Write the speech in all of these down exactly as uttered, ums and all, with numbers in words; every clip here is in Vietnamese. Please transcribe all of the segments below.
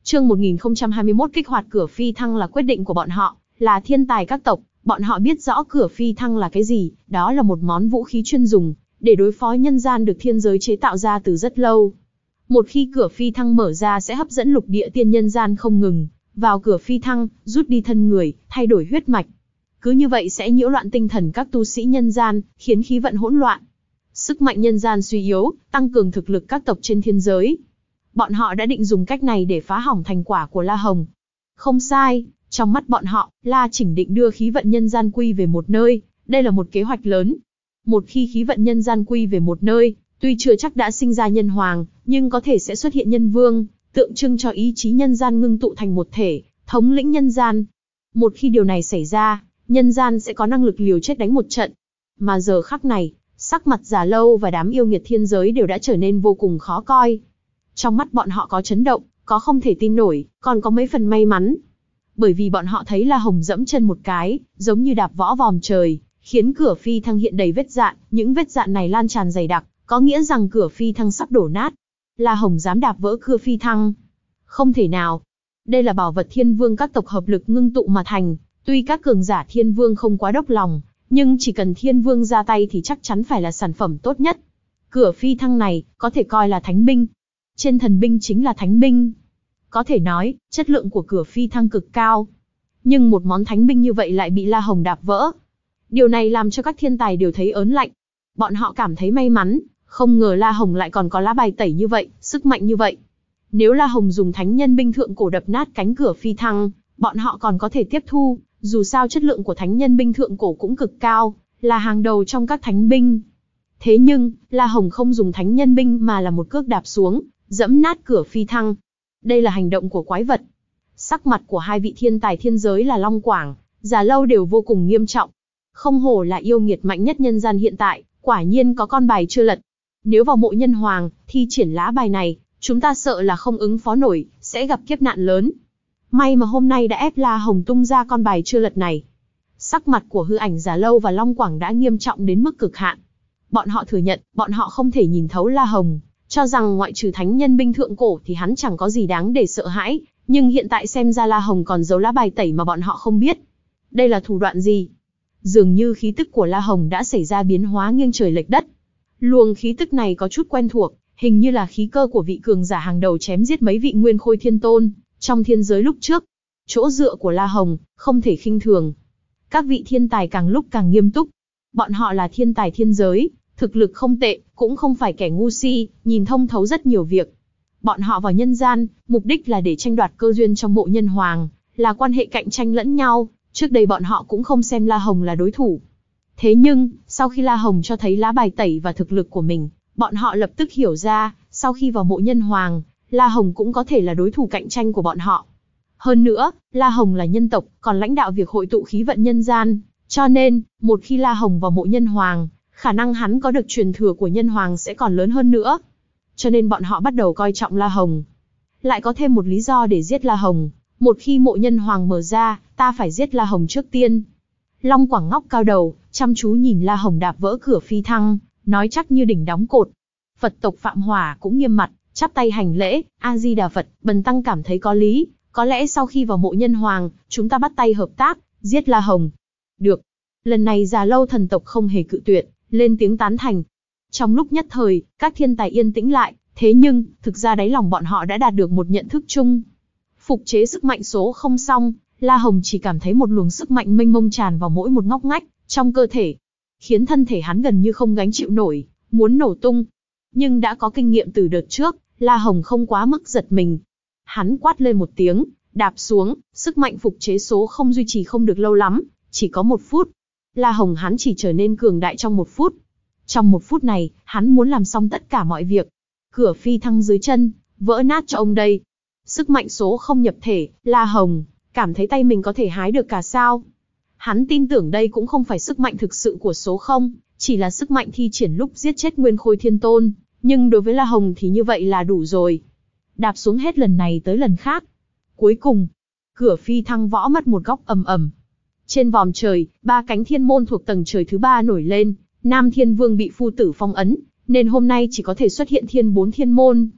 Chương một nghìn không trăm hai mươi mốt kích hoạt cửa phi thăng là quyết định của bọn họ, là thiên tài các tộc, bọn họ biết rõ cửa phi thăng là cái gì, đó là một món vũ khí chuyên dùng để đối phó nhân gian được thiên giới chế tạo ra từ rất lâu. Một khi cửa phi thăng mở ra sẽ hấp dẫn lục địa tiên nhân gian không ngừng vào cửa phi thăng, rút đi thân người, thay đổi huyết mạch. Cứ như vậy sẽ nhiễu loạn tinh thần các tu sĩ nhân gian, khiến khí vận hỗn loạn. Sức mạnh nhân gian suy yếu, tăng cường thực lực các tộc trên thiên giới. Bọn họ đã định dùng cách này để phá hỏng thành quả của La Hồng. Không sai, trong mắt bọn họ, La Chỉnh định đưa khí vận nhân gian quy về một nơi, đây là một kế hoạch lớn. Một khi khí vận nhân gian quy về một nơi, tuy chưa chắc đã sinh ra nhân hoàng, nhưng có thể sẽ xuất hiện nhân vương, tượng trưng cho ý chí nhân gian ngưng tụ thành một thể, thống lĩnh nhân gian. Một khi điều này xảy ra, nhân gian sẽ có năng lực liều chết đánh một trận. Mà giờ khắc này, sắc mặt Già Lâu và đám yêu nghiệt thiên giới đều đã trở nên vô cùng khó coi. Trong mắt bọn họ có chấn động, có không thể tin nổi, còn có mấy phần may mắn. Bởi vì bọn họ thấy La Hồng dẫm chân một cái, giống như đạp võ vòm trời, khiến cửa phi thăng hiện đầy vết dạn, những vết dạn này lan tràn dày đặc, có nghĩa rằng cửa phi thăng sắp đổ nát. La Hồng dám đạp vỡ cửa phi thăng? Không thể nào. Đây là bảo vật thiên vương các tộc hợp lực ngưng tụ mà thành, tuy các cường giả thiên vương không quá đốc lòng, nhưng chỉ cần thiên vương ra tay thì chắc chắn phải là sản phẩm tốt nhất. Cửa phi thăng này, có thể coi là thánh binh. Trên thần binh chính là thánh binh. Có thể nói, chất lượng của cửa phi thăng cực cao. Nhưng một món thánh binh như vậy lại bị La Hồng đạp vỡ. Điều này làm cho các thiên tài đều thấy ớn lạnh. Bọn họ cảm thấy may mắn, không ngờ La Hồng lại còn có lá bài tẩy như vậy, sức mạnh như vậy. Nếu La Hồng dùng thánh nhân binh thượng cổ đập nát cánh cửa phi thăng, bọn họ còn có thể tiếp thu, dù sao chất lượng của thánh nhân binh thượng cổ cũng cực cao, là hàng đầu trong các thánh binh. Thế nhưng, La Hồng không dùng thánh nhân binh mà là một cước đạp xuống, dẫm nát cửa phi thăng. Đây là hành động của quái vật. Sắc mặt của hai vị thiên tài thiên giới là Long Quảng, Già Lâu đều vô cùng nghiêm trọng. Không hổ là yêu nghiệt mạnh nhất nhân gian hiện tại, quả nhiên có con bài chưa lật. Nếu vào mộ nhân hoàng, thi triển lá bài này, chúng ta sợ là không ứng phó nổi, sẽ gặp kiếp nạn lớn. May mà hôm nay đã ép La Hồng tung ra con bài chưa lật này. Sắc mặt của Hư Ảnh, Già Lâu và Long Quảng đã nghiêm trọng đến mức cực hạn. Bọn họ thừa nhận, bọn họ không thể nhìn thấu La Hồng, cho rằng ngoại trừ thánh nhân binh thượng cổ thì hắn chẳng có gì đáng để sợ hãi, nhưng hiện tại xem ra La Hồng còn giấu lá bài tẩy mà bọn họ không biết. Đây là thủ đoạn gì? Dường như khí tức của La Hồng đã xảy ra biến hóa nghiêng trời lệch đất. Luồng khí tức này có chút quen thuộc, hình như là khí cơ của vị cường giả hàng đầu chém giết mấy vị nguyên khôi thiên tôn trong thiên giới lúc trước. Chỗ dựa của La Hồng không thể khinh thường. Các vị thiên tài càng lúc càng nghiêm túc. Bọn họ là thiên tài thiên giới, thực lực không tệ, cũng không phải kẻ ngu si, nhìn thông thấu rất nhiều việc. Bọn họ vào nhân gian, mục đích là để tranh đoạt cơ duyên trong mộ nhân hoàng, là quan hệ cạnh tranh lẫn nhau. Trước đây bọn họ cũng không xem La Hồng là đối thủ. Thế nhưng, sau khi La Hồng cho thấy lá bài tẩy và thực lực của mình, bọn họ lập tức hiểu ra, sau khi vào mộ nhân hoàng, La Hồng cũng có thể là đối thủ cạnh tranh của bọn họ. Hơn nữa, La Hồng là nhân tộc, còn lãnh đạo việc hội tụ khí vận nhân gian, cho nên, một khi La Hồng vào mộ nhân hoàng, khả năng hắn có được truyền thừa của nhân hoàng sẽ còn lớn hơn nữa. Cho nên bọn họ bắt đầu coi trọng La Hồng. Lại có thêm một lý do để giết La Hồng. Một khi mộ nhân hoàng mở ra, ta phải giết La Hồng trước tiên. Long Quảng ngóc cao đầu, chăm chú nhìn La Hồng đạp vỡ cửa phi thăng, nói chắc như đỉnh đóng cột. Phật tộc Phạm Hỏa cũng nghiêm mặt, chắp tay hành lễ, A Di Đà Phật, bần tăng cảm thấy có lý, có lẽ sau khi vào mộ nhân hoàng, chúng ta bắt tay hợp tác, giết La Hồng. Được. Lần này Già Lâu thần tộc không hề cự tuyệt, lên tiếng tán thành. Trong lúc nhất thời, các thiên tài yên tĩnh lại, thế nhưng, thực ra đáy lòng bọn họ đã đạt được một nhận thức chung. Phục chế sức mạnh số không xong, La Hồng chỉ cảm thấy một luồng sức mạnh mênh mông tràn vào mỗi một ngóc ngách trong cơ thể, khiến thân thể hắn gần như không gánh chịu nổi, muốn nổ tung. Nhưng đã có kinh nghiệm từ đợt trước, La Hồng không quá mức giật mình. Hắn quát lên một tiếng, đạp xuống, sức mạnh phục chế số không duy trì không được lâu lắm, chỉ có một phút. La Hồng hắn chỉ trở nên cường đại trong một phút. Trong một phút này, hắn muốn làm xong tất cả mọi việc. Cửa phi thăng dưới chân, vỡ nát cho ông đây. Sức mạnh số không nhập thể, La Hồng cảm thấy tay mình có thể hái được cả sao. Hắn tin tưởng đây cũng không phải sức mạnh thực sự của số không, chỉ là sức mạnh thi triển lúc giết chết nguyên khôi thiên tôn. Nhưng đối với La Hồng thì như vậy là đủ rồi. Đạp xuống hết lần này tới lần khác. Cuối cùng, cửa phi thăng võ mất một góc ầm ầm. Trên vòm trời, ba cánh thiên môn thuộc tầng trời thứ ba nổi lên. Nam Thiên Vương bị phu tử phong ấn, nên hôm nay chỉ có thể xuất hiện thiên bốn thiên môn.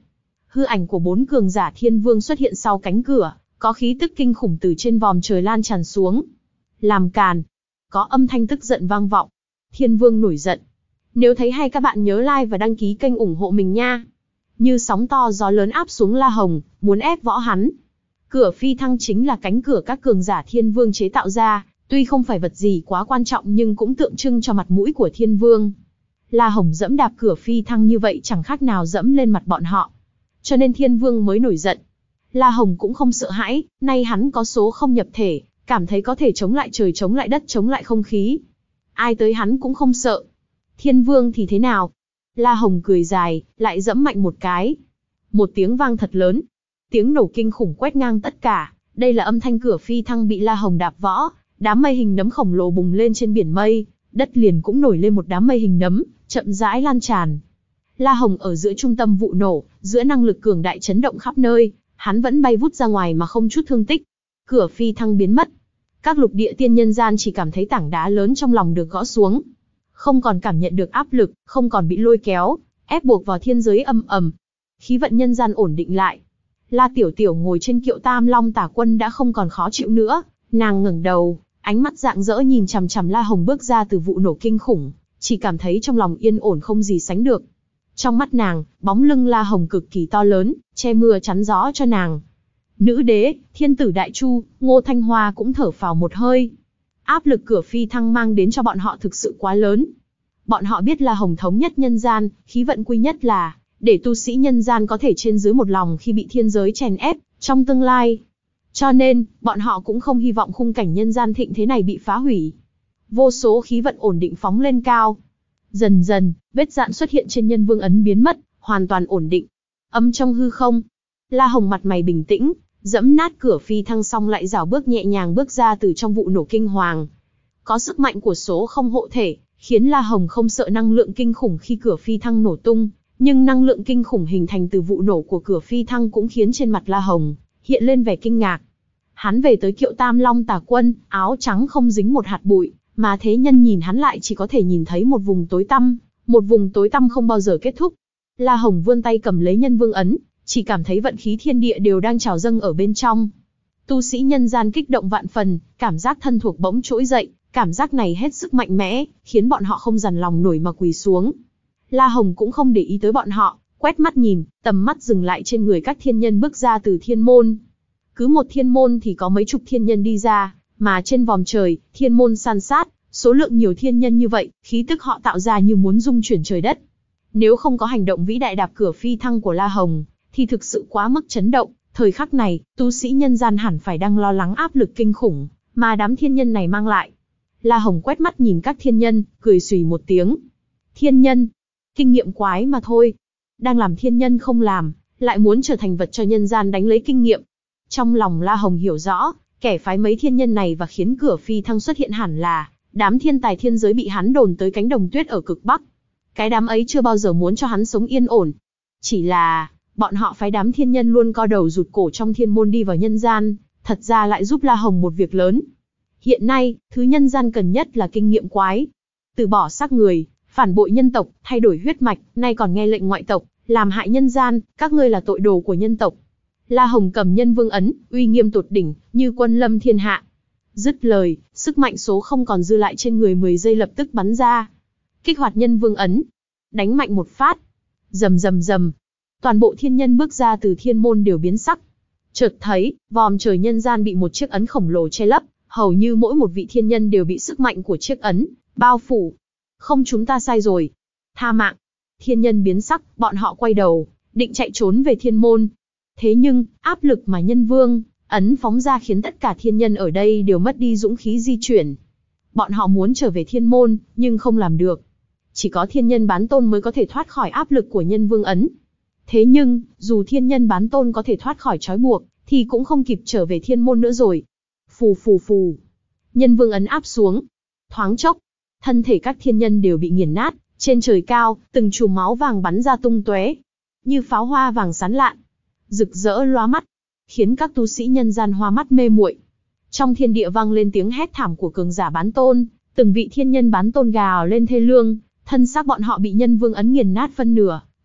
hư ảnh của bốn cường giả thiên vương xuất hiện sau cánh cửa, có khí tức kinh khủng từ trên vòm trời lan tràn xuống. Làm càn. Có âm thanh tức giận vang vọng. Thiên vương nổi giận. Nếu thấy hay các bạn nhớ like và đăng ký kênh ủng hộ mình nha. Như sóng to gió lớn áp xuống La Hồng, muốn ép võ hắn. Cửa phi thăng chính là cánh cửa các cường giả thiên vương chế tạo ra, tuy không phải vật gì quá quan trọng nhưng cũng tượng trưng cho mặt mũi của thiên vương. La Hồng dẫm đạp cửa phi thăng như vậy chẳng khác nào dẫm lên mặt bọn họ. Cho nên thiên vương mới nổi giận. La Hồng cũng không sợ hãi, nay hắn có số không nhập thể, cảm thấy có thể chống lại trời chống lại đất chống lại không khí. Ai tới hắn cũng không sợ. Thiên vương thì thế nào? La Hồng cười dài, lại dẫm mạnh một cái. Một tiếng vang thật lớn. Tiếng nổ kinh khủng quét ngang tất cả. Đây là âm thanh cửa phi thăng bị La Hồng đạp võ. Đám mây hình nấm khổng lồ bùng lên trên biển mây. Đất liền cũng nổi lên một đám mây hình nấm, chậm rãi lan tràn. La Hồng ở giữa trung tâm vụ nổ, giữa năng lực cường đại chấn động khắp nơi. Hắn vẫn bay vút ra ngoài mà không chút thương tích. Cửa phi thăng biến mất. Các lục địa tiên nhân gian chỉ cảm thấy tảng đá lớn trong lòng được gõ xuống. Không còn cảm nhận được áp lực, không còn bị lôi kéo, ép buộc vào thiên giới âm ầm. Khí vận nhân gian ổn định lại. La Tiểu Tiểu ngồi trên kiệu Tam Long Tả Quân đã không còn khó chịu nữa, nàng ngẩng đầu, ánh mắt rạng rỡ nhìn chằm chằm La Hồng bước ra từ vụ nổ kinh khủng, chỉ cảm thấy trong lòng yên ổn không gì sánh được. Trong mắt nàng, bóng lưng La Hồng cực kỳ to lớn, che mưa chắn gió cho nàng. Nữ đế, thiên tử Đại Chu, Ngô Thanh Hoa cũng thở phào một hơi. Áp lực cửa phi thăng mang đến cho bọn họ thực sự quá lớn. Bọn họ biết La Hồng thống nhất nhân gian, khí vận quy nhất là để tu sĩ nhân gian có thể trên dưới một lòng khi bị thiên giới chèn ép trong tương lai. Cho nên, bọn họ cũng không hy vọng khung cảnh nhân gian thịnh thế này bị phá hủy. Vô số khí vận ổn định phóng lên cao. Dần dần, vết dạn xuất hiện trên nhân vương ấn biến mất, hoàn toàn ổn định. Âm trong hư không, La Hồng mặt mày bình tĩnh, dẫm nát cửa phi thăng xong lại rảo bước nhẹ nhàng bước ra từ trong vụ nổ kinh hoàng. Có sức mạnh của số không hộ thể, khiến La Hồng không sợ năng lượng kinh khủng khi cửa phi thăng nổ tung, nhưng năng lượng kinh khủng hình thành từ vụ nổ của cửa phi thăng cũng khiến trên mặt La Hồng hiện lên vẻ kinh ngạc. Hắn về tới kiệu Tam Long Tả Quân, áo trắng không dính một hạt bụi, mà thế nhân nhìn hắn lại chỉ có thể nhìn thấy một vùng tối tăm, một vùng tối tăm không bao giờ kết thúc. La Hồng vươn tay cầm lấy nhân vương ấn, chỉ cảm thấy vận khí thiên địa đều đang trào dâng ở bên trong. Tu sĩ nhân gian kích động vạn phần, cảm giác thân thuộc bỗng trỗi dậy, cảm giác này hết sức mạnh mẽ, khiến bọn họ không dằn lòng nổi mà quỳ xuống. La Hồng cũng không để ý tới bọn họ, quét mắt nhìn, tầm mắt dừng lại trên người các thiên nhân bước ra từ thiên môn. Cứ một thiên môn thì có mấy chục thiên nhân đi ra, mà trên vòm trời, thiên môn san sát, số lượng nhiều thiên nhân như vậy, khí tức họ tạo ra như muốn rung chuyển trời đất. Nếu không có hành động vĩ đại đạp cửa phi thăng của La Hồng, thì thực sự quá mức chấn động. Thời khắc này, tu sĩ nhân gian hẳn phải đang lo lắng áp lực kinh khủng mà đám thiên nhân này mang lại. La Hồng quét mắt nhìn các thiên nhân, cười xùy một tiếng. Thiên nhân, kinh nghiệm quái mà thôi. Đang làm thiên nhân không làm, lại muốn trở thành vật cho nhân gian đánh lấy kinh nghiệm. Trong lòng La Hồng hiểu rõ, kẻ phái mấy thiên nhân này và khiến cửa phi thăng xuất hiện hẳn là đám thiên tài thiên giới bị hắn đồn tới cánh đồng tuyết ở cực Bắc. Cái đám ấy chưa bao giờ muốn cho hắn sống yên ổn. Chỉ là, bọn họ phái đám thiên nhân luôn co đầu rụt cổ trong thiên môn đi vào nhân gian, thật ra lại giúp La Hồng một việc lớn. Hiện nay, thứ nhân gian cần nhất là kinh nghiệm quái. Từ bỏ xác người, phản bội nhân tộc, thay đổi huyết mạch, nay còn nghe lệnh ngoại tộc, làm hại nhân gian, các ngươi là tội đồ của nhân tộc. La Hồng cầm nhân vương ấn, uy nghiêm tột đỉnh, như quân lâm thiên hạ. Dứt lời, sức mạnh số không còn dư lại trên người mười giây lập tức bắn ra. Kích hoạt nhân vương ấn, đánh mạnh một phát. Rầm rầm rầm. Toàn bộ thiên nhân bước ra từ thiên môn đều biến sắc. Chợt thấy, vòm trời nhân gian bị một chiếc ấn khổng lồ che lấp, hầu như mỗi một vị thiên nhân đều bị sức mạnh của chiếc ấn bao phủ. Không, chúng ta sai rồi. Tha mạng. Thiên nhân biến sắc, bọn họ quay đầu, định chạy trốn về thiên môn. Thế nhưng, áp lực mà nhân vương ấn phóng ra khiến tất cả thiên nhân ở đây đều mất đi dũng khí di chuyển. Bọn họ muốn trở về thiên môn, nhưng không làm được. Chỉ có thiên nhân bán tôn mới có thể thoát khỏi áp lực của nhân vương ấn. Thế nhưng, dù thiên nhân bán tôn có thể thoát khỏi trói buộc, thì cũng không kịp trở về thiên môn nữa rồi. Phù phù phù. Nhân vương ấn áp xuống. Thoáng chốc, thân thể các thiên nhân đều bị nghiền nát. Trên trời cao, từng chùm máu vàng bắn ra tung tóe, như pháo hoa vàng sáng lạn, rực rỡ lóa mắt, khiến các tu sĩ nhân gian hoa mắt mê muội. Trong thiên địa vang lên tiếng hét thảm của cường giả bán tôn, từng vị thiên nhân bán tôn gào lên thê lương, thân xác bọn họ bị nhân vương ấn nghiền nát phân nửa,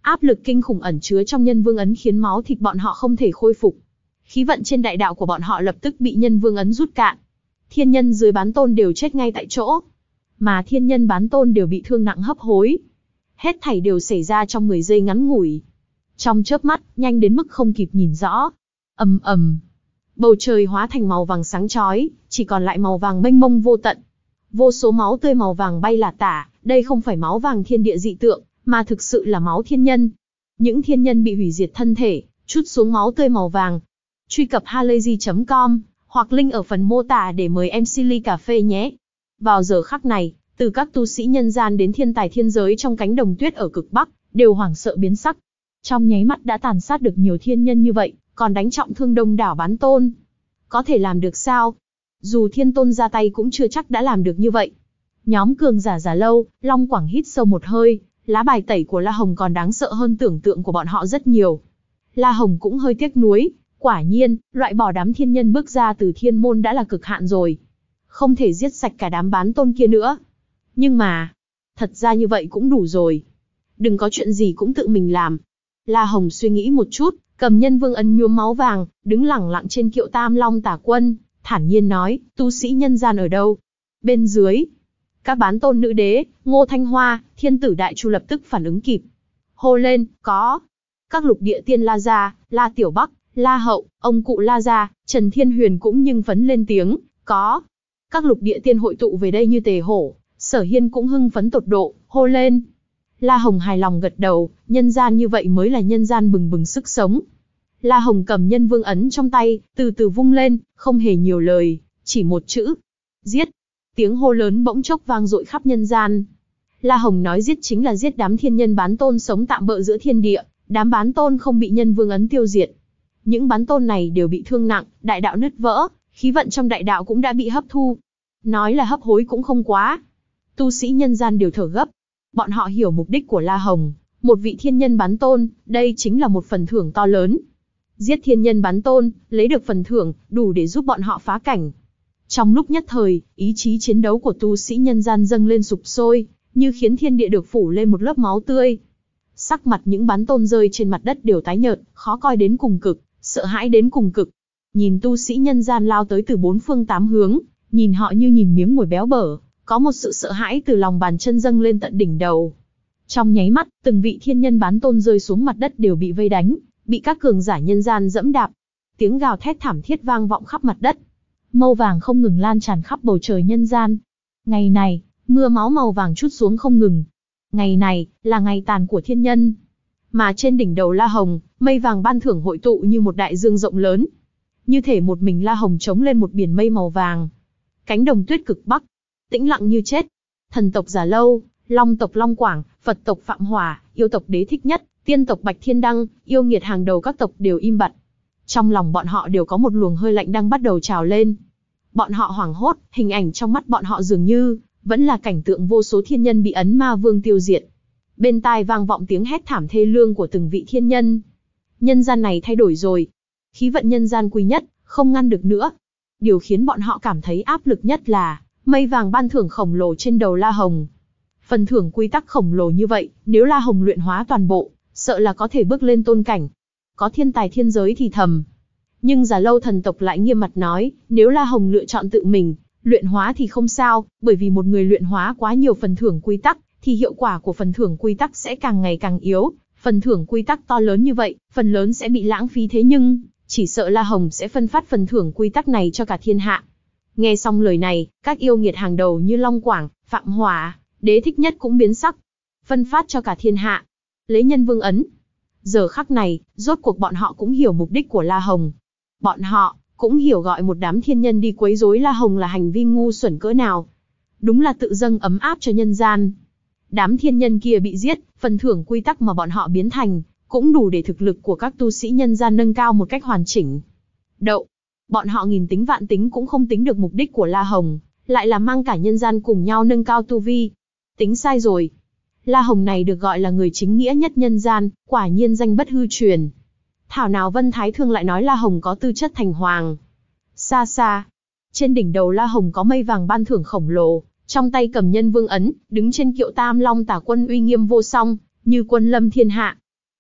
Áp lực kinh khủng ẩn chứa trong nhân vương ấn khiến máu thịt bọn họ không thể khôi phục. Khí vận trên đại đạo của bọn họ lập tức bị nhân vương ấn rút cạn. Thiên nhân dưới bán tôn đều chết ngay tại chỗ. Mà thiên nhân bán tôn đều bị thương nặng hấp hối. Hết thảy đều xảy ra trong mười giây ngắn ngủi. Trong chớp mắt, nhanh đến mức không kịp nhìn rõ. Ầm ầm. Bầu trời hóa thành màu vàng sáng chói, chỉ còn lại màu vàng mênh mông vô tận. Vô số máu tươi màu vàng bay lả tả, đây không phải máu vàng thiên địa dị tượng, mà thực sự là máu thiên nhân. Những thiên nhân bị hủy diệt thân thể, trút xuống máu tươi màu vàng. Truy cập halayzi chấm com, hoặc link ở phần mô tả để mời em xê ly cà phê nhé. Vào giờ khắc này, từ các tu sĩ nhân gian đến thiên tài thiên giới trong cánh đồng tuyết ở cực Bắc, đều hoảng sợ biến sắc. Trong nháy mắt đã tàn sát được nhiều thiên nhân như vậy, còn đánh trọng thương đông đảo bán tôn. Có thể làm được sao? Dù thiên tôn ra tay cũng chưa chắc đã làm được như vậy. Nhóm cường giả Già Lâu, Long Quảng hít sâu một hơi, lá bài tẩy của La Hồng còn đáng sợ hơn tưởng tượng của bọn họ rất nhiều. La Hồng cũng hơi tiếc nuối, quả nhiên, loại bỏ đám thiên nhân bước ra từ thiên môn đã là cực hạn rồi. Không thể giết sạch cả đám bán tôn kia nữa. Nhưng mà, thật ra như vậy cũng đủ rồi. Đừng có chuyện gì cũng tự mình làm. La Hồng suy nghĩ một chút, cầm nhân vương ấn nhuốm máu vàng, đứng lẳng lặng trên kiệu Tam Long Tả Quân, thản nhiên nói, tu sĩ nhân gian ở đâu? Bên dưới. Các bán tôn nữ đế, Ngô Thanh Hoa, Thiên Tử Đại Chu lập tức phản ứng kịp. Hô lên, có. Các lục địa tiên La Gia, La Tiểu Bắc, La Hậu, ông cụ La Gia, Trần Thiên Huyền cũng nhưng phấn lên tiếng, có. Các lục địa tiên hội tụ về đây như tề hổ, Sở Hiên cũng hưng phấn tột độ, hô lên. La Hồng hài lòng gật đầu, nhân gian như vậy mới là nhân gian bừng bừng sức sống. La Hồng cầm nhân vương ấn trong tay, từ từ vung lên, không hề nhiều lời, chỉ một chữ. Giết. Tiếng hô lớn bỗng chốc vang dội khắp nhân gian. La Hồng nói giết chính là giết đám thiên nhân bán tôn sống tạm bợ giữa thiên địa, đám bán tôn không bị nhân vương ấn tiêu diệt. Những bán tôn này đều bị thương nặng, đại đạo nứt vỡ, khí vận trong đại đạo cũng đã bị hấp thu. Nói là hấp hối cũng không quá. Tu sĩ nhân gian đều thở gấp. Bọn họ hiểu mục đích của La Hồng, một vị thiên nhân bán tôn, đây chính là một phần thưởng to lớn. Giết thiên nhân bán tôn, lấy được phần thưởng, đủ để giúp bọn họ phá cảnh. Trong lúc nhất thời, ý chí chiến đấu của tu sĩ nhân gian dâng lên sục sôi, như khiến thiên địa được phủ lên một lớp máu tươi. Sắc mặt những bán tôn rơi trên mặt đất đều tái nhợt, khó coi đến cùng cực, sợ hãi đến cùng cực. Nhìn tu sĩ nhân gian lao tới từ bốn phương tám hướng, nhìn họ như nhìn miếng mồi béo bở, có một sự sợ hãi từ lòng bàn chân dâng lên tận đỉnh đầu. Trong nháy mắt, từng vị thiên nhân bán tôn rơi xuống mặt đất đều bị vây đánh, bị các cường giả nhân gian dẫm đạp. Tiếng gào thét thảm thiết vang vọng khắp mặt đất. Màu vàng không ngừng lan tràn khắp bầu trời nhân gian. Ngày này, mưa máu màu vàng trút xuống không ngừng. Ngày này, là ngày tàn của thiên nhân. Mà trên đỉnh đầu La Hồng, mây vàng ban thưởng hội tụ như một đại dương rộng lớn. Như thể một mình La Hồng trống lên một biển mây màu vàng. Cánh đồng tuyết cực Bắc, tĩnh lặng như chết. Thần tộc Già Lâu, Long tộc Long Quảng, Phật tộc Phạm Hỏa, yêu tộc Đế Thích Nhất, tiên tộc Bạch Thiên Đăng, yêu nghiệt hàng đầu các tộc đều im bặt. Trong lòng bọn họ đều có một luồng hơi lạnh đang bắt đầu trào lên. Bọn họ hoảng hốt, hình ảnh trong mắt bọn họ dường như vẫn là cảnh tượng vô số thiên nhân bị ấn ma vương tiêu diệt. Bên tai vang vọng tiếng hét thảm thê lương của từng vị thiên nhân. Nhân gian này thay đổi rồi. Khí vận nhân gian quý nhất, không ngăn được nữa. Điều khiến bọn họ cảm thấy áp lực nhất là mây vàng ban thưởng khổng lồ trên đầu La Hồng. Phần thưởng quy tắc khổng lồ như vậy, nếu La Hồng luyện hóa toàn bộ, sợ là có thể bước lên tôn cảnh. Có thiên tài thiên giới thì thầm. Nhưng Già Lâu thần tộc lại nghiêm mặt nói, nếu La Hồng lựa chọn tự mình, luyện hóa thì không sao, bởi vì một người luyện hóa quá nhiều phần thưởng quy tắc, thì hiệu quả của phần thưởng quy tắc sẽ càng ngày càng yếu. Phần thưởng quy tắc to lớn như vậy, phần lớn sẽ bị lãng phí thế nhưng, chỉ sợ La Hồng sẽ phân phát phần thưởng quy tắc này cho cả thiên hạ. Nghe xong lời này, các yêu nghiệt hàng đầu như Long Quảng, Phạm Hỏa, Đế Thích Nhất cũng biến sắc. Phân phát cho cả thiên hạ. Lấy nhân vương ấn. Giờ khắc này, rốt cuộc bọn họ cũng hiểu mục đích của La Hồng. Bọn họ cũng hiểu gọi một đám thiên nhân đi quấy rối La Hồng là hành vi ngu xuẩn cỡ nào. Đúng là tự dâng ấm áp cho nhân gian. Đám thiên nhân kia bị giết, phần thưởng quy tắc mà bọn họ biến thành, cũng đủ để thực lực của các tu sĩ nhân gian nâng cao một cách hoàn chỉnh. Đậu. Bọn họ nghìn tính vạn tính cũng không tính được mục đích của La Hồng, lại là mang cả nhân gian cùng nhau nâng cao tu vi. Tính sai rồi. La Hồng này được gọi là người chính nghĩa nhất nhân gian, quả nhiên danh bất hư truyền. Thảo nào Vân Thái Thương lại nói La Hồng có tư chất thành hoàng. Xa xa, trên đỉnh đầu La Hồng có mây vàng ban thưởng khổng lồ, trong tay cầm nhân vương ấn, đứng trên kiệu Tam Long Tả Quân uy nghiêm vô song, như quân lâm thiên hạ.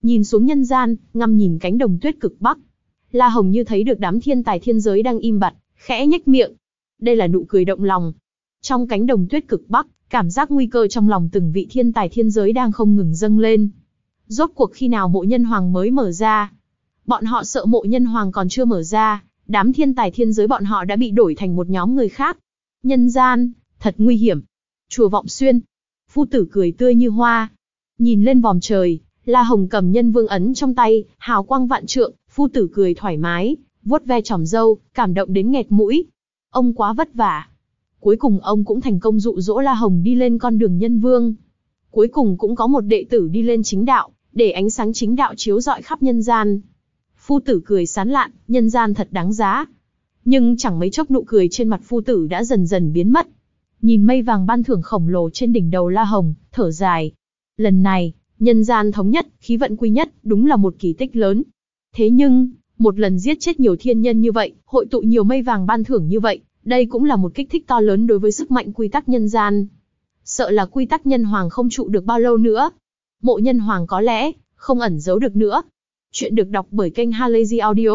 nhìn xuống nhân gian, ngắm nhìn cánh đồng tuyết cực bắc. La Hồng như thấy được đám thiên tài thiên giới đang im bặt, khẽ nhếch miệng. Đây là nụ cười động lòng. Trong cánh đồng tuyết cực bắc, cảm giác nguy cơ trong lòng từng vị thiên tài thiên giới đang không ngừng dâng lên. Rốt cuộc khi nào mộ nhân hoàng mới mở ra? Bọn họ sợ mộ nhân hoàng còn chưa mở ra, đám thiên tài thiên giới bọn họ đã bị đổi thành một nhóm người khác. Nhân gian, thật nguy hiểm. Chùa Vọng Xuyên. Phu tử cười tươi như hoa. Nhìn lên vòm trời, La Hồng cầm nhân vương ấn trong tay, hào quang vạn trượng, phu tử cười thoải mái, vuốt ve chòm râu, cảm động đến nghẹt mũi. Ông quá vất vả. Cuối cùng ông cũng thành công dụ dỗ La Hồng đi lên con đường nhân vương. Cuối cùng cũng có một đệ tử đi lên chính đạo, để ánh sáng chính đạo chiếu rọi khắp nhân gian. Phu tử cười sán lạn, nhân gian thật đáng giá. Nhưng chẳng mấy chốc nụ cười trên mặt phu tử đã dần dần biến mất. Nhìn mây vàng ban thưởng khổng lồ trên đỉnh đầu La Hồng, thở dài. Lần này, nhân gian thống nhất, khí vận quy nhất, đúng là một kỳ tích lớn. Thế nhưng, một lần giết chết nhiều thiên nhân như vậy, hội tụ nhiều mây vàng ban thưởng như vậy, đây cũng là một kích thích to lớn đối với sức mạnh quy tắc nhân gian. Sợ là quy tắc nhân hoàng không trụ được bao lâu nữa. Mộ nhân hoàng có lẽ không ẩn giấu được nữa. Chuyện được đọc bởi kênh Halazy Audio.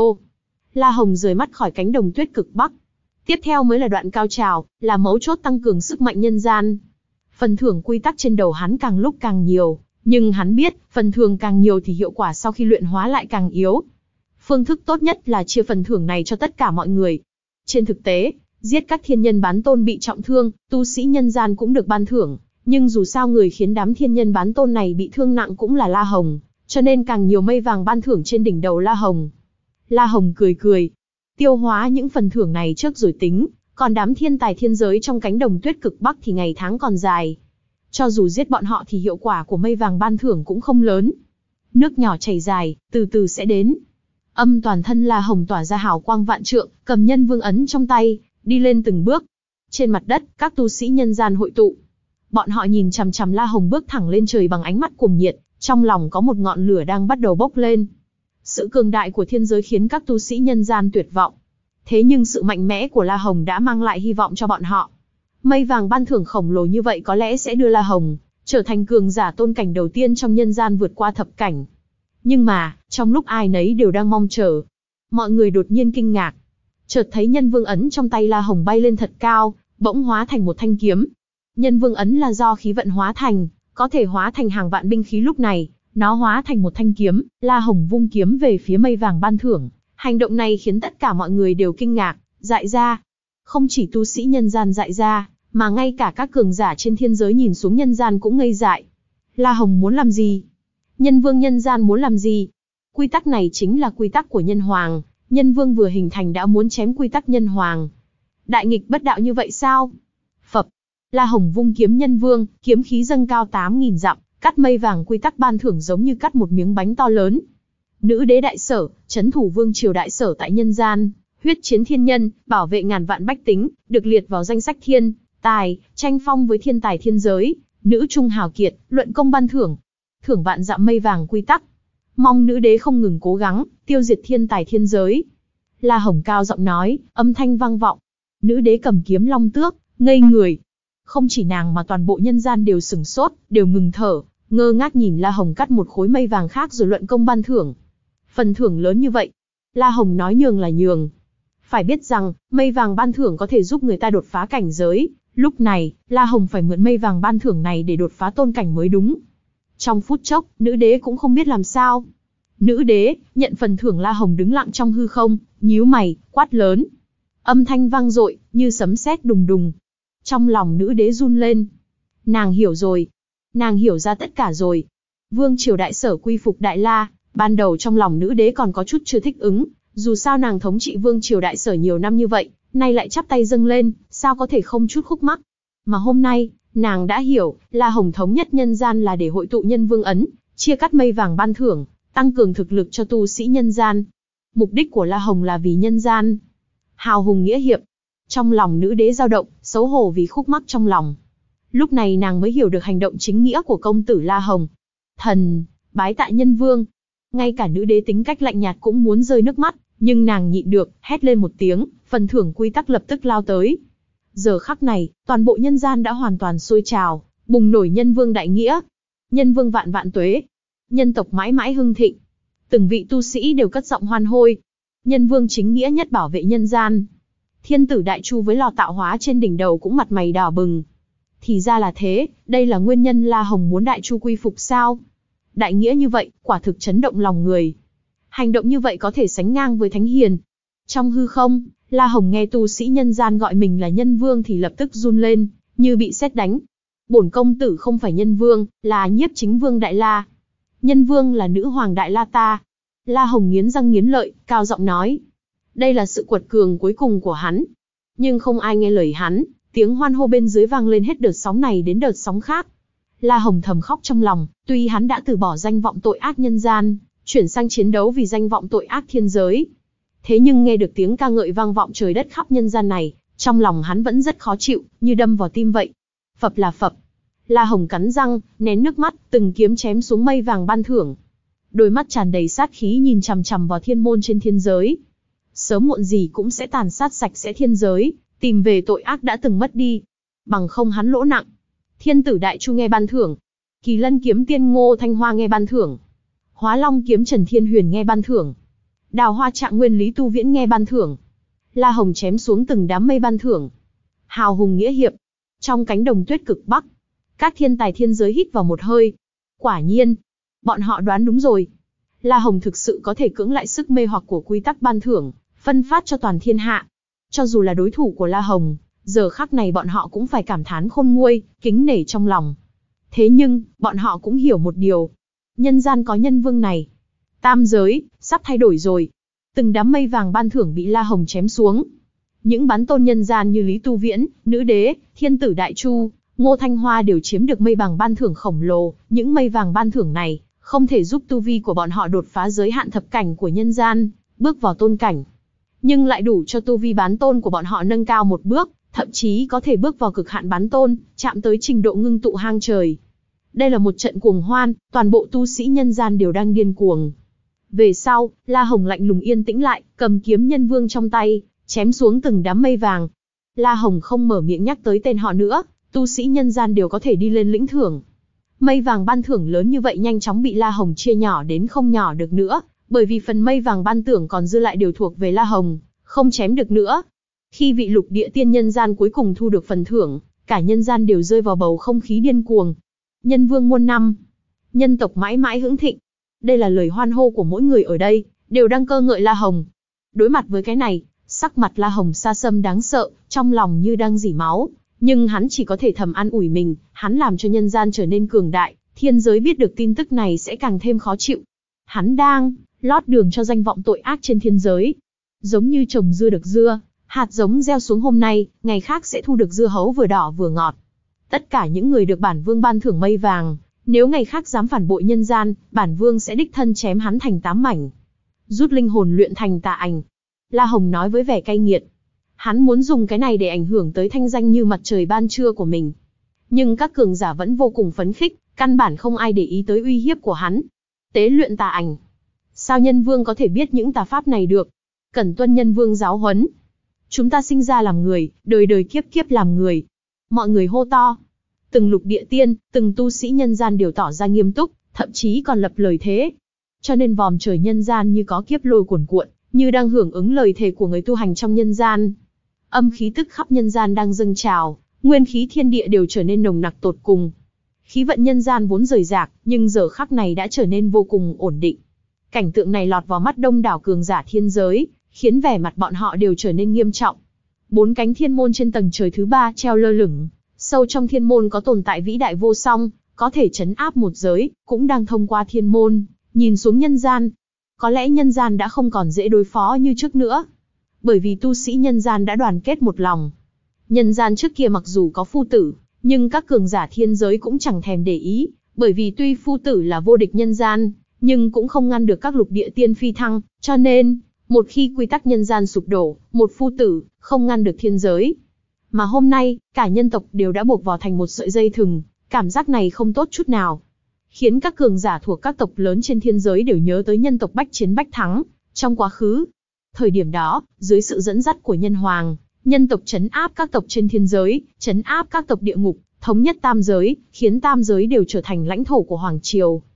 La Hồng rời mắt khỏi cánh đồng tuyết cực bắc. Tiếp theo mới là đoạn cao trào, là mấu chốt tăng cường sức mạnh nhân gian. Phần thưởng quy tắc trên đầu hắn càng lúc càng nhiều, nhưng hắn biết, phần thưởng càng nhiều thì hiệu quả sau khi luyện hóa lại càng yếu. Phương thức tốt nhất là chia phần thưởng này cho tất cả mọi người. Trên thực tế, giết các thiên nhân bán tôn bị trọng thương, tu sĩ nhân gian cũng được ban thưởng, nhưng dù sao người khiến đám thiên nhân bán tôn này bị thương nặng cũng là La Hồng, cho nên càng nhiều mây vàng ban thưởng trên đỉnh đầu La Hồng. La Hồng cười cười, tiêu hóa những phần thưởng này trước rồi tính, còn đám thiên tài thiên giới trong cánh đồng tuyết cực bắc thì ngày tháng còn dài. Cho dù giết bọn họ thì hiệu quả của mây vàng ban thưởng cũng không lớn. Nước nhỏ chảy dài, từ từ sẽ đến. Âm toàn thân La Hồng tỏa ra hào quang vạn trượng, cầm nhân vương ấn trong tay, đi lên từng bước. Trên mặt đất, các tu sĩ nhân gian hội tụ. Bọn họ nhìn chằm chằm La Hồng bước thẳng lên trời bằng ánh mắt cuồng nhiệt, trong lòng có một ngọn lửa đang bắt đầu bốc lên. Sự cường đại của thiên giới khiến các tu sĩ nhân gian tuyệt vọng. Thế nhưng sự mạnh mẽ của La Hồng đã mang lại hy vọng cho bọn họ. Mây vàng ban thưởng khổng lồ như vậy có lẽ sẽ đưa La Hồng trở thành cường giả tôn cảnh đầu tiên trong nhân gian vượt qua thập cảnh. Nhưng mà, trong lúc ai nấy đều đang mong chờ, mọi người đột nhiên kinh ngạc. Chợt thấy nhân vương ấn trong tay La Hồng bay lên thật cao, bỗng hóa thành một thanh kiếm. Nhân vương ấn là do khí vận hóa thành, có thể hóa thành hàng vạn binh khí, lúc này, nó hóa thành một thanh kiếm, La Hồng vung kiếm về phía mây vàng ban thưởng. Hành động này khiến tất cả mọi người đều kinh ngạc, dại ra. Không chỉ tu sĩ nhân gian dại ra, mà ngay cả các cường giả trên thiên giới nhìn xuống nhân gian cũng ngây dại. La Hồng muốn làm gì? Nhân vương nhân gian muốn làm gì? Quy tắc này chính là quy tắc của nhân hoàng, nhân vương vừa hình thành đã muốn chém quy tắc nhân hoàng. Đại nghịch bất đạo như vậy sao? Phập, La Hồng vung kiếm nhân vương, kiếm khí dâng cao tám nghìn dặm, cắt mây vàng quy tắc ban thưởng giống như cắt một miếng bánh to lớn. Nữ đế đại sở, trấn thủ vương triều đại sở tại nhân gian, huyết chiến thiên nhân, bảo vệ ngàn vạn bách tính, được liệt vào danh sách thiên tài, tranh phong với thiên tài thiên giới, nữ trung hào kiệt, luận công ban thưởng, thưởng vạn dặm mây vàng quy tắc. Mong nữ đế không ngừng cố gắng, tiêu diệt thiên tài thiên giới. La Hồng cao giọng nói, âm thanh vang vọng. Nữ đế cầm kiếm long tước, ngây người. Không chỉ nàng mà toàn bộ nhân gian đều sửng sốt, đều ngừng thở, ngơ ngác nhìn La Hồng cắt một khối mây vàng khác rồi luận công ban thưởng. Phần thưởng lớn như vậy, La Hồng nói nhường là nhường. Phải biết rằng, mây vàng ban thưởng có thể giúp người ta đột phá cảnh giới. Lúc này, La Hồng phải mượn mây vàng ban thưởng này để đột phá tôn cảnh mới đúng. Trong phút chốc, nữ đế cũng không biết làm sao. Nữ đế, nhận phần thưởng. La Hồng đứng lặng trong hư không, nhíu mày, quát lớn. Âm thanh vang dội, như sấm sét đùng đùng. Trong lòng nữ đế run lên. Nàng hiểu rồi. Nàng hiểu ra tất cả rồi. Vương triều đại sở quy phục Đại La, ban đầu trong lòng nữ đế còn có chút chưa thích ứng. Dù sao nàng thống trị vương triều đại sở nhiều năm như vậy, nay lại chắp tay dâng lên, sao có thể không chút khúc mắc. Mà hôm nay, nàng đã hiểu, La Hồng thống nhất nhân gian là để hội tụ nhân vương ấn, chia cắt mây vàng ban thưởng, tăng cường thực lực cho tu sĩ nhân gian. Mục đích của La Hồng là vì nhân gian. Hào hùng nghĩa hiệp. Trong lòng nữ đế dao động, xấu hổ vì khúc mắc trong lòng. Lúc này nàng mới hiểu được hành động chính nghĩa của công tử La Hồng. Thần, bái tại nhân vương. Ngay cả nữ đế tính cách lạnh nhạt cũng muốn rơi nước mắt, nhưng nàng nhịn được, hét lên một tiếng, phần thưởng quy tắc lập tức lao tới. Giờ khắc này, toàn bộ nhân gian đã hoàn toàn sôi trào, bùng nổi nhân vương đại nghĩa. Nhân vương vạn vạn tuế. Nhân tộc mãi mãi hưng thịnh. Từng vị tu sĩ đều cất giọng hoan hô. Nhân vương chính nghĩa nhất bảo vệ nhân gian. Thiên tử Đại Chu với lò tạo hóa trên đỉnh đầu cũng mặt mày đỏ bừng. Thì ra là thế, đây là nguyên nhân La Hồng muốn Đại Chu quy phục sao? Đại nghĩa như vậy, quả thực chấn động lòng người. Hành động như vậy có thể sánh ngang với thánh hiền. Trong hư không, La Hồng nghe tu sĩ nhân gian gọi mình là nhân vương thì lập tức run lên, như bị sét đánh. Bổn công tử không phải nhân vương, là Nhiếp Chính Vương Đại La. Nhân vương là nữ hoàng Đại La ta. La Hồng nghiến răng nghiến lợi, cao giọng nói. Đây là sự quật cường cuối cùng của hắn. Nhưng không ai nghe lời hắn, tiếng hoan hô bên dưới vang lên hết đợt sóng này đến đợt sóng khác. La Hồng thầm khóc trong lòng, tuy hắn đã từ bỏ danh vọng tội ác nhân gian, chuyển sang chiến đấu vì danh vọng tội ác thiên giới. Thế nhưng nghe được tiếng ca ngợi vang vọng trời đất khắp nhân gian này, trong lòng hắn vẫn rất khó chịu, như đâm vào tim vậy. Phập là phập. La Hồng cắn răng, nén nước mắt, từng kiếm chém xuống mây vàng ban thưởng. Đôi mắt tràn đầy sát khí nhìn chằm chằm vào thiên môn trên thiên giới. Sớm muộn gì cũng sẽ tàn sát sạch sẽ thiên giới, tìm về tội ác đã từng mất đi. Bằng không hắn lỗ nặng. Thiên tử Đại Chu nghe ban thưởng. Kỳ Lân kiếm tiên Ngô Thanh Hoa nghe ban thưởng. Hóa Long kiếm Trần Thiên Huyền nghe ban thưởng. Đào Hoa Trạng Nguyên Lý Tu Viễn nghe ban thưởng. La Hồng chém xuống từng đám mây ban thưởng. Hào hùng nghĩa hiệp. Trong cánh đồng tuyết cực Bắc, các thiên tài thiên giới hít vào một hơi. Quả nhiên, bọn họ đoán đúng rồi. La Hồng thực sự có thể cưỡng lại sức mê hoặc của quy tắc ban thưởng, phân phát cho toàn thiên hạ. Cho dù là đối thủ của La Hồng, giờ khắc này bọn họ cũng phải cảm thán khôn nguôi, kính nể trong lòng. Thế nhưng, bọn họ cũng hiểu một điều. Nhân gian có nhân vương này. Tam giới, sắp thay đổi rồi. Từng đám mây vàng ban thưởng bị La Hồng chém xuống. Những bán tôn nhân gian như Lý Tu Viễn, Nữ Đế, Thiên tử Đại Chu, Ngô Thanh Hoa đều chiếm được mây vàng ban thưởng khổng lồ. Những mây vàng ban thưởng này, không thể giúp tu vi của bọn họ đột phá giới hạn thập cảnh của nhân gian, bước vào tôn cảnh. Nhưng lại đủ cho tu vi bán tôn của bọn họ nâng cao một bước, thậm chí có thể bước vào cực hạn bán tôn, chạm tới trình độ ngưng tụ hang trời. Đây là một trận cuồng hoan, toàn bộ tu sĩ nhân gian đều đang điên cuồng. Về sau, La Hồng lạnh lùng yên tĩnh lại, cầm kiếm nhân vương trong tay, chém xuống từng đám mây vàng. La Hồng không mở miệng nhắc tới tên họ nữa, tu sĩ nhân gian đều có thể đi lên lĩnh thưởng. Mây vàng ban thưởng lớn như vậy nhanh chóng bị La Hồng chia nhỏ đến không nhỏ được nữa, bởi vì phần mây vàng ban thưởng còn dư lại đều thuộc về La Hồng, không chém được nữa. Khi vị lục địa tiên nhân gian cuối cùng thu được phần thưởng, cả nhân gian đều rơi vào bầu không khí điên cuồng. Nhân vương muôn năm, nhân tộc mãi mãi hững thịnh. Đây là lời hoan hô của mỗi người ở đây, đều đang ca ngợi La Hồng. Đối mặt với cái này, sắc mặt La Hồng xa xăm đáng sợ, trong lòng như đang rỉ máu. Nhưng hắn chỉ có thể thầm an ủi mình, hắn làm cho nhân gian trở nên cường đại, thiên giới biết được tin tức này sẽ càng thêm khó chịu. Hắn đang lót đường cho danh vọng tội ác trên thiên giới. Giống như trồng dưa được dưa, hạt giống gieo xuống hôm nay, ngày khác sẽ thu được dưa hấu vừa đỏ vừa ngọt. Tất cả những người được bản vương ban thưởng mây vàng, nếu ngày khác dám phản bội nhân gian, bản vương sẽ đích thân chém hắn thành tám mảnh. Rút linh hồn luyện thành tà ảnh. La Hồng nói với vẻ cay nghiệt. Hắn muốn dùng cái này để ảnh hưởng tới thanh danh như mặt trời ban trưa của mình. Nhưng các cường giả vẫn vô cùng phấn khích, căn bản không ai để ý tới uy hiếp của hắn. Tế luyện tà ảnh. Sao nhân vương có thể biết những tà pháp này được? Cần tuân nhân vương giáo huấn. Chúng ta sinh ra làm người, đời đời kiếp kiếp làm người. Mọi người hô to. Từng lục địa tiên, từng tu sĩ nhân gian đều tỏ ra nghiêm túc, thậm chí còn lập lời thế. Cho nên vòm trời nhân gian như có kiếp lôi cuồn cuộn, như đang hưởng ứng lời thề của người tu hành trong nhân gian. Âm khí tức khắp nhân gian đang dâng trào, nguyên khí thiên địa đều trở nên nồng nặc tột cùng. Khí vận nhân gian vốn rời rạc, nhưng giờ khắc này đã trở nên vô cùng ổn định. Cảnh tượng này lọt vào mắt đông đảo cường giả thiên giới, khiến vẻ mặt bọn họ đều trở nên nghiêm trọng. Bốn cánh thiên môn trên tầng trời thứ ba treo lơ lửng, sâu trong thiên môn có tồn tại vĩ đại vô song, có thể trấn áp một giới, cũng đang thông qua thiên môn, nhìn xuống nhân gian. Có lẽ nhân gian đã không còn dễ đối phó như trước nữa, bởi vì tu sĩ nhân gian đã đoàn kết một lòng. Nhân gian trước kia mặc dù có phu tử, nhưng các cường giả thiên giới cũng chẳng thèm để ý, bởi vì tuy phu tử là vô địch nhân gian, nhưng cũng không ngăn được các lục địa tiên phi thăng, cho nên, một khi quy tắc nhân gian sụp đổ, một phu tử, không ngăn được thiên giới. Mà hôm nay, cả nhân tộc đều đã buộc vào thành một sợi dây thừng, cảm giác này không tốt chút nào. Khiến các cường giả thuộc các tộc lớn trên thiên giới đều nhớ tới nhân tộc bách chiến bách thắng, trong quá khứ. Thời điểm đó, dưới sự dẫn dắt của nhân hoàng, nhân tộc trấn áp các tộc trên thiên giới, trấn áp các tộc địa ngục, thống nhất tam giới, khiến tam giới đều trở thành lãnh thổ của hoàng triều.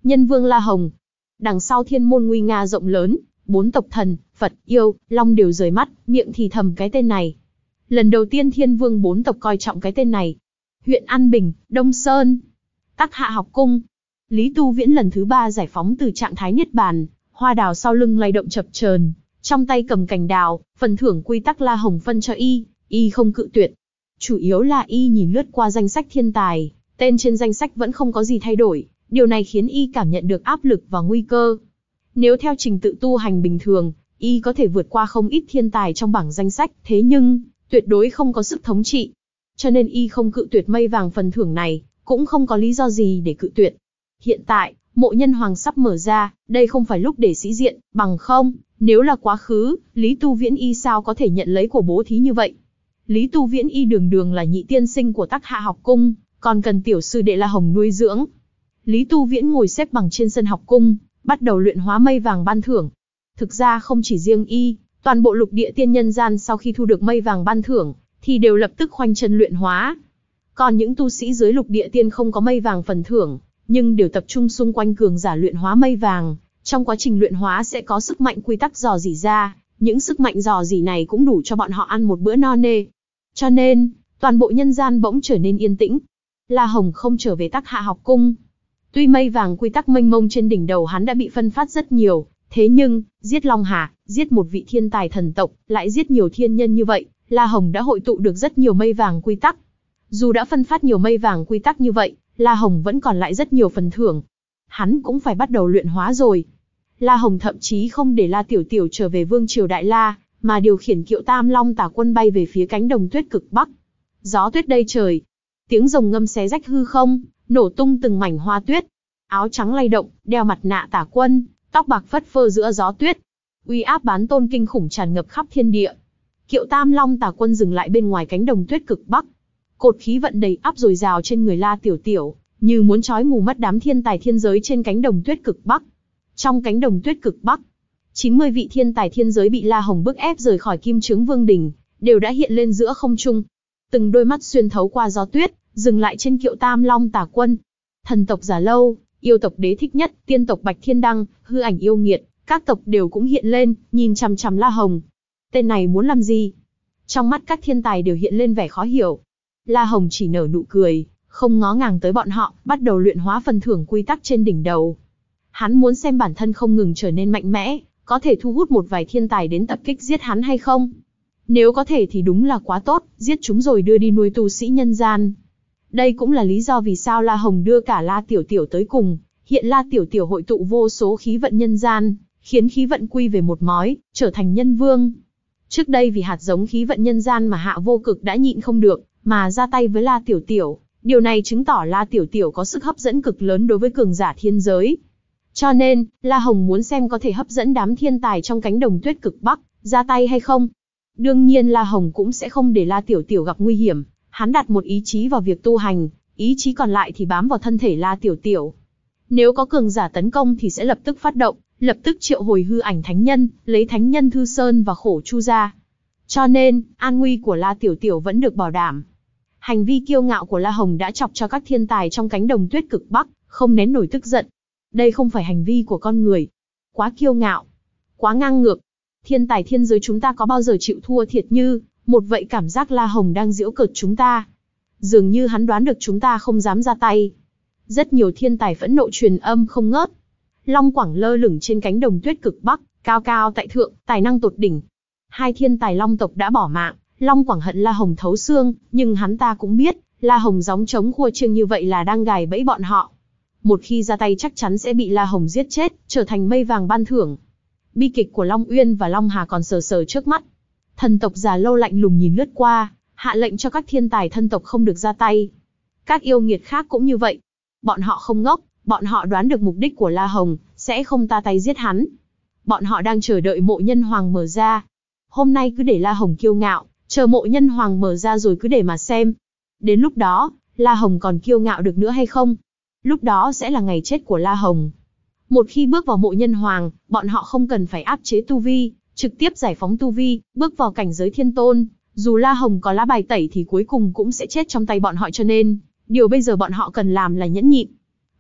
Nhân vương La Hồng. Đằng sau thiên môn nguy nga rộng lớn, bốn tộc thần, Phật, yêu, Long đều rời mắt, miệng thì thầm cái tên này. Lần đầu tiên thiên vương bốn tộc coi trọng cái tên này. Huyện An Bình, Đông Sơn. Tắc Hạ học cung. Lý Tu Viễn lần thứ ba giải phóng từ trạng thái niết bàn, hoa đào sau lưng lay động chập chờn, trong tay cầm cành đào, phần thưởng quy tắc La Hồng phân cho y, y không cự tuyệt. Chủ yếu là y nhìn lướt qua danh sách thiên tài, tên trên danh sách vẫn không có gì thay đổi, điều này khiến y cảm nhận được áp lực và nguy cơ. Nếu theo trình tự tu hành bình thường, y có thể vượt qua không ít thiên tài trong bảng danh sách, thế nhưng, tuyệt đối không có sức thống trị. Cho nên y không cự tuyệt mây vàng phần thưởng này, cũng không có lý do gì để cự tuyệt. Hiện tại, mộ nhân hoàng sắp mở ra, đây không phải lúc để sĩ diện, bằng không, nếu là quá khứ, Lý Tu Viễn y sao có thể nhận lấy của bố thí như vậy. Lý Tu Viễn y đường đường là nhị tiên sinh của Tắc Hạ học cung, còn cần tiểu sư đệ La Hồng nuôi dưỡng. Lý Tu Viễn ngồi xếp bằng trên sân học cung, bắt đầu luyện hóa mây vàng ban thưởng. Thực ra không chỉ riêng y, toàn bộ lục địa tiên nhân gian sau khi thu được mây vàng ban thưởng, thì đều lập tức khoanh chân luyện hóa. Còn những tu sĩ dưới lục địa tiên không có mây vàng phần thưởng, nhưng đều tập trung xung quanh cường giả luyện hóa mây vàng. Trong quá trình luyện hóa sẽ có sức mạnh quy tắc dò dỉ ra, những sức mạnh dò dỉ này cũng đủ cho bọn họ ăn một bữa no nê. Cho nên, toàn bộ nhân gian bỗng trở nên yên tĩnh. La Hồng không trở về Tắc Hạ học cung. Tuy mây vàng quy tắc mênh mông trên đỉnh đầu hắn đã bị phân phát rất nhiều, thế nhưng, giết Long Hà, giết một vị thiên tài thần tộc, lại giết nhiều thiên nhân như vậy, La Hồng đã hội tụ được rất nhiều mây vàng quy tắc. Dù đã phân phát nhiều mây vàng quy tắc như vậy, La Hồng vẫn còn lại rất nhiều phần thưởng. Hắn cũng phải bắt đầu luyện hóa rồi. La Hồng thậm chí không để La Tiểu Tiểu trở về Vương Triều Đại La, mà điều khiển Kiệu Tam Long Tả Quân bay về phía cánh đồng tuyết cực bắc. Gió tuyết đầy trời, tiếng rồng ngâm xé rách hư không, nổ tung từng mảnh hoa tuyết. Áo trắng lay động, đeo mặt nạ Tả Quân, tóc bạc phất phơ giữa gió tuyết. Uy áp bán tôn kinh khủng tràn ngập khắp thiên địa. Kiệu Tam Long Tả Quân dừng lại bên ngoài cánh đồng tuyết cực bắc. Cột khí vận đầy áp dồi dào trên người La Tiểu Tiểu, như muốn trói mù mắt đám thiên tài thiên giới trên cánh đồng tuyết cực bắc. Trong cánh đồng tuyết cực bắc, chín mươi vị thiên tài thiên giới bị La Hồng bức ép rời khỏi Kim Chướng Vương Đình, đều đã hiện lên giữa không trung. Từng đôi mắt xuyên thấu qua gió tuyết, dừng lại trên Kiệu Tam Long Tả Quân. Thần tộc Già Lâu, yêu tộc Đế Thích Nhất, tiên tộc Bạch Thiên Đăng, hư ảnh yêu nghiệt, các tộc đều cũng hiện lên, nhìn chằm chằm La Hồng. Tên này muốn làm gì? Trong mắt các thiên tài đều hiện lên vẻ khó hiểu. La Hồng chỉ nở nụ cười, không ngó ngàng tới bọn họ, bắt đầu luyện hóa phần thưởng quy tắc trên đỉnh đầu. Hắn muốn xem bản thân không ngừng trở nên mạnh mẽ, có thể thu hút một vài thiên tài đến tập kích giết hắn hay không. Nếu có thể thì đúng là quá tốt, giết chúng rồi đưa đi nuôi tu sĩ nhân gian. Đây cũng là lý do vì sao La Hồng đưa cả La Tiểu Tiểu tới cùng. Hiện La Tiểu Tiểu hội tụ vô số khí vận nhân gian, khiến khí vận quy về một mối, trở thành nhân vương. Trước đây vì hạt giống khí vận nhân gian mà Hạ Vô Cực đã nhịn không được, mà ra tay với La Tiểu Tiểu. Điều này chứng tỏ La Tiểu Tiểu có sức hấp dẫn cực lớn đối với cường giả thiên giới. Cho nên, La Hồng muốn xem có thể hấp dẫn đám thiên tài trong cánh đồng tuyết cực bắc, ra tay hay không. Đương nhiên La Hồng cũng sẽ không để La Tiểu Tiểu gặp nguy hiểm. Hắn đặt một ý chí vào việc tu hành, ý chí còn lại thì bám vào thân thể La Tiểu Tiểu. Nếu có cường giả tấn công thì sẽ lập tức phát động, lập tức triệu hồi hư ảnh thánh nhân, lấy thánh nhân Thư Sơn và Khổ Chu ra. Cho nên, an nguy của La Tiểu Tiểu vẫn được bảo đảm. Hành vi kiêu ngạo của La Hồng đã chọc cho các thiên tài trong cánh đồng tuyết cực bắc, không nén nổi tức giận. Đây không phải hành vi của con người. Quá kiêu ngạo. Quá ngang ngược. Thiên tài thiên giới chúng ta có bao giờ chịu thua thiệt như, một vậy cảm giác La Hồng đang giễu cợt chúng ta. Dường như hắn đoán được chúng ta không dám ra tay. Rất nhiều thiên tài phẫn nộ truyền âm không ngớt. Long Quảng lơ lửng trên cánh đồng tuyết cực bắc, cao cao tại thượng, tài năng tột đỉnh. Hai thiên tài Long tộc đã bỏ mạng, Long Quảng hận La Hồng thấu xương, nhưng hắn ta cũng biết, La Hồng gióng trống khua chiêng như vậy là đang gài bẫy bọn họ. Một khi ra tay chắc chắn sẽ bị La Hồng giết chết, trở thành mây vàng ban thưởng. Bi kịch của Long Uyên và Long Hà còn sờ sờ trước mắt. Thần tộc Già Lâu lạnh lùng nhìn lướt qua, hạ lệnh cho các thiên tài thân tộc không được ra tay. Các yêu nghiệt khác cũng như vậy. Bọn họ không ngốc, bọn họ đoán được mục đích của La Hồng, sẽ không ta tay giết hắn. Bọn họ đang chờ đợi mộ nhân hoàng mở ra. Hôm nay cứ để La Hồng kiêu ngạo, chờ mộ nhân hoàng mở ra rồi cứ để mà xem. Đến lúc đó, La Hồng còn kiêu ngạo được nữa hay không? Lúc đó sẽ là ngày chết của La Hồng. Một khi bước vào mộ nhân hoàng, bọn họ không cần phải áp chế tu vi, trực tiếp giải phóng tu vi, bước vào cảnh giới thiên tôn. Dù La Hồng có lá bài tẩy thì cuối cùng cũng sẽ chết trong tay bọn họ, cho nên, điều bây giờ bọn họ cần làm là nhẫn nhịn.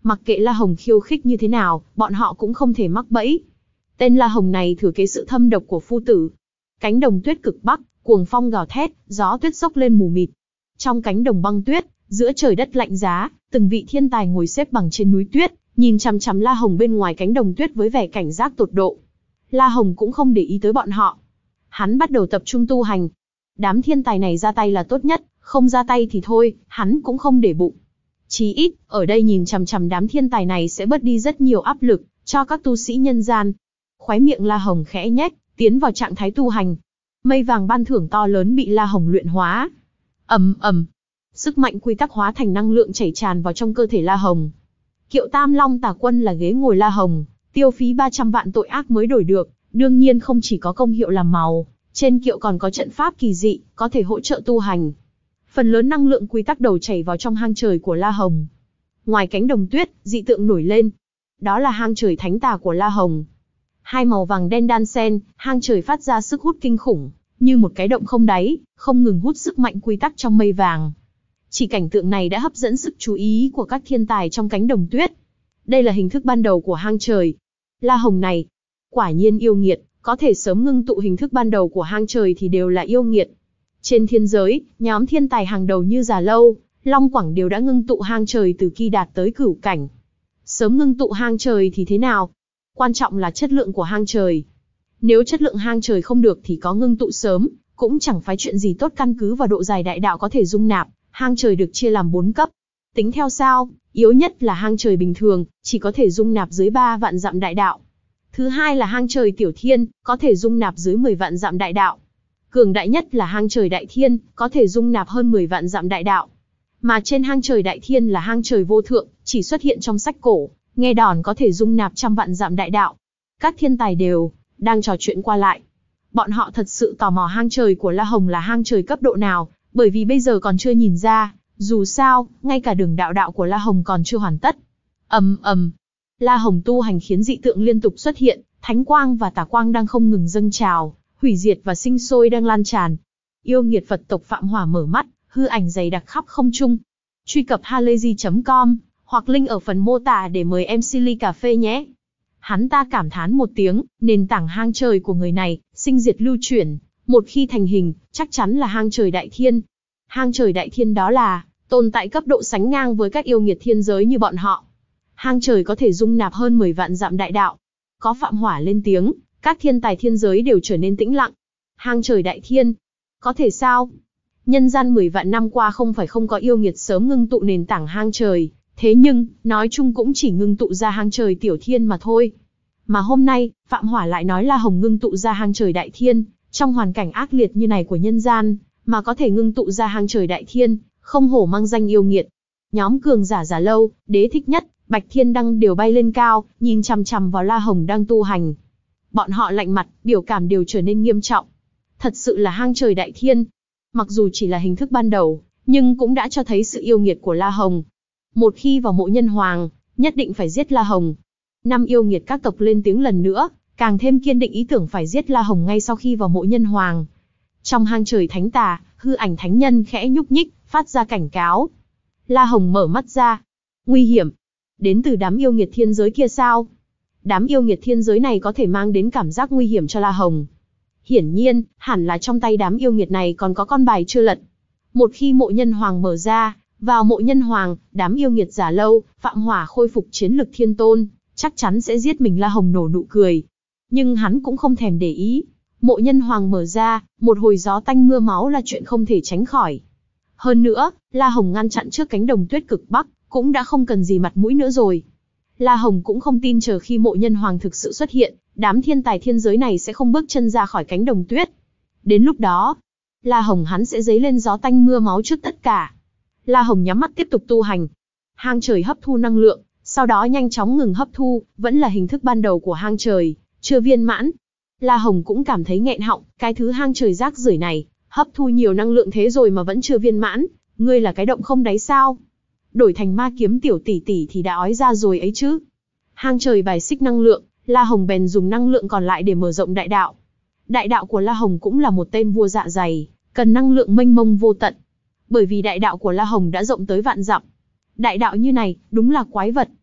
Mặc kệ La Hồng khiêu khích như thế nào, bọn họ cũng không thể mắc bẫy. Tên La Hồng này thừa kế sự thâm độc của phu tử. Cánh đồng tuyết cực bắc, cuồng phong gào thét, gió tuyết xốc lên mù mịt. Trong cánh đồng băng tuyết, giữa trời đất lạnh giá, từng vị thiên tài ngồi xếp bằng trên núi tuyết, nhìn chằm chằm La Hồng bên ngoài cánh đồng tuyết với vẻ cảnh giác tột độ. La Hồng cũng không để ý tới bọn họ. Hắn bắt đầu tập trung tu hành. Đám thiên tài này ra tay là tốt nhất, không ra tay thì thôi, hắn cũng không để bụng. Chí ít, ở đây nhìn chằm chằm đám thiên tài này sẽ bớt đi rất nhiều áp lực cho các tu sĩ nhân gian. Khóe miệng La Hồng khẽ nhếch, tiến vào trạng thái tu hành. Mây vàng ban thưởng to lớn bị La Hồng luyện hóa. Ầm ầm, sức mạnh quy tắc hóa thành năng lượng chảy tràn vào trong cơ thể La Hồng. Kiệu Tam Long Tà Quân là ghế ngồi La Hồng, tiêu phí ba trăm vạn tội ác mới đổi được, đương nhiên không chỉ có công hiệu làm màu, trên kiệu còn có trận pháp kỳ dị, có thể hỗ trợ tu hành. Phần lớn năng lượng quy tắc đầu chảy vào trong hang trời của La Hồng. Ngoài cánh đồng tuyết, dị tượng nổi lên. Đó là hang trời thánh tà của La Hồng. Hai màu vàng đen đan xen, hang trời phát ra sức hút kinh khủng, như một cái động không đáy, không ngừng hút sức mạnh quy tắc trong mây vàng. Chỉ cảnh tượng này đã hấp dẫn sức chú ý của các thiên tài trong cánh đồng tuyết. Đây là hình thức ban đầu của hang trời. La Hồng này, quả nhiên yêu nghiệt, có thể sớm ngưng tụ hình thức ban đầu của hang trời thì đều là yêu nghiệt. Trên thiên giới, nhóm thiên tài hàng đầu như Già Lâu, Long Quảng đều đã ngưng tụ hang trời từ khi đạt tới cửu cảnh. Sớm ngưng tụ hang trời thì thế nào? Quan trọng là chất lượng của hang trời. Nếu chất lượng hang trời không được thì có ngưng tụ sớm, cũng chẳng phải chuyện gì tốt. Căn cứ vào độ dài đại đạo có thể dung nạp, hang trời được chia làm bốn cấp. Tính theo sao, yếu nhất là hang trời bình thường, chỉ có thể dung nạp dưới ba vạn dặm đại đạo. Thứ hai là hang trời tiểu thiên, có thể dung nạp dưới mười vạn dặm đại đạo. Cường đại nhất là hang trời đại thiên, có thể dung nạp hơn mười vạn dặm đại đạo. Mà trên hang trời đại thiên là hang trời vô thượng, chỉ xuất hiện trong sách cổ, nghe đồn có thể dung nạp trăm vạn dặm đại đạo. Các thiên tài đều đang trò chuyện qua lại. Bọn họ thật sự tò mò hang trời của La Hồng là hang trời cấp độ nào, bởi vì bây giờ còn chưa nhìn ra, dù sao, ngay cả đường đạo đạo của La Hồng còn chưa hoàn tất. Ầm ầm, La Hồng tu hành khiến dị tượng liên tục xuất hiện, thánh quang và tà quang đang không ngừng dâng trào, hủy diệt và sinh sôi đang lan tràn. Yêu nghiệt Phật tộc Phạm Hỏa mở mắt, hư ảnh dày đặc khắp không trung. Truy cập halayzi chấm com hoặc link ở phần mô tả để mời em xê ly cà phê nhé. Hắn ta cảm thán một tiếng, nền tảng hang trời của người này, sinh diệt lưu chuyển, một khi thành hình, chắc chắn là hang trời đại thiên. Hang trời đại thiên đó là tồn tại cấp độ sánh ngang với các yêu nghiệt thiên giới như bọn họ. Hang trời có thể dung nạp hơn mười vạn dặm đại đạo. Có Phạm Hỏa lên tiếng, các thiên tài thiên giới đều trở nên tĩnh lặng. Hang trời đại thiên, có thể sao? Nhân gian mười vạn năm qua không phải không có yêu nghiệt sớm ngưng tụ nền tảng hang trời, thế nhưng, nói chung cũng chỉ ngưng tụ ra hang trời tiểu thiên mà thôi. Mà hôm nay, Phạm Hỏa lại nói La Hồng ngưng tụ ra hang trời đại thiên, trong hoàn cảnh ác liệt như này của nhân gian, mà có thể ngưng tụ ra hang trời đại thiên, không hổ mang danh yêu nghiệt. Nhóm cường giả Già Lâu, Đế Thích Nhất, Bạch Thiên Đăng đều bay lên cao, nhìn chằm chằm vào La Hồng đang tu hành. Bọn họ lạnh mặt, biểu cảm đều trở nên nghiêm trọng. Thật sự là hang trời đại thiên. Mặc dù chỉ là hình thức ban đầu, nhưng cũng đã cho thấy sự yêu nghiệt của La Hồng. Một khi vào mộ nhân hoàng, nhất định phải giết La Hồng. Năm yêu nghiệt các tộc lên tiếng lần nữa, càng thêm kiên định ý tưởng phải giết La Hồng ngay sau khi vào mộ nhân hoàng. Trong hang trời thánh tà, hư ảnh thánh nhân khẽ nhúc nhích, phát ra cảnh cáo. La Hồng mở mắt ra. Nguy hiểm. Đến từ đám yêu nghiệt thiên giới kia sao? Đám yêu nghiệt thiên giới này có thể mang đến cảm giác nguy hiểm cho La Hồng. Hiển nhiên, hẳn là trong tay đám yêu nghiệt này còn có con bài chưa lật. Một khi mộ nhân hoàng mở ra, vào mộ nhân hoàng, đám yêu nghiệt Già Lâu, Phạm Hỏa khôi phục chiến lực thiên tôn, chắc chắn sẽ giết mình. La Hồng nổ nụ cười. Nhưng hắn cũng không thèm để ý. Mộ nhân hoàng mở ra, một hồi gió tanh mưa máu là chuyện không thể tránh khỏi. Hơn nữa, La Hồng ngăn chặn trước cánh đồng tuyết cực bắc, cũng đã không cần gì mặt mũi nữa rồi. La Hồng cũng không tin chờ khi mộ nhân hoàng thực sự xuất hiện, đám thiên tài thiên giới này sẽ không bước chân ra khỏi cánh đồng tuyết. Đến lúc đó, La Hồng hắn sẽ dấy lên gió tanh mưa máu trước tất cả. La Hồng nhắm mắt tiếp tục tu hành. Hang trời hấp thu năng lượng, sau đó nhanh chóng ngừng hấp thu, vẫn là hình thức ban đầu của hang trời, chưa viên mãn. La Hồng cũng cảm thấy nghẹn họng, cái thứ hang trời rác rưởi này, hấp thu nhiều năng lượng thế rồi mà vẫn chưa viên mãn, ngươi là cái động không đáy sao? Đổi thành ma kiếm tiểu tỷ tỷ thì đã ói ra rồi ấy chứ. Hang trời bài xích năng lượng, La Hồng bèn dùng năng lượng còn lại để mở rộng đại đạo. Đại đạo của La Hồng cũng là một tên vua dạ dày, cần năng lượng mênh mông vô tận. Bởi vì đại đạo của La Hồng đã rộng tới vạn dặm. Đại đạo như này, đúng là quái vật.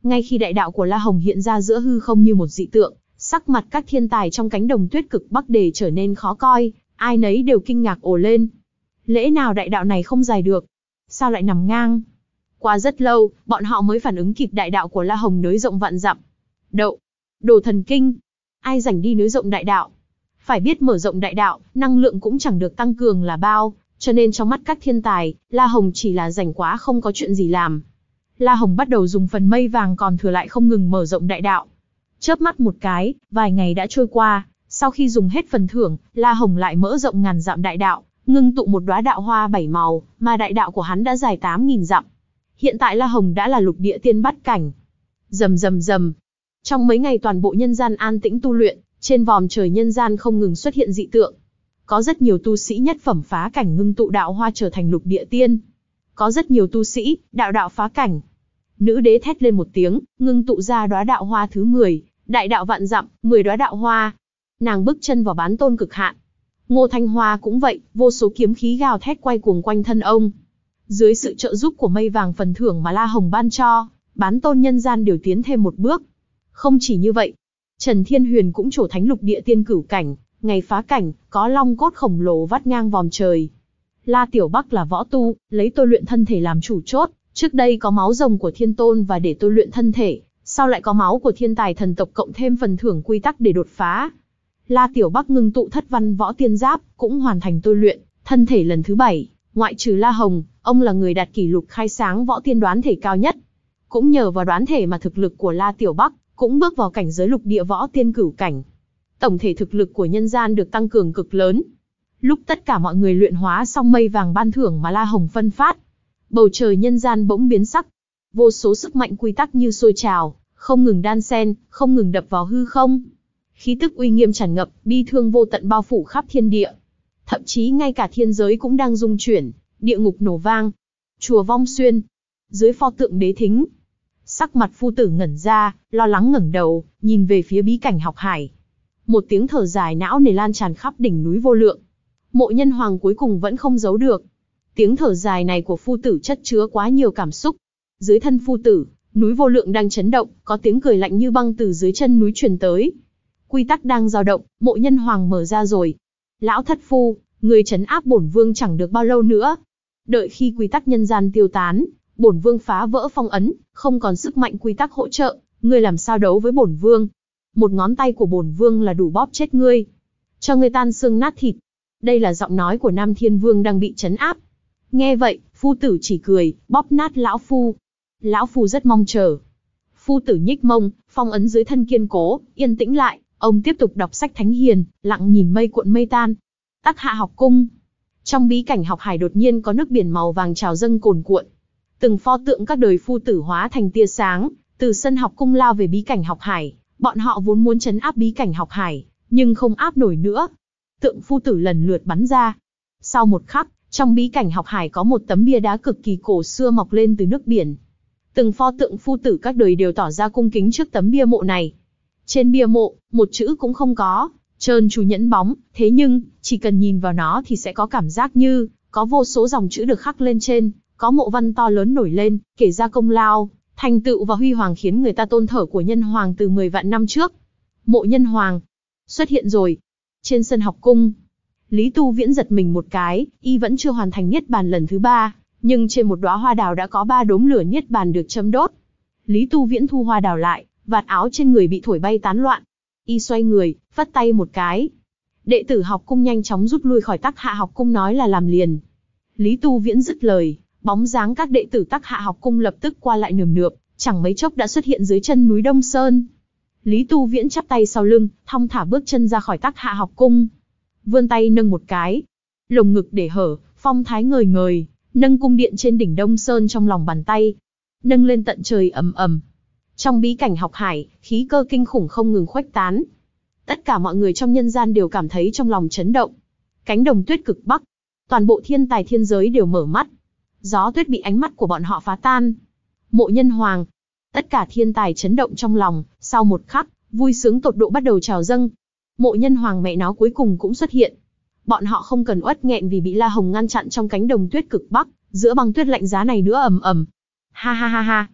Ngay khi đại đạo của La Hồng hiện ra giữa hư không như một dị tượng, sắc mặt các thiên tài trong cánh đồng tuyết cực Bắc Đề trở nên khó coi, ai nấy đều kinh ngạc ồ lên. Lẽ nào đại đạo này không dài được? Sao lại nằm ngang? Qua rất lâu, bọn họ mới phản ứng kịp đại đạo của La Hồng nới rộng vạn dặm. Đậu, đồ thần kinh, ai rảnh đi nới rộng đại đạo? Phải biết mở rộng đại đạo, năng lượng cũng chẳng được tăng cường là bao, cho nên trong mắt các thiên tài, La Hồng chỉ là rảnh quá không có chuyện gì làm. La Hồng bắt đầu dùng phần mây vàng còn thừa lại không ngừng mở rộng đại đạo. Chớp mắt một cái, vài ngày đã trôi qua, sau khi dùng hết phần thưởng, La Hồng lại mở rộng ngàn dặm đại đạo, ngưng tụ một đóa đạo hoa bảy màu, mà đại đạo của hắn đã dài tám nghìn dặm. Hiện tại La Hồng đã là lục địa tiên bát cảnh. Rầm rầm rầm. Trong mấy ngày toàn bộ nhân gian an tĩnh tu luyện, trên vòm trời nhân gian không ngừng xuất hiện dị tượng. Có rất nhiều tu sĩ nhất phẩm phá cảnh ngưng tụ đạo hoa trở thành lục địa tiên. Có rất nhiều tu sĩ, đạo đạo phá cảnh. Nữ đế thét lên một tiếng, ngưng tụ ra đóa đạo hoa thứ mười, đại đạo vạn dặm, mười đóa đạo hoa. Nàng bước chân vào bán tôn cực hạn. Ngô Thanh Hoa cũng vậy, vô số kiếm khí gào thét quay cuồng quanh thân ông. Dưới sự trợ giúp của mây vàng phần thưởng mà La Hồng ban cho, bán tôn nhân gian đều tiến thêm một bước. Không chỉ như vậy, Trần Thiên Huyền cũng trổ thánh lục địa tiên cửu cảnh, ngày phá cảnh, có long cốt khổng lồ vắt ngang vòm trời. La Tiểu Bắc là võ tu, lấy tôi luyện thân thể làm chủ chốt, trước đây có máu rồng của thiên tôn và để tôi luyện thân thể, sau lại có máu của thiên tài thần tộc cộng thêm phần thưởng quy tắc để đột phá. La Tiểu Bắc ngưng tụ thất văn võ tiên giáp, cũng hoàn thành tôi luyện thân thể lần thứ bảy, ngoại trừ La Hồng, ông là người đạt kỷ lục khai sáng võ tiên đoán thể cao nhất. Cũng nhờ vào đoán thể mà thực lực của La Tiểu Bắc cũng bước vào cảnh giới lục địa võ tiên cửu cảnh. Tổng thể thực lực của nhân gian được tăng cường cực lớn. Lúc tất cả mọi người luyện hóa xong mây vàng ban thưởng mà La Hồng phân phát, bầu trời nhân gian bỗng biến sắc. Vô số sức mạnh quy tắc như sôi trào, không ngừng đan xen, không ngừng đập vào hư không. Khí tức uy nghiêm tràn ngập, bi thương vô tận bao phủ khắp thiên địa. Thậm chí ngay cả thiên giới cũng đang rung chuyển, địa ngục nổ vang. Chùa Vong Xuyên, dưới pho tượng đế thính, sắc mặt phu tử ngẩn ra, lo lắng ngẩng đầu, nhìn về phía bí cảnh học hải. Một tiếng thở dài não nề lan tràn khắp đỉnh núi vô lượng. Mộ Nhân Hoàng cuối cùng vẫn không giấu được. Tiếng thở dài này của phu tử chất chứa quá nhiều cảm xúc. Dưới thân phu tử, núi vô lượng đang chấn động, có tiếng cười lạnh như băng từ dưới chân núi truyền tới. Quy tắc đang dao động, Mộ Nhân Hoàng mở ra rồi. Lão thất phu, người trấn áp bổn vương chẳng được bao lâu nữa. Đợi khi quy tắc nhân gian tiêu tán, bổn vương phá vỡ phong ấn, không còn sức mạnh quy tắc hỗ trợ, ngươi làm sao đấu với bổn vương? Một ngón tay của bổn vương là đủ bóp chết ngươi, cho ngươi tan xương nát thịt. Đây là giọng nói của Nam Thiên Vương đang bị trấn áp. Nghe vậy, phu tử chỉ cười, bóp nát lão phu. Lão phu rất mong chờ. Phu tử nhích mông, phong ấn dưới thân kiên cố, yên tĩnh lại, ông tiếp tục đọc sách thánh hiền, lặng nhìn mây cuộn mây tan. Tắc Hạ học cung. Trong bí cảnh học hải đột nhiên có nước biển màu vàng trào dâng cuồn cuộn. Từng pho tượng các đời phu tử hóa thành tia sáng, từ sân học cung lao về bí cảnh học hải. Bọn họ vốn muốn trấn áp bí cảnh học hải, nhưng không áp nổi nữa. Tượng phu tử lần lượt bắn ra. Sau một khắc, trong bí cảnh học hải có một tấm bia đá cực kỳ cổ xưa mọc lên từ nước biển. Từng pho tượng phu tử các đời đều tỏ ra cung kính trước tấm bia mộ này. Trên bia mộ, một chữ cũng không có, trơn tru nhẫn bóng, thế nhưng, chỉ cần nhìn vào nó thì sẽ có cảm giác như, có vô số dòng chữ được khắc lên trên, có mộ văn to lớn nổi lên, kể ra công lao, thành tựu và huy hoàng khiến người ta tôn thờ của nhân hoàng từ mười vạn năm trước. Mộ nhân hoàng xuất hiện rồi. Trên sân học cung, Lý Tu Viễn giật mình một cái, y vẫn chưa hoàn thành niết bàn lần thứ ba, nhưng trên một đóa hoa đào đã có ba đốm lửa niết bàn được châm đốt. Lý Tu Viễn thu hoa đào lại, vạt áo trên người bị thổi bay tán loạn. Y xoay người, vắt tay một cái. Đệ tử học cung nhanh chóng rút lui khỏi Tắc Hạ học cung nói là làm liền. Lý Tu Viễn dứt lời, bóng dáng các đệ tử Tắc Hạ học cung lập tức qua lại nườm nượp, chẳng mấy chốc đã xuất hiện dưới chân núi Đông Sơn. Lý Tu Viễn chắp tay sau lưng, thong thả bước chân ra khỏi Tắc Hạ học cung. Vươn tay nâng một cái, lồng ngực để hở, phong thái ngời ngời, nâng cung điện trên đỉnh Đông Sơn trong lòng bàn tay, nâng lên tận trời ầm ầm. Trong bí cảnh học hải, khí cơ kinh khủng không ngừng khuếch tán. Tất cả mọi người trong nhân gian đều cảm thấy trong lòng chấn động. Cánh đồng tuyết cực Bắc, toàn bộ thiên tài thiên giới đều mở mắt. Gió tuyết bị ánh mắt của bọn họ phá tan. Mộ nhân hoàng, tất cả thiên tài chấn động trong lòng, sau một khắc, vui sướng tột độ bắt đầu trào dâng. Mộ nhân hoàng mẹ nó cuối cùng cũng xuất hiện. Bọn họ không cần uất nghẹn vì bị La Hồng ngăn chặn trong cánh đồng tuyết cực Bắc, giữa băng tuyết lạnh giá này nữa ầm ầm. Ha ha ha ha.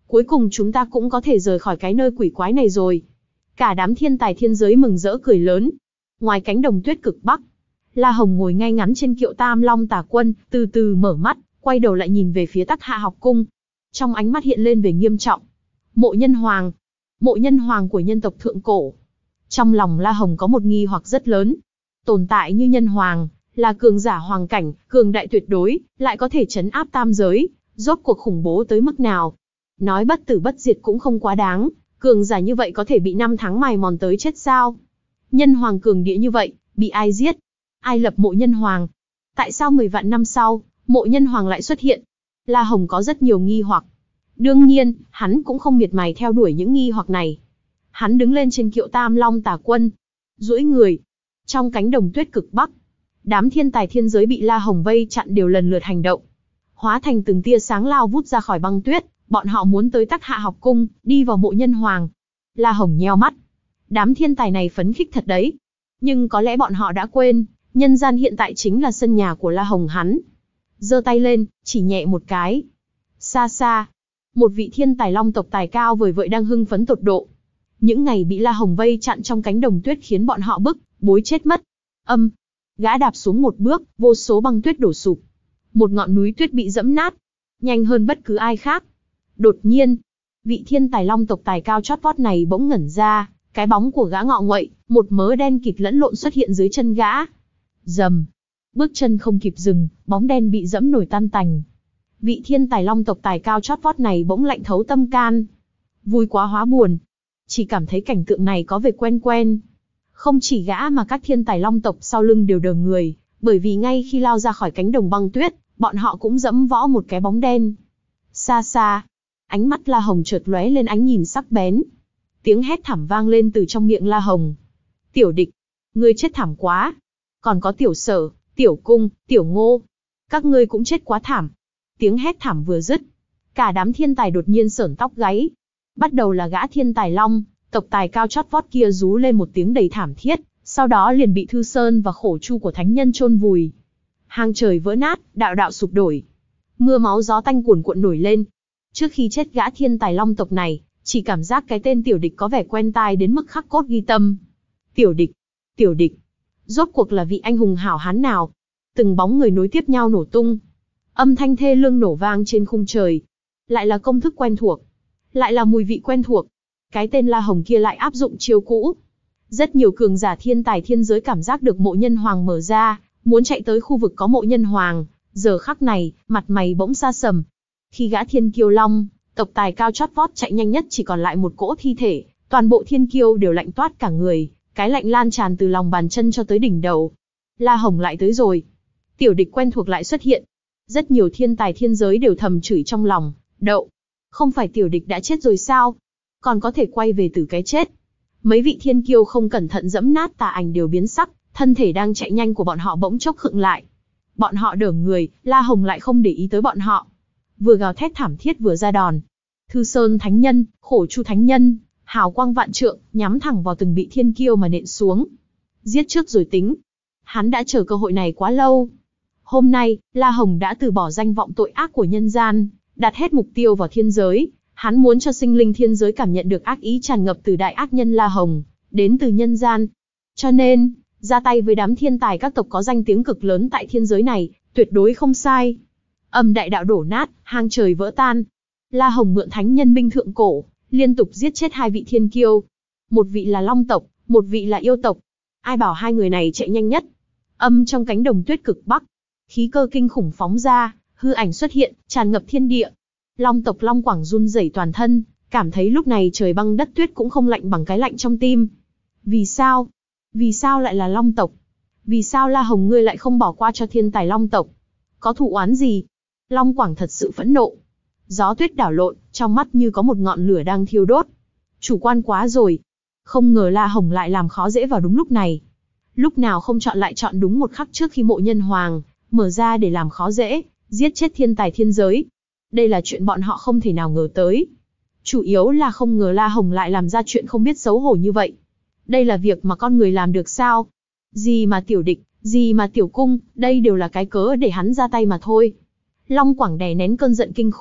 Cuối cùng chúng ta cũng có thể rời khỏi cái nơi quỷ quái này rồi. Cả đám thiên tài thiên giới mừng rỡ cười lớn. Ngoài cánh đồng tuyết cực bắc, La Hồng ngồi ngay ngắn trên kiệu Tam Long Tà Quân, từ từ mở mắt, quay đầu lại nhìn về phía Tắc Hạ học cung. Trong ánh mắt hiện lên vẻ nghiêm trọng. Mộ Nhân Hoàng, mộ nhân hoàng của nhân tộc thượng cổ. Trong lòng La Hồng có một nghi hoặc rất lớn. Tồn tại như nhân hoàng, là cường giả hoàng cảnh, cường đại tuyệt đối, lại có thể trấn áp tam giới, rốt cuộc khủng bố tới mức nào. Nói bất tử bất diệt cũng không quá đáng, cường giả như vậy có thể bị năm tháng mài mòn tới chết sao? Nhân hoàng cường địa như vậy, bị ai giết? Ai lập mộ nhân hoàng? Tại sao mười vạn năm sau, mộ nhân hoàng lại xuất hiện? La Hồng có rất nhiều nghi hoặc. Đương nhiên, hắn cũng không miệt mài theo đuổi những nghi hoặc này. Hắn đứng lên trên kiệu Tam Long Tà Quân, duỗi người. Trong cánh đồng tuyết cực bắc, đám thiên tài thiên giới bị La Hồng vây chặn đều lần lượt hành động. Hóa thành từng tia sáng lao vút ra khỏi băng tuyết, bọn họ muốn tới Tắc Hạ học cung, đi vào mộ nhân hoàng. La Hồng nheo mắt. Đám thiên tài này phấn khích thật đấy. Nhưng có lẽ bọn họ đã quên, nhân gian hiện tại chính là sân nhà của La Hồng hắn. Giơ tay lên, chỉ nhẹ một cái. Xa xa, một vị thiên tài long tộc tài cao vời vợi đang hưng phấn tột độ. Những ngày bị La Hồng vây chặn trong cánh đồng tuyết khiến bọn họ bức, bối chết mất. Âm, gã đạp xuống một bước, vô số băng tuyết đổ sụp. Một ngọn núi tuyết bị dẫm nát, nhanh hơn bất cứ ai khác. Đột nhiên, vị thiên tài long tộc tài cao chót vót này bỗng ngẩn ra, cái bóng của gã ngọ nguậy, một mớ đen kịt lẫn lộn xuất hiện dưới chân gã. Rầm, bước chân không kịp dừng, bóng đen bị dẫm nổi tan tành. Vị thiên tài long tộc tài cao chót vót này bỗng lạnh thấu tâm can. Vui quá hóa buồn, chỉ cảm thấy cảnh tượng này có vẻ quen quen. Không chỉ gã mà các thiên tài long tộc sau lưng đều đờ người, bởi vì ngay khi lao ra khỏi cánh đồng băng tuyết, bọn họ cũng dẫm võ một cái bóng đen. Xa xa, ánh mắt La Hồng chợt lóe lên ánh nhìn sắc bén. Tiếng hét thảm vang lên từ trong miệng La Hồng. Tiểu Địch, ngươi chết thảm quá. Còn có Tiểu Sở, Tiểu Cung, Tiểu Ngô, các ngươi cũng chết quá thảm. Tiếng hét thảm vừa dứt, cả đám thiên tài đột nhiên sởn tóc gáy. Bắt đầu là gã thiên tài long, tộc tài cao chót vót kia rú lên một tiếng đầy thảm thiết, sau đó liền bị Thư Sơn và Khổ Chu của thánh nhân chôn vùi. Hang trời vỡ nát, đạo đạo sụp đổi. Mưa máu gió tanh cuồn cuộn nổi lên. Trước khi chết gã thiên tài long tộc này, chỉ cảm giác cái tên Tiểu Địch có vẻ quen tai đến mức khắc cốt ghi tâm. Tiểu Địch, Tiểu Địch, rốt cuộc là vị anh hùng hảo hán nào? Từng bóng người nối tiếp nhau nổ tung. Âm thanh thê lương nổ vang trên khung trời. Lại là công thức quen thuộc. Lại là mùi vị quen thuộc. Cái tên La Hồng kia lại áp dụng chiêu cũ. Rất nhiều cường giả thiên tài thiên giới cảm giác được mộ nhân hoàng mở ra, muốn chạy tới khu vực có mộ nhân hoàng. Giờ khắc này, mặt mày bỗng sa sầm. Khi gã thiên kiêu long, tộc tài cao chót vót chạy nhanh nhất chỉ còn lại một cỗ thi thể, toàn bộ thiên kiêu đều lạnh toát cả người, cái lạnh lan tràn từ lòng bàn chân cho tới đỉnh đầu. La Hồng lại tới rồi. Tiểu Địch quen thuộc lại xuất hiện. Rất nhiều thiên tài thiên giới đều thầm chửi trong lòng, đậu. Không phải Tiểu Địch đã chết rồi sao? Còn có thể quay về từ cái chết. Mấy vị thiên kiêu không cẩn thận dẫm nát tà ảnh đều biến sắc, thân thể đang chạy nhanh của bọn họ bỗng chốc khựng lại. Bọn họ đờ người, La Hồng lại không để ý tới bọn họ. Vừa gào thét thảm thiết vừa ra đòn. Thư Sơn thánh nhân, Khổ Chu thánh nhân, hào quang vạn trượng, nhắm thẳng vào từng vị thiên kiêu mà nện xuống. Giết trước rồi tính. Hắn đã chờ cơ hội này quá lâu. Hôm nay, La Hồng đã từ bỏ danh vọng tội ác của nhân gian, đặt hết mục tiêu vào thiên giới. Hắn muốn cho sinh linh thiên giới cảm nhận được ác ý tràn ngập từ đại ác nhân La Hồng, đến từ nhân gian. Cho nên, ra tay với đám thiên tài các tộc có danh tiếng cực lớn tại thiên giới này, tuyệt đối không sai. Âm đại đạo đổ nát, hang trời vỡ tan. La Hồng mượn thánh nhân binh thượng cổ, liên tục giết chết hai vị thiên kiêu. Một vị là long tộc, một vị là yêu tộc. Ai bảo hai người này chạy nhanh nhất? Âm trong cánh đồng tuyết cực bắc, khí cơ kinh khủng phóng ra, hư ảnh xuất hiện, tràn ngập thiên địa. Long tộc Long Quảng run rẩy toàn thân, cảm thấy lúc này trời băng đất tuyết cũng không lạnh bằng cái lạnh trong tim. Vì sao? Vì sao lại là Long tộc? Vì sao La Hồng ngươi lại không bỏ qua cho thiên tài Long tộc? Có thù oán gì? Long Quảng thật sự phẫn nộ. Gió tuyết đảo lộn, trong mắt như có một ngọn lửa đang thiêu đốt. Chủ quan quá rồi. Không ngờ La Hồng lại làm khó dễ vào đúng lúc này. Lúc nào không chọn lại chọn đúng một khắc trước khi mộ nhân hoàng mở ra để làm khó dễ, giết chết thiên tài thiên giới. Đây là chuyện bọn họ không thể nào ngờ tới. Chủ yếu là không ngờ La Hồng lại làm ra chuyện không biết xấu hổ như vậy. Đây là việc mà con người làm được sao? Gì mà Tiểu Địch, gì mà Tiểu Cung, đây đều là cái cớ để hắn ra tay mà thôi. Long Quảng đè nén cơn giận kinh khủng,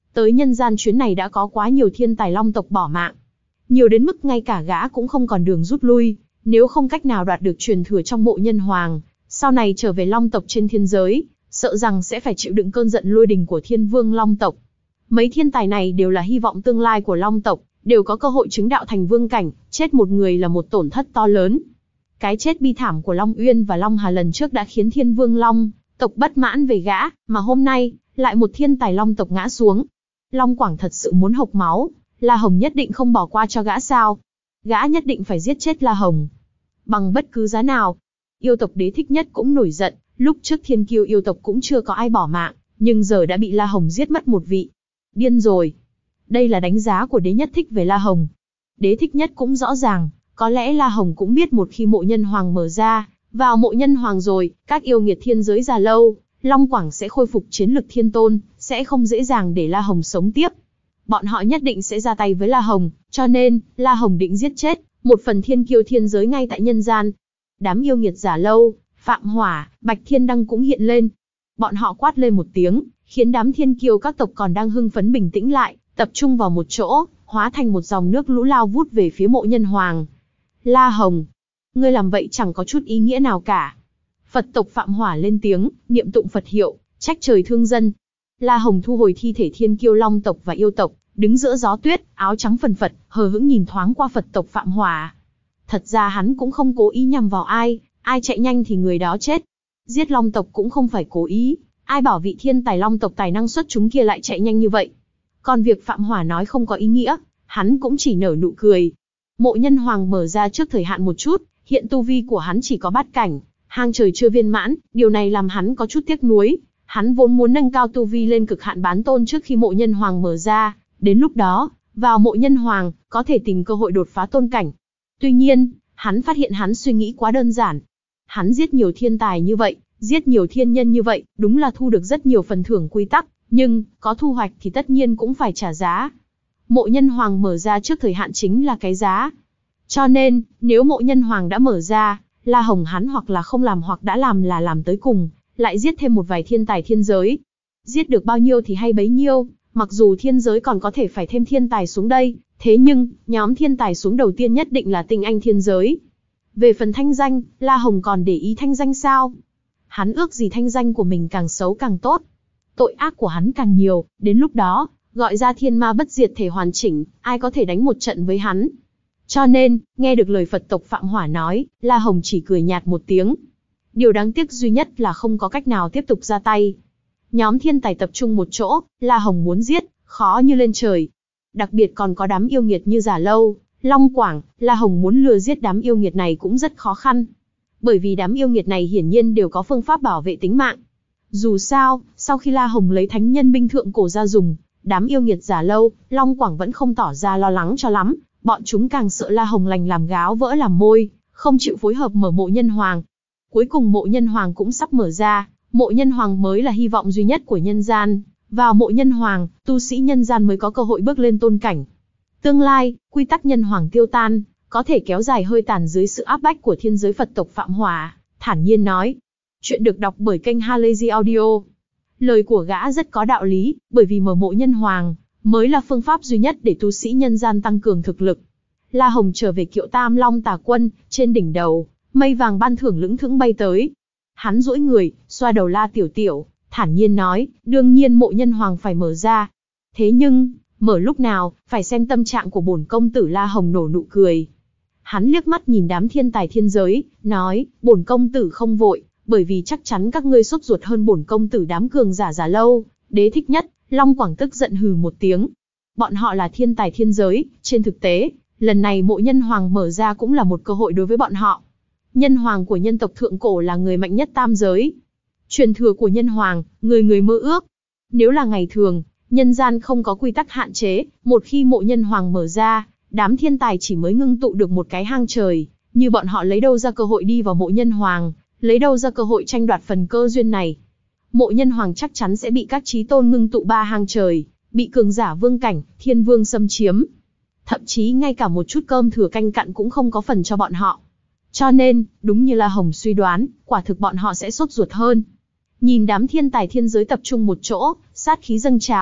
Tới nhân gian chuyến này đã có quá nhiều thiên tài long tộc bỏ mạng. Nhiều đến mức ngay cả gã cũng không còn đường rút lui, nếu không cách nào đoạt được truyền thừa trong mộ nhân hoàng, sau này trở về long tộc trên thiên giới, sợ rằng sẽ phải chịu đựng cơn giận lôi đình của thiên vương long tộc. Mấy thiên tài này đều là hy vọng tương lai của long tộc, đều có cơ hội chứng đạo thành vương cảnh, chết một người là một tổn thất to lớn. Cái chết bi thảm của Long Uyên và Long Hà lần trước đã khiến thiên vương long tộc bất mãn về gã, mà hôm nay, lại một thiên tài long tộc ngã xuống. Long Quảng thật sự muốn hộc máu, La Hồng nhất định không bỏ qua cho gã sao? Gã nhất định phải giết chết La Hồng. Bằng bất cứ giá nào. Yêu tộc Đế Thích Nhất cũng nổi giận, lúc trước thiên kiêu yêu tộc cũng chưa có ai bỏ mạng, nhưng giờ đã bị La Hồng giết mất một vị. Điên rồi. Đây là đánh giá của Đế Nhất Thích về La Hồng. Đế Thích Nhất cũng rõ ràng, có lẽ La Hồng cũng biết một khi mộ nhân hoàng mở ra, vào mộ nhân hoàng rồi, các yêu nghiệt thiên giới già lâu, Long Quảng sẽ khôi phục chiến lực thiên tôn, sẽ không dễ dàng để La Hồng sống tiếp. Bọn họ nhất định sẽ ra tay với La Hồng, cho nên, La Hồng định giết chết một phần thiên kiêu thiên giới ngay tại nhân gian. Đám yêu nghiệt giả lâu, Phạm Hỏa, Bạch Thiên Đăng cũng hiện lên. Bọn họ quát lên một tiếng, khiến đám thiên kiêu các tộc còn đang hưng phấn bình tĩnh lại, tập trung vào một chỗ, hóa thành một dòng nước lũ lao vút về phía mộ nhân hoàng. La Hồng, ngươi làm vậy chẳng có chút ý nghĩa nào cả. Phật tộc Phạm Hỏa lên tiếng, niệm tụng Phật hiệu, trách trời thương dân. La Hồng thu hồi thi thể thiên kiêu long tộc và yêu tộc, đứng giữa gió tuyết, áo trắng phần phật, hờ hững nhìn thoáng qua Phật tộc Phạm Hỏa. Thật ra hắn cũng không cố ý nhằm vào ai, ai chạy nhanh thì người đó chết. Giết long tộc cũng không phải cố ý, ai bảo vị thiên tài long tộc tài năng xuất chúng kia lại chạy nhanh như vậy. Còn việc Phạm Hỏa nói không có ý nghĩa, hắn cũng chỉ nở nụ cười. Mộ nhân hoàng mở ra trước thời hạn một chút, hiện tu vi của hắn chỉ có bát cảnh, hang trời chưa viên mãn, điều này làm hắn có chút tiếc nuối. Hắn vốn muốn nâng cao tu vi lên cực hạn bán tôn trước khi mộ nhân hoàng mở ra, đến lúc đó, vào mộ nhân hoàng, có thể tìm cơ hội đột phá tôn cảnh. Tuy nhiên, hắn phát hiện hắn suy nghĩ quá đơn giản. Hắn giết nhiều thiên tài như vậy, giết nhiều thiên nhân như vậy, đúng là thu được rất nhiều phần thưởng quy tắc, nhưng, có thu hoạch thì tất nhiên cũng phải trả giá. Mộ nhân hoàng mở ra trước thời hạn chính là cái giá. Cho nên, nếu mộ nhân hoàng đã mở ra, La Hồng hắn hoặc là không làm hoặc đã làm là làm tới cùng, lại giết thêm một vài thiên tài thiên giới. Giết được bao nhiêu thì hay bấy nhiêu, mặc dù thiên giới còn có thể phải thêm thiên tài xuống đây, thế nhưng, nhóm thiên tài xuống đầu tiên nhất định là tinh anh thiên giới. Về phần thanh danh, La Hồng còn để ý thanh danh sao? Hắn ước gì thanh danh của mình càng xấu càng tốt. Tội ác của hắn càng nhiều, đến lúc đó, gọi ra thiên ma bất diệt thể hoàn chỉnh, ai có thể đánh một trận với hắn. Cho nên, nghe được lời Phật tộc Phạm Hỏa nói, La Hồng chỉ cười nhạt một tiếng. Điều đáng tiếc duy nhất là không có cách nào tiếp tục ra tay. Nhóm thiên tài tập trung một chỗ, La Hồng muốn giết, khó như lên trời. Đặc biệt còn có đám yêu nghiệt như Giả Lâu, Long Quảng, La Hồng muốn lừa giết đám yêu nghiệt này cũng rất khó khăn. Bởi vì đám yêu nghiệt này hiển nhiên đều có phương pháp bảo vệ tính mạng. Dù sao, sau khi La Hồng lấy thánh nhân binh thượng cổ ra dùng, đám yêu nghiệt Giả Lâu, Long Quảng vẫn không tỏ ra lo lắng cho lắm. Bọn chúng càng sợ La Hồng lành làm gáo vỡ làm môi, không chịu phối hợp mở mộ nhân hoàng. Cuối cùng mộ nhân hoàng cũng sắp mở ra, mộ nhân hoàng mới là hy vọng duy nhất của nhân gian. Vào mộ nhân hoàng, tu sĩ nhân gian mới có cơ hội bước lên tôn cảnh. Tương lai, quy tắc nhân hoàng tiêu tan, có thể kéo dài hơi tàn dưới sự áp bách của thiên giới Phật tộc Phạm Hỏa, thản nhiên nói. Chuyện được đọc bởi kênh Halazy Audio. Lời của gã rất có đạo lý, bởi vì mở mộ nhân hoàng mới là phương pháp duy nhất để tu sĩ nhân gian tăng cường thực lực. La Hồng trở về Kiệu Tam Long Tà Quân, trên đỉnh đầu, mây vàng ban thưởng lững thững bay tới. Hắn duỗi người, xoa đầu La Tiểu Tiểu, thản nhiên nói, đương nhiên mộ nhân hoàng phải mở ra. Thế nhưng, mở lúc nào, phải xem tâm trạng của bổn công tử. La Hồng nổ nụ cười. Hắn liếc mắt nhìn đám thiên tài thiên giới, nói, bổn công tử không vội, bởi vì chắc chắn các ngươi sốt ruột hơn bổn công tử đám cường giả Giả Lâu, Đế Thích Nhất. Long Quảng tức giận hừ một tiếng. Bọn họ là thiên tài thiên giới, trên thực tế, lần này mộ nhân hoàng mở ra cũng là một cơ hội đối với bọn họ. Nhân hoàng của nhân tộc thượng cổ là người mạnh nhất tam giới. Truyền thừa của nhân hoàng, người người mơ ước. Nếu là ngày thường, nhân gian không có quy tắc hạn chế, một khi mộ nhân hoàng mở ra, đám thiên tài chỉ mới ngưng tụ được một cái hang trời, như bọn họ lấy đâu ra cơ hội đi vào mộ nhân hoàng, lấy đâu ra cơ hội tranh đoạt phần cơ duyên này. Mộ nhân hoàng chắc chắn sẽ bị các chí tôn ngưng tụ ba hang trời, bị cường giả vương cảnh, thiên vương xâm chiếm. Thậm chí ngay cả một chút cơm thừa canh cặn cũng không có phần cho bọn họ. Cho nên, đúng như La Hồng suy đoán, quả thực bọn họ sẽ sốt ruột hơn. Nhìn đám thiên tài thiên giới tập trung một chỗ, sát khí dâng trào,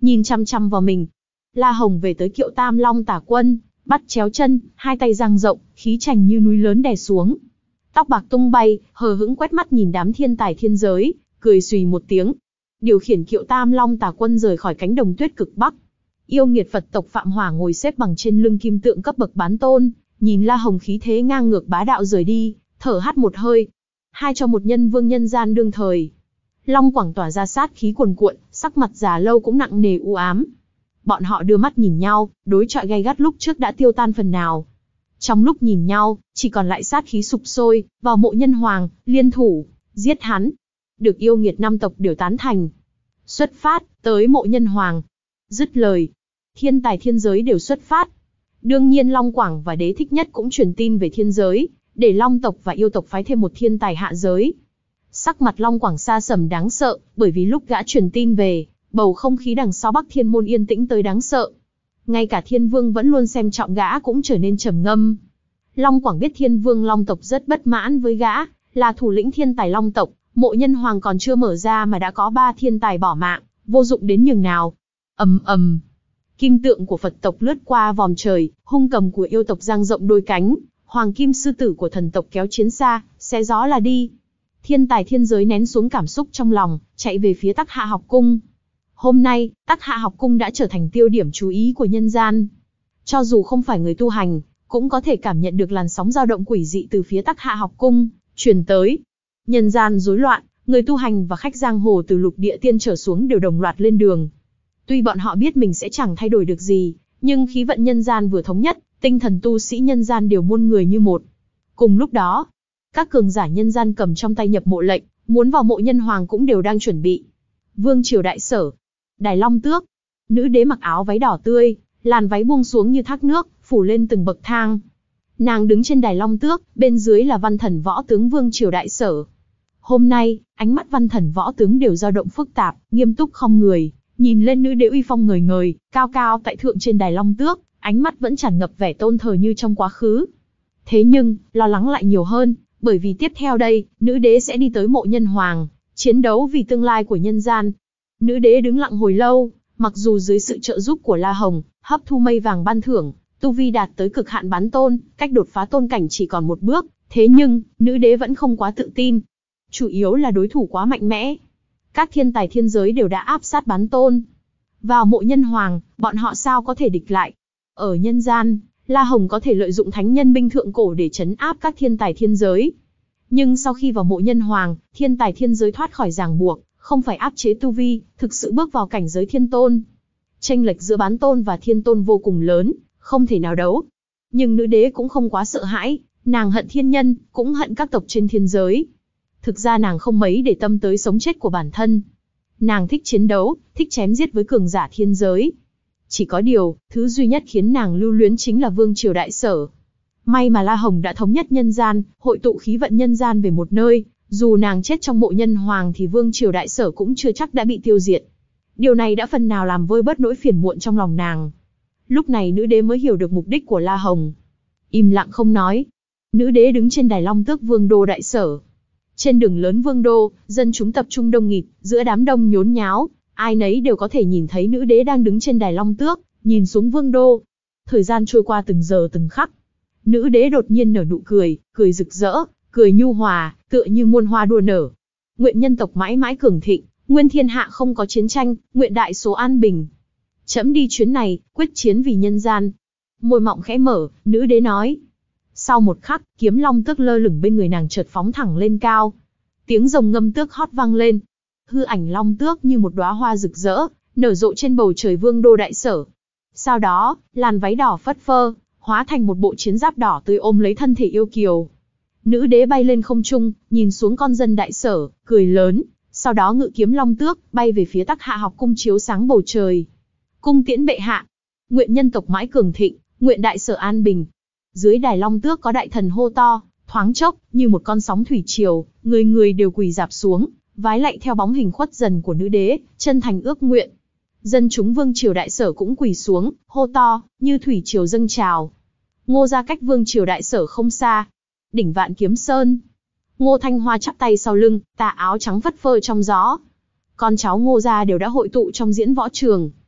nhìn chăm chăm vào mình. La Hồng về tới Kiệu Tam Long Tả Quân, bắt chéo chân, hai tay dang rộng, khí chành như núi lớn đè xuống. Tóc bạc tung bay, hờ hững quét mắt nhìn đám thiên tài thiên giới, cười xùy một tiếng. Điều khiển Kiệu Tam Long Tả Quân rời khỏi cánh đồng tuyết cực bắc. Yêu nghiệt Phật tộc Phạm Hỏa ngồi xếp bằng trên lưng kim tượng cấp bậc bán tôn, nhìn La Hồng khí thế ngang ngược bá đạo rời đi, thở hắt một hơi. Hai cho một nhân vương nhân gian đương thời. Long Quảng tỏa ra sát khí cuồn cuộn, sắc mặt già lâu cũng nặng nề u ám. Bọn họ đưa mắt nhìn nhau, đối chọi gay gắt lúc trước đã tiêu tan phần nào. Trong lúc nhìn nhau, chỉ còn lại sát khí sục sôi, vào Mộ Nhân Hoàng, liên thủ, giết hắn. Được yêu nghiệt năm tộc đều tán thành. Xuất phát, tới Mộ Nhân Hoàng. Dứt lời, thiên tài thiên giới đều xuất phát. Đương nhiên Long Quảng và Đế Thích Nhất cũng truyền tin về thiên giới, để Long tộc và yêu tộc phái thêm một thiên tài hạ giới. Sắc mặt Long Quảng xa sầm đáng sợ, bởi vì lúc gã truyền tin về, bầu không khí đằng sau Bắc Thiên Môn yên tĩnh tới đáng sợ. Ngay cả Thiên Vương vẫn luôn xem trọng gã cũng trở nên trầm ngâm. Long Quảng biết Thiên Vương Long tộc rất bất mãn với gã, là thủ lĩnh thiên tài Long tộc, Mộ Nhân Hoàng còn chưa mở ra mà đã có ba thiên tài bỏ mạng, vô dụng đến nhường nào. Ầm ầm. Kim tượng của Phật tộc lướt qua vòm trời, hung cầm của yêu tộc dang rộng đôi cánh, hoàng kim sư tử của thần tộc kéo chiến xa, xé gió là đi. Thiên tài thiên giới nén xuống cảm xúc trong lòng, chạy về phía Tắc Hạ học cung. Hôm nay, Tắc Hạ học cung đã trở thành tiêu điểm chú ý của nhân gian. Cho dù không phải người tu hành, cũng có thể cảm nhận được làn sóng dao động quỷ dị từ phía Tắc Hạ học cung truyền tới. Nhân gian rối loạn, người tu hành và khách giang hồ từ lục địa tiên trở xuống đều đồng loạt lên đường. Tuy bọn họ biết mình sẽ chẳng thay đổi được gì, nhưng khí vận nhân gian vừa thống nhất, tinh thần tu sĩ nhân gian đều muôn người như một. Cùng lúc đó, các cường giả nhân gian cầm trong tay nhập mộ lệnh, muốn vào Mộ Nhân Hoàng cũng đều đang chuẩn bị. Vương triều đại sở, Đài Long Tước, nữ đế mặc áo váy đỏ tươi, làn váy buông xuống như thác nước, phủ lên từng bậc thang. Nàng đứng trên Đài Long Tước, bên dưới là văn thần võ tướng vương triều đại sở. Hôm nay, ánh mắt văn thần võ tướng đều dao động phức tạp, nghiêm túc không người, nhìn lên nữ đế uy phong ngời ngời, cao cao tại thượng trên Đài Long Tước, ánh mắt vẫn tràn ngập vẻ tôn thờ như trong quá khứ. Thế nhưng, lo lắng lại nhiều hơn, bởi vì tiếp theo đây, nữ đế sẽ đi tới Mộ Nhân Hoàng, chiến đấu vì tương lai của nhân gian. Nữ đế đứng lặng hồi lâu, mặc dù dưới sự trợ giúp của La Hồng, hấp thu mây vàng ban thưởng, tu vi đạt tới cực hạn bán tôn, cách đột phá tôn cảnh chỉ còn một bước, thế nhưng, nữ đế vẫn không quá tự tin. Chủ yếu là đối thủ quá mạnh mẽ. Các thiên tài thiên giới đều đã áp sát bán tôn. Vào Mộ Nhân Hoàng, bọn họ sao có thể địch lại? Ở nhân gian, La Hồng có thể lợi dụng thánh nhân binh thượng cổ để trấn áp các thiên tài thiên giới. Nhưng sau khi vào Mộ Nhân Hoàng, thiên tài thiên giới thoát khỏi ràng buộc, không phải áp chế tu vi, thực sự bước vào cảnh giới thiên tôn. Chênh lệch giữa bán tôn và thiên tôn vô cùng lớn, không thể nào đấu. Nhưng nữ đế cũng không quá sợ hãi, nàng hận thiên nhân, cũng hận các tộc trên thiên giới. Thực ra nàng không mấy để tâm tới sống chết của bản thân. Nàng thích chiến đấu, thích chém giết với cường giả thiên giới. Chỉ có điều, thứ duy nhất khiến nàng lưu luyến chính là vương triều đại sở. May mà La Hồng đã thống nhất nhân gian, hội tụ khí vận nhân gian về một nơi, dù nàng chết trong Mộ Nhân Hoàng thì vương triều đại sở cũng chưa chắc đã bị tiêu diệt. Điều này đã phần nào làm vơi bớt nỗi phiền muộn trong lòng nàng. Lúc này nữ đế mới hiểu được mục đích của La Hồng. Im lặng không nói. Nữ đế đứng trên Đài Long Tước vương đô đại sở. Trên đường lớn vương đô, dân chúng tập trung đông nghịt, giữa đám đông nhốn nháo, ai nấy đều có thể nhìn thấy nữ đế đang đứng trên Đài Long Tước, nhìn xuống vương đô. Thời gian trôi qua từng giờ từng khắc. Nữ đế đột nhiên nở nụ cười, cười rực rỡ, cười nhu hòa, tựa như muôn hoa đua nở. Nguyện nhân tộc mãi mãi cường thịnh, nguyên thiên hạ không có chiến tranh, nguyện đại số an bình. Trẫm đi chuyến này, quyết chiến vì nhân gian. Môi mọng khẽ mở, nữ đế nói. Sau một khắc, kiếm long tước lơ lửng bên người nàng chợt phóng thẳng lên cao. Tiếng rồng ngâm tước hót vang lên. Hư ảnh long tước như một đóa hoa rực rỡ, nở rộ trên bầu trời vương đô đại sở. Sau đó, làn váy đỏ phất phơ, hóa thành một bộ chiến giáp đỏ tươi ôm lấy thân thể yêu kiều. Nữ đế bay lên không trung, nhìn xuống con dân đại sở, cười lớn, sau đó ngự kiếm long tước, bay về phía Tắc Hạ học cung chiếu sáng bầu trời. Cung tiễn bệ hạ, nguyện nhân tộc mãi cường thịnh, nguyện đại sở an bình. Dưới Đài Long Tước có đại thần hô to, thoáng chốc, như một con sóng thủy triều, người người đều quỳ rạp xuống, vái lạy theo bóng hình khuất dần của nữ đế, chân thành ước nguyện. Dân chúng vương triều đại sở cũng quỳ xuống, hô to, như thủy triều dâng trào. Ngô gia cách vương triều đại sở không xa. Đỉnh Vạn Kiếm Sơn. Ngô Thanh Hoa chắp tay sau lưng, tà áo trắng phất phơ trong gió. Con cháu Ngô gia đều đã hội tụ trong diễn võ trường.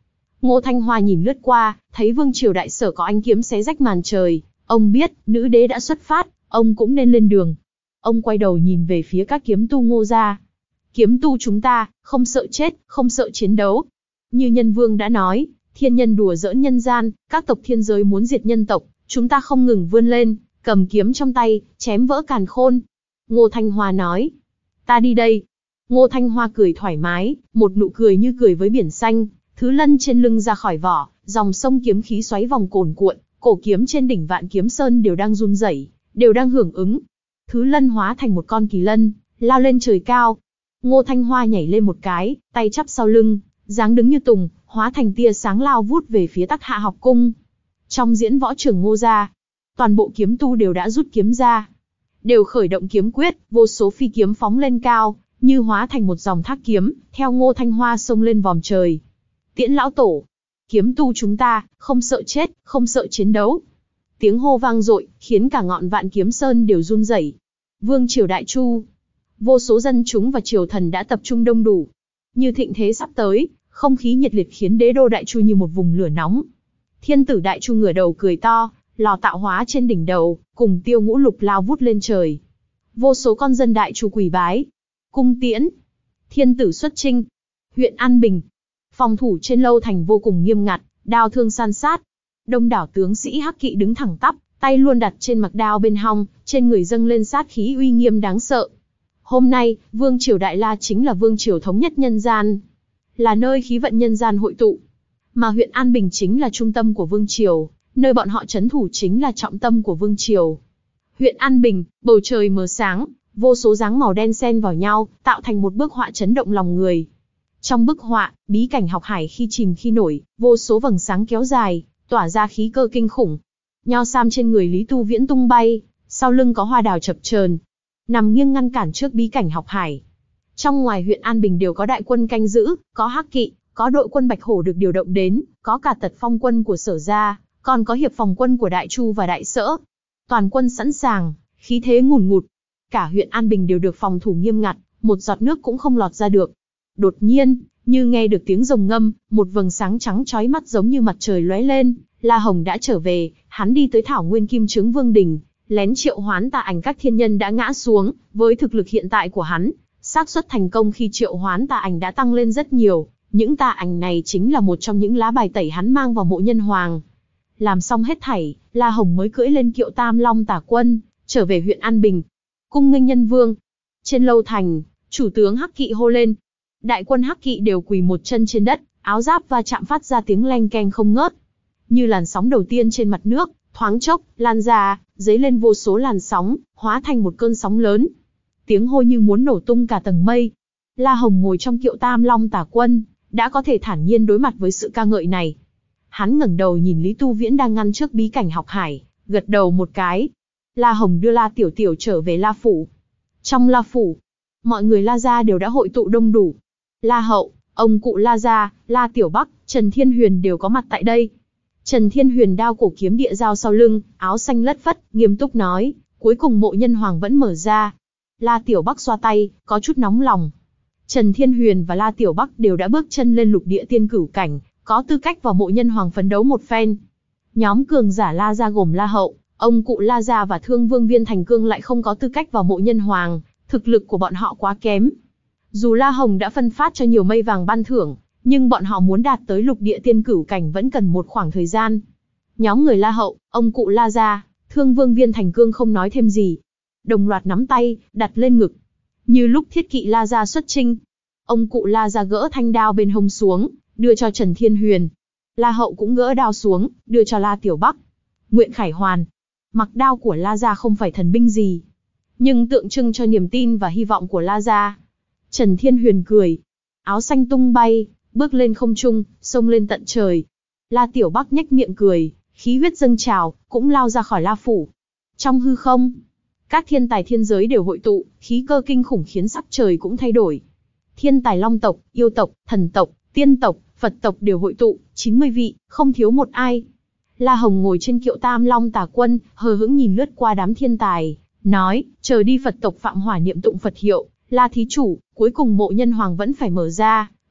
Ngô Thanh Hoa nhìn lướt qua, thấy vương triều đại sở có ánh kiếm xé rách màn trời, ông biết, nữ đế đã xuất phát, ông cũng nên lên đường. Ông quay đầu nhìn về phía các kiếm tu Ngô gia. Kiếm tu chúng ta, không sợ chết, không sợ chiến đấu. Như Nhân Vương đã nói, thiên nhân đùa giỡn nhân gian, các tộc thiên giới muốn diệt nhân tộc, chúng ta không ngừng vươn lên, cầm kiếm trong tay, chém vỡ càn khôn. Ngô Thanh Hoa nói, ta đi đây. Ngô Thanh Hoa cười thoải mái, một nụ cười như cười với biển xanh, thứ lân trên lưng ra khỏi vỏ, dòng sông kiếm khí xoáy vòng cuồn cuộn, cổ kiếm trên đỉnh Vạn Kiếm Sơn đều đang run rẩy, đều đang hưởng ứng. Thứ lân hóa thành một con kỳ lân, lao lên trời cao. Ngô Thanh Hoa nhảy lên một cái, tay chắp sau lưng, dáng đứng như tùng, hóa thành tia sáng lao vút về phía Tắc Hạ học cung. Trong diễn võ trường Ngô gia, toàn bộ kiếm tu đều đã rút kiếm ra, đều khởi động kiếm quyết, vô số phi kiếm phóng lên cao, như hóa thành một dòng thác kiếm, theo Ngô Thanh Hoa xông lên vòm trời. Tiễn lão tổ, kiếm tu chúng ta, không sợ chết, không sợ chiến đấu. Tiếng hô vang dội, khiến cả ngọn Vạn Kiếm Sơn đều run rẩy. Vương triều Đại Chu, vô số dân chúng và triều thần đã tập trung đông đủ. Như thịnh thế sắp tới, không khí nhiệt liệt khiến đế đô Đại Chu như một vùng lửa nóng. Thiên tử Đại Chu ngửa đầu cười to, lò tạo hóa trên đỉnh đầu, cùng tiêu ngũ lục lao vút lên trời. Vô số con dân Đại Chu quỳ bái. Cung tiễn. Thiên tử xuất chinh. Huyện An Bình. Phòng thủ trên lâu thành vô cùng nghiêm ngặt, đao thương san sát. Đông đảo tướng sĩ hắc kỵ đứng thẳng tắp, tay luôn đặt trên mặc đao bên hông, trên người dâng lên sát khí uy nghiêm đáng sợ. Hôm nay, Vương triều Đại La chính là vương triều thống nhất nhân gian, là nơi khí vận nhân gian hội tụ. Mà huyện An Bình chính là trung tâm của vương triều, nơi bọn họ trấn thủ chính là trọng tâm của vương triều. Huyện An Bình, bầu trời mờ sáng, vô số dáng màu đen xen vào nhau, tạo thành một bức họa chấn động lòng người. Trong bức họa, bí cảnh học hải khi chìm khi nổi, vô số vầng sáng kéo dài, tỏa ra khí cơ kinh khủng. Nho sam trên người Lý Tu Viễn tung bay, sau lưng có hoa đào chập chờn, nằm nghiêng ngăn cản trước bí cảnh học hải. Trong ngoài huyện An Bình đều có đại quân canh giữ, có hắc kỵ, có đội quân Bạch Hổ được điều động đến, có cả tật phong quân của Sở gia, còn có hiệp phòng quân của Đại Chu và Đại Sở. Toàn quân sẵn sàng, khí thế ngùn ngụt. Cả huyện An Bình đều được phòng thủ nghiêm ngặt, một giọt nước cũng không lọt ra được. Đột nhiên, như nghe được tiếng rồng ngâm, một vầng sáng trắng chói mắt giống như mặt trời lóe lên. La Hồng đã trở về, hắn đi tới Thảo Nguyên Kim Trướng Vương Đình, lén triệu hoán tà ảnh các thiên nhân đã ngã xuống. Với thực lực hiện tại của hắn, xác suất thành công khi triệu hoán tà ảnh đã tăng lên rất nhiều. Những tà ảnh này chính là một trong những lá bài tẩy hắn mang vào Mộ Nhân Hoàng. Làm xong hết thảy, La Hồng mới cưỡi lên kiệu Tam Long Tả Quân, trở về huyện An Bình. Cung nghênh Nhân Vương. Trên lâu thành, chủ tướng hắc kỵ hô lên. Đại quân hắc kỵ đều quỳ một chân trên đất, áo giáp va chạm phát ra tiếng leng keng không ngớt. Như làn sóng đầu tiên trên mặt nước, thoáng chốc, lan ra, dấy lên vô số làn sóng, hóa thành một cơn sóng lớn. Tiếng hô như muốn nổ tung cả tầng mây. La Hồng ngồi trong kiệu Tam Long Tả Quân, đã có thể thản nhiên đối mặt với sự ca ngợi này. Hắn ngẩng đầu nhìn Lý Tu Viễn đang ngăn trước bí cảnh học hải, gật đầu một cái. La Hồng đưa La Tiểu Tiểu trở về La Phủ. Trong La Phủ, mọi người La gia đều đã hội tụ đông đủ. La Hậu, ông cụ La gia, La Tiểu Bắc, Trần Thiên Huyền đều có mặt tại đây. Trần Thiên Huyền đao cổ kiếm địa dao sau lưng, áo xanh lất phất, nghiêm túc nói, cuối cùng Mộ Nhân Hoàng vẫn mở ra. La Tiểu Bắc xoa tay, có chút nóng lòng. Trần Thiên Huyền và La Tiểu Bắc đều đã bước chân lên lục địa tiên cửu cảnh, có tư cách vào Mộ Nhân Hoàng phấn đấu một phen. Nhóm cường giả La gia gồm La Hậu, ông cụ La gia và Thương Vương Viên Thành Cương lại không có tư cách vào Mộ Nhân Hoàng, thực lực của bọn họ quá kém. Dù La Hồng đã phân phát cho nhiều mây vàng ban thưởng, nhưng bọn họ muốn đạt tới lục địa tiên cửu cảnh vẫn cần một khoảng thời gian. Nhóm người La Hậu, ông cụ La gia, Thương Vương Viên Thành Cương không nói thêm gì, đồng loạt nắm tay, đặt lên ngực. Như lúc thiết kỵ La gia xuất chinh, ông cụ La gia gỡ thanh đao bên hông xuống, đưa cho Trần Thiên Huyền. La Hậu cũng gỡ đao xuống, đưa cho La Tiểu Bắc. Nguyện Khải Hoàn. Mặc đao của La gia không phải thần binh gì, nhưng tượng trưng cho niềm tin và hy vọng của La gia. Trần Thiên Huyền cười, áo xanh tung bay, bước lên không trung, xông lên tận trời. La Tiểu Bắc nhếch miệng cười, khí huyết dâng trào, cũng lao ra khỏi La Phủ. Trong hư không, các thiên tài thiên giới đều hội tụ, khí cơ kinh khủng khiến sắc trời cũng thay đổi. Thiên tài Long tộc, yêu tộc, thần tộc, tiên tộc, Phật tộc đều hội tụ, chín mươi vị, không thiếu một ai. La Hồng ngồi trên kiệu Tam Long Tả Quân, hờ hững nhìn lướt qua đám thiên tài, nói, chờ đi Phật tộc Phạm Hỏa niệm tụng Phật hiệu, La thí chủ, cuối cùng Mộ Nhân Hoàng vẫn phải mở ra,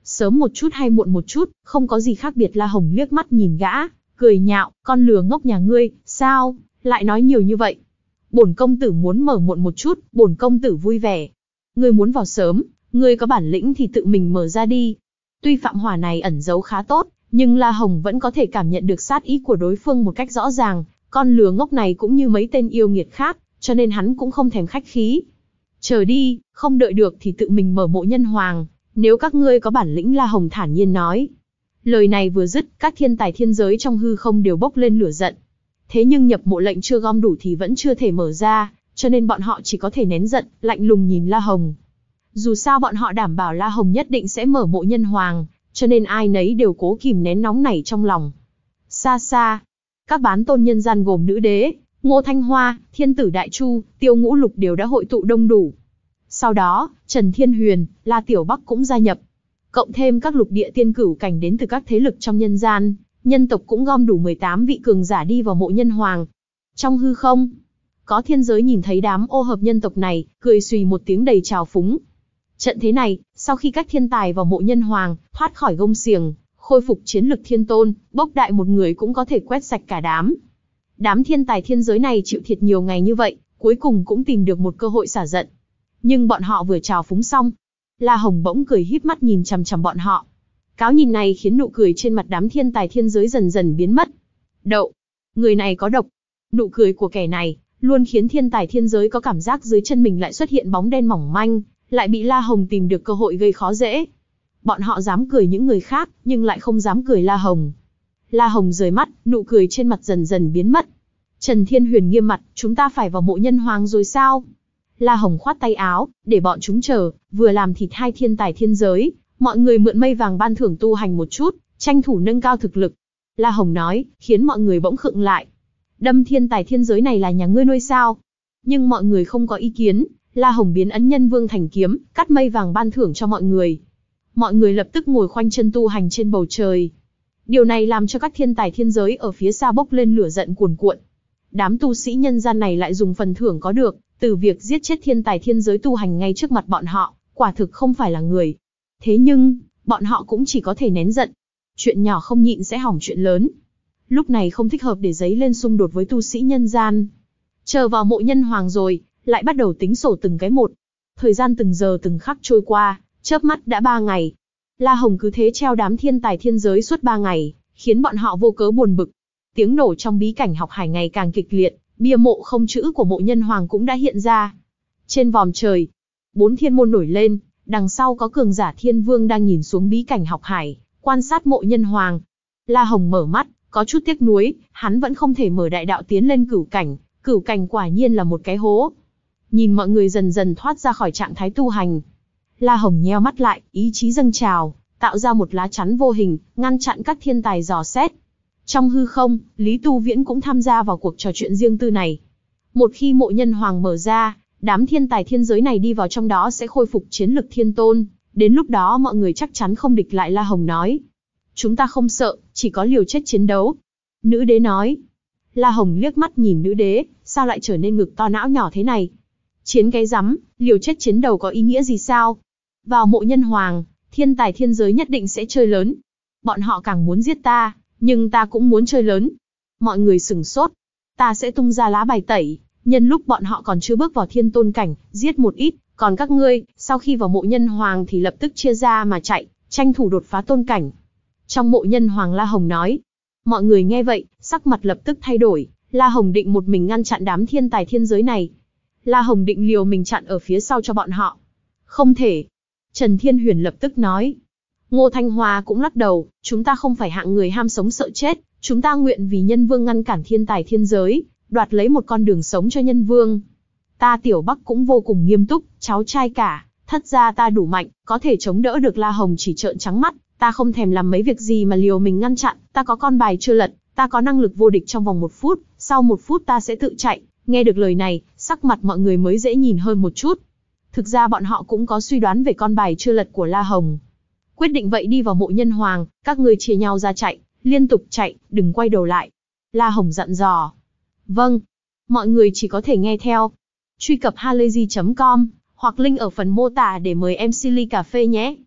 Sớm một chút hay muộn một chút, không có gì khác biệt. La Hồng liếc mắt nhìn gã, cười nhạo, con lừa ngốc nhà ngươi, sao, lại nói nhiều như vậy? Bổn công tử muốn mở muộn một chút, bổn công tử vui vẻ. Ngươi muốn vào sớm, ngươi có bản lĩnh thì tự mình mở ra đi. Tuy phạm hỏa này ẩn giấu khá tốt, nhưng La Hồng vẫn có thể cảm nhận được sát ý của đối phương một cách rõ ràng. Con lừa ngốc này cũng như mấy tên yêu nghiệt khác, cho nên hắn cũng không thèm khách khí. Chờ đi, không đợi được thì tự mình mở mộ nhân hoàng. Nếu các ngươi có bản lĩnh, La Hồng thản nhiên nói. Lời này vừa dứt, các thiên tài thiên giới trong hư không đều bốc lên lửa giận. Thế nhưng nhập mộ lệnh chưa gom đủ thì vẫn chưa thể mở ra, cho nên bọn họ chỉ có thể nén giận, lạnh lùng nhìn La Hồng. Dù sao bọn họ đảm bảo La Hồng nhất định sẽ mở mộ nhân hoàng, cho nên ai nấy đều cố kìm nén nóng nảy trong lòng. Xa xa, các bán tôn nhân gian gồm nữ đế, Ngô Thanh Hoa, Thiên tử Đại Chu, Tiêu Ngũ Lục đều đã hội tụ đông đủ. Sau đó, Trần Thiên Huyền, La Tiểu Bắc cũng gia nhập. Cộng thêm các lục địa tiên cửu cảnh đến từ các thế lực trong nhân gian, nhân tộc cũng gom đủ mười tám vị cường giả đi vào mộ nhân hoàng. Trong hư không, có thiên giới nhìn thấy đám ô hợp nhân tộc này, cười xùy một tiếng đầy trào phúng. Trận thế này, sau khi các thiên tài vào mộ nhân hoàng, thoát khỏi gông xiềng, khôi phục chiến lực thiên tôn, bốc đại một người cũng có thể quét sạch cả đám. Đám thiên tài thiên giới này chịu thiệt nhiều ngày như vậy, cuối cùng cũng tìm được một cơ hội xả giận. Nhưng bọn họ vừa trào phúng xong, La Hồng bỗng cười híp mắt nhìn chằm chằm bọn họ. Cáo nhìn này khiến nụ cười trên mặt đám thiên tài thiên giới dần dần biến mất. Đậu, người này có độc. Nụ cười của kẻ này luôn khiến thiên tài thiên giới có cảm giác dưới chân mình lại xuất hiện bóng đen mỏng manh, lại bị La Hồng tìm được cơ hội gây khó dễ. Bọn họ dám cười những người khác, nhưng lại không dám cười La Hồng. La Hồng rời mắt, nụ cười trên mặt dần dần biến mất. Trần Thiên Huyền nghiêm mặt, chúng ta phải vào mộ nhân hoàng rồi sao? La Hồng khoát tay áo, để bọn chúng chờ, vừa làm thịt hai thiên tài thiên giới, mọi người mượn mây vàng ban thưởng tu hành một chút, tranh thủ nâng cao thực lực. La Hồng nói, khiến mọi người bỗng khựng lại. Đâm thiên tài thiên giới này là nhà ngươi nuôi sao? Nhưng mọi người không có ý kiến, La Hồng biến ấn nhân vương thành kiếm, cắt mây vàng ban thưởng cho mọi người. Mọi người lập tức ngồi khoanh chân tu hành trên bầu trời. Điều này làm cho các thiên tài thiên giới ở phía xa bốc lên lửa giận cuồn cuộn. Đám tu sĩ nhân gian này lại dùng phần thưởng có được từ việc giết chết thiên tài thiên giới tu hành ngay trước mặt bọn họ, quả thực không phải là người. Thế nhưng, bọn họ cũng chỉ có thể nén giận. Chuyện nhỏ không nhịn sẽ hỏng chuyện lớn. Lúc này không thích hợp để dấy lên xung đột với tu sĩ nhân gian. Chờ vào mộ nhân hoàng rồi, lại bắt đầu tính sổ từng cái một. Thời gian từng giờ từng khắc trôi qua, chớp mắt đã ba ngày. La Hồng cứ thế treo đám thiên tài thiên giới suốt ba ngày, khiến bọn họ vô cớ buồn bực. Tiếng nổ trong bí cảnh học hải ngày càng kịch liệt, bia mộ không chữ của mộ nhân hoàng cũng đã hiện ra. Trên vòm trời, bốn thiên môn nổi lên, đằng sau có cường giả thiên vương đang nhìn xuống bí cảnh học hải, quan sát mộ nhân hoàng. La Hồng mở mắt, có chút tiếc nuối, hắn vẫn không thể mở đại đạo tiến lên cửu cảnh, cửu cảnh quả nhiên là một cái hố. Nhìn mọi người dần dần thoát ra khỏi trạng thái tu hành, La Hồng nheo mắt lại, ý chí dâng trào, tạo ra một lá chắn vô hình, ngăn chặn các thiên tài dò xét. Trong hư không, Lý Tu Viễn cũng tham gia vào cuộc trò chuyện riêng tư này. Một khi mộ nhân hoàng mở ra, đám thiên tài thiên giới này đi vào trong đó sẽ khôi phục chiến lực thiên tôn, đến lúc đó mọi người chắc chắn không địch lại. La Hồng nói. Chúng ta không sợ, chỉ có liều chết chiến đấu. Nữ đế nói. La Hồng liếc mắt nhìn nữ đế, sao lại trở nên ngực to não nhỏ thế này? Chiến cái rắm, liều chết chiến đầu có ý nghĩa gì sao? Vào mộ nhân hoàng, thiên tài thiên giới nhất định sẽ chơi lớn. Bọn họ càng muốn giết ta, nhưng ta cũng muốn chơi lớn. Mọi người sửng sốt. Ta sẽ tung ra lá bài tẩy, nhân lúc bọn họ còn chưa bước vào thiên tôn cảnh, giết một ít, còn các ngươi, sau khi vào mộ nhân hoàng thì lập tức chia ra mà chạy, tranh thủ đột phá tôn cảnh. Trong mộ nhân hoàng, La Hồng nói. Mọi người nghe vậy, sắc mặt lập tức thay đổi. La Hồng định một mình ngăn chặn đám thiên tài thiên giới này. La Hồng định liều mình chặn ở phía sau cho bọn họ. Không thể. Trần Thiên Huyền lập tức nói. Ngô Thanh Hoa cũng lắc đầu, chúng ta không phải hạng người ham sống sợ chết, chúng ta nguyện vì nhân vương ngăn cản thiên tài thiên giới, đoạt lấy một con đường sống cho nhân vương. Ta Tiểu Bắc cũng vô cùng nghiêm túc, cháu trai cả, thất gia ta đủ mạnh, có thể chống đỡ được. La Hồng chỉ trợn trắng mắt, ta không thèm làm mấy việc gì mà liều mình ngăn chặn, ta có con bài chưa lật, ta có năng lực vô địch trong vòng một phút, sau một phút ta sẽ tự chạy. Nghe được lời này, sắc mặt mọi người mới dễ nhìn hơn một chút. Thực ra bọn họ cũng có suy đoán về con bài chưa lật của La Hồng. Quyết định vậy đi vào mộ nhân hoàng, các ngươi chia nhau ra chạy, liên tục chạy, đừng quay đầu lại. La Hồng dặn dò. Vâng. Mọi người chỉ có thể nghe theo. Truy cập halayzi chấm com, hoặc link ở phần mô tả để mời em xê ly cà phê nhé.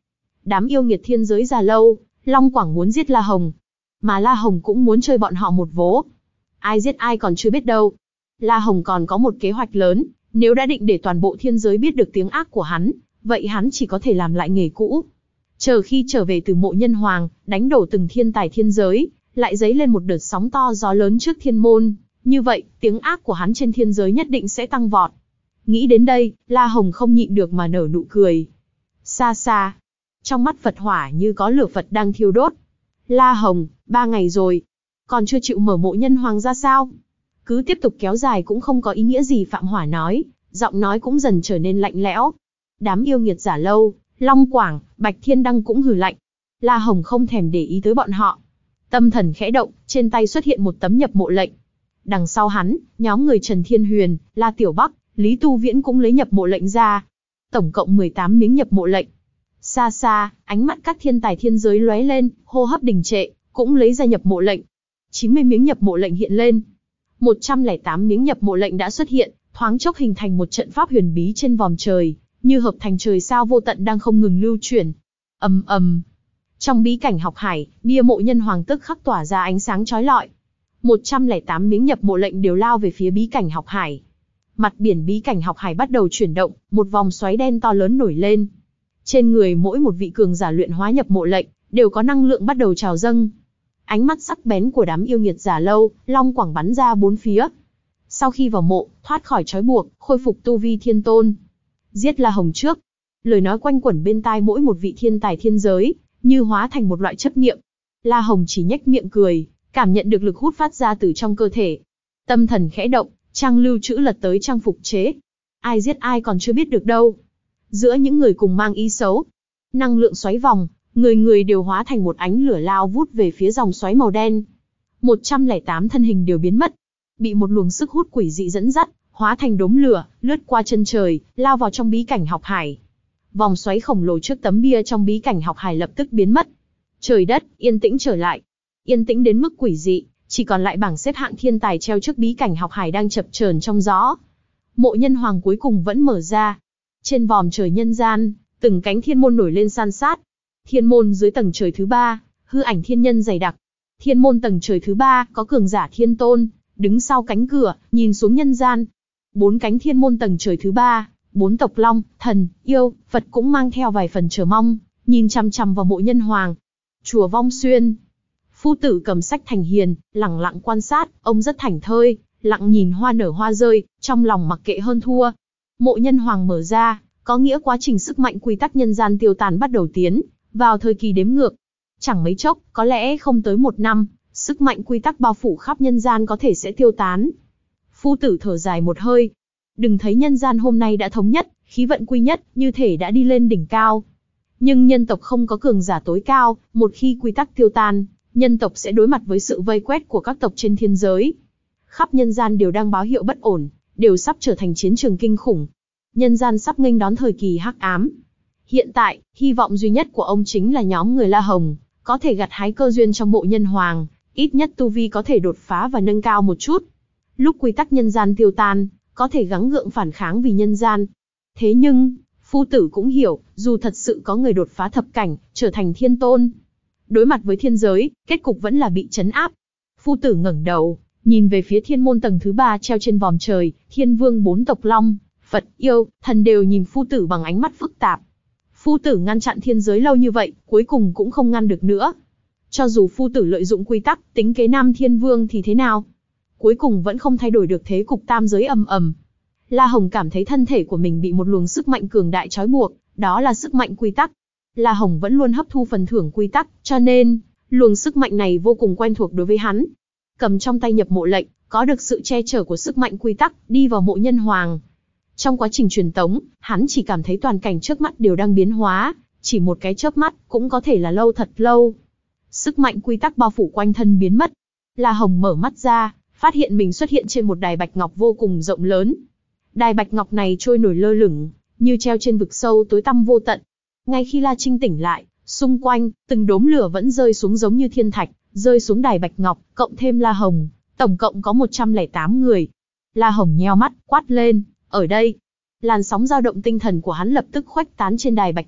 Đám yêu nghiệt thiên giới già lâu, Long Quảng muốn giết La Hồng. Mà La Hồng cũng muốn chơi bọn họ một vố. Ai giết ai còn chưa biết đâu. La Hồng còn có một kế hoạch lớn, nếu đã định để toàn bộ thiên giới biết được tiếng ác của hắn, vậy hắn chỉ có thể làm lại nghề cũ. Chờ khi trở về từ mộ nhân hoàng, đánh đổ từng thiên tài thiên giới, lại dấy lên một đợt sóng to gió lớn trước thiên môn. Như vậy, tiếng ác của hắn trên thiên giới nhất định sẽ tăng vọt. Nghĩ đến đây, La Hồng không nhịn được mà nở nụ cười. Xa xa, trong mắt Phật hỏa như có lửa Phật đang thiêu đốt. La Hồng, ba ngày rồi, còn chưa chịu mở mộ nhân hoàng ra sao? Cứ tiếp tục kéo dài cũng không có ý nghĩa gì, Phạm Hỏa nói, giọng nói cũng dần trở nên lạnh lẽo. Đám yêu nghiệt giả lâu, Long Quảng, Bạch Thiên Đăng cũng hừ lạnh. La Hồng không thèm để ý tới bọn họ. Tâm thần khẽ động, trên tay xuất hiện một tấm nhập mộ lệnh. Đằng sau hắn, nhóm người Trần Thiên Huyền, La Tiểu Bắc, Lý Tu Viễn cũng lấy nhập mộ lệnh ra. Tổng cộng mười tám miếng nhập mộ lệnh. Xa xa, ánh mắt các thiên tài thiên giới lóe lên, hô hấp đình trệ, cũng lấy ra nhập mộ lệnh. chín mươi miếng nhập mộ lệnh hiện lên. một trăm lẻ tám miếng nhập mộ lệnh đã xuất hiện, thoáng chốc hình thành một trận pháp huyền bí trên vòm trời, như hợp thành trời sao vô tận đang không ngừng lưu chuyển. Ầm ầm. Trong bí cảnh học hải, bia mộ nhân hoàng tức khắc tỏa ra ánh sáng chói lọi. một trăm lẻ tám miếng nhập mộ lệnh đều lao về phía bí cảnh học hải. Mặt biển bí cảnh học hải bắt đầu chuyển động, một vòng xoáy đen to lớn nổi lên. Trên người mỗi một vị cường giả luyện hóa nhập mộ lệnh, đều có năng lượng bắt đầu trào dâng. Ánh mắt sắc bén của đám yêu nghiệt giả lâu, Long Quảng bắn ra bốn phía. Sau khi vào mộ, thoát khỏi trói buộc, khôi phục tu vi thiên tôn. Giết La Hồng trước. Lời nói quanh quẩn bên tai mỗi một vị thiên tài thiên giới, như hóa thành một loại chấp niệm. La Hồng chỉ nhếch miệng cười, cảm nhận được lực hút phát ra từ trong cơ thể. Tâm thần khẽ động, trang lưu trữ lật tới trang phục chế. Ai giết ai còn chưa biết được đâu. Giữa những người cùng mang ý xấu, năng lượng xoáy vòng, người người đều hóa thành một ánh lửa lao vút về phía dòng xoáy màu đen. một trăm lẻ tám thân hình đều biến mất, bị một luồng sức hút quỷ dị dẫn dắt, hóa thành đốm lửa, lướt qua chân trời, lao vào trong bí cảnh học hải. Vòng xoáy khổng lồ trước tấm bia trong bí cảnh học hải lập tức biến mất. Trời đất yên tĩnh trở lại, yên tĩnh đến mức quỷ dị, chỉ còn lại bảng xếp hạng thiên tài treo trước bí cảnh học hải đang chập chờn trong gió. Mộ nhân hoàng cuối cùng vẫn mở ra. Trên vòm trời nhân gian, từng cánh thiên môn nổi lên san sát. Thiên môn dưới tầng trời thứ ba, hư ảnh thiên nhân dày đặc. Thiên môn tầng trời thứ ba có cường giả thiên tôn, đứng sau cánh cửa, nhìn xuống nhân gian. Bốn cánh thiên môn tầng trời thứ ba, bốn tộc long, thần, yêu, Phật cũng mang theo vài phần chờ mong, nhìn chằm chằm vào mộ nhân hoàng. Chùa Vong Xuyên. Phu tử cầm sách thành hiền, lẳng lặng quan sát, ông rất thảnh thơi, lặng nhìn hoa nở hoa rơi, trong lòng mặc kệ hơn thua. Mộ nhân hoàng mở ra, có nghĩa quá trình sức mạnh quy tắc nhân gian tiêu tán bắt đầu tiến vào thời kỳ đếm ngược. Chẳng mấy chốc, có lẽ không tới một năm, sức mạnh quy tắc bao phủ khắp nhân gian có thể sẽ tiêu tán. Phu tử thở dài một hơi. Đừng thấy nhân gian hôm nay đã thống nhất, khí vận quy nhất, như thể đã đi lên đỉnh cao. Nhưng nhân tộc không có cường giả tối cao, một khi quy tắc tiêu tan, nhân tộc sẽ đối mặt với sự vây quét của các tộc trên thiên giới. Khắp nhân gian đều đang báo hiệu bất ổn, đều sắp trở thành chiến trường kinh khủng. Nhân gian sắp nghênh đón thời kỳ hắc ám. Hiện tại, hy vọng duy nhất của ông chính là nhóm người La Hồng, có thể gặt hái cơ duyên trong mộ nhân hoàng, ít nhất tu vi có thể đột phá và nâng cao một chút. Lúc quy tắc nhân gian tiêu tan, có thể gắng gượng phản kháng vì nhân gian. Thế nhưng, phu tử cũng hiểu, dù thật sự có người đột phá thập cảnh, trở thành thiên tôn, đối mặt với thiên giới, kết cục vẫn là bị trấn áp. Phu tử ngẩng đầu, nhìn về phía thiên môn tầng thứ ba treo trên vòm trời, thiên vương bốn tộc long, Phật, yêu, thần đều nhìn phu tử bằng ánh mắt phức tạp. Phu tử ngăn chặn thiên giới lâu như vậy, cuối cùng cũng không ngăn được nữa. Cho dù phu tử lợi dụng quy tắc, tính kế nam thiên vương thì thế nào? Cuối cùng vẫn không thay đổi được thế cục tam giới ầm ầm. La Hồng cảm thấy thân thể của mình bị một luồng sức mạnh cường đại trói buộc, đó là sức mạnh quy tắc. La Hồng vẫn luôn hấp thu phần thưởng quy tắc, cho nên, luồng sức mạnh này vô cùng quen thuộc đối với hắn. Cầm trong tay nhập mộ lệnh, có được sự che chở của sức mạnh quy tắc, đi vào mộ nhân hoàng. Trong quá trình truyền tống, hắn chỉ cảm thấy toàn cảnh trước mắt đều đang biến hóa, chỉ một cái chớp mắt, cũng có thể là lâu thật lâu. Sức mạnh quy tắc bao phủ quanh thân biến mất. La Hồng mở mắt ra, phát hiện mình xuất hiện trên một đài bạch ngọc vô cùng rộng lớn. Đài bạch ngọc này trôi nổi lơ lửng, như treo trên vực sâu tối tăm vô tận. Ngay khi La Trinh tỉnh lại, xung quanh, từng đốm lửa vẫn rơi xuống giống như thiên thạch, rơi xuống đài bạch ngọc, cộng thêm La Hồng, tổng cộng có một trăm lẻ tám người. La Hồng nheo mắt, quát lên, ở đây. Làn sóng dao động tinh thần của hắn lập tức khuếch tán trên đài bạch ngọc,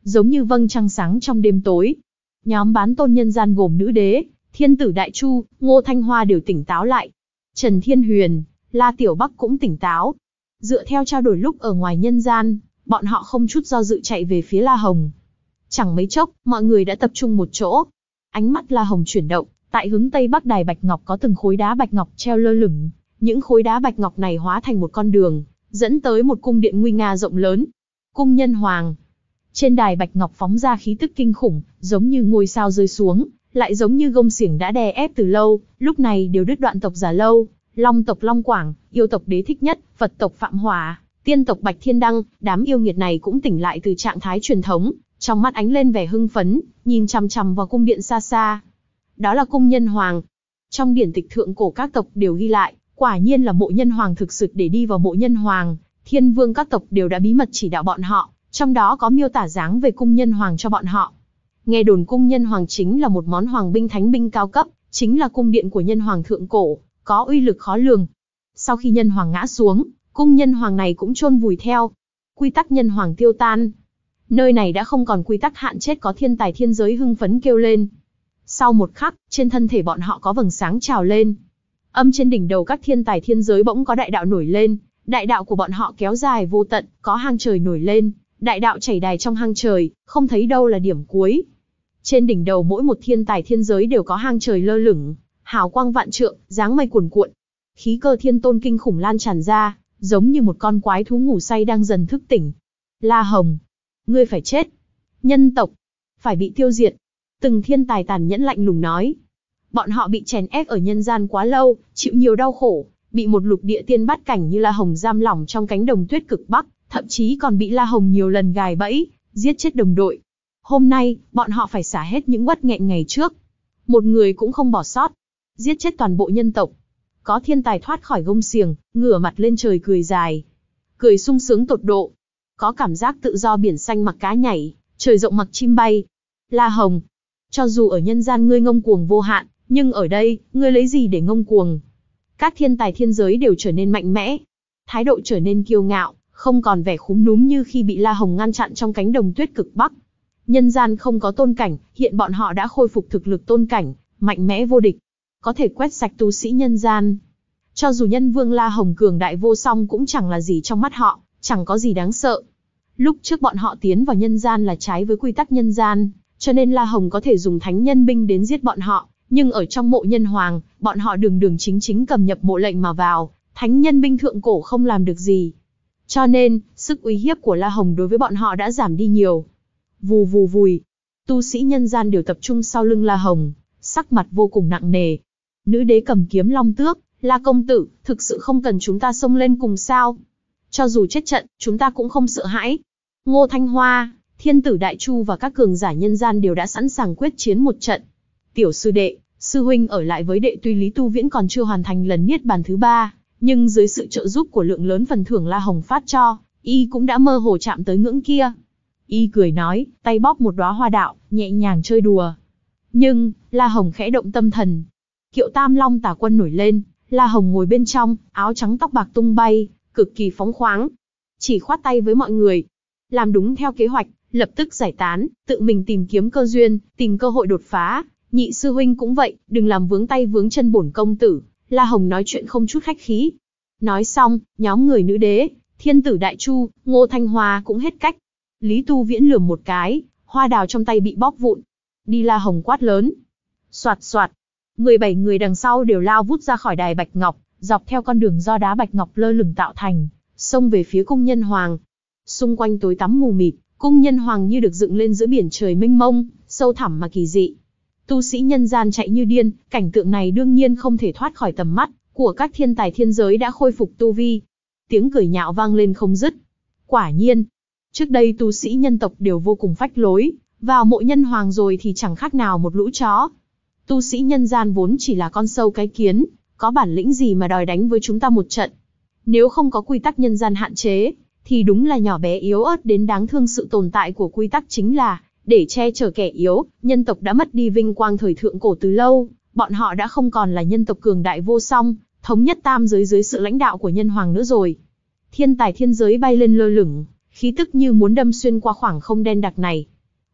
giống như vầng trăng sáng trong đêm tối. Nhóm bán tôn nhân gian gồm nữ đế, thiên tử Đại Chu, Ngô Thanh Hoa đều tỉnh táo lại. Trần Thiên Huyền, La Tiểu Bắc cũng tỉnh táo. Dựa theo trao đổi lúc ở ngoài nhân gian, bọn họ không chút do dự chạy về phía La Hồng. Chẳng mấy chốc, mọi người đã tập trung một chỗ. Ánh mắt La Hồng chuyển động, tại hướng tây bắc đài bạch ngọc có từng khối đá bạch ngọc treo lơ lửng. Những khối đá bạch ngọc này hóa thành một con đường, dẫn tới một cung điện nguy nga rộng lớn. Cung Nhân Hoàng. Trên đài bạch ngọc phóng ra khí tức kinh khủng, giống như ngôi sao rơi xuống, lại giống như gông xiềng đã đè ép từ lâu, lúc này đều đứt đoạn tộc Già Lâu, Long tộc Long Quảng, yêu tộc Đế Thích Nhất, Phật tộc Phạm Hỏa, tiên tộc Bạch Thiên Đăng, đám yêu nghiệt này cũng tỉnh lại từ trạng thái truyền thống, trong mắt ánh lên vẻ hưng phấn, nhìn chằm chằm vào cung điện xa xa. Đó là Cung Nhân Hoàng. Trong điển tịch thượng cổ các tộc đều ghi lại, quả nhiên là Mộ Nhân Hoàng thực sự. Để đi vào Mộ Nhân Hoàng, Thiên Vương các tộc đều đã bí mật chỉ đạo bọn họ, trong đó có miêu tả dáng về Cung Nhân Hoàng cho bọn họ. Nghe đồn Cung Nhân Hoàng chính là một món hoàng binh thánh binh cao cấp, chính là cung điện của Nhân Hoàng thượng cổ, có uy lực khó lường. Sau khi Nhân Hoàng ngã xuống, Cung Nhân Hoàng này cũng chôn vùi theo. Quy tắc Nhân Hoàng tiêu tan. Nơi này đã không còn quy tắc hạn chết, có thiên tài thiên giới hưng phấn kêu lên. Sau một khắc, trên thân thể bọn họ có vầng sáng trào lên. Âm trên đỉnh đầu các thiên tài thiên giới bỗng có đại đạo nổi lên, đại đạo của bọn họ kéo dài vô tận, có hang trời nổi lên, đại đạo chảy đài trong hang trời, không thấy đâu là điểm cuối. Trên đỉnh đầu mỗi một thiên tài thiên giới đều có hang trời lơ lửng, hào quang vạn trượng, dáng mây cuồn cuộn. Khí cơ thiên tôn kinh khủng lan tràn ra, giống như một con quái thú ngủ say đang dần thức tỉnh. La Hồng, ngươi phải chết. Nhân tộc, phải bị tiêu diệt. Từng thiên tài tàn nhẫn lạnh lùng nói. Bọn họ bị chèn ép ở nhân gian quá lâu, chịu nhiều đau khổ, bị một lục địa tiên bát cảnh như La Hồng giam lỏng trong cánh đồng tuyết cực bắc, thậm chí còn bị La Hồng nhiều lần gài bẫy, giết chết đồng đội. Hôm nay, bọn họ phải xả hết những uất nghẹn ngày trước. Một người cũng không bỏ sót. Giết chết toàn bộ nhân tộc. Có thiên tài thoát khỏi gông xiềng, ngửa mặt lên trời cười dài. Cười sung sướng tột độ. Có cảm giác tự do biển xanh mặc cá nhảy, trời rộng mặc chim bay. La Hồng, cho dù ở nhân gian ngươi ngông cuồng vô hạn, nhưng ở đây, ngươi lấy gì để ngông cuồng? Các thiên tài thiên giới đều trở nên mạnh mẽ. Thái độ trở nên kiêu ngạo, không còn vẻ khúm núm như khi bị La Hồng ngăn chặn trong cánh đồng tuyết cực bắc. Nhân gian không có tôn cảnh, hiện bọn họ đã khôi phục thực lực tôn cảnh, mạnh mẽ vô địch. Có thể quét sạch tu sĩ nhân gian. Cho dù nhân vương La Hồng cường đại vô song cũng chẳng là gì trong mắt họ, chẳng có gì đáng sợ. Lúc trước bọn họ tiến vào nhân gian là trái với quy tắc nhân gian, cho nên La Hồng có thể dùng thánh nhân binh đến giết bọn họ, nhưng ở trong Mộ Nhân Hoàng, bọn họ đường đường chính chính cầm nhập mộ lệnh mà vào, thánh nhân binh thượng cổ không làm được gì. Cho nên, sức uy hiếp của La Hồng đối với bọn họ đã giảm đi nhiều. Vù vù vùi, tu sĩ nhân gian đều tập trung sau lưng La Hồng, sắc mặt vô cùng nặng nề. Nữ đế cầm kiếm long tước, La công tử, thực sự không cần chúng ta xông lên cùng sao? Cho dù chết trận, chúng ta cũng không sợ hãi. Ngô Thanh Hoa, thiên tử Đại Chu và các cường giả nhân gian đều đã sẵn sàng quyết chiến một trận. Tiểu sư đệ, sư huynh ở lại với đệ, tuy Lý Tu Viễn còn chưa hoàn thành lần niết bàn thứ ba, nhưng dưới sự trợ giúp của lượng lớn phần thưởng La Hồng phát cho, y cũng đã mơ hồ chạm tới ngưỡng kia. Y cười nói, tay bóp một đóa hoa đạo, nhẹ nhàng chơi đùa. Nhưng, La Hồng khẽ động tâm thần. Kiệu Tam Long Tả Quân nổi lên, La Hồng ngồi bên trong, áo trắng tóc bạc tung bay, cực kỳ phóng khoáng. Chỉ khoát tay với mọi người. Làm đúng theo kế hoạch, lập tức giải tán, tự mình tìm kiếm cơ duyên, tìm cơ hội đột phá. Nhị sư huynh cũng vậy, đừng làm vướng tay vướng chân bổn công tử. La Hồng nói chuyện không chút khách khí. Nói xong, nhóm người nữ đế, thiên tử Đại Chu, Ngô Thanh Hoa cũng hết cách. Lý Tu Viễn lườm một cái, hoa đào trong tay bị bóp vụn. Đi La Hồng quát lớn. Soạt soạt, mười bảy người đằng sau đều lao vút ra khỏi đài bạch ngọc, dọc theo con đường do đá bạch ngọc lơ lửng tạo thành, xông về phía Cung Nhân Hoàng. Xung quanh tối tăm mù mịt, Cung Nhân Hoàng như được dựng lên giữa biển trời mênh mông, sâu thẳm mà kỳ dị. Tu sĩ nhân gian chạy như điên, cảnh tượng này đương nhiên không thể thoát khỏi tầm mắt của các thiên tài thiên giới đã khôi phục tu vi. Tiếng cười nhạo vang lên không dứt. Quả nhiên, trước đây tu sĩ nhân tộc đều vô cùng phách lối, vào Mộ Nhân Hoàng rồi thì chẳng khác nào một lũ chó. Tu sĩ nhân gian vốn chỉ là con sâu cái kiến, có bản lĩnh gì mà đòi đánh với chúng ta một trận. Nếu không có quy tắc nhân gian hạn chế, thì đúng là nhỏ bé yếu ớt đến đáng thương. Sự tồn tại của quy tắc chính là để che chở kẻ yếu. Nhân tộc đã mất đi vinh quang thời thượng cổ từ lâu, bọn họ đã không còn là nhân tộc cường đại vô song, thống nhất tam giới dưới sự lãnh đạo của Nhân Hoàng nữa rồi. Thiên tài thiên giới bay lên lơ lửng, khí tức như muốn đâm xuyên qua khoảng không đen đặc này.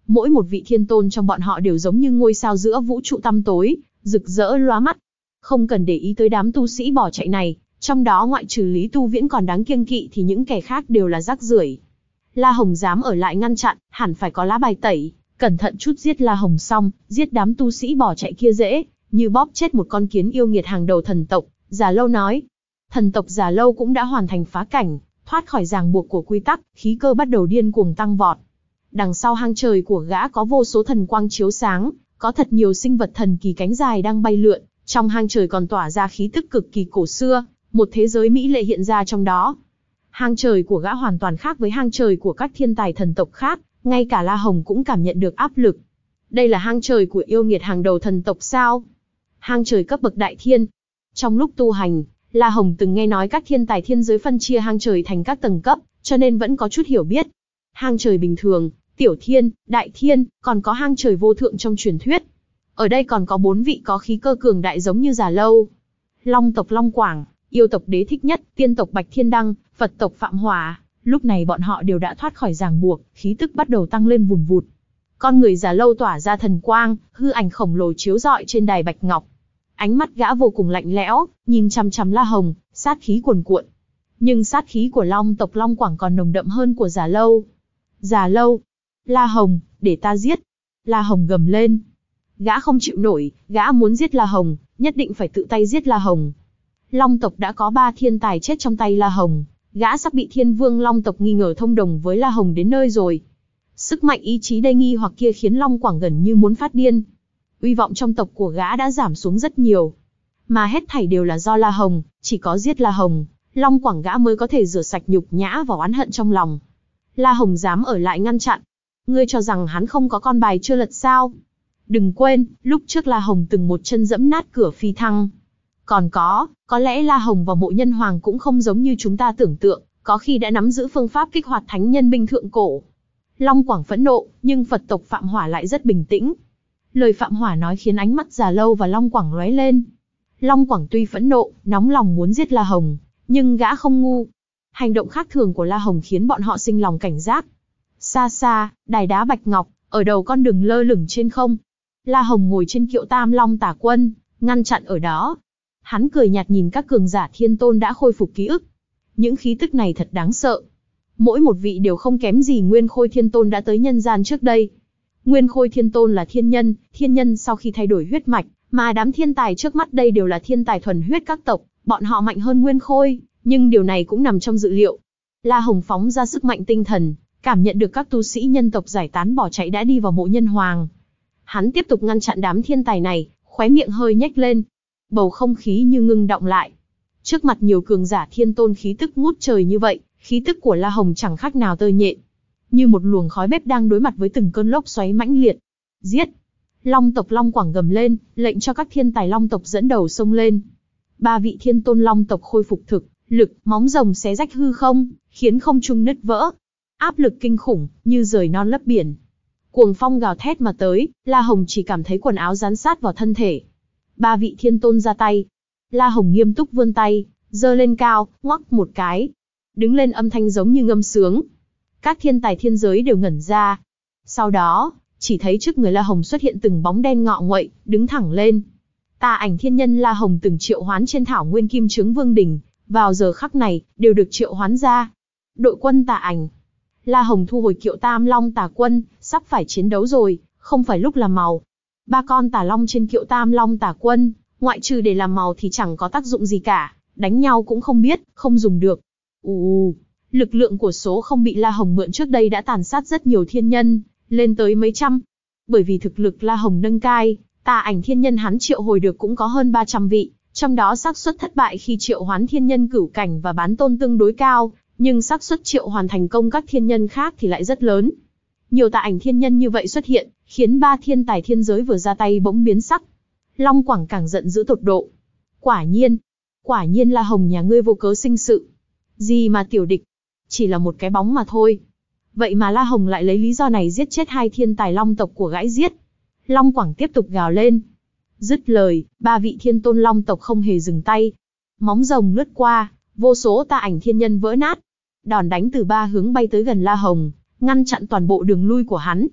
Mỗi một vị thiên tôn trong bọn họ đều giống như ngôi sao giữa vũ trụ tăm tối, rực rỡ lóa mắt. Không cần để ý tới đám tu sĩ bỏ chạy này, trong đó ngoại trừ Lý Tu Viễn còn đáng kiêng kỵ thì những kẻ khác đều là rác rưởi. La Hồng dám ở lại ngăn chặn, hẳn phải có lá bài tẩy, cẩn thận chút giết La Hồng xong, giết đám tu sĩ bỏ chạy kia dễ, như bóp chết một con kiến yêu nghiệt hàng đầu thần tộc. Già Lâu nói. Thần tộc Già Lâu cũng đã hoàn thành phá cảnh, thoát khỏi ràng buộc của quy tắc, khí cơ bắt đầu điên cuồng tăng vọt. Đằng sau hang trời của gã có vô số thần quang chiếu sáng, có thật nhiều sinh vật thần kỳ cánh dài đang bay lượn, trong hang trời còn tỏa ra khí tức cực kỳ cổ xưa, một thế giới mỹ lệ hiện ra trong đó. Hang trời của gã hoàn toàn khác với hang trời của các thiên tài thần tộc khác, ngay cả La Hồng cũng cảm nhận được áp lực. Đây là hang trời của yêu nghiệt hàng đầu thần tộc sao? Hang trời cấp bậc đại thiên. Trong lúc tu hành, La Hồng từng nghe nói các thiên tài thiên giới phân chia hang trời thành các tầng cấp, cho nên vẫn có chút hiểu biết. Hang trời bình thường, tiểu thiên, đại thiên, còn có hang trời vô thượng trong truyền thuyết. Ở đây còn có bốn vị có khí cơ cường đại giống như Già Lâu. Long tộc Long Quảng, yêu tộc Đế Thích Nhất, tiên tộc Bạch Thiên Đăng, Phật tộc Phạm Hỏa. Lúc này bọn họ đều đã thoát khỏi ràng buộc, khí tức bắt đầu tăng lên vùn vụt. Con người Già Lâu tỏa ra thần quang, hư ảnh khổng lồ chiếu rọi trên đài bạch ngọc. Ánh mắt gã vô cùng lạnh lẽo, nhìn chằm chằm La Hồng, sát khí cuồn cuộn. Nhưng sát khí của Long tộc Long Quảng còn nồng đậm hơn của Già Lâu. Già Lâu, La Hồng, để ta giết. La Hồng gầm lên. Gã không chịu nổi, gã muốn giết La Hồng, nhất định phải tự tay giết La Hồng. Long tộc đã có ba thiên tài chết trong tay La Hồng, gã sắp bị Thiên Vương Long tộc nghi ngờ thông đồng với La Hồng đến nơi rồi. Sức mạnh ý chí đầy nghi hoặc kia khiến Long Quảng gần như muốn phát điên. Uy vọng trong tộc của gã đã giảm xuống rất nhiều. Mà hết thảy đều là do La Hồng, chỉ có giết La Hồng, Long Quảng gã mới có thể rửa sạch nhục nhã và oán hận trong lòng. La Hồng dám ở lại ngăn chặn. Ngươi cho rằng hắn không có con bài chưa lật sao? Đừng quên, lúc trước La Hồng từng một chân dẫm nát cửa phi thăng. Còn có, có lẽ La Hồng và Mộ Nhân Hoàng cũng không giống như chúng ta tưởng tượng, có khi đã nắm giữ phương pháp kích hoạt thánh nhân binh thượng cổ. Long Quảng phẫn nộ, nhưng Phật tộc Phạm Hỏa lại rất bình tĩnh. Lời Phạm Hỏa nói khiến ánh mắt Già Lâu và Long Quảng lóe lên. Long Quảng tuy phẫn nộ, nóng lòng muốn giết La Hồng, nhưng gã không ngu. Hành động khác thường của La Hồng khiến bọn họ sinh lòng cảnh giác. Xa xa, đài đá bạch ngọc, ở đầu con đường lơ lửng trên không. La Hồng ngồi trên kiệu Tam Long Tả Quân, ngăn chặn ở đó. Hắn cười nhạt nhìn các cường giả thiên tôn đã khôi phục ký ức. Những khí tức này thật đáng sợ. Mỗi một vị đều không kém gì Nguyên Khôi Thiên Tôn đã tới nhân gian trước đây. Nguyên Khôi Thiên Tôn là thiên nhân, thiên nhân sau khi thay đổi huyết mạch, mà đám thiên tài trước mắt đây đều là thiên tài thuần huyết các tộc, bọn họ mạnh hơn Nguyên Khôi, nhưng điều này cũng nằm trong dự liệu. La Hồng phóng ra sức mạnh tinh thần, cảm nhận được các tu sĩ nhân tộc giải tán bỏ chạy đã đi vào Mộ Nhân Hoàng. Hắn tiếp tục ngăn chặn đám thiên tài này, khóe miệng hơi nhếch lên. Bầu không khí như ngưng động lại. Trước mặt nhiều cường giả thiên tôn khí tức ngút trời như vậy, khí tức của La Hồng chẳng khác nào tơ nhện. Như một luồng khói bếp đang đối mặt với từng cơn lốc xoáy mãnh liệt. Giết! Long tộc Long Quảng gầm lên, lệnh cho các thiên tài Long tộc dẫn đầu xông lên. Ba vị thiên tôn Long tộc khôi phục thực, lực, móng rồng xé rách hư không, khiến không trung nứt vỡ. Áp lực kinh khủng, như rời non lấp biển. Cuồng phong gào thét mà tới, La Hồng chỉ cảm thấy quần áo dán sát vào thân thể. Ba vị thiên tôn ra tay. La Hồng nghiêm túc vươn tay, giơ lên cao, ngoắc một cái. Đứng lên âm thanh giống như ngâm sướng. Các thiên tài thiên giới đều ngẩn ra. Sau đó, chỉ thấy trước người La Hồng xuất hiện từng bóng đen ngọ nguậy, đứng thẳng lên. Tà ảnh thiên nhân La Hồng từng triệu hoán trên thảo nguyên kim trướng vương đỉnh, vào giờ khắc này, đều được triệu hoán ra. Đội quân tà ảnh. La Hồng thu hồi kiệu Tam Long Tà Quân, sắp phải chiến đấu rồi, không phải lúc làm màu. Ba con tà long trên kiệu Tam Long Tà Quân, ngoại trừ để làm màu thì chẳng có tác dụng gì cả, đánh nhau cũng không biết, không dùng được. Ù, lực lượng của số không bị La Hồng mượn trước đây đã tàn sát rất nhiều thiên nhân, lên tới mấy trăm. Bởi vì thực lực La Hồng nâng cai, tà ảnh thiên nhân hắn triệu hồi được cũng có hơn ba trăm vị, trong đó xác suất thất bại khi triệu hoán thiên nhân cửu cảnh và bán tôn tương đối cao, nhưng xác suất triệu hoàn thành công các thiên nhân khác thì lại rất lớn. Nhiều tà ảnh thiên nhân như vậy xuất hiện, khiến ba thiên tài thiên giới vừa ra tay bỗng biến sắc. Long Quảng càng giận dữ tột độ. Quả nhiên, quả nhiên La Hồng nhà ngươi vô cớ sinh sự. Gì mà tiểu địch, chỉ là một cái bóng mà thôi. Vậy mà La Hồng lại lấy lý do này giết chết hai thiên tài long tộc của gãi giết. Long Quảng tiếp tục gào lên. Dứt lời, ba vị thiên tôn long tộc không hề dừng tay. Móng rồng lướt qua, vô số tà ảnh thiên nhân vỡ nát. Đòn đánh từ ba hướng bay tới gần La Hồng, ngăn chặn toàn bộ đường lui của hắn.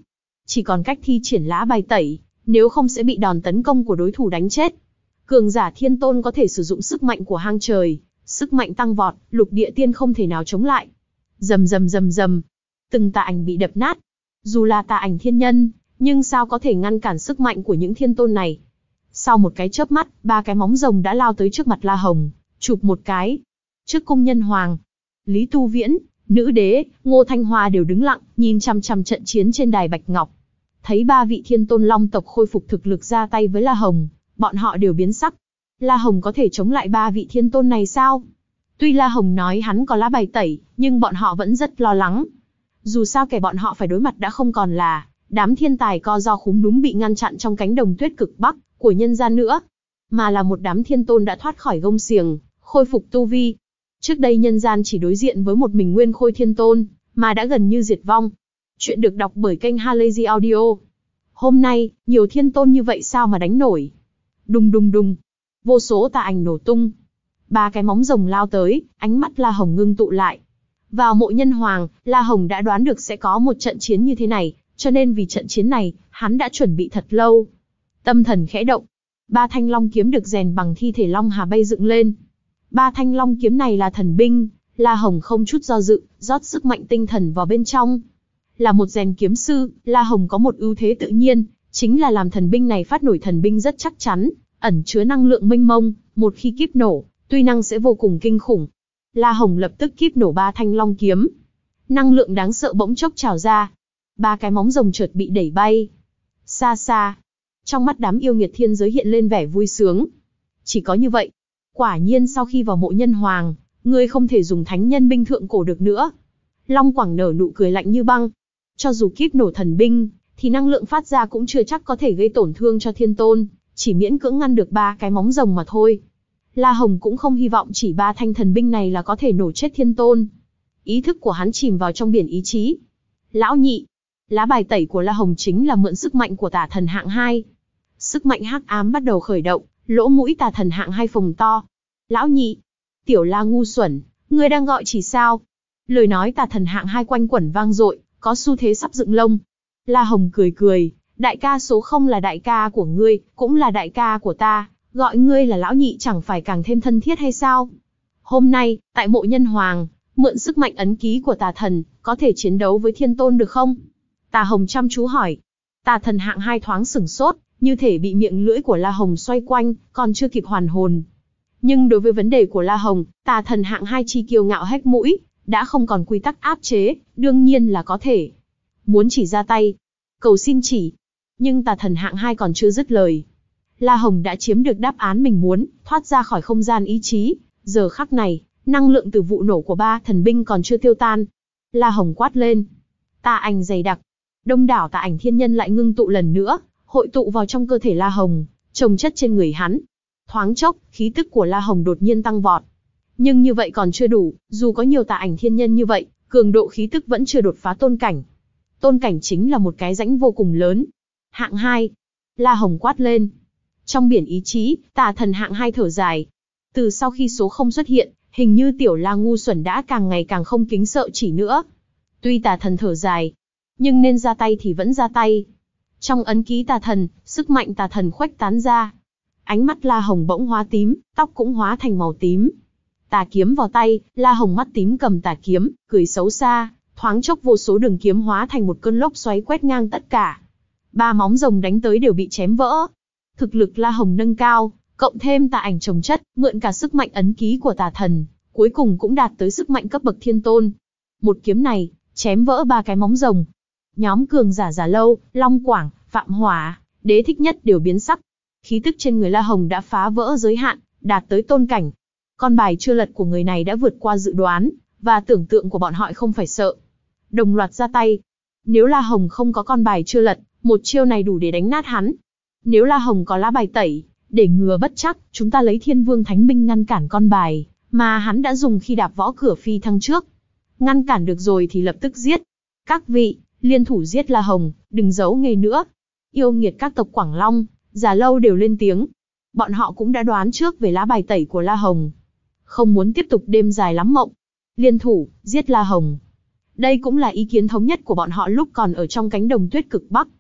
Chỉ còn cách thi triển lá bài tẩy, nếu không sẽ bị đòn tấn công của đối thủ đánh chết. Cường giả thiên tôn có thể sử dụng sức mạnh của hang trời, sức mạnh tăng vọt, lục địa tiên không thể nào chống lại. Rầm rầm rầm rầm, từng tà ảnh bị đập nát. Dù là tà ảnh thiên nhân, nhưng sao có thể ngăn cản sức mạnh của những thiên tôn này? Sau một cái chớp mắt, ba cái móng rồng đã lao tới trước mặt La Hồng, chụp một cái. Trước cung nhân hoàng, Lý Tu Viễn, Nữ Đế, Ngô Thanh Hoa đều đứng lặng, nhìn chằm chằm trận chiến trên đài bạch ngọc. Thấy ba vị thiên tôn long tộc khôi phục thực lực ra tay với La Hồng, bọn họ đều biến sắc. La Hồng có thể chống lại ba vị thiên tôn này sao? Tuy La Hồng nói hắn có lá bài tẩy, nhưng bọn họ vẫn rất lo lắng. Dù sao kẻ bọn họ phải đối mặt đã không còn là đám thiên tài co do khúm núm bị ngăn chặn trong cánh đồng tuyết cực bắc của nhân gian nữa, mà là một đám thiên tôn đã thoát khỏi gông xiềng, khôi phục tu vi. Trước đây nhân gian chỉ đối diện với một mình Nguyên Khôi Thiên Tôn, mà đã gần như diệt vong. Chuyện được đọc bởi kênh Halazy Audio. Hôm nay, nhiều thiên tôn như vậy sao mà đánh nổi? Đùng đùng đùng, vô số tà ảnh nổ tung. Ba cái móng rồng lao tới, ánh mắt La Hồng ngưng tụ lại. Vào Mộ Nhân Hoàng, La Hồng đã đoán được sẽ có một trận chiến như thế này, cho nên vì trận chiến này, hắn đã chuẩn bị thật lâu. Tâm thần khẽ động, ba thanh long kiếm được rèn bằng thi thể long hà bay dựng lên. Ba thanh long kiếm này là thần binh, La Hồng không chút do dự, rót sức mạnh tinh thần vào bên trong. Là một rèn kiếm sư, La Hồng có một ưu thế tự nhiên, chính là làm thần binh này phát nổi thần binh rất chắc chắn, ẩn chứa năng lượng mênh mông, một khi kíp nổ, tuy năng sẽ vô cùng kinh khủng. La Hồng lập tức kíp nổ ba thanh long kiếm. Năng lượng đáng sợ bỗng chốc trào ra. Ba cái móng rồng chợt bị đẩy bay. Xa xa, trong mắt đám yêu nghiệt thiên giới hiện lên vẻ vui sướng. Chỉ có như vậy, quả nhiên sau khi vào Mộ Nhân Hoàng, ngươi không thể dùng thánh nhân binh thượng cổ được nữa. Long Quảng nở nụ cười lạnh như băng. Cho dù kíp nổ thần binh, thì năng lượng phát ra cũng chưa chắc có thể gây tổn thương cho thiên tôn, chỉ miễn cưỡng ngăn được ba cái móng rồng mà thôi. La Hồng cũng không hy vọng chỉ ba thanh thần binh này là có thể nổ chết thiên tôn. Ý thức của hắn chìm vào trong biển ý chí. Lão nhị, lá bài tẩy của La Hồng chính là mượn sức mạnh của tà thần hạng hai. Sức mạnh hắc ám bắt đầu khởi động, lỗ mũi tà thần hạng hai phồng to. Lão nhị, tiểu La ngu xuẩn, ngươi đang gọi chỉ sao? Lời nói tà thần hạng hai quanh quẩn vang dội, có xu thế sắp dựng lông. La Hồng cười cười, đại ca số không là đại ca của ngươi, cũng là đại ca của ta, gọi ngươi là lão nhị chẳng phải càng thêm thân thiết hay sao? Hôm nay, tại Mộ Nhân Hoàng, mượn sức mạnh ấn ký của tà thần, có thể chiến đấu với thiên tôn được không? Tà Hồng chăm chú hỏi. Tà thần hạng hai thoáng sửng sốt, như thể bị miệng lưỡi của La Hồng xoay quanh, còn chưa kịp hoàn hồn. Nhưng đối với vấn đề của La Hồng, tà thần hạng hai chi kiêu ngạo hét mũi, đã không còn quy tắc áp chế, đương nhiên là có thể. Muốn chỉ ra tay, cầu xin chỉ. Nhưng tà thần hạng hai còn chưa dứt lời. La Hồng đã chiếm được đáp án mình muốn, thoát ra khỏi không gian ý chí. Giờ khắc này, năng lượng từ vụ nổ của ba thần binh còn chưa tiêu tan. La Hồng quát lên. Tà ảnh dày đặc. Đông đảo tà ảnh thiên nhân lại ngưng tụ lần nữa, hội tụ vào trong cơ thể La Hồng, chồng chất trên người hắn. Thoáng chốc, khí tức của La Hồng đột nhiên tăng vọt. Nhưng như vậy còn chưa đủ, dù có nhiều tà ảnh thiên nhân như vậy, cường độ khí tức vẫn chưa đột phá tôn cảnh. Tôn cảnh chính là một cái rãnh vô cùng lớn. Hạng hai. La Hồng quát lên. Trong biển ý chí, tà thần hạng hai thở dài. Từ sau khi số không xuất hiện, hình như tiểu La ngu xuẩn đã càng ngày càng không kính sợ chỉ nữa. Tuy tà thần thở dài, nhưng nên ra tay thì vẫn ra tay. Trong ấn ký tà thần, sức mạnh tà thần khuếch tán ra. Ánh mắt La Hồng bỗng hóa tím, tóc cũng hóa thành màu tím. Tà kiếm vào tay, La Hồng mắt tím cầm tà kiếm, cười xấu xa, thoáng chốc vô số đường kiếm hóa thành một cơn lốc xoáy quét ngang tất cả. Ba móng rồng đánh tới đều bị chém vỡ. Thực lực La Hồng nâng cao, cộng thêm tà ảnh chồng chất, mượn cả sức mạnh ấn ký của tà thần, cuối cùng cũng đạt tới sức mạnh cấp bậc thiên tôn. Một kiếm này, chém vỡ ba cái móng rồng. Nhóm cường giả Giả Lâu, Long Quảng, Phạm Hỏa, Đế Thích Nhất đều biến sắc. Khí tức trên người La Hồng đã phá vỡ giới hạn, đạt tới tôn cảnh. Con bài chưa lật của người này đã vượt qua dự đoán, và tưởng tượng của bọn họ không phải sợ. Đồng loạt ra tay. Nếu La Hồng không có con bài chưa lật, một chiêu này đủ để đánh nát hắn. Nếu La Hồng có lá bài tẩy, để ngừa bất chắc, chúng ta lấy Thiên Vương Thánh Binh ngăn cản con bài mà hắn đã dùng khi đạp võ cửa phi thăng trước. Ngăn cản được rồi thì lập tức giết. Các vị, liên thủ giết La Hồng, đừng giấu nghề nữa. Yêu nghiệt các tộc Quảng Long, Giả Lâu đều lên tiếng. Bọn họ cũng đã đoán trước về lá bài tẩy của La Hồng. Không muốn tiếp tục đêm dài lắm mộng. Liên thủ, giết La Hồng. Đây cũng là ý kiến thống nhất của bọn họ lúc còn ở trong cánh đồng tuyết cực Bắc.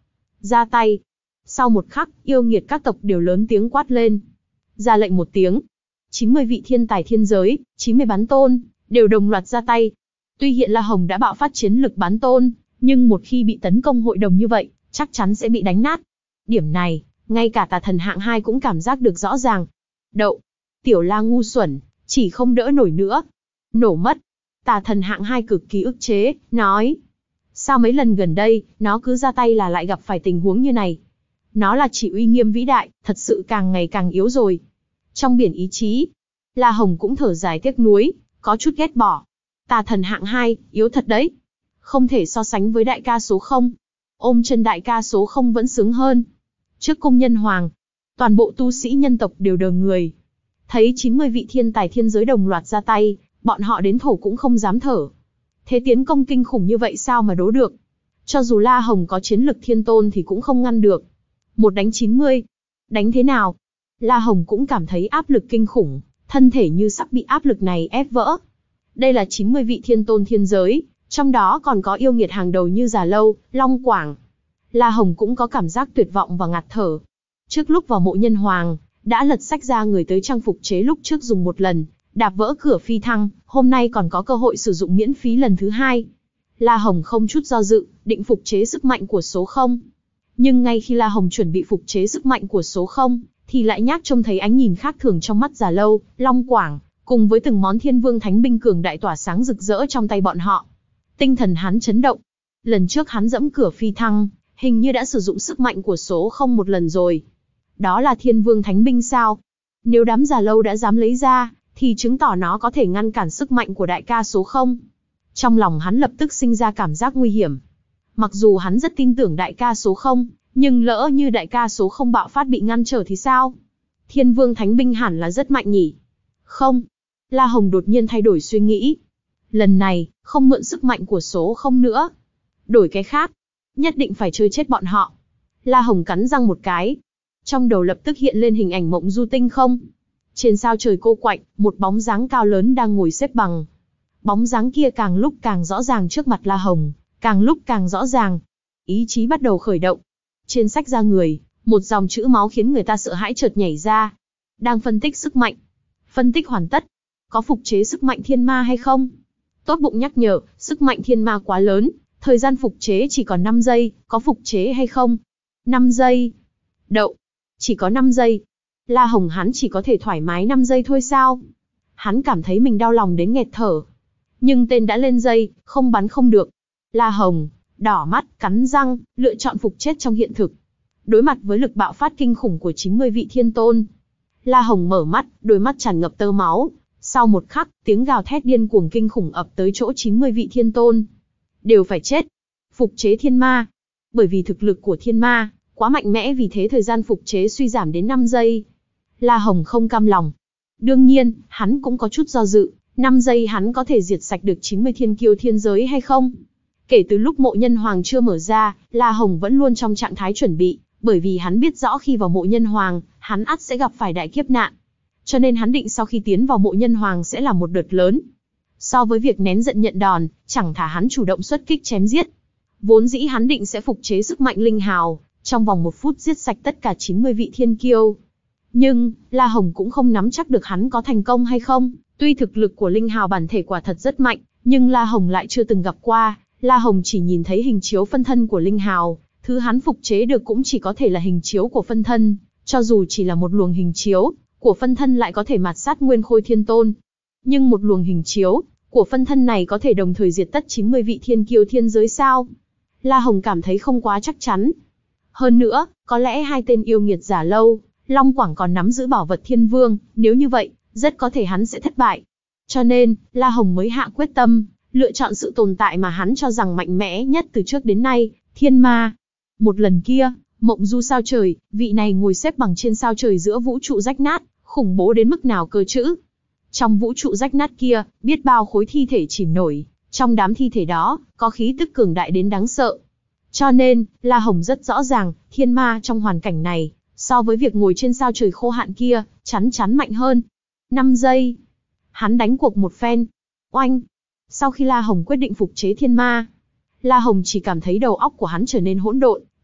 Ra tay. Sau một khắc, yêu nghiệt các tộc đều lớn tiếng quát lên. Ra lệnh một tiếng. chín mươi vị thiên tài thiên giới, chín mươi bán tôn, đều đồng loạt ra tay. Tuy hiện La Hồng đã bạo phát chiến lực bán tôn, nhưng một khi bị tấn công hội đồng như vậy, chắc chắn sẽ bị đánh nát. Điểm này, ngay cả tà thần hạng hai cũng cảm giác được rõ ràng. Đậu, tiểu La ngu xuẩn, chỉ không đỡ nổi nữa. Nổ mất. Tà thần hạng hai cực kỳ ức chế, nói. Sao mấy lần gần đây, nó cứ ra tay là lại gặp phải tình huống như này. Nó là chỉ uy nghiêm vĩ đại, thật sự càng ngày càng yếu rồi. Trong biển ý chí, La Hồng cũng thở dài tiếc nuối, có chút ghét bỏ. Tà thần hạng hai, yếu thật đấy. Không thể so sánh với đại ca số không. Ôm chân đại ca số không vẫn sướng hơn. Trước cung nhân hoàng, toàn bộ tu sĩ nhân tộc đều đờ người. Thấy chín mươi vị thiên tài thiên giới đồng loạt ra tay, bọn họ đến thổ cũng không dám thở. Thế tiến công kinh khủng như vậy sao mà đố được. Cho dù La Hồng có chiến lực thiên tôn thì cũng không ngăn được. Một đánh chín mươi. Đánh thế nào? La Hồng cũng cảm thấy áp lực kinh khủng, thân thể như sắp bị áp lực này ép vỡ. Đây là chín mươi vị thiên tôn thiên giới, trong đó còn có yêu nghiệt hàng đầu như Già Lâu, Long Quảng. La Hồng cũng có cảm giác tuyệt vọng và ngạt thở. Trước lúc vào mộ nhân hoàng, đã lật sách ra người tới trang phục chế lúc trước dùng một lần, đạp vỡ cửa phi thăng, hôm nay còn có cơ hội sử dụng miễn phí lần thứ hai. La Hồng không chút do dự, định phục chế sức mạnh của số không. Nhưng ngay khi La Hồng chuẩn bị phục chế sức mạnh của số không, thì lại nhác trông thấy ánh nhìn khác thường trong mắt Già Lâu, Long Quảng, cùng với từng món thiên vương thánh binh cường đại tỏa sáng rực rỡ trong tay bọn họ. Tinh thần hắn chấn động. Lần trước hắn dẫm cửa phi thăng, hình như đã sử dụng sức mạnh của số không một lần rồi. Đó là thiên vương thánh binh sao? Nếu đám Già Lâu đã dám lấy ra, thì chứng tỏ nó có thể ngăn cản sức mạnh của đại ca số không. Trong lòng hắn lập tức sinh ra cảm giác nguy hiểm. Mặc dù hắn rất tin tưởng đại ca số không, nhưng lỡ như đại ca số không bạo phát bị ngăn trở thì sao? Thiên vương thánh binh hẳn là rất mạnh nhỉ? Không. La Hồng đột nhiên thay đổi suy nghĩ. Lần này, không mượn sức mạnh của số không nữa. Đổi cái khác. Nhất định phải chơi chết bọn họ. La Hồng cắn răng một cái. Trong đầu lập tức hiện lên hình ảnh Mộng Du Tinh không. Trên sao trời cô quạnh, một bóng dáng cao lớn đang ngồi xếp bằng. Bóng dáng kia càng lúc càng rõ ràng trước mặt La Hồng, càng lúc càng rõ ràng. Ý chí bắt đầu khởi động. Trên sách ra người, một dòng chữ máu khiến người ta sợ hãi chợt nhảy ra. Đang phân tích sức mạnh. Phân tích hoàn tất. Có phục chế sức mạnh thiên ma hay không? Tốt bụng nhắc nhở, sức mạnh thiên ma quá lớn, thời gian phục chế chỉ còn năm giây, có phục chế hay không? năm giây. Đậu. Chỉ có năm giây. La Hồng hắn chỉ có thể thoải mái năm giây thôi sao? Hắn cảm thấy mình đau lòng đến nghẹt thở. Nhưng tên đã lên dây, không bắn không được. La Hồng, đỏ mắt, cắn răng, lựa chọn phục chết trong hiện thực. Đối mặt với lực bạo phát kinh khủng của chín mươi vị thiên tôn. La Hồng mở mắt, đôi mắt tràn ngập tơ máu. Sau một khắc, tiếng gào thét điên cuồng kinh khủng ập tới chỗ chín mươi vị thiên tôn. Đều phải chết. Phục chế thiên ma. Bởi vì thực lực của thiên ma quá mạnh mẽ, vì thế thời gian phục chế suy giảm đến năm giây. La Hồng không cam lòng. Đương nhiên, hắn cũng có chút do dự, năm giây hắn có thể diệt sạch được chín mươi thiên kiêu thiên giới hay không? Kể từ lúc mộ nhân hoàng chưa mở ra, La Hồng vẫn luôn trong trạng thái chuẩn bị, bởi vì hắn biết rõ khi vào mộ nhân hoàng, hắn ắt sẽ gặp phải đại kiếp nạn. Cho nên hắn định sau khi tiến vào mộ nhân hoàng sẽ là một đợt lớn. So với việc nén giận nhận đòn, chẳng thà hắn chủ động xuất kích chém giết. Vốn dĩ hắn định sẽ phục chế sức mạnh linh hào, trong vòng một phút giết sạch tất cả chín mươi vị thiên kiêu. Nhưng, La Hồng cũng không nắm chắc được hắn có thành công hay không. Tuy thực lực của linh hào bản thể quả thật rất mạnh, nhưng La Hồng lại chưa từng gặp qua. La Hồng chỉ nhìn thấy hình chiếu phân thân của linh hào, thứ hắn phục chế được cũng chỉ có thể là hình chiếu của phân thân, cho dù chỉ là một luồng hình chiếu của phân thân lại có thể mạt sát Nguyên Khôi Thiên Tôn. Nhưng một luồng hình chiếu của phân thân này có thể đồng thời diệt tất chín mươi vị thiên kiêu thiên giới sao? La Hồng cảm thấy không quá chắc chắn. Hơn nữa, có lẽ hai tên yêu nghiệt Già Lâu, Long Quảng còn nắm giữ bảo vật thiên vương, nếu như vậy, rất có thể hắn sẽ thất bại. Cho nên, La Hồng mới hạ quyết tâm, lựa chọn sự tồn tại mà hắn cho rằng mạnh mẽ nhất từ trước đến nay, thiên ma. Một lần kia, Mộng Du sao trời, vị này ngồi xếp bằng trên sao trời giữa vũ trụ rách nát, khủng bố đến mức nào cơ chứ? Trong vũ trụ rách nát kia, biết bao khối thi thể chìm nổi, trong đám thi thể đó, có khí tức cường đại đến đáng sợ. Cho nên, La Hồng rất rõ ràng, thiên ma trong hoàn cảnh này, so với việc ngồi trên sao trời khô hạn kia, chắn chắn mạnh hơn. năm giây. Hắn đánh cuộc một phen. Oanh. Sau khi La Hồng quyết định phục chế thiên ma, La Hồng chỉ cảm thấy đầu óc của hắn trở nên hỗn độn,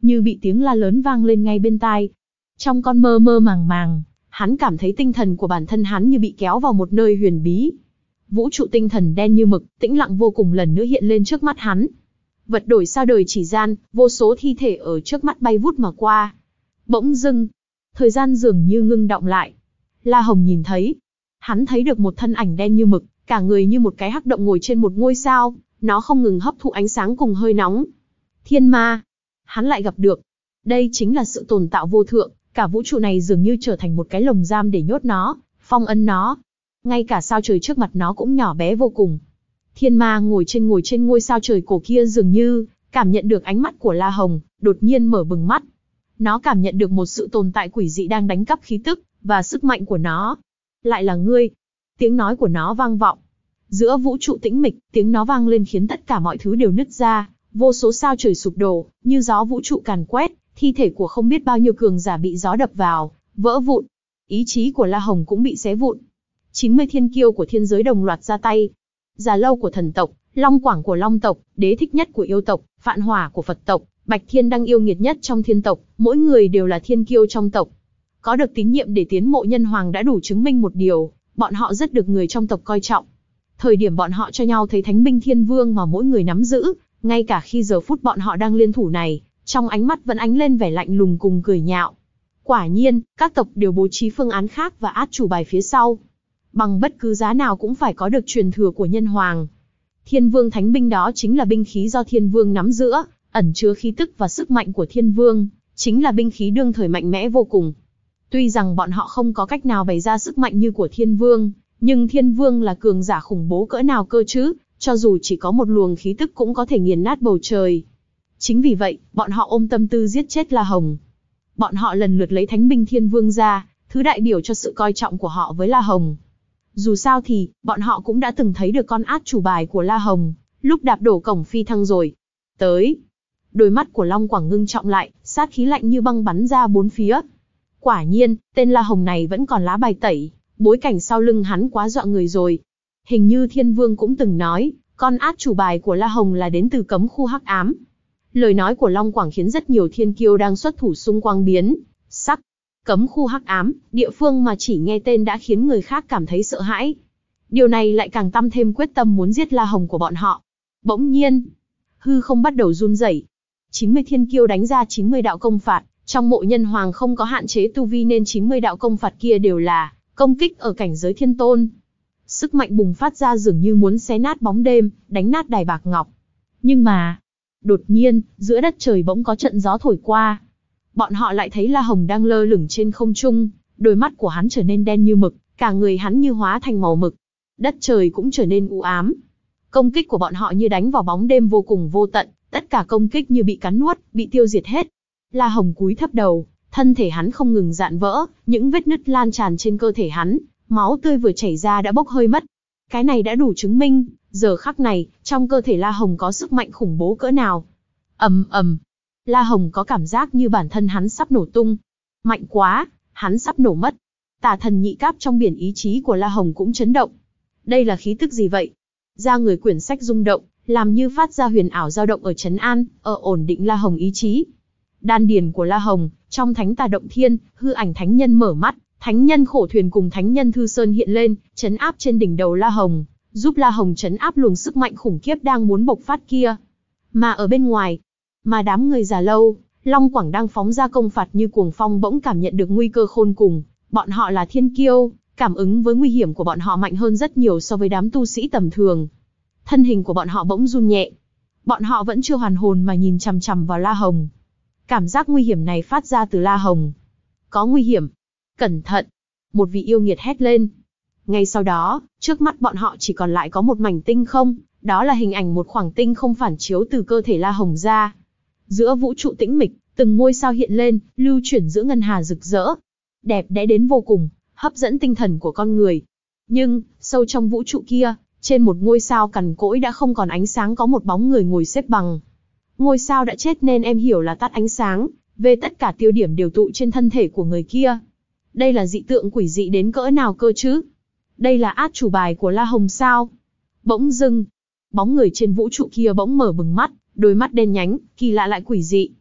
như bị tiếng la lớn vang lên ngay bên tai. Trong con mơ mơ màng màng, hắn cảm thấy tinh thần của bản thân hắn như bị kéo vào một nơi huyền bí. Vũ trụ tinh thần đen như mực, tĩnh lặng vô cùng lần nữa hiện lên trước mắt hắn. Vật đổi sao đời chỉ gian, vô số thi thể ở trước mắt bay vút mà qua. Bỗng dưng, thời gian dường như ngưng đọng lại. La Hồng nhìn thấy, hắn thấy được một thân ảnh đen như mực, cả người như một cái hắc động ngồi trên một ngôi sao, nó không ngừng hấp thụ ánh sáng cùng hơi nóng. Thiên ma, hắn lại gặp được. Đây chính là sự tồn tạo vô thượng, cả vũ trụ này dường như trở thành một cái lồng giam để nhốt nó, phong ấn nó. Ngay cả sao trời trước mặt nó cũng nhỏ bé vô cùng. Thiên ma ngồi trên ngồi trên ngôi sao trời cổ kia dường như cảm nhận được ánh mắt của La Hồng, đột nhiên mở bừng mắt. Nó cảm nhận được một sự tồn tại quỷ dị đang đánh cắp khí tức và sức mạnh của nó. Lại là ngươi. Tiếng nói của nó vang vọng. Giữa vũ trụ tĩnh mịch, tiếng nó vang lên khiến tất cả mọi thứ đều nứt ra, vô số sao trời sụp đổ, như gió vũ trụ càn quét, thi thể của không biết bao nhiêu cường giả bị gió đập vào, vỡ vụn. Ý chí của La Hồng cũng bị xé vụn. chín mươi thiên kiêu của thiên giới đồng loạt ra tay. Già Lâu của thần tộc, Long Quảng của Long tộc, Đế Thích Nhất của yêu tộc, Phạn Hỏa của Phật tộc, Bạch Thiên Đăng yêu nghiệt nhất trong thiên tộc, mỗi người đều là thiên kiêu trong tộc. Có được tín nhiệm để tiến mộ nhân hoàng đã đủ chứng minh một điều, bọn họ rất được người trong tộc coi trọng. Thời điểm bọn họ cho nhau thấy thánh binh thiên vương mà mỗi người nắm giữ, ngay cả khi giờ phút bọn họ đang liên thủ này, trong ánh mắt vẫn ánh lên vẻ lạnh lùng cùng cười nhạo. Quả nhiên, các tộc đều bố trí phương án khác và át chủ bài phía sau. Bằng bất cứ giá nào cũng phải có được truyền thừa của nhân hoàng. Thiên vương thánh binh đó chính là binh khí do thiên vương nắm giữ, ẩn chứa khí tức và sức mạnh của thiên vương, chính là binh khí đương thời mạnh mẽ vô cùng. Tuy rằng bọn họ không có cách nào bày ra sức mạnh như của thiên vương, nhưng thiên vương là cường giả khủng bố cỡ nào cơ chứ, cho dù chỉ có một luồng khí tức cũng có thể nghiền nát bầu trời. Chính vì vậy, bọn họ ôm tâm tư giết chết La Hồng. Bọn họ lần lượt lấy thánh binh thiên vương ra, thứ đại biểu cho sự coi trọng của họ với La Hồng. Dù sao thì, bọn họ cũng đã từng thấy được con át chủ bài của La Hồng, lúc đạp đổ cổng phi thăng rồi. Tới. Đôi mắt của Long Quảng ngưng trọng lại, sát khí lạnh như băng bắn ra bốn phía. Quả nhiên, tên La Hồng này vẫn còn lá bài tẩy, bối cảnh sau lưng hắn quá dọa người rồi. Hình như Thiên Vương cũng từng nói, con át chủ bài của La Hồng là đến từ cấm khu hắc ám. Lời nói của Long Quảng khiến rất nhiều thiên kiêu đang xuất thủ xung quanh biến sắc. Cấm khu hắc ám, địa phương mà chỉ nghe tên đã khiến người khác cảm thấy sợ hãi. Điều này lại càng tăng thêm quyết tâm muốn giết La Hồng của bọn họ. Bỗng nhiên, hư không bắt đầu run rẩy. chín mươi thiên kiêu đánh ra chín mươi đạo công phạt, trong mộ nhân hoàng không có hạn chế tu vi nên chín mươi đạo công phạt kia đều là công kích ở cảnh giới thiên tôn. Sức mạnh bùng phát ra dường như muốn xé nát bóng đêm, đánh nát đài bạc ngọc. Nhưng mà, đột nhiên, giữa đất trời bỗng có trận gió thổi qua. Bọn họ lại thấy La Hồng đang lơ lửng trên không trung, đôi mắt của hắn trở nên đen như mực, cả người hắn như hóa thành màu mực. Đất trời cũng trở nên u ám. Công kích của bọn họ như đánh vào bóng đêm vô cùng vô tận, tất cả công kích như bị cắn nuốt, bị tiêu diệt hết. La Hồng cúi thấp đầu, thân thể hắn không ngừng rạn vỡ, những vết nứt lan tràn trên cơ thể hắn, máu tươi vừa chảy ra đã bốc hơi mất. Cái này đã đủ chứng minh, giờ khắc này, trong cơ thể La Hồng có sức mạnh khủng bố cỡ nào. Ầm ầm, La Hồng có cảm giác như bản thân hắn sắp nổ tung. Mạnh quá, hắn sắp nổ mất. Tà thần nhị cáp trong biển ý chí của La Hồng cũng chấn động. Đây là khí tức gì vậy? Da người quyển sách rung động, làm như phát ra huyền ảo dao động ở trấn an, ở ổn định La Hồng ý chí. Đan điền của La Hồng, trong thánh tà động thiên, hư ảnh thánh nhân mở mắt, thánh nhân khổ thuyền cùng thánh nhân thư sơn hiện lên, trấn áp trên đỉnh đầu La Hồng, giúp La Hồng trấn áp luồng sức mạnh khủng khiếp đang muốn bộc phát kia. Mà ở bên ngoài, mà đám người Già Lâu, Long Quảng đang phóng ra công phạt như cuồng phong bỗng cảm nhận được nguy cơ khôn cùng. Bọn họ là thiên kiêu, cảm ứng với nguy hiểm của bọn họ mạnh hơn rất nhiều so với đám tu sĩ tầm thường. Thân hình của bọn họ bỗng run nhẹ. Bọn họ vẫn chưa hoàn hồn mà nhìn chằm chằm vào La Hồng. Cảm giác nguy hiểm này phát ra từ La Hồng. Có nguy hiểm. Cẩn thận. Một vị yêu nghiệt hét lên. Ngay sau đó, trước mắt bọn họ chỉ còn lại có một mảnh tinh không. Đó là hình ảnh một khoảng tinh không phản chiếu từ cơ thể La Hồng ra. Giữa vũ trụ tĩnh mịch, từng ngôi sao hiện lên, lưu chuyển giữa ngân hà rực rỡ. Đẹp đẽ đến vô cùng, hấp dẫn tinh thần của con người. Nhưng, sâu trong vũ trụ kia, trên một ngôi sao cằn cỗi đã không còn ánh sáng có một bóng người ngồi xếp bằng. Ngôi sao đã chết nên em hiểu là tắt ánh sáng, về tất cả tiêu điểm đều tụ trên thân thể của người kia. Đây là dị tượng quỷ dị đến cỡ nào cơ chứ? Đây là át chủ bài của La Hồng sao? Bỗng dưng, bóng người trên vũ trụ kia bỗng mở bừng mắt, đôi mắt đen nhánh, kỳ lạ lại quỷ dị.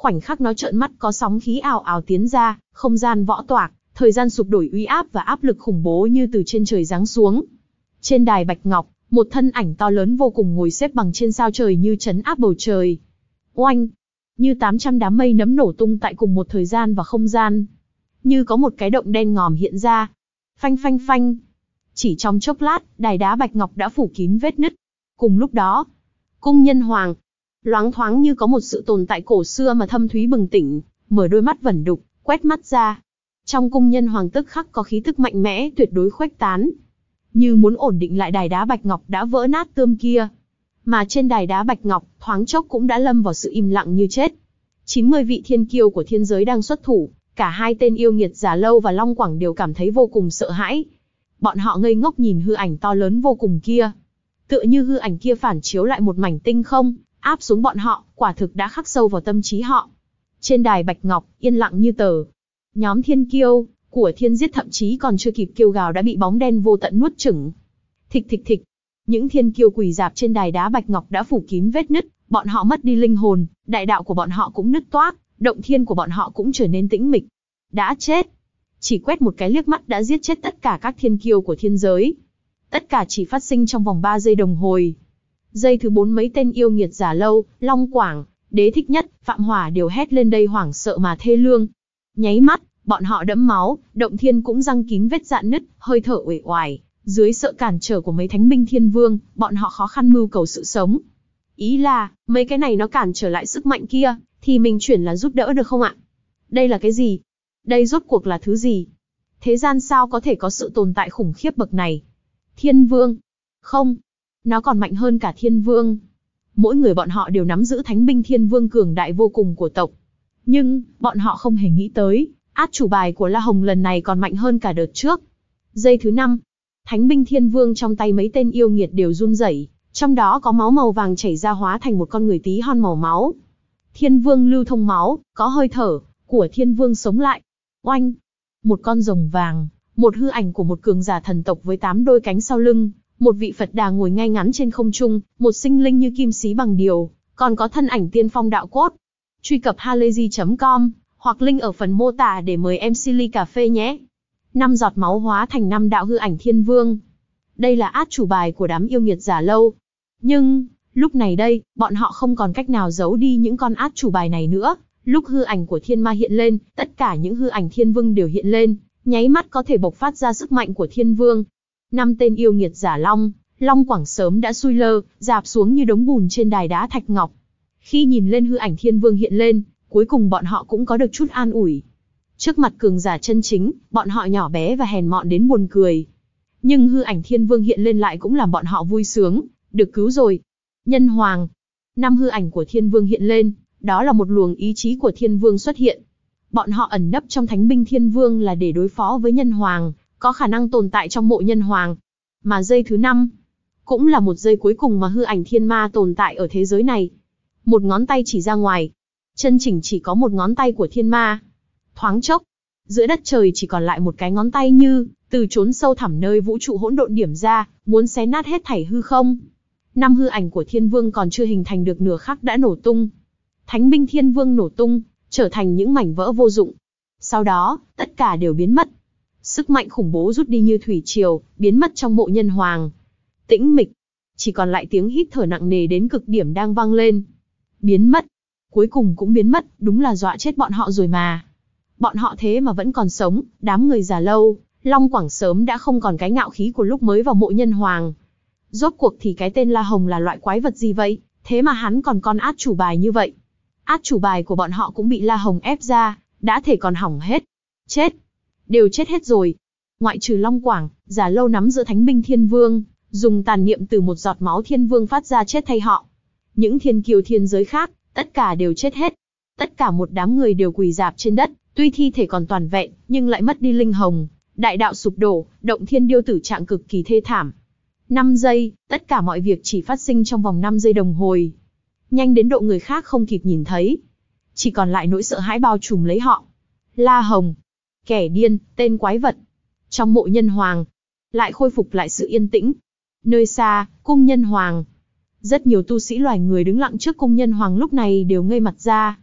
Khoảnh khắc nó trợn mắt có sóng khí ào ào tiến ra, không gian võ toạc, thời gian sụp đổi uy áp và áp lực khủng bố như từ trên trời giáng xuống. Trên đài bạch ngọc, một thân ảnh to lớn vô cùng ngồi xếp bằng trên sao trời như trấn áp bầu trời. Oanh! Như tám trăm đám mây nấm nổ tung tại cùng một thời gian và không gian. Như có một cái động đen ngòm hiện ra. Phanh phanh phanh! Chỉ trong chốc lát, đài đá bạch ngọc đã phủ kín vết nứt. Cùng lúc đó, cung nhân hoàng, loáng thoáng như có một sự tồn tại cổ xưa mà thâm thúy bừng tỉnh, mở đôi mắt vẩn đục, quét mắt ra. Trong cung nhân hoàng tức khắc có khí tức mạnh mẽ tuyệt đối khuếch tán, như muốn ổn định lại đài đá bạch ngọc đã vỡ nát tươm kia. Mà trên đài đá bạch ngọc, thoáng chốc cũng đã lâm vào sự im lặng như chết. chín mươi vị thiên kiêu của thiên giới đang xuất thủ, cả hai tên yêu nghiệt Giả Lâu và Long Quảng đều cảm thấy vô cùng sợ hãi. Bọn họ ngây ngốc nhìn hư ảnh to lớn vô cùng kia. Tựa như hư ảnh kia phản chiếu lại một mảnh tinh không, áp xuống bọn họ, quả thực đã khắc sâu vào tâm trí họ. Trên đài bạch ngọc, yên lặng như tờ. Nhóm thiên kiêu của thiên giết thậm chí còn chưa kịp kêu gào đã bị bóng đen vô tận nuốt chửng. Thịch thịch thịch, những thiên kiêu quỳ rạp trên đài đá bạch ngọc đã phủ kín vết nứt, bọn họ mất đi linh hồn, đại đạo của bọn họ cũng nứt toác, động thiên của bọn họ cũng trở nên tĩnh mịch. Đã chết. Chỉ quét một cái liếc mắt đã giết chết tất cả các thiên kiêu của thiên giới. Tất cả chỉ phát sinh trong vòng ba giây đồng hồi. Giây thứ bốn mấy tên yêu nghiệt Giả Lâu, Long Quảng, Đế Thích Nhất, Phạm Hỏa đều hét lên đây hoảng sợ mà thê lương. Nháy mắt, bọn họ đẫm máu, động thiên cũng răng kín vết rạn nứt, hơi thở uể oải. Dưới sự cản trở của mấy thánh binh thiên vương, bọn họ khó khăn mưu cầu sự sống. Ý là, mấy cái này nó cản trở lại sức mạnh kia, thì mình chuyển là giúp đỡ được không ạ? Đây là cái gì? Đây rốt cuộc là thứ gì? Thế gian sao có thể có sự tồn tại khủng khiếp bậc này? Thiên vương? Không, nó còn mạnh hơn cả thiên vương. Mỗi người bọn họ đều nắm giữ thánh binh thiên vương cường đại vô cùng của tộc. Nhưng, bọn họ không hề nghĩ tới, át chủ bài của La Hồng lần này còn mạnh hơn cả đợt trước. Giây thứ năm, thánh binh thiên vương trong tay mấy tên yêu nghiệt đều run rẩy, trong đó có máu màu vàng chảy ra hóa thành một con người tí hon màu máu. Thiên vương lưu thông máu, có hơi thở của thiên vương sống lại. Oanh! Một con rồng vàng, một hư ảnh của một cường giả thần tộc với tám đôi cánh sau lưng, một vị Phật Đà ngồi ngay ngắn trên không trung, một sinh linh như kim xí bằng điều, còn có thân ảnh tiên phong đạo cốt. Truy cập halayzi chấm com hoặc link ở phần mô tả để mời em xê ly cà phê nhé. Năm giọt máu hóa thành năm đạo hư ảnh thiên vương. Đây là át chủ bài của đám yêu nghiệt Giả Lâu. Nhưng, lúc này đây, bọn họ không còn cách nào giấu đi những con át chủ bài này nữa. Lúc hư ảnh của thiên ma hiện lên, tất cả những hư ảnh thiên vương đều hiện lên, nháy mắt có thể bộc phát ra sức mạnh của thiên vương. Năm tên yêu nghiệt Giả Long, Long Quảng sớm đã xui lơ, rạp xuống như đống bùn trên đài đá thạch ngọc. Khi nhìn lên hư ảnh thiên vương hiện lên, cuối cùng bọn họ cũng có được chút an ủi. Trước mặt cường giả chân chính, bọn họ nhỏ bé và hèn mọn đến buồn cười. Nhưng hư ảnh thiên vương hiện lên lại cũng làm bọn họ vui sướng, được cứu rồi. Nhân hoàng. Năm hư ảnh của thiên vương hiện lên, đó là một luồng ý chí của thiên vương xuất hiện. Bọn họ ẩn nấp trong thánh binh thiên vương là để đối phó với nhân hoàng, có khả năng tồn tại trong mộ nhân hoàng. Mà giây thứ năm, cũng là một giây cuối cùng mà hư ảnh thiên ma tồn tại ở thế giới này. Một ngón tay chỉ ra ngoài, chân chỉnh chỉ có một ngón tay của thiên ma. Thoáng chốc, giữa đất trời chỉ còn lại một cái ngón tay như từ chốn sâu thẳm nơi vũ trụ hỗn độn điểm ra, muốn xé nát hết thảy hư không. Năm hư ảnh của thiên vương còn chưa hình thành được nửa khắc đã nổ tung. Thánh binh thiên vương nổ tung, trở thành những mảnh vỡ vô dụng. Sau đó, tất cả đều biến mất. Sức mạnh khủng bố rút đi như thủy triều, biến mất trong mộ nhân hoàng. Tĩnh mịch, chỉ còn lại tiếng hít thở nặng nề đến cực điểm đang vang lên. Biến mất, cuối cùng cũng biến mất, đúng là dọa chết bọn họ rồi mà. Bọn họ thế mà vẫn còn sống, đám người Giả Lâu, Long Quảng sớm đã không còn cái ngạo khí của lúc mới vào mộ nhân hoàng. Rốt cuộc thì cái tên La Hồng là loại quái vật gì vậy, thế mà hắn còn con át chủ bài như vậy. Át chủ bài của bọn họ cũng bị La Hồng ép ra, đã thể còn hỏng hết. Chết, đều chết hết rồi. Ngoại trừ Long Quảng, Giả Lâu nắm giữ thánh binh thiên vương, dùng tàn niệm từ một giọt máu thiên vương phát ra chết thay họ. Những thiên kiêu thiên giới khác, tất cả đều chết hết. Tất cả một đám người đều quỳ rạp trên đất, tuy thi thể còn toàn vẹn, nhưng lại mất đi linh hồn. Đại đạo sụp đổ, động thiên điêu tử trạng cực kỳ thê thảm. năm giây, tất cả mọi việc chỉ phát sinh trong vòng năm giây đồng hồi. Nhanh đến độ người khác không kịp nhìn thấy. Chỉ còn lại nỗi sợ hãi bao trùm lấy họ. La Hồng, kẻ điên, tên quái vật. Trong mộ nhân hoàng, lại khôi phục lại sự yên tĩnh. Nơi xa, cung nhân hoàng. Rất nhiều tu sĩ loài người đứng lặng trước cung nhân hoàng lúc này đều ngây mặt ra.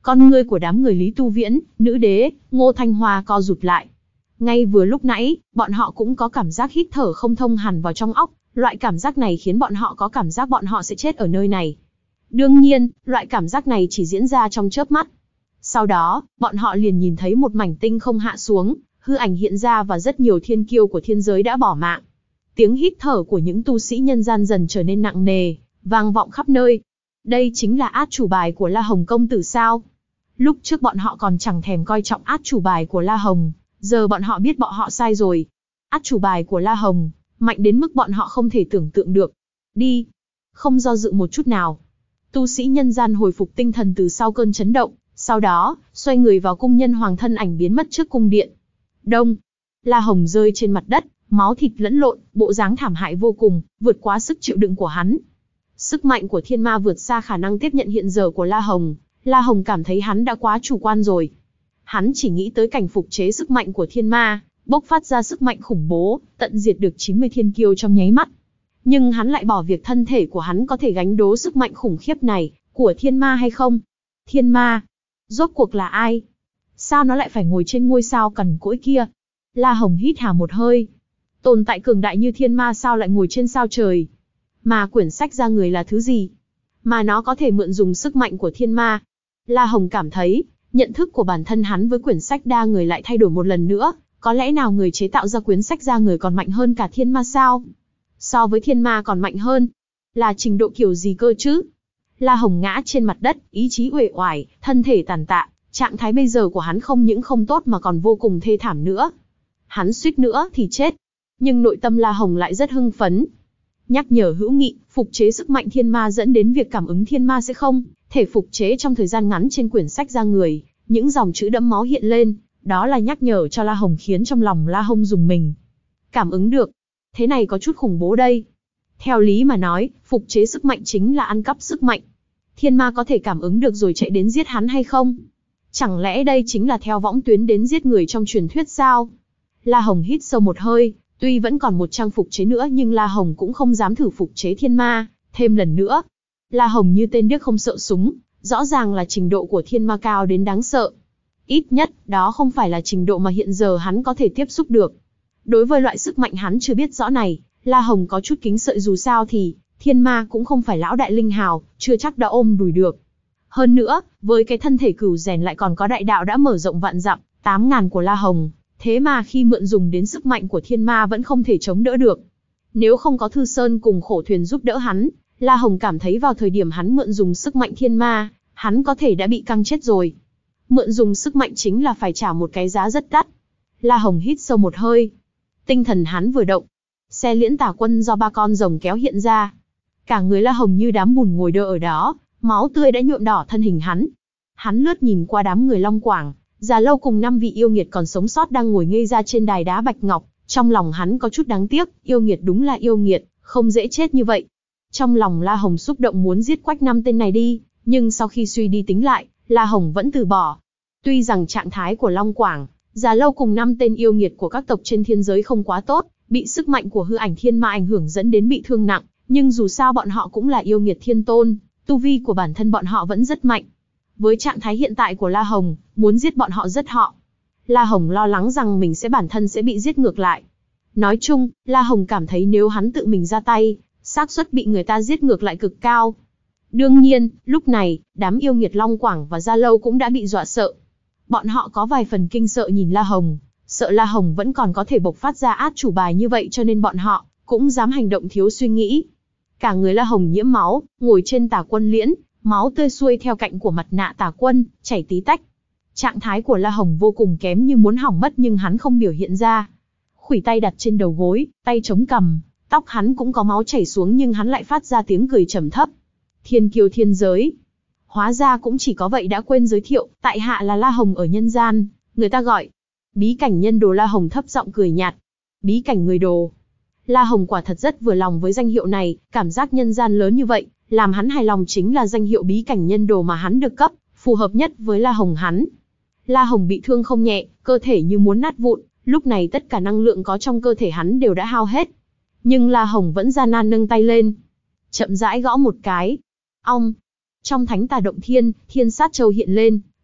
Con ngươi của đám người Lý Tu Viễn, Nữ Đế, Ngô Thanh Hoa co rụt lại. Ngay vừa lúc nãy, bọn họ cũng có cảm giác hít thở không thông hẳn vào trong óc, loại cảm giác này khiến bọn họ có cảm giác bọn họ sẽ chết ở nơi này. Đương nhiên, loại cảm giác này chỉ diễn ra trong chớp mắt. Sau đó, bọn họ liền nhìn thấy một mảnh tinh không hạ xuống, hư ảnh hiện ra và rất nhiều thiên kiêu của thiên giới đã bỏ mạng. Tiếng hít thở của những tu sĩ nhân gian dần trở nên nặng nề, vang vọng khắp nơi. Đây chính là át chủ bài của La Hồng công tử sao? Lúc trước bọn họ còn chẳng thèm coi trọng át chủ bài của La Hồng, giờ bọn họ biết bọn họ sai rồi. Át chủ bài của La Hồng, mạnh đến mức bọn họ không thể tưởng tượng được. Đi! Không do dự một chút nào. Tu sĩ nhân gian hồi phục tinh thần từ sau cơn chấn động, sau đó, xoay người vào cung nhân hoàng thân ảnh biến mất trước cung điện. Đông! La Hồng rơi trên mặt đất, máu thịt lẫn lộn, bộ dáng thảm hại vô cùng, vượt quá sức chịu đựng của hắn. Sức mạnh của thiên ma vượt xa khả năng tiếp nhận hiện giờ của La Hồng. La Hồng cảm thấy hắn đã quá chủ quan rồi. Hắn chỉ nghĩ tới cảnh phục chế sức mạnh của thiên ma, bộc phát ra sức mạnh khủng bố, tận diệt được chín mươi thiên kiêu trong nháy mắt. Nhưng hắn lại bỏ việc thân thể của hắn có thể gánh đố sức mạnh khủng khiếp này, của thiên ma hay không? Thiên ma? Rốt cuộc là ai? Sao nó lại phải ngồi trên ngôi sao cằn cỗi kia? La Hồng hít hà một hơi. Tồn tại cường đại như thiên ma sao lại ngồi trên sao trời? Mà quyển sách ra người là thứ gì? Mà nó có thể mượn dùng sức mạnh của thiên ma? La Hồng cảm thấy, nhận thức của bản thân hắn với quyển sách đa người lại thay đổi một lần nữa. Có lẽ nào người chế tạo ra quyển sách ra người còn mạnh hơn cả thiên ma sao? So với thiên ma còn mạnh hơn? Là trình độ kiểu gì cơ chứ? La Hồng ngã trên mặt đất, ý chí uể oải, thân thể tàn tạ. Trạng thái bây giờ của hắn không những không tốt mà còn vô cùng thê thảm nữa. Hắn suýt nữa thì chết. Nhưng nội tâm La Hồng lại rất hưng phấn. Nhắc nhở hữu nghị, phục chế sức mạnh thiên ma dẫn đến việc cảm ứng thiên ma sẽ không thể phục chế trong thời gian ngắn trên quyển sách ra người. Những dòng chữ đẫm máu hiện lên, đó là nhắc nhở cho La Hồng khiến trong lòng La Hồng rùng mình. Cảm ứng được. Thế này có chút khủng bố đây. Theo lý mà nói, phục chế sức mạnh chính là ăn cắp sức mạnh. Thiên ma có thể cảm ứng được rồi chạy đến giết hắn hay không? Chẳng lẽ đây chính là theo võng tuyến đến giết người trong truyền thuyết sao? La Hồng hít sâu một hơi, tuy vẫn còn một trang phục chế nữa nhưng La Hồng cũng không dám thử phục chế thiên ma thêm lần nữa. La Hồng như tên điếc không sợ súng, rõ ràng là trình độ của thiên ma cao đến đáng sợ. Ít nhất, đó không phải là trình độ mà hiện giờ hắn có thể tiếp xúc được. Đối với loại sức mạnh hắn chưa biết rõ này, La Hồng có chút kính sợ, dù sao thì, thiên ma cũng không phải lão đại linh hào, chưa chắc đã ôm đùi được. Hơn nữa, với cái thân thể cửu rèn lại còn có đại đạo đã mở rộng vạn dặm, tám ngàn của La Hồng, thế mà khi mượn dùng đến sức mạnh của thiên ma vẫn không thể chống đỡ được. Nếu không có Thư Sơn cùng Khổ Thuyền giúp đỡ hắn, La Hồng cảm thấy vào thời điểm hắn mượn dùng sức mạnh thiên ma, hắn có thể đã bị căng chết rồi. Mượn dùng sức mạnh chính là phải trả một cái giá rất đắt. La Hồng hít sâu một hơi. Tinh thần hắn vừa động, xe liễn tà quân do ba con rồng kéo hiện ra. Cả người La Hồng như đám bùn ngồi đơ ở đó, máu tươi đã nhuộm đỏ thân hình hắn. Hắn lướt nhìn qua đám người Long Quảng, Già Lâu cùng năm vị yêu nghiệt còn sống sót đang ngồi ngây ra trên đài đá bạch ngọc. Trong lòng hắn có chút đáng tiếc, yêu nghiệt đúng là yêu nghiệt, không dễ chết như vậy. Trong lòng La Hồng xúc động muốn giết quách năm tên này đi, nhưng sau khi suy đi tính lại, La Hồng vẫn từ bỏ. Tuy rằng trạng thái của Long Quảng, Già Lâu cùng năm tên yêu nghiệt của các tộc trên thiên giới không quá tốt, bị sức mạnh của hư ảnh thiên ma ảnh hưởng dẫn đến bị thương nặng, nhưng dù sao bọn họ cũng là yêu nghiệt thiên tôn, tu vi của bản thân bọn họ vẫn rất mạnh. Với trạng thái hiện tại của La Hồng, muốn giết bọn họ rất họ. La Hồng lo lắng rằng mình sẽ bản thân sẽ bị giết ngược lại. Nói chung, La Hồng cảm thấy nếu hắn tự mình ra tay, xác suất bị người ta giết ngược lại cực cao. Đương nhiên, lúc này, đám yêu nghiệt Long Quảng và Gia Lâu cũng đã bị dọa sợ. Bọn họ có vài phần kinh sợ nhìn La Hồng, sợ La Hồng vẫn còn có thể bộc phát ra át chủ bài như vậy cho nên bọn họ cũng dám hành động thiếu suy nghĩ. Cả người La Hồng nhiễm máu, ngồi trên Tà Quân liễn, máu tươi xuôi theo cạnh của mặt nạ Tà Quân, chảy tí tách. Trạng thái của La Hồng vô cùng kém như muốn hỏng mất nhưng hắn không biểu hiện ra. Khuỷu tay đặt trên đầu gối, tay chống cằm, tóc hắn cũng có máu chảy xuống nhưng hắn lại phát ra tiếng cười trầm thấp. Thiên kiêu thiên giới. Hóa ra cũng chỉ có vậy đã quên giới thiệu, tại hạ là La Hồng ở nhân gian, người ta gọi bí cảnh nhân đồ. La Hồng thấp giọng cười nhạt. Bí cảnh người đồ. La Hồng quả thật rất vừa lòng với danh hiệu này, cảm giác nhân gian lớn như vậy, làm hắn hài lòng chính là danh hiệu bí cảnh nhân đồ mà hắn được cấp, phù hợp nhất với La Hồng hắn. La Hồng bị thương không nhẹ, cơ thể như muốn nát vụn, lúc này tất cả năng lượng có trong cơ thể hắn đều đã hao hết. Nhưng La Hồng vẫn gian nan nâng tay lên, chậm rãi gõ một cái. Ong! Trong thánh tà động thiên, thiên sát châu hiện lên,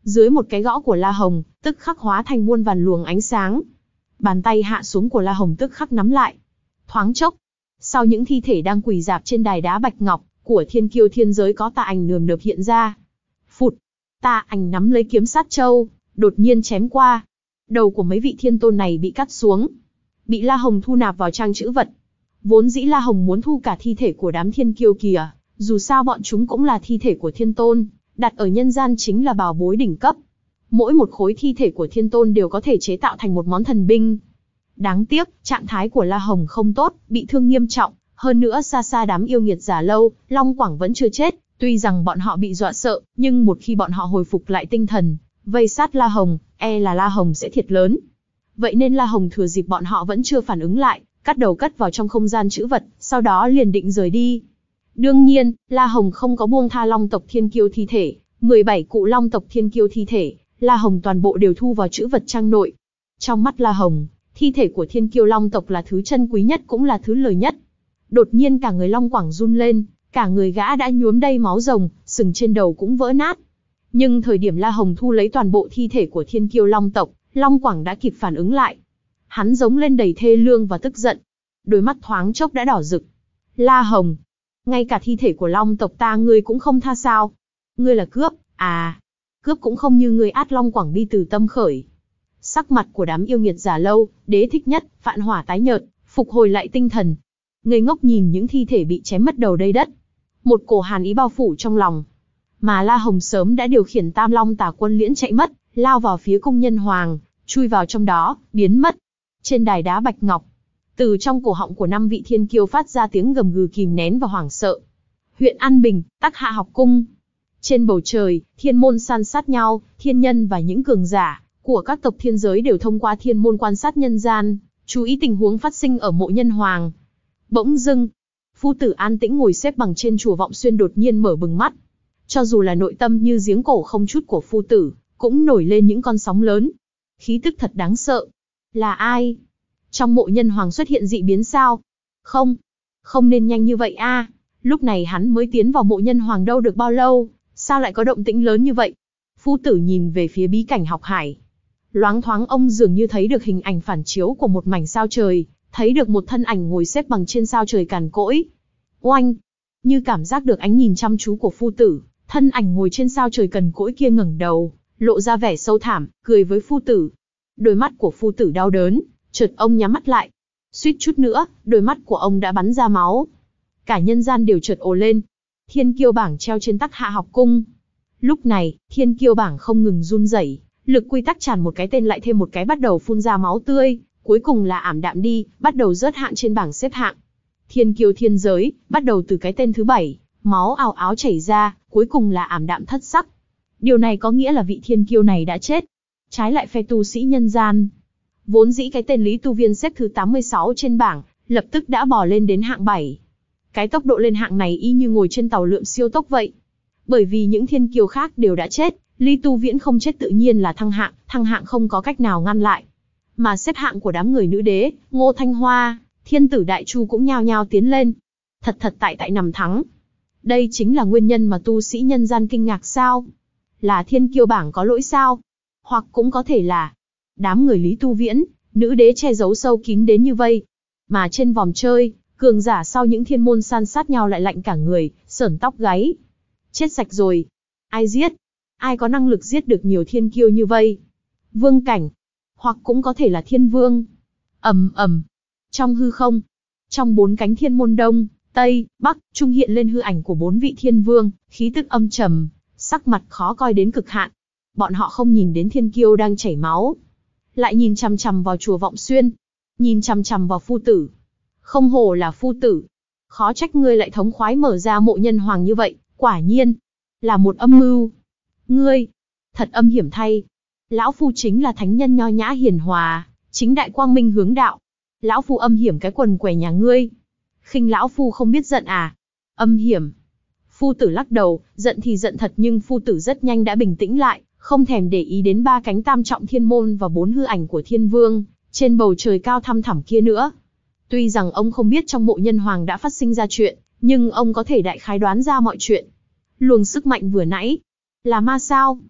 Dưới một cái gõ của La Hồng, tức khắc hóa thành muôn vàn luồng ánh sáng. Bàn tay hạ xuống của La Hồng tức khắc nắm lại. Thoáng chốc, sau những thi thể đang quỳ rạp trên đài đá bạch ngọc của thiên kiêu thiên giới có tà ảnh nườm nượp hiện ra. Phụt, tà ảnh nắm lấy kiếm sát châu, đột nhiên chém qua. Đầu của mấy vị thiên tôn này bị cắt xuống, bị La Hồng thu nạp vào trang trữ vật. Vốn dĩ La Hồng muốn thu cả thi thể của đám thiên kiêu kìa, dù sao bọn chúng cũng là thi thể của thiên tôn, đặt ở nhân gian chính là bảo bối đỉnh cấp. Mỗi một khối thi thể của thiên tôn đều có thể chế tạo thành một món thần binh. Đáng tiếc, trạng thái của La Hồng không tốt, bị thương nghiêm trọng, hơn nữa xa xa đám yêu nghiệt giả lâu, Long Quảng vẫn chưa chết, tuy rằng bọn họ bị dọa sợ, nhưng một khi bọn họ hồi phục lại tinh thần, vây sát La Hồng, e là La Hồng sẽ thiệt lớn. Vậy nên La Hồng thừa dịp bọn họ vẫn chưa phản ứng lại, cắt đầu cất vào trong không gian trữ vật, sau đó liền định rời đi. Đương nhiên, La Hồng không có buông tha Long tộc thiên kiêu thi thể, mười bảy cụ Long tộc thiên kiêu thi thể, La Hồng toàn bộ đều thu vào trữ vật trang nội. Trong mắt La Hồng, thi thể của thiên kiêu Long tộc là thứ chân quý nhất cũng là thứ lời nhất. Đột nhiên cả người Long Quảng run lên, cả người gã đã nhuốm đầy máu rồng, sừng trên đầu cũng vỡ nát. Nhưng thời điểm La Hồng thu lấy toàn bộ thi thể của thiên kiêu Long tộc, Long Quảng đã kịp phản ứng lại. Hắn giống lên đầy thê lương và tức giận, đôi mắt thoáng chốc đã đỏ rực. La Hồng, ngay cả thi thể của Long tộc ta ngươi cũng không tha sao? Ngươi là cướp, à? Cướp cũng không như ngươi át. Long Quảng đi từ tâm khởi. Sắc mặt của đám yêu nghiệt giả lâu, Đế Thích Nhất, Phạn Hỏa tái nhợt, phục hồi lại tinh thần. Ngây ngốc nhìn những thi thể bị chém mất đầu đầy đất. Một cổ hàn ý bao phủ trong lòng. Mà La Hồng sớm đã điều khiển Tam Long Tà Quân Liễn chạy mất, lao vào phía cung nhân hoàng, chui vào trong đó, biến mất. Trên đài đá bạch ngọc, từ trong cổ họng của năm vị thiên kiêu phát ra tiếng gầm gừ kìm nén và hoảng sợ. Huyện An Bình, Tắc Hạ học cung. Trên bầu trời, thiên môn san sát nhau, thiên nhân và những cường giả của các tộc thiên giới đều thông qua thiên môn quan sát nhân gian, chú ý tình huống phát sinh ở mộ nhân hoàng. Bỗng dưng, phu tử an tĩnh ngồi xếp bằng trên chùa Vọng Xuyên đột nhiên mở bừng mắt. Cho dù là nội tâm như giếng cổ không chút của phu tử, cũng nổi lên những con sóng lớn. Khí tức thật đáng sợ. Là ai? Trong mộ nhân hoàng xuất hiện dị biến sao? Không, không nên nhanh như vậy a. Lúc này hắn mới tiến vào mộ nhân hoàng đâu được bao lâu, sao lại có động tĩnh lớn như vậy? Phu tử nhìn về phía bí cảnh học hải. Loáng thoáng ông dường như thấy được hình ảnh phản chiếu của một mảnh sao trời, thấy được một thân ảnh ngồi xếp bằng trên sao trời càn cỗi. Oanh! Như cảm giác được ánh nhìn chăm chú của phu tử, thân ảnh ngồi trên sao trời càn cỗi kia ngẩng đầu, lộ ra vẻ sâu thẳm, cười với phu tử. Đôi mắt của phu tử đau đớn, chợt ông nhắm mắt lại. Suýt chút nữa, đôi mắt của ông đã bắn ra máu. Cả nhân gian đều chợt ồ lên. Thiên kiêu bảng treo trên Tắc Hạ học cung. Lúc này, thiên kiêu bảng không ngừng run rẩy, lực quy tắc tràn một cái tên lại thêm một cái bắt đầu phun ra máu tươi, cuối cùng là ảm đạm đi, bắt đầu rớt hạng trên bảng xếp hạng. Thiên kiêu thiên giới, bắt đầu từ cái tên thứ bảy, máu ào áo chảy ra, cuối cùng là ảm đạm thất sắc. Điều này có nghĩa là vị thiên kiêu này đã chết. Trái lại phe tu sĩ nhân gian, vốn dĩ cái tên Lý Tu Viên xếp thứ tám mươi sáu trên bảng, lập tức đã bò lên đến hạng bảy. Cái tốc độ lên hạng này y như ngồi trên tàu lượn siêu tốc vậy. Bởi vì những thiên kiêu khác đều đã chết, Lý Tu Viễn không chết tự nhiên là thăng hạng, thăng hạng không có cách nào ngăn lại. Mà xếp hạng của đám người nữ đế, Ngô Thanh Hoa, Thiên Tử Đại Chu cũng nhao nhao tiến lên. Thật thật tại tại nằm thắng. Đây chính là nguyên nhân mà tu sĩ nhân gian kinh ngạc sao? Là thiên kiêu bảng có lỗi sao? Hoặc cũng có thể là đám người Lý Tu Viễn, nữ đế che giấu sâu kín đến như vây. Mà trên vòng chơi, cường giả sau những thiên môn san sát nhau lại lạnh cả người, sởn tóc gáy. Chết sạch rồi. Ai giết? Ai có năng lực giết được nhiều thiên kiêu như vây? Vương cảnh. Hoặc cũng có thể là thiên vương. Ầm ầm. Trong hư không, trong bốn cánh thiên môn đông, tây, bắc, trung hiện lên hư ảnh của bốn vị thiên vương, khí tức âm trầm, sắc mặt khó coi đến cực hạn. Bọn họ không nhìn đến thiên kiêu đang chảy máu, lại nhìn chằm chằm vào chùa Vọng Xuyên, nhìn chằm chằm vào phu tử. Không hổ là phu tử, khó trách ngươi lại thống khoái mở ra mộ nhân hoàng như vậy, quả nhiên là một âm mưu. Ngươi, thật âm hiểm thay. Lão phu chính là thánh nhân nho nhã hiền hòa, chính đại quang minh hướng đạo. Lão phu âm hiểm cái quần què nhà ngươi. Khinh lão phu không biết giận à? Âm hiểm. Phu tử lắc đầu, giận thì giận thật nhưng phu tử rất nhanh đã bình tĩnh lại, không thèm để ý đến ba cánh tam trọng thiên môn và bốn hư ảnh của thiên vương, trên bầu trời cao thăm thẳm kia nữa. Tuy rằng ông không biết trong mộ nhân hoàng đã phát sinh ra chuyện, nhưng ông có thể đại khái đoán ra mọi chuyện. Luồng sức mạnh vừa nãy, là ma sao?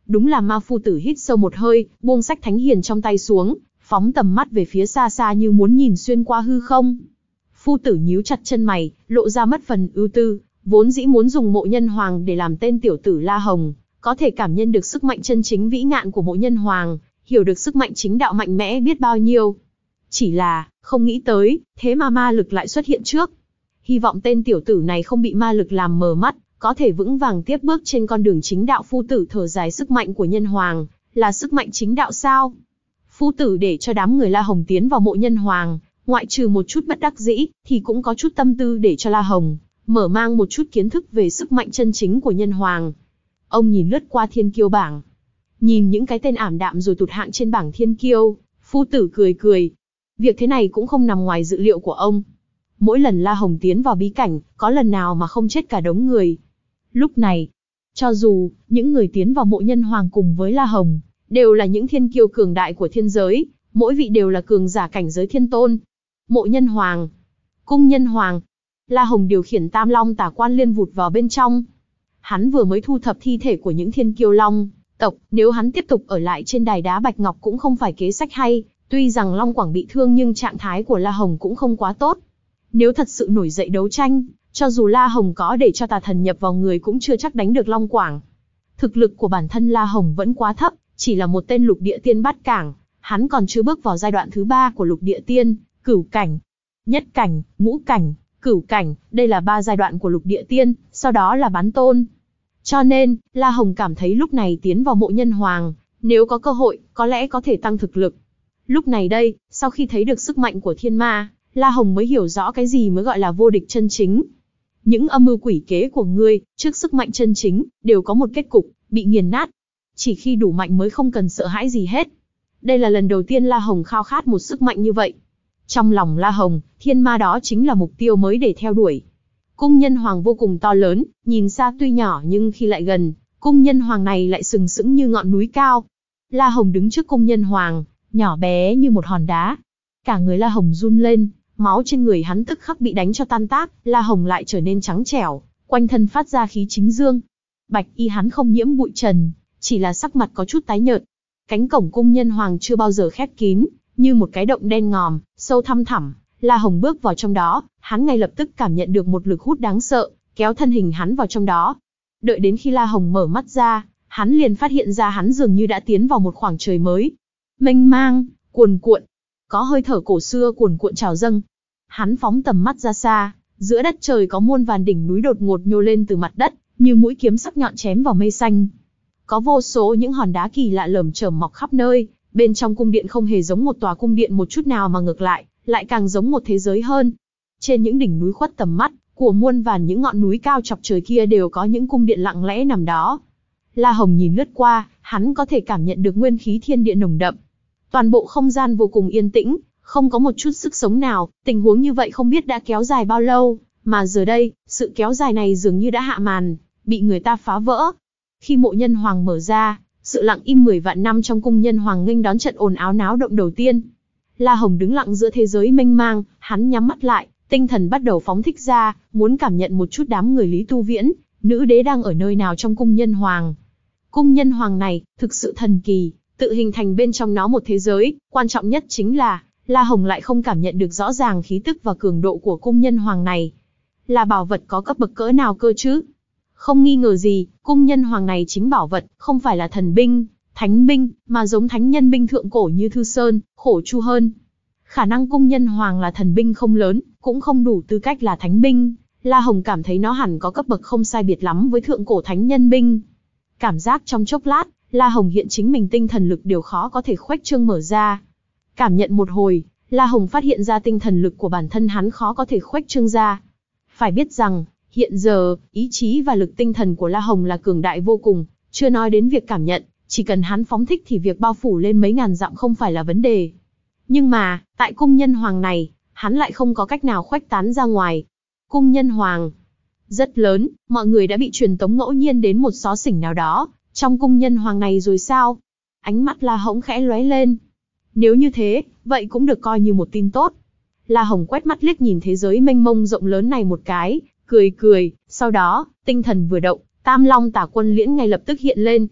Đúng là Ma phu tử hít sâu một hơi, buông sách thánh hiền trong tay xuống, phóng tầm mắt về phía xa xa như muốn nhìn xuyên qua hư không. Phu tử nhíu chặt chân mày, lộ ra mất phần ưu tư, vốn dĩ muốn dùng Mộ Nhân Hoàng để làm tên tiểu tử La Hồng, có thể cảm nhận được sức mạnh chân chính vĩ ngạn của Mộ Nhân Hoàng, hiểu được sức mạnh chính đạo mạnh mẽ biết bao nhiêu. Chỉ là, không nghĩ tới, thế mà ma lực lại xuất hiện trước. Hy vọng tên tiểu tử này không bị ma lực làm mờ mắt, có thể vững vàng tiếp bước trên con đường chính đạo. Phu tử thở dài, sức mạnh của Nhân Hoàng, là sức mạnh chính đạo sao? Phu tử để cho đám người La Hồng tiến vào Mộ Nhân Hoàng, ngoại trừ một chút bất đắc dĩ, thì cũng có chút tâm tư để cho La Hồng mở mang một chút kiến thức về sức mạnh chân chính của Nhân Hoàng. Ông nhìn lướt qua thiên kiêu bảng, nhìn những cái tên ảm đạm rồi tụt hạng trên bảng thiên kiêu, phu tử cười cười. Việc thế này cũng không nằm ngoài dự liệu của ông. Mỗi lần La Hồng tiến vào bí cảnh, có lần nào mà không chết cả đống người. Lúc này, cho dù những người tiến vào Mộ Nhân Hoàng cùng với La Hồng, đều là những thiên kiêu cường đại của thiên giới, mỗi vị đều là cường giả cảnh giới thiên tôn. Mộ Nhân Hoàng, Cung Nhân Hoàng, La Hồng điều khiển Tam Long Tả Quan Liên vụt vào bên trong. Hắn vừa mới thu thập thi thể của những thiên kiêu long tộc, nếu hắn tiếp tục ở lại trên đài đá bạch ngọc cũng không phải kế sách hay. Tuy rằng Long Quảng bị thương nhưng trạng thái của La Hồng cũng không quá tốt. Nếu thật sự nổi dậy đấu tranh, cho dù La Hồng có để cho tà thần nhập vào người cũng chưa chắc đánh được Long Quảng. Thực lực của bản thân La Hồng vẫn quá thấp, chỉ là một tên lục địa tiên bát cảng, hắn còn chưa bước vào giai đoạn thứ ba của lục địa tiên, cửu cảnh, nhất cảnh, ngũ cảnh, cửu cảnh, đây là ba giai đoạn của lục địa tiên, sau đó là bán tôn. Cho nên, La Hồng cảm thấy lúc này tiến vào Mộ Nhân Hoàng, nếu có cơ hội, có lẽ có thể tăng thực lực. Lúc này đây, sau khi thấy được sức mạnh của thiên ma, La Hồng mới hiểu rõ cái gì mới gọi là vô địch chân chính. Những âm mưu quỷ kế của ngươi, trước sức mạnh chân chính, đều có một kết cục, bị nghiền nát. Chỉ khi đủ mạnh mới không cần sợ hãi gì hết. Đây là lần đầu tiên La Hồng khao khát một sức mạnh như vậy. Trong lòng La Hồng, thiên ma đó chính là mục tiêu mới để theo đuổi. Cung Nhân Hoàng vô cùng to lớn, nhìn xa tuy nhỏ nhưng khi lại gần, Cung Nhân Hoàng này lại sừng sững như ngọn núi cao. La Hồng đứng trước Cung Nhân Hoàng, nhỏ bé như một hòn đá. Cả người La Hồng run lên, máu trên người hắn tức khắc bị đánh cho tan tác, La Hồng lại trở nên trắng trẻo, quanh thân phát ra khí chính dương. Bạch y hắn không nhiễm bụi trần, chỉ là sắc mặt có chút tái nhợt. Cánh cổng Cung Nhân Hoàng chưa bao giờ khép kín, như một cái động đen ngòm, sâu thăm thẳm. La Hồng bước vào trong đó, hắn ngay lập tức cảm nhận được một lực hút đáng sợ, kéo thân hình hắn vào trong đó. Đợi đến khi La Hồng mở mắt ra, hắn liền phát hiện ra hắn dường như đã tiến vào một khoảng trời mới. Mênh mang, cuồn cuộn, có hơi thở cổ xưa cuồn cuộn trào dâng. Hắn phóng tầm mắt ra xa, giữa đất trời có muôn vàn đỉnh núi đột ngột nhô lên từ mặt đất, như mũi kiếm sắc nhọn chém vào mây xanh. Có vô số những hòn đá kỳ lạ lởm chởm mọc khắp nơi, bên trong cung điện không hề giống một tòa cung điện một chút nào mà ngược lại, lại càng giống một thế giới hơn. Trên những đỉnh núi khuất tầm mắt của muôn vàn những ngọn núi cao chọc trời kia đều có những cung điện lặng lẽ nằm đó. La Hồng nhìn lướt qua, hắn có thể cảm nhận được nguyên khí thiên địa nồng đậm. Toàn bộ không gian vô cùng yên tĩnh, không có một chút sức sống nào, tình huống như vậy không biết đã kéo dài bao lâu, mà giờ đây, sự kéo dài này dường như đã hạ màn, bị người ta phá vỡ. Khi Mộ Nhân Hoàng mở ra, sự lặng im mười vạn năm trong Cung Nhân Hoàng nghênh đón trận ồn ào náo động đầu tiên. La Hồng đứng lặng giữa thế giới mênh mang, hắn nhắm mắt lại, tinh thần bắt đầu phóng thích ra, muốn cảm nhận một chút đám người Lý Tu Viễn, nữ đế đang ở nơi nào trong Cung Nhân Hoàng. Cung Nhân Hoàng này, thực sự thần kỳ, tự hình thành bên trong nó một thế giới, quan trọng nhất chính là, La Hồng lại không cảm nhận được rõ ràng khí tức và cường độ của Cung Nhân Hoàng này. Là bảo vật có cấp bậc cỡ nào cơ chứ? Không nghi ngờ gì, Cung Nhân Hoàng này chính bảo vật, không phải là thần binh, thánh binh, mà giống thánh nhân binh thượng cổ như Thư Sơn, Khổ Chu hơn. Khả năng Cung Nhân Hoàng là thần binh không lớn, cũng không đủ tư cách là thánh binh. La Hồng cảm thấy nó hẳn có cấp bậc không sai biệt lắm với thượng cổ thánh nhân binh. Cảm giác trong chốc lát, La Hồng hiện chính mình tinh thần lực đều khó có thể khuếch trương mở ra. Cảm nhận một hồi, La Hồng phát hiện ra tinh thần lực của bản thân hắn khó có thể khuếch trương ra. Phải biết rằng, hiện giờ, ý chí và lực tinh thần của La Hồng là cường đại vô cùng, chưa nói đến việc cảm nhận, chỉ cần hắn phóng thích thì việc bao phủ lên mấy ngàn dặm không phải là vấn đề. Nhưng mà, tại Cung Nhân Hoàng này, hắn lại không có cách nào khuếch tán ra ngoài. Cung Nhân Hoàng rất lớn, mọi người đã bị truyền tống ngẫu nhiên đến một xó xỉnh nào đó, trong Cung Nhân Hoàng này rồi sao? Ánh mắt La Hồng khẽ lóe lên. Nếu như thế, vậy cũng được coi như một tin tốt. La Hồng quét mắt liếc nhìn thế giới mênh mông rộng lớn này một cái, cười cười, sau đó, tinh thần vừa động, Tam Long Tả Quân Liễn ngay lập tức hiện lên.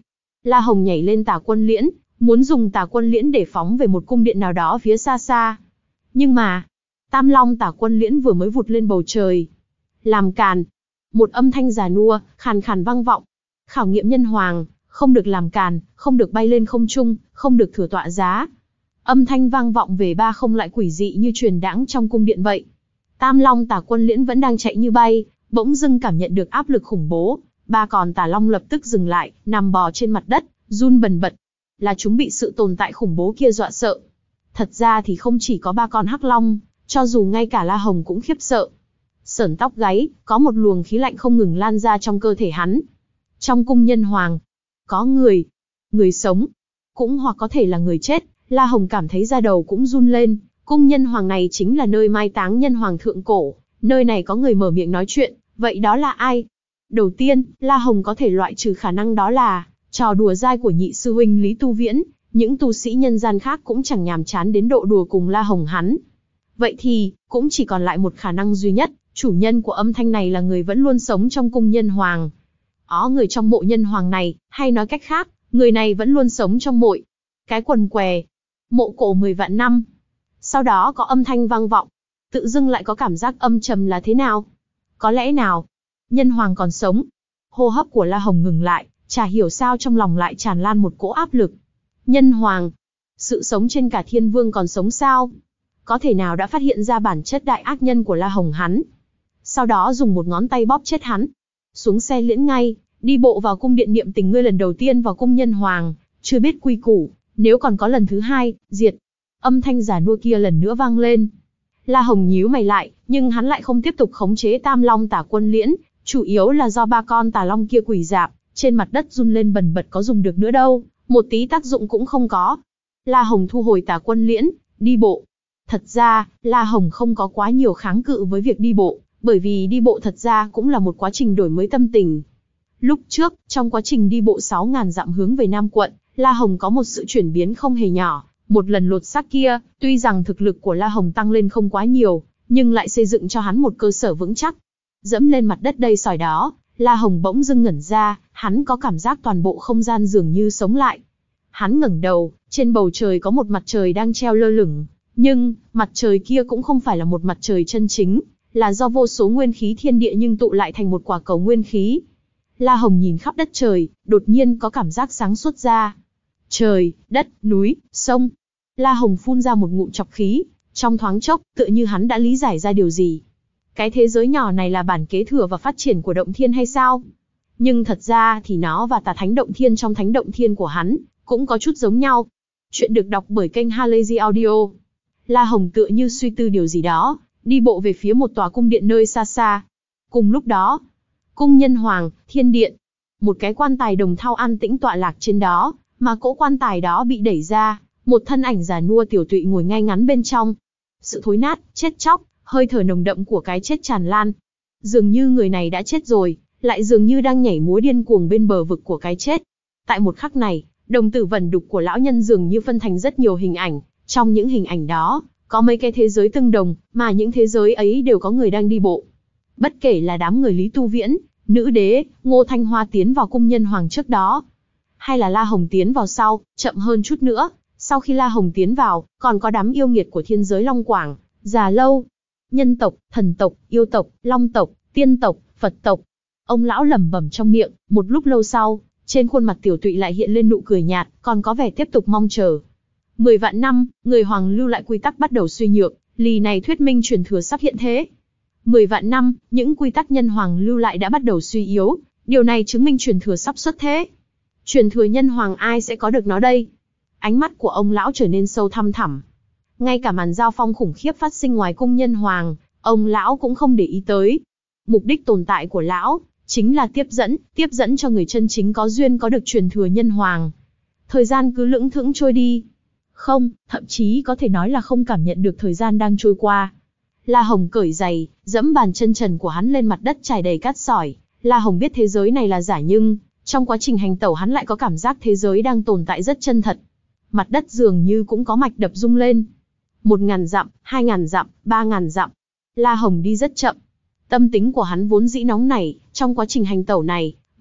La Hồng nhảy lên Tà Quân Liễn, muốn dùng Tà Quân Liễn để phóng về một cung điện nào đó phía xa xa. Nhưng mà, Tam Long Tà Quân Liễn vừa mới vụt lên bầu trời. Làm càn. Một âm thanh già nua, khàn khàn vang vọng. Khảo nghiệm nhân hoàng, không được làm càn, không được bay lên không trung, không được thừa tọa giá. Âm thanh vang vọng về ba không lại quỷ dị như truyền đãng trong cung điện vậy. Tam Long Tà Quân Liễn vẫn đang chạy như bay, bỗng dưng cảm nhận được áp lực khủng bố. Ba con Tà Long lập tức dừng lại, nằm bò trên mặt đất, run bần bật. Là chúng bị sự tồn tại khủng bố kia dọa sợ. Thật ra thì không chỉ có ba con Hắc Long, cho dù ngay cả La Hồng cũng khiếp sợ. Sởn tóc gáy, có một luồng khí lạnh không ngừng lan ra trong cơ thể hắn. Trong cung nhân hoàng, có người, người sống, cũng hoặc có thể là người chết. La Hồng cảm thấy da đầu cũng run lên. Cung nhân hoàng này chính là nơi mai táng nhân hoàng thượng cổ. Nơi này có người mở miệng nói chuyện, vậy đó là ai? Đầu tiên, La Hồng có thể loại trừ khả năng đó là trò đùa dai của nhị sư huynh Lý Tu Viễn. Những tu sĩ nhân gian khác cũng chẳng nhàm chán đến độ đùa cùng La Hồng hắn. Vậy thì, cũng chỉ còn lại một khả năng duy nhất, chủ nhân của âm thanh này là người vẫn luôn sống trong cung nhân hoàng. Ó, người trong mộ nhân hoàng này, hay nói cách khác, người này vẫn luôn sống trong mộ cái quần què, mộ cổ mười vạn năm. Sau đó có âm thanh vang vọng, tự dưng lại có cảm giác âm trầm là thế nào? Có lẽ nào, nhân hoàng còn sống? Hô hấp của La Hồng ngừng lại, chả hiểu sao trong lòng lại tràn lan một cỗ áp lực. Nhân hoàng, sự sống trên cả thiên vương còn sống sao? Có thể nào đã phát hiện ra bản chất đại ác nhân của La Hồng hắn? Sau đó dùng một ngón tay bóp chết hắn. Xuống xe liễn ngay, đi bộ vào cung điện niệm tình ngươi lần đầu tiên vào cung nhân hoàng, chưa biết quy củ, nếu còn có lần thứ hai, diệt. Âm thanh giả nua kia lần nữa vang lên. La Hồng nhíu mày lại, nhưng hắn lại không tiếp tục khống chế Tam Long Tà Quân Liễn, chủ yếu là do ba con Tà Long kia quỳ rạp, trên mặt đất run lên bần bật có dùng được nữa đâu, một tí tác dụng cũng không có. La Hồng thu hồi Tà Quân Liễn, đi bộ. Thật ra, La Hồng không có quá nhiều kháng cự với việc đi bộ, bởi vì đi bộ thật ra cũng là một quá trình đổi mới tâm tình. Lúc trước, trong quá trình đi bộ sáu nghìn dặm hướng về Nam quận, La Hồng có một sự chuyển biến không hề nhỏ. Một lần lột xác kia, tuy rằng thực lực của La Hồng tăng lên không quá nhiều, nhưng lại xây dựng cho hắn một cơ sở vững chắc. Dẫm lên mặt đất đây sỏi đó, La Hồng bỗng dưng ngẩn ra, hắn có cảm giác toàn bộ không gian dường như sống lại. Hắn ngẩng đầu, trên bầu trời có một mặt trời đang treo lơ lửng, nhưng, mặt trời kia cũng không phải là một mặt trời chân chính, là do vô số nguyên khí thiên địa nhưng tụ lại thành một quả cầu nguyên khí. La Hồng nhìn khắp đất trời, đột nhiên có cảm giác sáng suốt ra. Trời, đất, núi, sông. La Hồng phun ra một ngụm trọc khí, trong thoáng chốc, tựa như hắn đã lý giải ra điều gì. Cái thế giới nhỏ này là bản kế thừa và phát triển của động thiên hay sao? Nhưng thật ra thì nó và Tà Thánh Động Thiên trong Thánh Động Thiên của hắn, cũng có chút giống nhau. Chuyện được đọc bởi kênh Halazy Audio. La Hồng tựa như suy tư điều gì đó, đi bộ về phía một tòa cung điện nơi xa xa. Cùng lúc đó, cung nhân hoàng, thiên điện. Một cái quan tài đồng thau an tĩnh tọa lạc trên đó, mà cỗ quan tài đó bị đẩy ra, một thân ảnh già nua tiểu tụy ngồi ngay ngắn bên trong. Sự thối nát, chết chóc, hơi thở nồng đậm của cái chết tràn lan. Dường như người này đã chết rồi, lại dường như đang nhảy múa điên cuồng bên bờ vực của cái chết. Tại một khắc này, đồng tử vẩn đục của lão nhân dường như phân thành rất nhiều hình ảnh. Trong những hình ảnh đó, có mấy cái thế giới tương đồng, mà những thế giới ấy đều có người đang đi bộ. Bất kể là đám người Lý Tu Viễn, Nữ Đế, Ngô Thanh Hoa tiến vào cung nhân hoàng trước đó, hay là La Hồng tiến vào sau, chậm hơn chút nữa. Sau khi La Hồng tiến vào, còn có đám yêu nghiệt của thiên giới Long Quảng, Già Lâu, nhân tộc, thần tộc, yêu tộc, long tộc, tiên tộc, Phật tộc. Ông lão lẩm bẩm trong miệng, một lúc lâu sau, trên khuôn mặt tiểu tụy lại hiện lên nụ cười nhạt, còn có vẻ tiếp tục mong chờ. Mười vạn năm, người hoàng lưu lại quy tắc bắt đầu suy nhược, lì này thuyết minh truyền thừa sắp hiện thế. Mười vạn năm, những quy tắc nhân hoàng lưu lại đã bắt đầu suy yếu, điều này chứng minh truyền thừa sắp xuất thế. Truyền thừa nhân hoàng ai sẽ có được nó đây? Ánh mắt của ông lão trở nên sâu thăm thẳm. Ngay cả màn giao phong khủng khiếp phát sinh ngoài cung nhân hoàng, ông lão cũng không để ý tới. Mục đích tồn tại của lão, chính là tiếp dẫn, tiếp dẫn cho người chân chính có duyên có được truyền thừa nhân hoàng. Thời gian cứ lững thững trôi đi. Không, thậm chí có thể nói là không cảm nhận được thời gian đang trôi qua. La Hồng cởi giày, dẫm bàn chân trần của hắn lên mặt đất trải đầy cát sỏi. La Hồng biết thế giới này là giả nhưng, trong quá trình hành tẩu hắn lại có cảm giác thế giới đang tồn tại rất chân thật. Mặt đất dường như cũng có mạch đập rung lên. Một ngàn dặm, hai ngàn dặm, ba ngàn dặm. La Hồng đi rất chậm. Tâm tính của hắn vốn dĩ nóng nảy, trong quá trình hành tẩu này,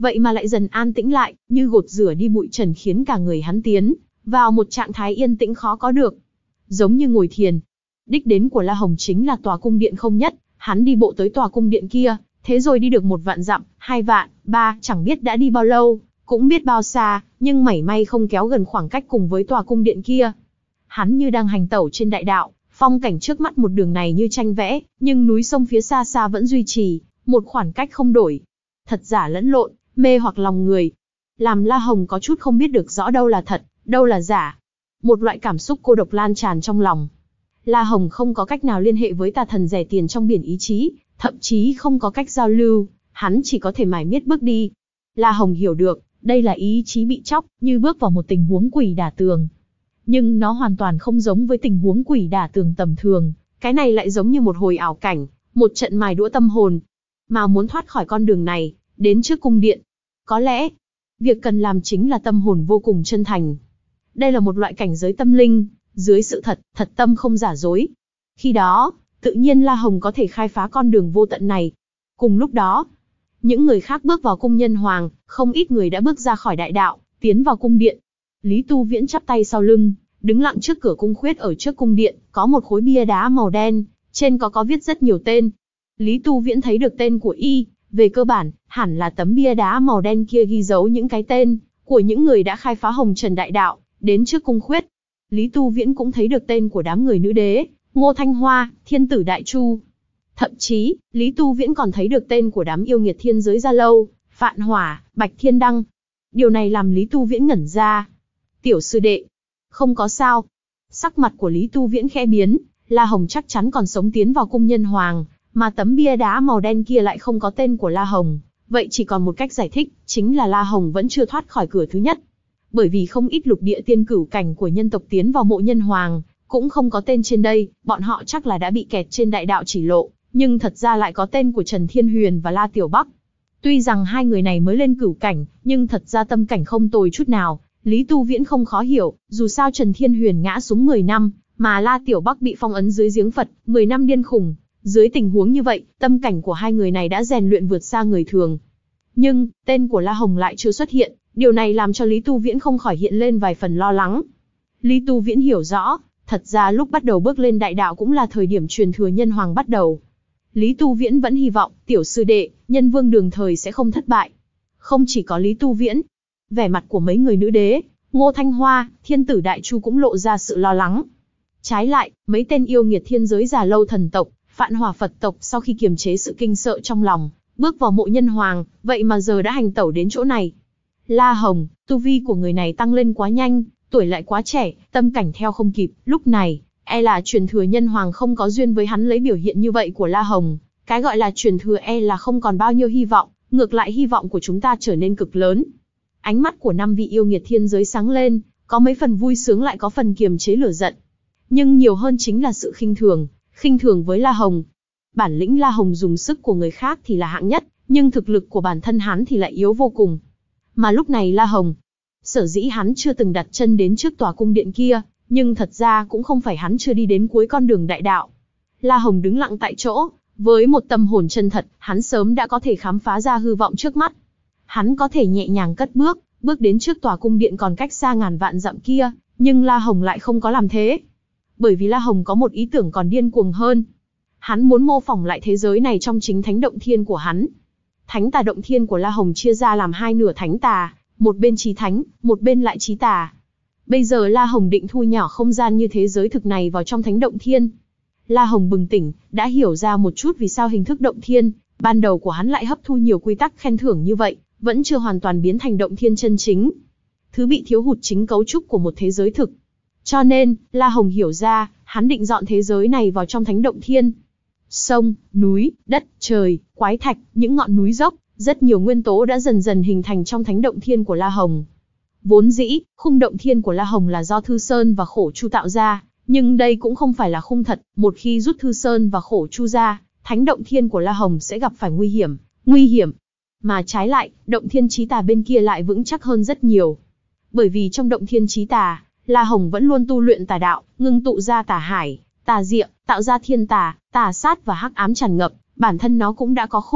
vậy mà lại dần an tĩnh lại, như gột rửa đi bụi trần, khiến cả người hắn tiến vào một trạng thái yên tĩnh khó có được, giống như ngồi thiền. Đích đến của La Hồng chính là tòa cung điện không nhất, hắn đi bộ tới tòa cung điện kia, thế rồi đi được một vạn dặm, hai vạn, ba, chẳng biết đã đi bao lâu, cũng biết bao xa, nhưng mảy may không kéo gần khoảng cách cùng với tòa cung điện kia. Hắn như đang hành tẩu trên đại đạo, phong cảnh trước mắt một đường này như tranh vẽ, nhưng núi sông phía xa xa vẫn duy trì một khoảng cách không đổi. Thật giả lẫn lộn, mê hoặc lòng người, làm La Hồng có chút không biết được rõ đâu là thật, đâu là giả. Một loại cảm xúc cô độc lan tràn trong lòng. La Hồng không có cách nào liên hệ với tà thần rẻ tiền trong biển ý chí, thậm chí không có cách giao lưu, hắn chỉ có thể mải miết bước đi. La Hồng hiểu được, đây là ý chí bị chóc, như bước vào một tình huống quỷ đả tường. Nhưng nó hoàn toàn không giống với tình huống quỷ đả tường tầm thường, cái này lại giống như một hồi ảo cảnh, một trận mài đũa tâm hồn. Mà muốn thoát khỏi con đường này, đến trước cung điện, có lẽ, việc cần làm chính là tâm hồn vô cùng chân thành. Đây là một loại cảnh giới tâm linh, dưới sự thật, thật tâm không giả dối. Khi đó, tự nhiên La Hồng có thể khai phá con đường vô tận này. Cùng lúc đó, những người khác bước vào cung Nhân Hoàng, không ít người đã bước ra khỏi đại đạo, tiến vào cung điện. Lý Tu Viễn chắp tay sau lưng, đứng lặng trước cửa cung khuyết ở trước cung điện, có một khối bia đá màu đen, trên có có viết rất nhiều tên. Lý Tu Viễn thấy được tên của y, về cơ bản, hẳn là tấm bia đá màu đen kia ghi dấu những cái tên của những người đã khai phá hồng trần đại đạo, đến trước cung khuyết. Lý Tu Viễn cũng thấy được tên của đám người nữ đế, Ngô Thanh Hoa, Thiên Tử Đại Chu. Thậm chí, Lý Tu Viễn còn thấy được tên của đám yêu nghiệt thiên giới Gia Lâu, Phạn Hỏa, Bạch Thiên Đăng. Điều này làm Lý Tu Viễn ngẩn ra. Tiểu sư đệ, không có sao. Sắc mặt của Lý Tu Viễn khẽ biến, La Hồng chắc chắn còn sống tiến vào cung Nhân Hoàng, mà tấm bia đá màu đen kia lại không có tên của La Hồng. Vậy chỉ còn một cách giải thích, chính là La Hồng vẫn chưa thoát khỏi cửa thứ nhất. Bởi vì không ít lục địa tiên cửu cảnh của nhân tộc tiến vào mộ Nhân Hoàng, cũng không có tên trên đây, bọn họ chắc là đã bị kẹt trên đại đạo chỉ lộ, nhưng thật ra lại có tên của Trần Thiên Huyền và La Tiểu Bắc. Tuy rằng hai người này mới lên cửu cảnh, nhưng thật ra tâm cảnh không tồi chút nào. Lý Tu Viễn không khó hiểu, dù sao Trần Thiên Huyền ngã xuống mười năm, mà La Tiểu Bắc bị phong ấn dưới giếng Phật, mười năm điên khùng. Dưới tình huống như vậy, tâm cảnh của hai người này đã rèn luyện vượt xa người thường. Nhưng, tên của La Hồng lại chưa xuất hiện, điều này làm cho Lý Tu Viễn không khỏi hiện lên vài phần lo lắng. Lý Tu Viễn hiểu rõ, thật ra lúc bắt đầu bước lên đại đạo cũng là thời điểm truyền thừa Nhân Hoàng bắt đầu. Lý Tu Viễn vẫn hy vọng, tiểu sư đệ, Nhân Vương đường thời sẽ không thất bại. Không chỉ có Lý Tu Viễn, vẻ mặt của mấy người nữ đế, Ngô Thanh Hoa, Thiên Tử Đại Chu cũng lộ ra sự lo lắng. Trái lại, mấy tên yêu nghiệt thiên giới Già Lâu thần tộc, Phạn Hỏa Phật tộc sau khi kiềm chế sự kinh sợ trong lòng, bước vào mộ Nhân Hoàng, vậy mà giờ đã hành tẩu đến chỗ này. La Hồng, tu vi của người này tăng lên quá nhanh, tuổi lại quá trẻ, tâm cảnh theo không kịp, lúc này, e là truyền thừa Nhân Hoàng không có duyên với hắn. Lấy biểu hiện như vậy của La Hồng, cái gọi là truyền thừa e là không còn bao nhiêu hy vọng, ngược lại hy vọng của chúng ta trở nên cực lớn. Ánh mắt của năm vị yêu nghiệt thiên giới sáng lên, có mấy phần vui sướng lại có phần kiềm chế lửa giận. Nhưng nhiều hơn chính là sự khinh thường, khinh thường với La Hồng. Bản lĩnh La Hồng dùng sức của người khác thì là hạng nhất, nhưng thực lực của bản thân hắn thì lại yếu vô cùng. Mà lúc này La Hồng, sở dĩ hắn chưa từng đặt chân đến trước tòa cung điện kia, nhưng thật ra cũng không phải hắn chưa đi đến cuối con đường đại đạo. La Hồng đứng lặng tại chỗ, với một tâm hồn chân thật, hắn sớm đã có thể khám phá ra hư vọng trước mắt. Hắn có thể nhẹ nhàng cất bước, bước đến trước tòa cung điện còn cách xa ngàn vạn dặm kia, nhưng La Hồng lại không có làm thế. Bởi vì La Hồng có một ý tưởng còn điên cuồng hơn. Hắn muốn mô phỏng lại thế giới này trong chính thánh động thiên của hắn. Thánh tà động thiên của La Hồng chia ra làm hai nửa thánh tà, một bên chí thánh, một bên lại chí tà. Bây giờ La Hồng định thu nhỏ không gian như thế giới thực này vào trong thánh động thiên. La Hồng bừng tỉnh, đã hiểu ra một chút vì sao hình thức động thiên ban đầu của hắn lại hấp thu nhiều quy tắc khen thưởng như vậy, vẫn chưa hoàn toàn biến thành động thiên chân chính. Thứ bị thiếu hụt chính cấu trúc của một thế giới thực. Cho nên, La Hồng hiểu ra, hắn định dọn thế giới này vào trong thánh động thiên. Sông, núi, đất, trời, quái thạch, những ngọn núi dốc, rất nhiều nguyên tố đã dần dần hình thành trong thánh động thiên của La Hồng. Vốn dĩ, khung động thiên của La Hồng là do Thư Sơn và Khổ Chu tạo ra, nhưng đây cũng không phải là khung thật. Một khi rút Thư Sơn và Khổ Chu ra, thánh động thiên của La Hồng sẽ gặp phải nguy hiểm, nguy hiểm. Mà trái lại, động thiên chí tà bên kia lại vững chắc hơn rất nhiều. Bởi vì trong động thiên chí tà, La Hồng vẫn luôn tu luyện tà đạo, ngưng tụ ra tà hải, tà diệm, tạo ra thiên tà, tà sát và hắc ám tràn ngập, bản thân nó cũng đã có khung,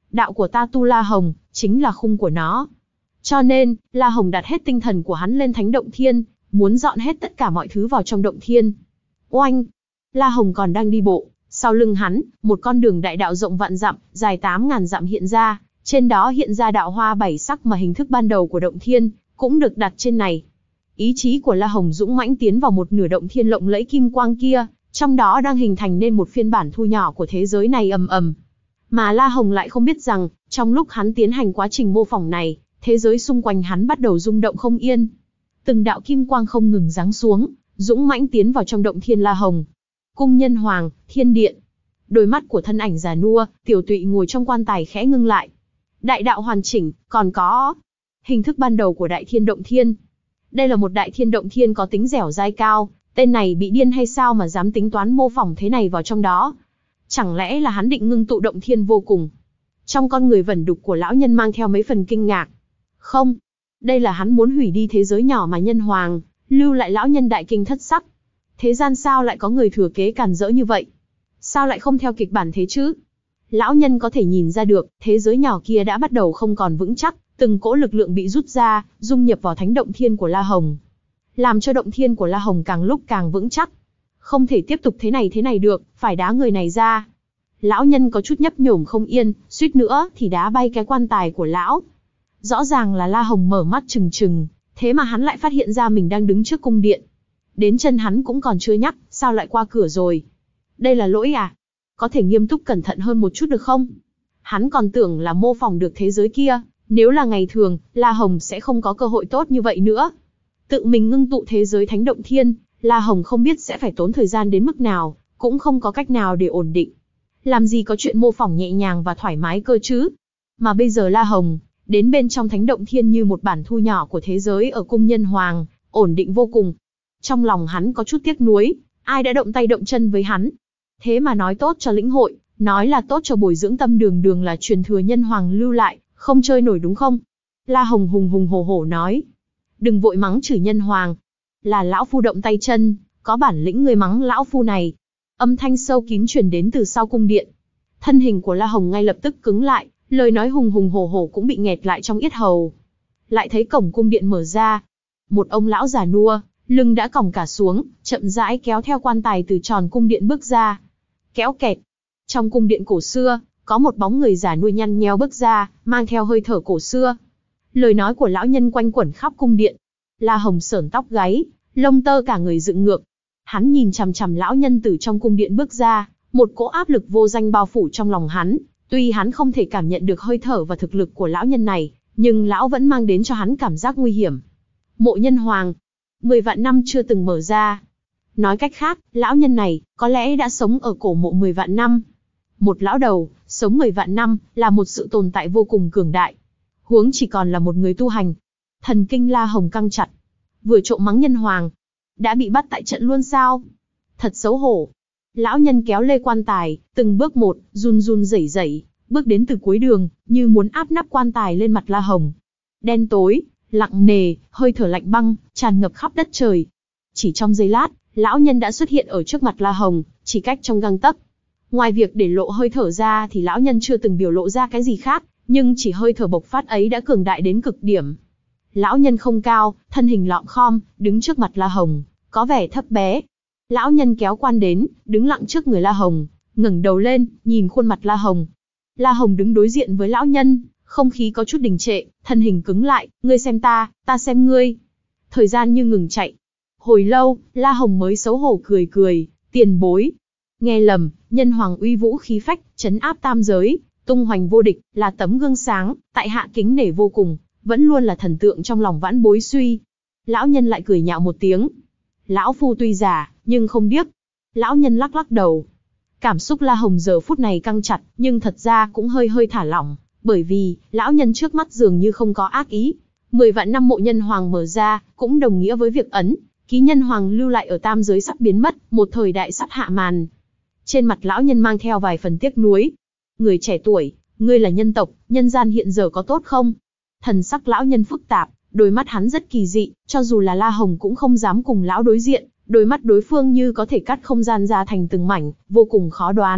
Đạo của ta tu La Hồng, chính là khung của nó. Cho nên, La Hồng đặt hết tinh thần của hắn lên thánh động thiên, muốn dọn hết tất cả mọi thứ vào trong động thiên. Oanh! La Hồng còn đang đi bộ, sau lưng hắn, một con đường đại đạo rộng vạn dặm, dài tám ngàn dặm hiện ra, trên đó hiện ra đạo hoa bảy sắc mà hình thức ban đầu của động thiên, cũng được đặt trên này. Ý chí của La Hồng dũng mãnh tiến vào một nửa động thiên lộng lẫy kim quang kia, trong đó đang hình thành nên một phiên bản thu nhỏ của thế giới này ầm ầm. Mà La Hồng lại không biết rằng, trong lúc hắn tiến hành quá trình mô phỏng này, thế giới xung quanh hắn bắt đầu rung động không yên. Từng đạo kim quang không ngừng giáng xuống, dũng mãnh tiến vào trong động thiên La Hồng. Cung Nhân Hoàng, Thiên Điện. Đôi mắt của thân ảnh già nua, tiểu tụy ngồi trong quan tài khẽ ngưng lại. Đại đạo hoàn chỉnh, còn có hình thức ban đầu của Đại Thiên Động Thiên. Đây là một Đại Thiên Động Thiên có tính dẻo dai cao, tên này bị điên hay sao mà dám tính toán mô phỏng thế này vào trong đó? Chẳng lẽ là hắn định ngưng tụ động thiên vô cùng? Trong con người vẩn đục của lão nhân mang theo mấy phần kinh ngạc. Không, đây là hắn muốn hủy đi thế giới nhỏ mà Nhân Hoàng lưu lại lão nhân đại kinh thất sắc. Thế gian sao lại có người thừa kế càn rỡ như vậy? Sao lại không theo kịch bản thế chứ? Lão nhân có thể nhìn ra được, thế giới nhỏ kia đã bắt đầu không còn vững chắc, từng cỗ lực lượng bị rút ra, dung nhập vào thánh động thiên của La Hồng. Làm cho động thiên của La Hồng càng lúc càng vững chắc. Không thể tiếp tục thế này thế này được, phải đá người này ra. Lão nhân có chút nhấp nhổm không yên, suýt nữa thì đá bay cái quan tài của lão. Rõ ràng là La Hồng mở mắt trừng trừng, thế mà hắn lại phát hiện ra mình đang đứng trước cung điện. Đến chân hắn cũng còn chưa nhắc, sao lại qua cửa rồi? Đây là lỗi à? Có thể nghiêm túc cẩn thận hơn một chút được không? Hắn còn tưởng là mô phỏng được thế giới kia, nếu là ngày thường, La Hồng sẽ không có cơ hội tốt như vậy nữa. Tự mình ngưng tụ thế giới thánh động thiên, La Hồng không biết sẽ phải tốn thời gian đến mức nào, cũng không có cách nào để ổn định. Làm gì có chuyện mô phỏng nhẹ nhàng và thoải mái cơ chứ? Mà bây giờ La Hồng, đến bên trong thánh động thiên như một bản thu nhỏ của thế giới ở cung Nhân Hoàng, ổn định vô cùng. Trong lòng hắn có chút tiếc nuối, ai đã động tay động chân với hắn. Thế mà nói tốt cho lĩnh hội, nói là tốt cho bồi dưỡng tâm đường đường là truyền thừa Nhân Hoàng lưu lại, không chơi nổi đúng không? La Hồng hùng hùng hổ hổ nói. Đừng vội mắng chửi Nhân Hoàng. Là lão phu động tay chân, có bản lĩnh người mắng lão phu này. Âm thanh sâu kín truyền đến từ sau cung điện. Thân hình của La Hồng ngay lập tức cứng lại, lời nói hùng hùng hổ hổ cũng bị nghẹt lại trong yết hầu. Lại thấy cổng cung điện mở ra. Một ông lão già nua, lưng đã còng cả xuống, chậm rãi kéo theo quan tài từ tròn cung điện bước ra. Kéo kẹt. Trong cung điện cổ xưa, có một bóng người già nuôi nhăn nheo bước ra, mang theo hơi thở cổ xưa. Lời nói của lão nhân quanh quẩn khắp cung điện. La Hồng sởn tóc gáy, lông tơ cả người dựng ngược. Hắn nhìn chằm chằm lão nhân từ trong cung điện bước ra, một cỗ áp lực vô danh bao phủ trong lòng hắn. Tuy hắn không thể cảm nhận được hơi thở và thực lực của lão nhân này, nhưng lão vẫn mang đến cho hắn cảm giác nguy hiểm. Mộ Nhân Hoàng, mười vạn năm chưa từng mở ra. Nói cách khác, lão nhân này có lẽ đã sống ở cổ mộ mười vạn năm. Một lão đầu, sống mười vạn năm, là một sự tồn tại vô cùng cường đại. Huống chỉ còn là một người tu hành. Thần kinh La Hồng căng chặt. Vừa trộm mắng Nhân Hoàng, đã bị bắt tại trận luôn sao? Thật xấu hổ. Lão nhân kéo lê quan tài, từng bước một, run run rẩy rẩy, bước đến từ cuối đường, như muốn áp nắp quan tài lên mặt La Hồng. Đen tối, lặng nề, hơi thở lạnh băng, tràn ngập khắp đất trời. Chỉ trong giây lát, lão nhân đã xuất hiện ở trước mặt La Hồng, chỉ cách trong gang tấc. Ngoài việc để lộ hơi thở ra thì lão nhân chưa từng biểu lộ ra cái gì khác, nhưng chỉ hơi thở bộc phát ấy đã cường đại đến cực điểm. Lão nhân không cao, thân hình lọm khom, đứng trước mặt La Hồng, có vẻ thấp bé. Lão nhân kéo quan đến, đứng lặng trước người La Hồng, ngẩng đầu lên, nhìn khuôn mặt La Hồng. La Hồng đứng đối diện với lão nhân, không khí có chút đình trệ, thân hình cứng lại, ngươi xem ta, ta xem ngươi. Thời gian như ngừng chạy. Hồi lâu, La Hồng mới xấu hổ cười cười, tiền bối. Nghe lầm, Nhân Hoàng uy vũ khí phách, trấn áp tam giới, tung hoành vô địch, là tấm gương sáng, tại hạ kính nể vô cùng, vẫn luôn là thần tượng trong lòng vãn bối suy. Lão nhân lại cười nhạo một tiếng. Lão phu tuy già, nhưng không điếc. Lão nhân lắc lắc đầu. Cảm xúc La Hồng giờ phút này căng chặt, nhưng thật ra cũng hơi hơi thả lỏng, bởi vì, lão nhân trước mắt dường như không có ác ý. Mười vạn năm mộ Nhân Hoàng mở ra, cũng đồng nghĩa với việc ấn, ký Nhân Hoàng lưu lại ở tam giới sắp biến mất, một thời đại sắp hạ màn. Trên mặt lão nhân mang theo vài phần tiếc nuối. Người trẻ tuổi, ngươi là nhân tộc, nhân gian hiện giờ có tốt không? Thần sắc lão nhân phức tạp, đôi mắt hắn rất kỳ dị, cho dù là La Hồng cũng không dám cùng lão đối diện, đôi mắt đối phương như có thể cắt không gian ra thành từng mảnh, vô cùng khó đoán,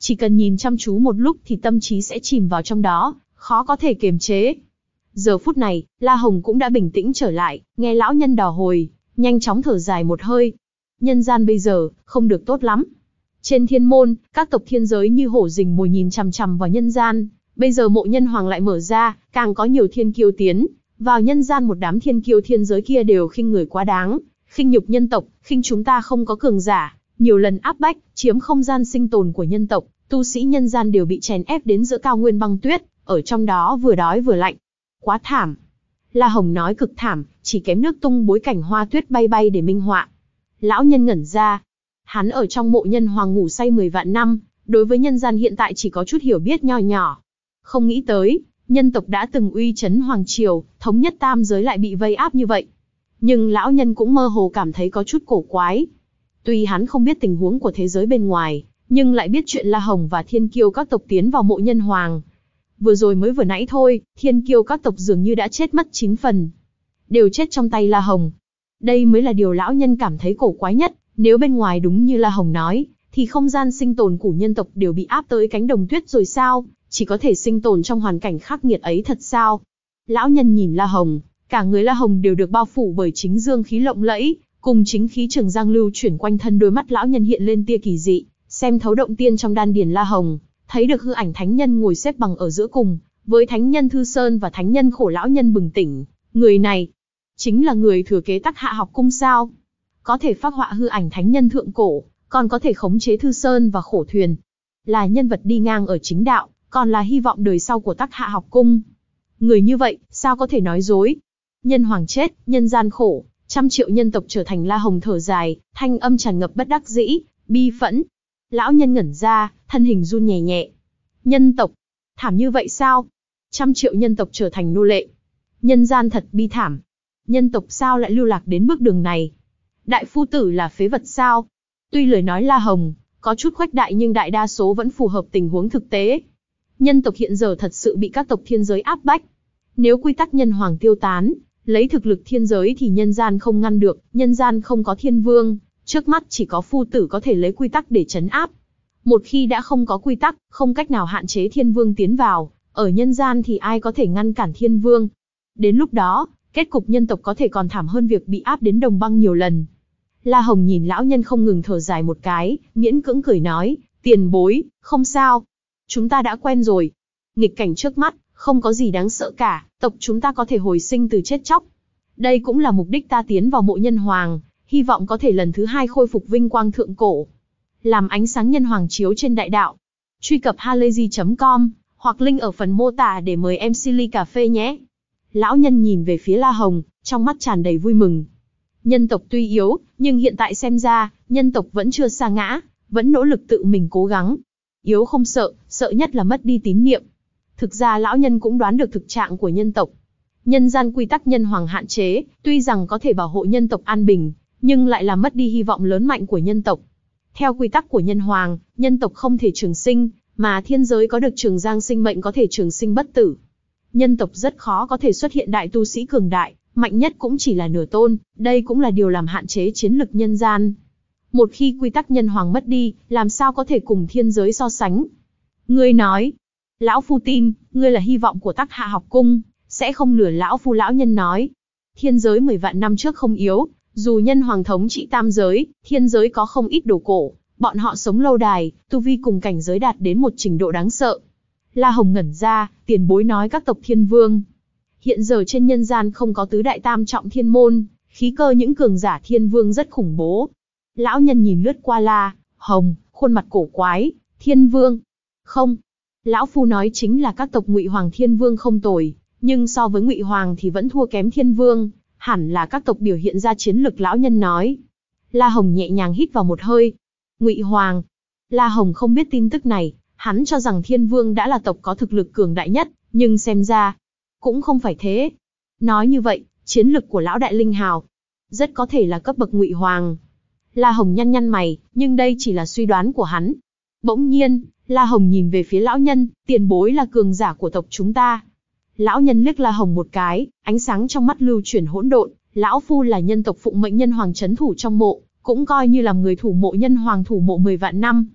Chỉ cần nhìn chăm chú một lúc thì tâm trí sẽ chìm vào trong đó, khó có thể kiềm chế. Giờ phút này, La Hồng cũng đã bình tĩnh trở lại, nghe lão nhân đò hồi, nhanh chóng thở dài một hơi. Nhân gian bây giờ, không được tốt lắm. Trên thiên môn, các tộc thiên giới như hổ rình mồi nhìn chằm chằm vào nhân gian. Bây giờ mộ nhân hoàng lại mở ra, càng có nhiều thiên kiêu tiến vào nhân gian. Một đám thiên kiêu thiên giới kia đều khinh người quá đáng, khinh nhục nhân tộc, khinh chúng ta không có cường giả, nhiều lần áp bách, chiếm không gian sinh tồn của nhân tộc. Tu sĩ nhân gian đều bị chèn ép đến giữa cao nguyên băng tuyết, ở trong đó vừa đói vừa lạnh. Quá thảm. La Hồng nói cực thảm, chỉ kém nước tung bối cảnh hoa tuyết bay bay để minh họa. Lão nhân ngẩn ra. Hắn ở trong mộ nhân hoàng ngủ say mười vạn năm, đối với nhân gian hiện tại chỉ có chút hiểu biết nho nhỏ. Không nghĩ tới, nhân tộc đã từng uy chấn hoàng triều, thống nhất tam giới lại bị vây áp như vậy. Nhưng lão nhân cũng mơ hồ cảm thấy có chút cổ quái. Tuy hắn không biết tình huống của thế giới bên ngoài, nhưng lại biết chuyện La Hồng và thiên kiêu các tộc tiến vào mộ nhân hoàng. Vừa rồi mới vừa nãy thôi, thiên kiêu các tộc dường như đã chết mất chín phần. Đều chết trong tay La Hồng. Đây mới là điều lão nhân cảm thấy cổ quái nhất. Nếu bên ngoài đúng như La Hồng nói, thì không gian sinh tồn của nhân tộc đều bị áp tới cánh đồng tuyết rồi sao? Chỉ có thể sinh tồn trong hoàn cảnh khắc nghiệt ấy thật sao? Lão nhân nhìn La Hồng, cả người La Hồng đều được bao phủ bởi chính dương khí lộng lẫy, cùng chính khí trường giang lưu chuyển quanh thân. Đôi mắt lão nhân hiện lên tia kỳ dị, xem thấu động tiên trong đan điền La Hồng, thấy được hư ảnh thánh nhân ngồi xếp bằng ở giữa cùng, với thánh nhân Thư Sơn và thánh nhân Khổ lão nhân bừng tỉnh. Người này, chính là người thừa kế Tắc Hạ học cung sao? Có thể phác họa hư ảnh thánh nhân thượng cổ, còn có thể khống chế Thư Sơn và Khổ thuyền. Là nhân vật đi ngang ở chính đạo, còn là hy vọng đời sau của Tắc Hạ học cung. Người như vậy, sao có thể nói dối? Nhân hoàng chết, nhân gian khổ, trăm triệu nhân tộc trở thành. La Hồng thở dài, thanh âm tràn ngập bất đắc dĩ, bi phẫn. Lão nhân ngẩn ra, thân hình run nhẹ nhẹ. Nhân tộc, thảm như vậy sao? Trăm triệu nhân tộc trở thành nô lệ. Nhân gian thật bi thảm. Nhân tộc sao lại lưu lạc đến bước đường này? Đại phu tử là phế vật sao? Tuy lời nói La Hồng có chút khuếch đại nhưng đại đa số vẫn phù hợp tình huống thực tế. Nhân tộc hiện giờ thật sự bị các tộc thiên giới áp bách. Nếu quy tắc nhân hoàng tiêu tán, lấy thực lực thiên giới thì nhân gian không ngăn được. Nhân gian không có thiên vương, trước mắt chỉ có phu tử có thể lấy quy tắc để trấn áp. Một khi đã không có quy tắc, không cách nào hạn chế thiên vương tiến vào, ở nhân gian thì ai có thể ngăn cản thiên vương? Đến lúc đó, kết cục nhân tộc có thể còn thảm hơn việc bị áp đến đồng băng nhiều lần. La Hồng nhìn lão nhân không ngừng thở dài một cái, miễn cưỡng cười nói, tiền bối, không sao. Chúng ta đã quen rồi. Nghịch cảnh trước mắt, không có gì đáng sợ cả, tộc chúng ta có thể hồi sinh từ chết chóc. Đây cũng là mục đích ta tiến vào mộ nhân hoàng, hy vọng có thể lần thứ hai khôi phục vinh quang thượng cổ. Làm ánh sáng nhân hoàng chiếu trên đại đạo. Truy cập halayzi chấm com, hoặc link ở phần mô tả để mời em xê ly cà phê nhé. Lão nhân nhìn về phía La Hồng, trong mắt tràn đầy vui mừng. Nhân tộc tuy yếu, nhưng hiện tại xem ra, nhân tộc vẫn chưa sa ngã, vẫn nỗ lực tự mình cố gắng. Yếu không sợ, sợ nhất là mất đi tín niệm. Thực ra lão nhân cũng đoán được thực trạng của nhân tộc. Nhân gian quy tắc nhân hoàng hạn chế, tuy rằng có thể bảo hộ nhân tộc an bình, nhưng lại làm mất đi hy vọng lớn mạnh của nhân tộc. Theo quy tắc của nhân hoàng, nhân tộc không thể trường sinh, mà thiên giới có được trường giang sinh mệnh có thể trường sinh bất tử. Nhân tộc rất khó có thể xuất hiện đại tu sĩ cường đại, mạnh nhất cũng chỉ là nửa tôn, đây cũng là điều làm hạn chế chiến lực nhân gian. Một khi quy tắc nhân hoàng mất đi, làm sao có thể cùng thiên giới so sánh? Ngươi nói, lão phu tin, ngươi là hy vọng của Tắc Hạ học cung, sẽ không lừa lão phu. Lão nhân nói, thiên giới mười vạn năm trước không yếu, dù nhân hoàng thống trị tam giới, thiên giới có không ít đồ cổ, bọn họ sống lâu đài, tu vi cùng cảnh giới đạt đến một trình độ đáng sợ. La Hồng ngẩn ra, tiền bối nói các tộc thiên vương. Hiện giờ trên nhân gian không có tứ đại tam trọng thiên môn, khí cơ những cường giả thiên vương rất khủng bố. Lão nhân nhìn lướt qua La Hồng, khuôn mặt cổ quái, thiên vương. Không, lão phu nói chính là các tộc Ngụy Hoàng thiên vương không tồi, nhưng so với Ngụy Hoàng thì vẫn thua kém thiên vương, hẳn là các tộc biểu hiện ra chiến lực. Lão nhân nói. La Hồng nhẹ nhàng hít vào một hơi. Ngụy Hoàng. La Hồng không biết tin tức này, hắn cho rằng thiên vương đã là tộc có thực lực cường đại nhất, nhưng xem ra cũng không phải thế. Nói như vậy, chiến lực của lão đại linh hào rất có thể là cấp bậc Ngụy Hoàng. La Hồng nhăn nhăn mày, nhưng đây chỉ là suy đoán của hắn. Bỗng nhiên, La Hồng nhìn về phía lão nhân, tiền bối là cường giả của tộc chúng ta. Lão nhân liếc La Hồng một cái, ánh sáng trong mắt lưu chuyển hỗn độn. Lão phu là nhân tộc phụng mệnh nhân hoàng trấn thủ trong mộ, cũng coi như làm người thủ mộ nhân hoàng thủ mộ mười vạn năm.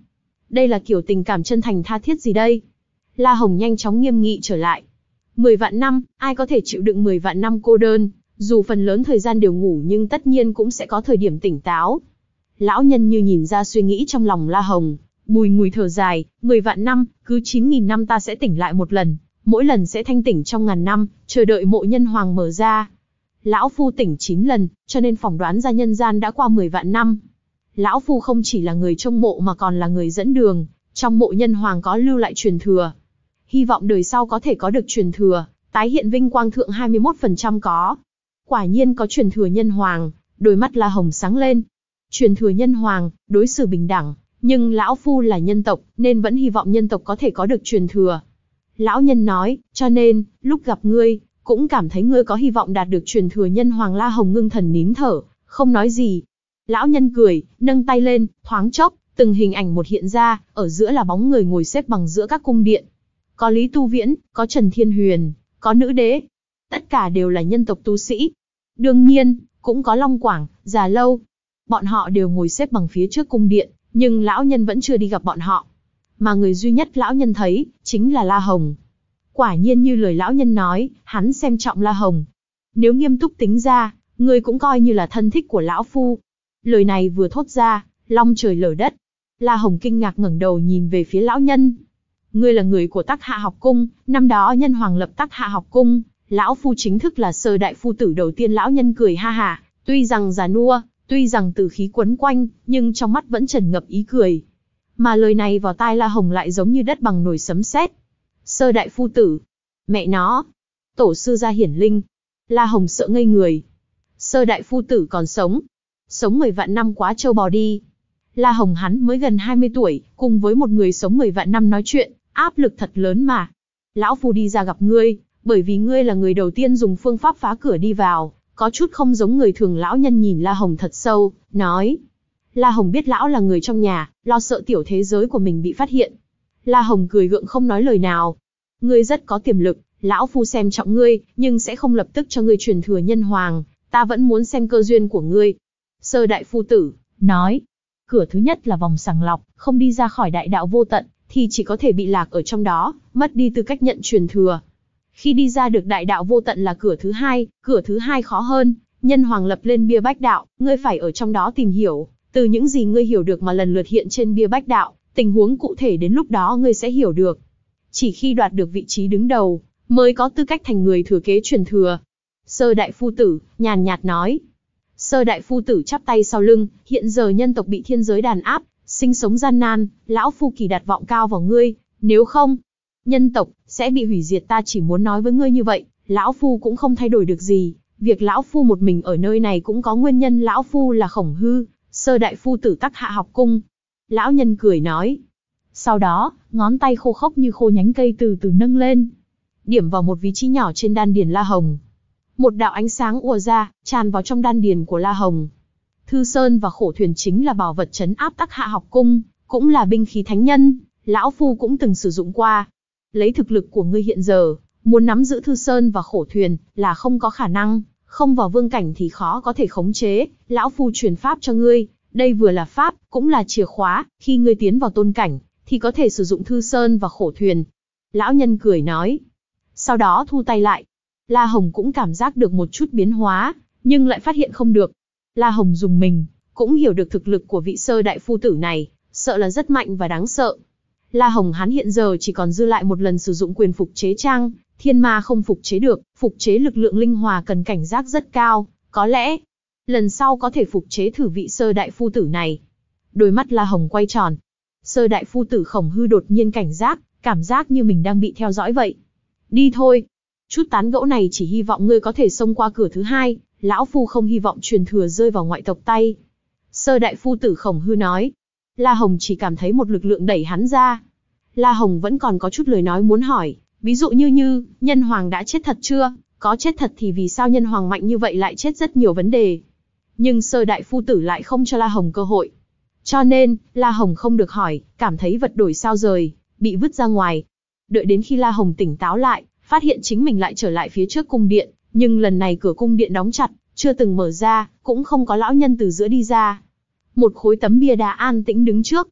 Đây là kiểu tình cảm chân thành tha thiết gì đây? La Hồng nhanh chóng nghiêm nghị trở lại. Mười vạn năm, ai có thể chịu đựng mười vạn năm cô đơn, dù phần lớn thời gian đều ngủ nhưng tất nhiên cũng sẽ có thời điểm tỉnh táo. Lão nhân như nhìn ra suy nghĩ trong lòng La Hồng, bùi ngùi thở dài, mười vạn năm, cứ chín nghìn năm ta sẽ tỉnh lại một lần, mỗi lần sẽ thanh tỉnh trong ngàn năm, chờ đợi mộ nhân hoàng mở ra. Lão Phu tỉnh chín lần, cho nên phỏng đoán ra nhân gian đã qua mười vạn năm. Lão Phu không chỉ là người trông mộ mà còn là người dẫn đường, trong mộ nhân hoàng có lưu lại truyền thừa. Hy vọng đời sau có thể có được truyền thừa, tái hiện vinh quang thượng hai mươi mốt phần trăm có. Quả nhiên có truyền thừa nhân hoàng, đôi mắt La Hồng sáng lên. Truyền thừa nhân hoàng, đối xử bình đẳng, nhưng lão Phu là nhân tộc, nên vẫn hy vọng nhân tộc có thể có được truyền thừa. Lão nhân nói, cho nên, lúc gặp ngươi, cũng cảm thấy ngươi có hy vọng đạt được truyền thừa nhân hoàng. La Hồng ngưng thần nín thở, không nói gì. Lão nhân cười, nâng tay lên, thoáng chốc, từng hình ảnh một hiện ra, ở giữa là bóng người ngồi xếp bằng giữa các cung điện. Có Lý Tu Viễn, có Trần Thiên Huyền, có nữ đế. Tất cả đều là nhân tộc tu sĩ. Đương nhiên, cũng có Long Quảng, Già Lâu. Bọn họ đều ngồi xếp bằng phía trước cung điện, nhưng lão nhân vẫn chưa đi gặp bọn họ. Mà người duy nhất lão nhân thấy, chính là La Hồng. Quả nhiên như lời lão nhân nói, hắn xem trọng La Hồng. Nếu nghiêm túc tính ra, ngươi cũng coi như là thân thích của lão Phu. Lời này vừa thốt ra, long trời lở đất. La Hồng kinh ngạc ngẩng đầu nhìn về phía lão nhân. Ngươi là người của Tắc Hạ học cung, năm đó nhân hoàng lập Tắc Hạ học cung, lão Phu chính thức là sơ đại phu tử đầu tiên. Lão nhân cười ha hả, tuy rằng già nua, tuy rằng tử khí quấn quanh, nhưng trong mắt vẫn tràn ngập ý cười. Mà lời này vào tai La Hồng lại giống như đất bằng nổi sấm sét. Sơ đại phu tử, mẹ nó, tổ sư gia hiển linh. La Hồng sợ ngây người. Sơ đại phu tử còn sống, sống mười vạn năm quá trâu bò đi. La Hồng hắn mới gần hai mươi tuổi, cùng với một người sống mười vạn năm nói chuyện, áp lực thật lớn mà. Lão Phu đi ra gặp ngươi, bởi vì ngươi là người đầu tiên dùng phương pháp phá cửa đi vào, có chút không giống người thường. Lão nhân nhìn La Hồng thật sâu, nói. La Hồng biết lão là người trong nhà, lo sợ tiểu thế giới của mình bị phát hiện. La Hồng cười gượng không nói lời nào. Ngươi rất có tiềm lực, lão Phu xem trọng ngươi, nhưng sẽ không lập tức cho ngươi truyền thừa nhân hoàng, ta vẫn muốn xem cơ duyên của ngươi. Sơ đại phu tử, nói. Cửa thứ nhất là vòng sàng lọc, không đi ra khỏi đại đạo vô tận, thì chỉ có thể bị lạc ở trong đó, mất đi tư cách nhận truyền thừa. Khi đi ra được đại đạo vô tận là cửa thứ hai, cửa thứ hai khó hơn, nhân hoàng lập lên bia bách đạo, ngươi phải ở trong đó tìm hiểu, từ những gì ngươi hiểu được mà lần lượt hiện trên bia bách đạo, tình huống cụ thể đến lúc đó ngươi sẽ hiểu được. Chỉ khi đoạt được vị trí đứng đầu, mới có tư cách thành người thừa kế truyền thừa. Sơ đại phu tử, nhàn nhạt nói. Sơ đại phu tử chắp tay sau lưng, hiện giờ nhân tộc bị thiên giới đàn áp, sinh sống gian nan, lão Phu kỳ đặt vọng cao vào ngươi, nếu không, nhân tộc sẽ bị hủy diệt. Ta chỉ muốn nói với ngươi như vậy, lão Phu cũng không thay đổi được gì, việc lão Phu một mình ở nơi này cũng có nguyên nhân. Lão Phu là Khổng Hư, sơ đại phu tử Tắc Hạ học cung. Lão nhân cười nói. Sau đó, ngón tay khô khốc như khô nhánh cây từ từ nâng lên, điểm vào một vị trí nhỏ trên đan điền La Hồng. Một đạo ánh sáng ùa ra, tràn vào trong đan điền của La Hồng. Thư Sơn và Khổ Thuyền chính là bảo vật trấn áp Tắc Hạ học cung, cũng là binh khí thánh nhân, lão Phu cũng từng sử dụng qua. Lấy thực lực của ngươi hiện giờ, muốn nắm giữ Thư Sơn và Khổ Thuyền là không có khả năng, không vào vương cảnh thì khó có thể khống chế. Lão Phu truyền pháp cho ngươi, đây vừa là pháp, cũng là chìa khóa, khi ngươi tiến vào tôn cảnh, thì có thể sử dụng Thư Sơn và Khổ Thuyền. Lão nhân cười nói. Sau đó thu tay lại. La Hồng cũng cảm giác được một chút biến hóa, nhưng lại phát hiện không được. La Hồng dùng mình, cũng hiểu được thực lực của vị sơ đại phu tử này, sợ là rất mạnh và đáng sợ. La Hồng hắn hiện giờ chỉ còn dư lại một lần sử dụng quyền phục chế trang, thiên ma không phục chế được, phục chế lực lượng linh hòa cần cảnh giác rất cao, có lẽ lần sau có thể phục chế thử vị sơ đại phu tử này. Đôi mắt La Hồng quay tròn. Sơ đại phu tử Khổng Hư đột nhiên cảnh giác, cảm giác như mình đang bị theo dõi vậy. Đi thôi. Chút tán gẫu này chỉ hy vọng ngươi có thể xông qua cửa thứ hai, lão Phu không hy vọng truyền thừa rơi vào ngoại tộc tay. Sơ đại phu tử Khổng Hư nói. La Hồng chỉ cảm thấy một lực lượng đẩy hắn ra. La Hồng vẫn còn có chút lời nói muốn hỏi, ví dụ như như, nhân hoàng đã chết thật chưa? Có chết thật thì vì sao nhân hoàng mạnh như vậy lại chết rất nhiều vấn đề. Nhưng sơ đại phu tử lại không cho La Hồng cơ hội. Cho nên, La Hồng không được hỏi, cảm thấy vật đổi sao rời, bị vứt ra ngoài. Đợi đến khi La Hồng tỉnh táo lại, phát hiện chính mình lại trở lại phía trước cung điện, nhưng lần này cửa cung điện đóng chặt, chưa từng mở ra, cũng không có lão nhân từ giữa đi ra. Một khối tấm bia đá an tĩnh đứng trước.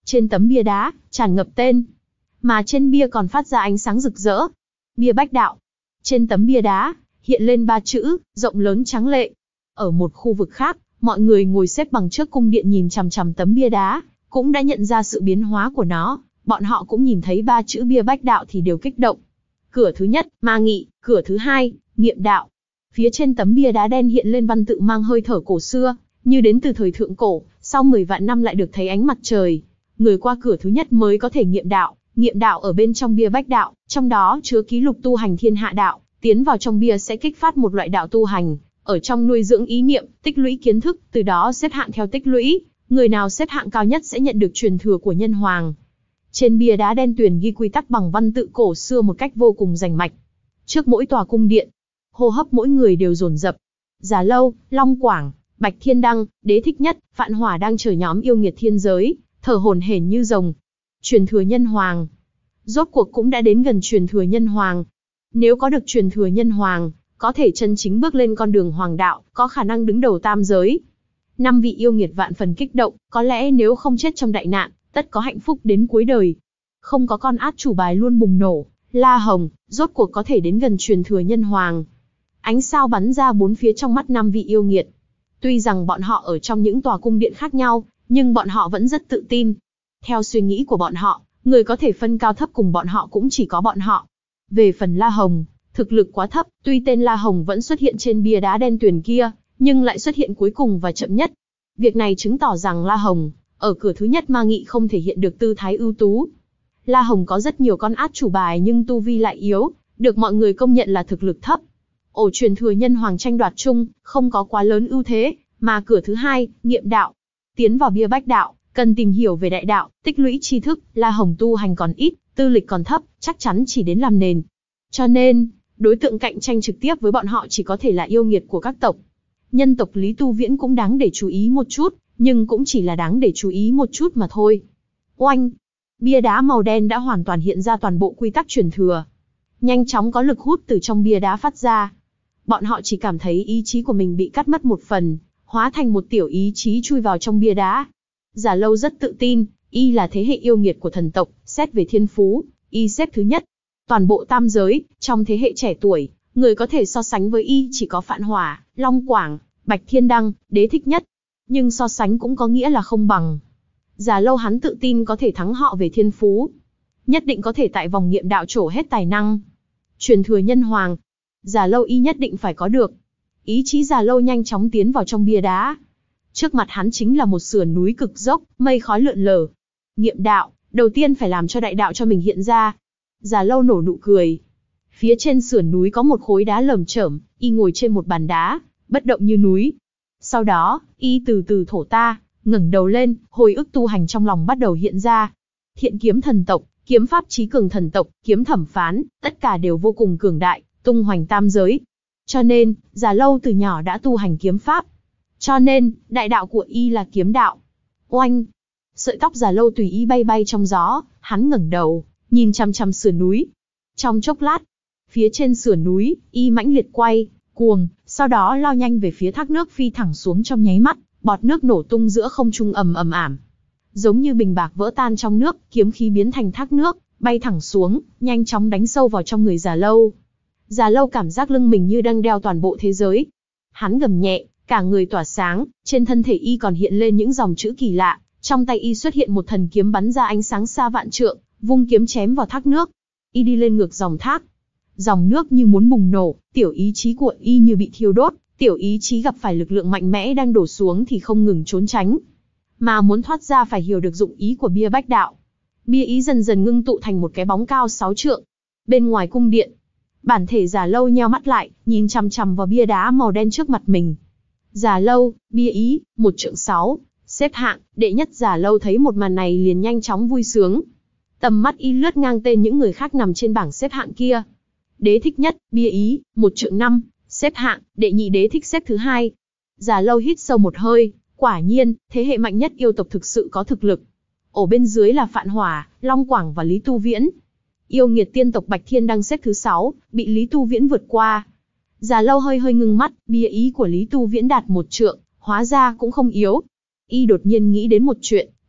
Trên tấm bia đá, tràn ngập tên. Mà trên bia còn phát ra ánh sáng rực rỡ. Bia Bách Đạo. Trên tấm bia đá, hiện lên ba chữ, rộng lớn tráng lệ. Ở một khu vực khác, mọi người ngồi xếp bằng trước cung điện nhìn chằm chằm tấm bia đá, cũng đã nhận ra sự biến hóa của nó. Bọn họ cũng nhìn thấy ba chữ bia Bách Đạo thì đều kích động. Cửa thứ nhất, Ma Nghị, cửa thứ hai, Nghiệm Đạo. Phía trên tấm bia đá đen hiện lên văn tự mang hơi thở cổ xưa, như đến từ thời thượng cổ, sau mười vạn năm lại được thấy ánh mặt trời. Người qua cửa thứ nhất mới có thể nghiệm đạo, nghiệm đạo ở bên trong bia Bách Đạo, trong đó chứa ký lục tu hành thiên hạ đạo, tiến vào trong bia sẽ kích phát một loại đạo tu hành, ở trong nuôi dưỡng ý niệm, tích lũy kiến thức, từ đó xếp hạng theo tích lũy, người nào xếp hạng cao nhất sẽ nhận được truyền thừa của nhân hoàng. Trên bia đá đen tuyền ghi quy tắc bằng văn tự cổ xưa một cách vô cùng rành mạch. Trước mỗi tòa cung điện, hô hấp mỗi người đều dồn dập. Già Lâu, Long Quảng, Bạch Thiên Đăng, Đế Thích Nhất, Phạn Hỏa đang chờ nhóm yêu nghiệt thiên giới, thở hổn hển như rồng. Truyền thừa nhân hoàng. Rốt cuộc cũng đã đến gần truyền thừa nhân hoàng. Nếu có được truyền thừa nhân hoàng, có thể chân chính bước lên con đường hoàng đạo, có khả năng đứng đầu tam giới. Năm vị yêu nghiệt vạn phần kích động, có lẽ nếu không chết trong đại nạn, tất có hạnh phúc đến cuối đời. Không có con át chủ bài luôn bùng nổ, La Hồng, rốt cuộc có thể đến gần truyền thừa nhân hoàng. Ánh sao bắn ra bốn phía trong mắt năm vị yêu nghiệt. Tuy rằng bọn họ ở trong những tòa cung điện khác nhau, nhưng bọn họ vẫn rất tự tin. Theo suy nghĩ của bọn họ, người có thể phân cao thấp cùng bọn họ cũng chỉ có bọn họ. Về phần La Hồng, thực lực quá thấp, tuy tên La Hồng vẫn xuất hiện trên bia đá đen tuyền kia, nhưng lại xuất hiện cuối cùng và chậm nhất. Việc này chứng tỏ rằng La Hồng, ở cửa thứ nhất Ma Nghị không thể hiện được tư thái ưu tú. La Hồng có rất nhiều con át chủ bài nhưng tu vi lại yếu, được mọi người công nhận là thực lực thấp. Ổ truyền thừa nhân hoàng tranh đoạt chung, không có quá lớn ưu thế, mà cửa thứ hai, Nghiệm Đạo. Tiến vào bia Bách Đạo, cần tìm hiểu về đại đạo, tích lũy tri thức, La Hồng tu hành còn ít, tư lịch còn thấp, chắc chắn chỉ đến làm nền. Cho nên, đối tượng cạnh tranh trực tiếp với bọn họ chỉ có thể là yêu nghiệt của các tộc. Nhân tộc Lý Tu Viễn cũng đáng để chú ý một chút, nhưng cũng chỉ là đáng để chú ý một chút mà thôi. Oanh! Bia đá màu đen đã hoàn toàn hiện ra toàn bộ quy tắc truyền thừa. Nhanh chóng có lực hút từ trong bia đá phát ra. Bọn họ chỉ cảm thấy ý chí của mình bị cắt mất một phần, hóa thành một tiểu ý chí chui vào trong bia đá. Già Lâu rất tự tin, y là thế hệ yêu nghiệt của thần tộc, xét về thiên phú, y xếp thứ nhất. Toàn bộ tam giới, trong thế hệ trẻ tuổi, người có thể so sánh với y chỉ có Phạn Hỏa, Long Quảng, Bạch Thiên Đăng, Đế Thích Nhất. Nhưng so sánh cũng có nghĩa là không bằng. Già Lâu hắn tự tin có thể thắng họ về thiên phú. Nhất định có thể tại vòng nghiệm đạo trổ hết tài năng. Truyền thừa nhân hoàng. Già Lâu y nhất định phải có được. Ý chí Già Lâu nhanh chóng tiến vào trong bia đá. Trước mặt hắn chính là một sườn núi cực dốc, mây khói lượn lờ. Nghiệm đạo, đầu tiên phải làm cho đại đạo cho mình hiện ra. Già Lâu nổ nụ cười. Phía trên sườn núi có một khối đá lởm chởm, y ngồi trên một bàn đá, bất động như núi. Sau đó, y từ từ thổ ta, ngẩng đầu lên, hồi ức tu hành trong lòng bắt đầu hiện ra. Thiện kiếm thần tộc, kiếm pháp chí cường thần tộc, kiếm thẩm phán, tất cả đều vô cùng cường đại, tung hoành tam giới. Cho nên, Già Lâu từ nhỏ đã tu hành kiếm pháp. Cho nên, đại đạo của y là kiếm đạo. Oanh! Sợi tóc Già Lâu tùy ý bay bay trong gió, hắn ngẩng đầu, nhìn chăm chăm sườn núi. Trong chốc lát, phía trên sườn núi, y mãnh liệt quay, cuồng, sau đó lao nhanh về phía thác nước phi thẳng xuống trong nháy mắt, bọt nước nổ tung giữa không trung ầm ầm ảm. Giống như bình bạc vỡ tan trong nước, kiếm khí biến thành thác nước, bay thẳng xuống, nhanh chóng đánh sâu vào trong người Già Lâu. Già Lâu cảm giác lưng mình như đang đeo toàn bộ thế giới. Hắn gầm nhẹ, cả người tỏa sáng, trên thân thể y còn hiện lên những dòng chữ kỳ lạ, trong tay y xuất hiện một thần kiếm bắn ra ánh sáng xa vạn trượng, vung kiếm chém vào thác nước. Y đi lên ngược dòng thác. Dòng nước như muốn bùng nổ, tiểu ý chí của y như bị thiêu đốt, tiểu ý chí gặp phải lực lượng mạnh mẽ đang đổ xuống thì không ngừng trốn tránh. Mà muốn thoát ra phải hiểu được dụng ý của bia Bách Đạo. Bia ý dần dần ngưng tụ thành một cái bóng cao sáu trượng. Bên ngoài cung điện, bản thể Già Lâu nheo mắt lại, nhìn chằm chằm vào bia đá màu đen trước mặt mình. Già Lâu, bia ý, một trượng sáu, xếp hạng, đệ nhất. Già Lâu thấy một màn này liền nhanh chóng vui sướng. Tầm mắt y lướt ngang tên những người khác nằm trên bảng xếp hạng kia. Đế Thích Nhất, bia ý, một trượng năm, xếp hạng, đệ nhị. Đế Thích xếp thứ hai. Già Lâu hít sâu một hơi, quả nhiên, thế hệ mạnh nhất yêu tộc thực sự có thực lực. Ở bên dưới là Phạn Hỏa, Long Quảng và Lý Tu Viễn. Yêu nghiệt tiên tộc Bạch Thiên Đăng xếp thứ sáu, bị Lý Tu Viễn vượt qua. Già Lâu hơi hơi ngưng mắt, bia ý của Lý Tu Viễn đạt một trượng, hóa ra cũng không yếu. Y đột nhiên nghĩ đến một chuyện,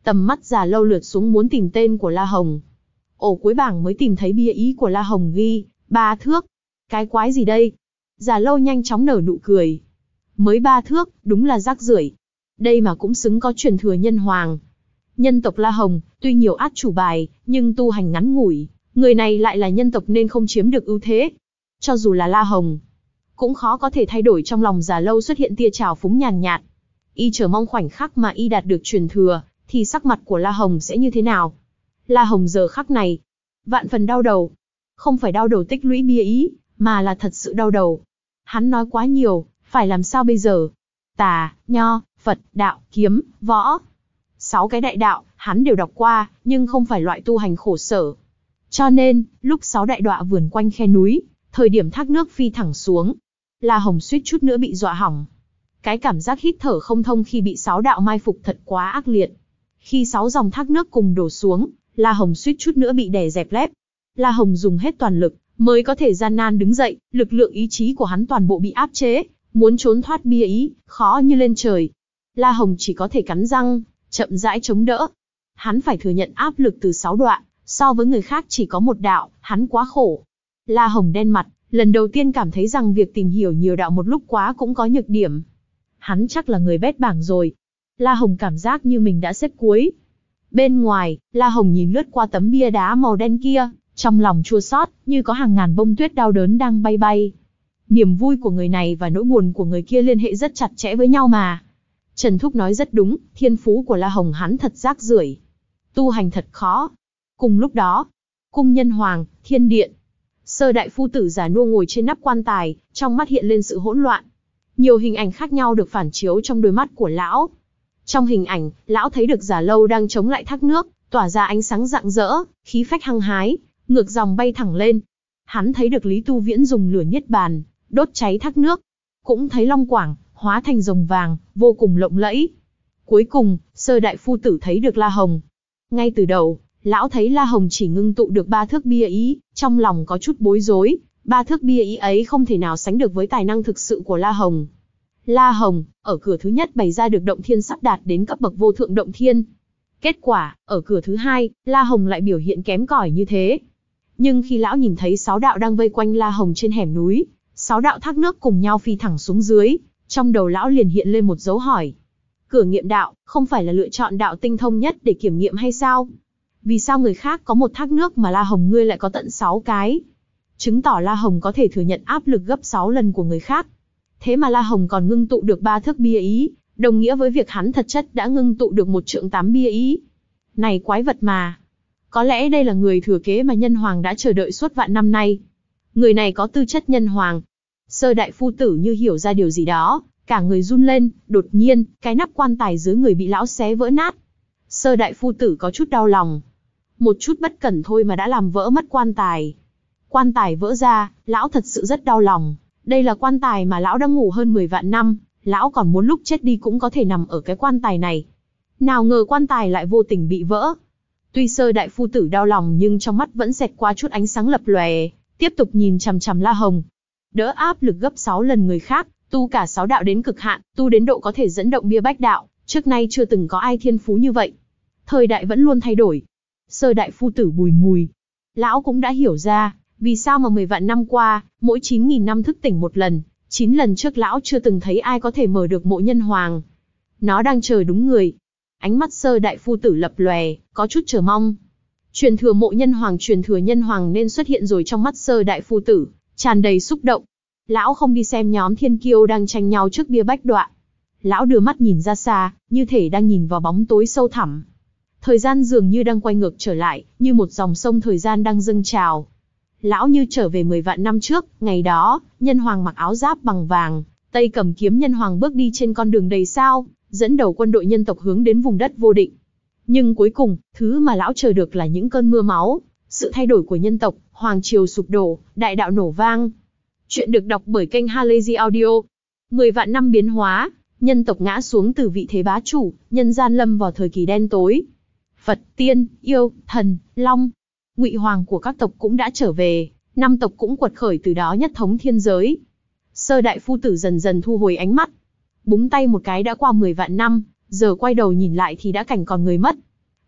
Tầm mắt Già Lâu lượt xuống muốn tìm tên của La Hồng. Ổ cuối bảng mới tìm thấy bia ý của La Hồng ghi, ba thước. Cái quái gì đây? Già Lâu nhanh chóng nở nụ cười. Mới ba thước, đúng là rác rưởi. Đây mà cũng xứng có truyền thừa nhân hoàng. Nhân tộc La Hồng, tuy nhiều át chủ bài, nhưng tu hành ngắn ngủi. Người này lại là nhân tộc nên không chiếm được ưu thế. Cho dù là La Hồng, cũng khó có thể thay đổi trong lòng Già Lâu xuất hiện tia trào phúng nhàn nhạt. Y chờ mong khoảnh khắc mà y đạt được truyền thừa, thì sắc mặt của La Hồng sẽ như thế nào? La Hồng giờ khắc này, vạn phần đau đầu. Không phải đau đầu tích lũy bia ý, mà là thật sự đau đầu. Hắn nói quá nhiều, phải làm sao bây giờ? Tà, Nho, Phật, Đạo, Kiếm, Võ. Sáu cái đại đạo, hắn đều đọc qua, nhưng không phải loại tu hành khổ sở. Cho nên, lúc sáu đại đọa vườn quanh khe núi, thời điểm thác nước phi thẳng xuống, La Hồng suýt chút nữa bị dọa hỏng. Cái cảm giác hít thở không thông khi bị sáu đạo mai phục thật quá ác liệt. Khi sáu dòng thác nước cùng đổ xuống, La Hồng suýt chút nữa bị đè dẹp lép. La Hồng dùng hết toàn lực, mới có thể gian nan đứng dậy, lực lượng ý chí của hắn toàn bộ bị áp chế, muốn trốn thoát bia ý, khó như lên trời. La Hồng chỉ có thể cắn răng, chậm rãi chống đỡ. Hắn phải thừa nhận áp lực từ sáu đoạn, so với người khác chỉ có một đạo, hắn quá khổ. La Hồng đen mặt, lần đầu tiên cảm thấy rằng việc tìm hiểu nhiều đạo một lúc quá cũng có nhược điểm. Hắn chắc là người bét bảng rồi. La Hồng cảm giác như mình đã xếp cuối. Bên ngoài, La Hồng nhìn lướt qua tấm bia đá màu đen kia, trong lòng chua xót, như có hàng ngàn bông tuyết đau đớn đang bay bay. Niềm vui của người này và nỗi buồn của người kia liên hệ rất chặt chẽ với nhau mà. Trần Thúc nói rất đúng, thiên phú của La Hồng hắn thật rác rưởi. Tu hành thật khó. Cùng lúc đó, cung Nhân Hoàng, Thiên Điện. Sơ đại phu tử già nua ngồi trên nắp quan tài, trong mắt hiện lên sự hỗn loạn. Nhiều hình ảnh khác nhau được phản chiếu trong đôi mắt của lão. Trong hình ảnh, lão thấy được Già Lâu đang chống lại thác nước, tỏa ra ánh sáng rạng rỡ, khí phách hăng hái, ngược dòng bay thẳng lên. Hắn thấy được Lý Tu Viễn dùng lửa niết bàn, đốt cháy thác nước. Cũng thấy Long Quảng, hóa thành rồng vàng, vô cùng lộng lẫy. Cuối cùng, sơ đại phu tử thấy được La Hồng. Ngay từ đầu, lão thấy La Hồng chỉ ngưng tụ được ba thước bia ý, trong lòng có chút bối rối. Ba thước bia ý ấy không thể nào sánh được với tài năng thực sự của La Hồng. La Hồng, ở cửa thứ nhất bày ra được động thiên sắp đạt đến cấp bậc vô thượng động thiên. Kết quả, ở cửa thứ hai, La Hồng lại biểu hiện kém cỏi như thế. Nhưng khi lão nhìn thấy sáu đạo đang vây quanh La Hồng trên hẻm núi, sáu đạo thác nước cùng nhau phi thẳng xuống dưới, trong đầu lão liền hiện lên một dấu hỏi. Cửa nghiệm đạo, không phải là lựa chọn đạo tinh thông nhất để kiểm nghiệm hay sao? Vì sao người khác có một thác nước mà La Hồng ngươi lại có tận sáu cái? Chứng tỏ La Hồng có thể thừa nhận áp lực gấp sáu lần của người khác. Thế mà La Hồng còn ngưng tụ được ba thước bia ý, đồng nghĩa với việc hắn thật chất đã ngưng tụ được một trượng tám bia ý. Này quái vật mà! Có lẽ đây là người thừa kế mà Nhân Hoàng đã chờ đợi suốt vạn năm nay. Người này có tư chất Nhân Hoàng. Sơ đại phu tử như hiểu ra điều gì đó, cả người run lên, đột nhiên, cái nắp quan tài dưới người bị lão xé vỡ nát. Sơ đại phu tử có chút đau lòng. Một chút bất cẩn thôi mà đã làm vỡ mất quan tài. Quan tài vỡ ra, lão thật sự rất đau lòng. Đây là quan tài mà lão đã ngủ hơn mười vạn năm, lão còn muốn lúc chết đi cũng có thể nằm ở cái quan tài này. Nào ngờ quan tài lại vô tình bị vỡ. Tuy sơ đại phu tử đau lòng nhưng trong mắt vẫn xẹt qua chút ánh sáng lập lòe, tiếp tục nhìn chằm chằm La Hồng. Đỡ áp lực gấp sáu lần người khác, tu cả sáu đạo đến cực hạn, tu đến độ có thể dẫn động bia bách đạo, trước nay chưa từng có ai thiên phú như vậy. Thời đại vẫn luôn thay đổi. Sơ đại phu tử bùi ngùi. Lão cũng đã hiểu ra, vì sao mà mười vạn năm qua, mỗi chín nghìn năm thức tỉnh một lần, chín lần trước lão chưa từng thấy ai có thể mở được mộ Nhân Hoàng. Nó đang chờ đúng người. Ánh mắt sơ đại phu tử lập lòe, có chút chờ mong. Truyền thừa mộ Nhân Hoàng, truyền thừa Nhân Hoàng nên xuất hiện rồi. Trong mắt sơ đại phu tử tràn đầy xúc động. Lão không đi xem nhóm thiên kiêu đang tranh nhau trước bia bách đoạ. Lão đưa mắt nhìn ra xa, như thể đang nhìn vào bóng tối sâu thẳm. Thời gian dường như đang quay ngược trở lại, như một dòng sông thời gian đang dâng trào. Lão như trở về mười vạn năm trước, ngày đó, Nhân Hoàng mặc áo giáp bằng vàng, tay cầm kiếm. Nhân Hoàng bước đi trên con đường đầy sao, dẫn đầu quân đội nhân tộc hướng đến vùng đất vô định. Nhưng cuối cùng, thứ mà lão chờ được là những cơn mưa máu, sự thay đổi của nhân tộc, hoàng triều sụp đổ, đại đạo nổ vang. Chuyện được đọc bởi kênh Halazy Audio. Mười vạn năm biến hóa, nhân tộc ngã xuống từ vị thế bá chủ, nhân gian lâm vào thời kỳ đen tối. Phật, tiên, yêu, thần, long, ngụy hoàng của các tộc cũng đã trở về, năm tộc cũng quật khởi, từ đó nhất thống thiên giới. Sơ đại phu tử dần dần thu hồi ánh mắt. Búng tay một cái đã qua mười vạn năm, giờ quay đầu nhìn lại thì đã cảnh còn người mất.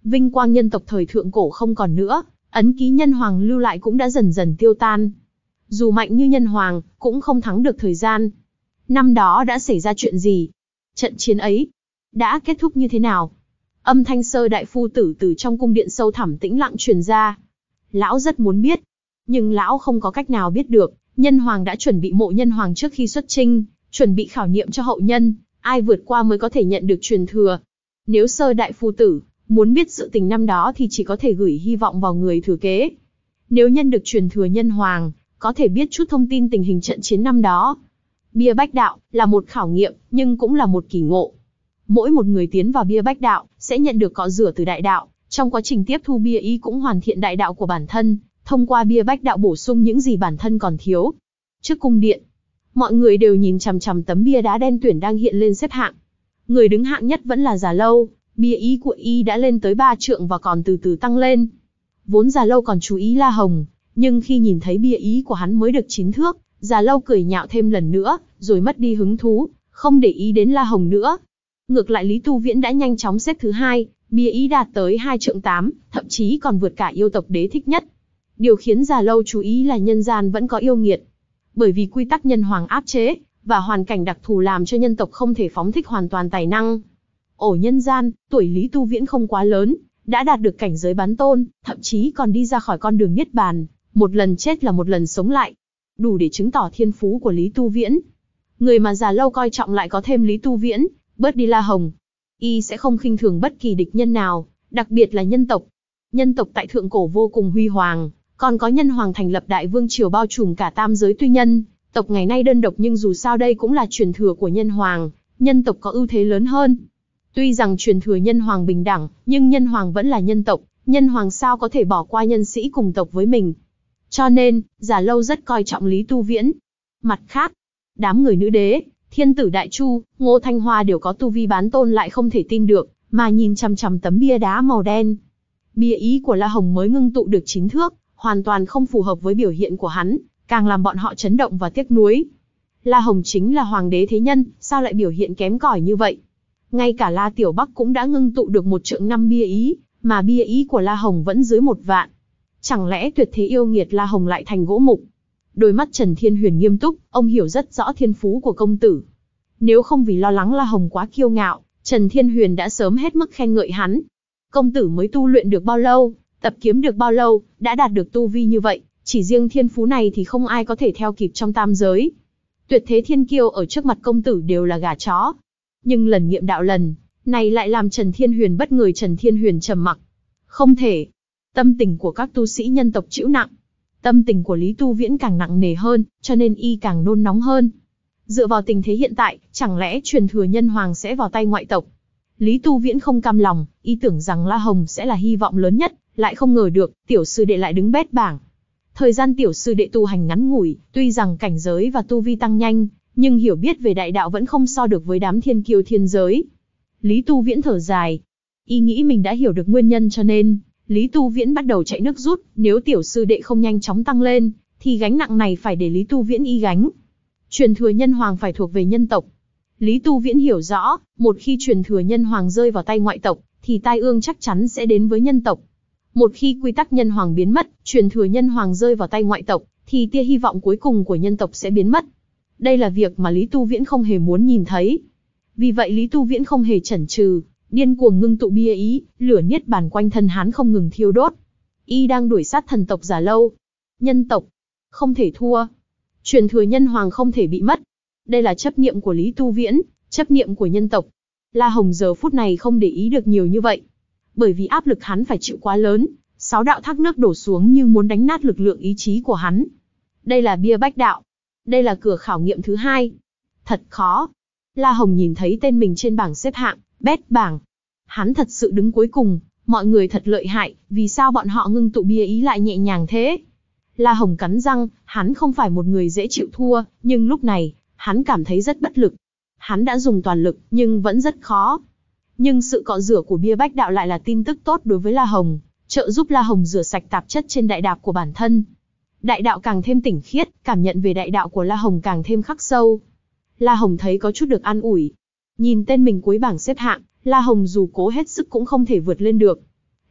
Vinh quang nhân tộc thời thượng cổ không còn nữa, ấn ký nhân hoàng lưu lại cũng đã dần dần tiêu tan. Dù mạnh như nhân hoàng, cũng không thắng được thời gian. Năm đó đã xảy ra chuyện gì? Trận chiến ấy đã kết thúc như thế nào? Âm thanh Sơ đại phu tử từ trong cung điện sâu thẳm tĩnh lặng truyền ra. Lão rất muốn biết, nhưng lão không có cách nào biết được. Nhân hoàng đã chuẩn bị mộ nhân hoàng trước khi xuất chinh, chuẩn bị khảo nghiệm cho hậu nhân, ai vượt qua mới có thể nhận được truyền thừa. Nếu Sơ đại phu tử muốn biết sự tình năm đó thì chỉ có thể gửi hy vọng vào người thừa kế. Nếu nhân được truyền thừa nhân hoàng, có thể biết chút thông tin tình hình trận chiến năm đó. Bia Bách Đạo là một khảo nghiệm, nhưng cũng là một kỳ ngộ. Mỗi một người tiến vào Bia Bách Đạo sẽ nhận được cọ rửa từ đại đạo, trong quá trình tiếp thu bia ý cũng hoàn thiện đại đạo của bản thân, thông qua Bia Bách Đạo bổ sung những gì bản thân còn thiếu. Trước cung điện, mọi người đều nhìn chằm chằm tấm bia đá đen tuyển đang hiện lên xếp hạng. Người đứng hạng nhất vẫn là Già Lâu, bia ý của y đã lên tới ba trượng và còn từ từ tăng lên. Vốn Già Lâu còn chú ý La Hồng, nhưng khi nhìn thấy bia ý của hắn mới được chín thước, Già Lâu cười nhạo thêm lần nữa, rồi mất đi hứng thú, không để ý đến La Hồng nữa. Ngược lại Lý Tu Viễn đã nhanh chóng xếp thứ hai, bia ý đạt tới hai trượng tám, thậm chí còn vượt cả yêu tộc đế thích nhất. Điều khiến Già Lâu chú ý là nhân gian vẫn có yêu nghiệt. Bởi vì quy tắc nhân hoàng áp chế, và hoàn cảnh đặc thù làm cho nhân tộc không thể phóng thích hoàn toàn tài năng. Ổ nhân gian, tuổi Lý Tu Viễn không quá lớn, đã đạt được cảnh giới bán tôn, thậm chí còn đi ra khỏi con đường niết bàn, một lần chết là một lần sống lại. Đủ để chứng tỏ thiên phú của Lý Tu Viễn. Người mà Già Lâu coi trọng lại có thêm Lý Tu Viễn, bớt đi La Hồng. Y sẽ không khinh thường bất kỳ địch nhân nào, đặc biệt là nhân tộc. Nhân tộc tại thượng cổ vô cùng huy hoàng, còn có nhân hoàng thành lập đại vương triều bao trùm cả tam giới tuy nhân. Tộc ngày nay đơn độc nhưng dù sao đây cũng là truyền thừa của nhân hoàng, nhân tộc có ưu thế lớn hơn. Tuy rằng truyền thừa nhân hoàng bình đẳng, nhưng nhân hoàng vẫn là nhân tộc, nhân hoàng sao có thể bỏ qua nhân sĩ cùng tộc với mình. Cho nên, Già Lâu rất coi trọng Lý Tu Viễn. Mặt khác, đám người nữ đế, Thiên Tử Đại Chu, Ngô Thanh Hoa đều có tu vi bán tôn lại không thể tin được, mà nhìn chằm chằm tấm bia đá màu đen. Bia ý của La Hồng mới ngưng tụ được chín thước, hoàn toàn không phù hợp với biểu hiện của hắn, càng làm bọn họ chấn động và tiếc nuối. La Hồng chính là hoàng đế thế nhân, sao lại biểu hiện kém cỏi như vậy? Ngay cả La Tiểu Bắc cũng đã ngưng tụ được một trượng năm bia ý, mà bia ý của La Hồng vẫn dưới một vạn. Chẳng lẽ tuyệt thế yêu nghiệt La Hồng lại thành gỗ mục? Đôi mắt Trần Thiên Huyền nghiêm túc, ông hiểu rất rõ thiên phú của công tử. Nếu không vì lo lắng La Hồng quá kiêu ngạo, Trần Thiên Huyền đã sớm hết mức khen ngợi hắn. Công tử mới tu luyện được bao lâu, tập kiếm được bao lâu, đã đạt được tu vi như vậy, chỉ riêng thiên phú này thì không ai có thể theo kịp trong tam giới. Tuyệt thế thiên kiêu ở trước mặt công tử đều là gà chó. Nhưng lần nghiệm đạo lần này lại làm Trần Thiên Huyền bất ngờ. Trần Thiên Huyền trầm mặc. Không thể. Tâm tình của các tu sĩ nhân tộc trĩu nặng. Tâm tình của Lý Tu Viễn càng nặng nề hơn, cho nên y càng nôn nóng hơn. Dựa vào tình thế hiện tại, chẳng lẽ truyền thừa nhân hoàng sẽ vào tay ngoại tộc? Lý Tu Viễn không cam lòng, y tưởng rằng La Hồng sẽ là hy vọng lớn nhất, lại không ngờ được, tiểu sư đệ lại đứng bét bảng. Thời gian tiểu sư đệ tu hành ngắn ngủi, tuy rằng cảnh giới và tu vi tăng nhanh, nhưng hiểu biết về đại đạo vẫn không so được với đám thiên kiêu thiên giới. Lý Tu Viễn thở dài. Y nghĩ mình đã hiểu được nguyên nhân cho nên, Lý Tu Viễn bắt đầu chạy nước rút, nếu tiểu sư đệ không nhanh chóng tăng lên, thì gánh nặng này phải để Lý Tu Viễn y gánh. Truyền thừa nhân hoàng phải thuộc về nhân tộc. Lý Tu Viễn hiểu rõ, một khi truyền thừa nhân hoàng rơi vào tay ngoại tộc, thì tai ương chắc chắn sẽ đến với nhân tộc. Một khi quy tắc nhân hoàng biến mất, truyền thừa nhân hoàng rơi vào tay ngoại tộc, thì tia hy vọng cuối cùng của nhân tộc sẽ biến mất. Đây là việc mà Lý Tu Viễn không hề muốn nhìn thấy. Vì vậy Lý Tu Viễn không hề chần chừ, điên cuồng ngưng tụ bia ý, lửa niết bàn quanh thân hắn không ngừng thiêu đốt. Y đang đuổi sát thần tộc Già Lâu. Nhân tộc không thể thua, truyền thừa nhân hoàng không thể bị mất. Đây là chấp niệm của Lý Tu Viễn, chấp niệm của nhân tộc. La Hồng giờ phút này không để ý được nhiều như vậy, bởi vì áp lực hắn phải chịu quá lớn, sáu đạo thác nước đổ xuống như muốn đánh nát lực lượng ý chí của hắn. Đây là bia bách đạo, đây là cửa khảo nghiệm thứ hai. Thật khó. La Hồng nhìn thấy tên mình trên bảng xếp hạng, bét bảng. Hắn thật sự đứng cuối cùng, mọi người thật lợi hại, vì sao bọn họ ngưng tụ bia ý lại nhẹ nhàng thế? La Hồng cắn răng, hắn không phải một người dễ chịu thua, nhưng lúc này, hắn cảm thấy rất bất lực. Hắn đã dùng toàn lực, nhưng vẫn rất khó. Nhưng sự cọ rửa của bia bách đạo lại là tin tức tốt đối với La Hồng, trợ giúp La Hồng rửa sạch tạp chất trên đại đạo của bản thân. Đại đạo càng thêm tỉnh khiết, cảm nhận về đại đạo của La Hồng càng thêm khắc sâu. La Hồng thấy có chút được an ủi. Nhìn tên mình cuối bảng xếp hạng, La Hồng dù cố hết sức cũng không thể vượt lên được.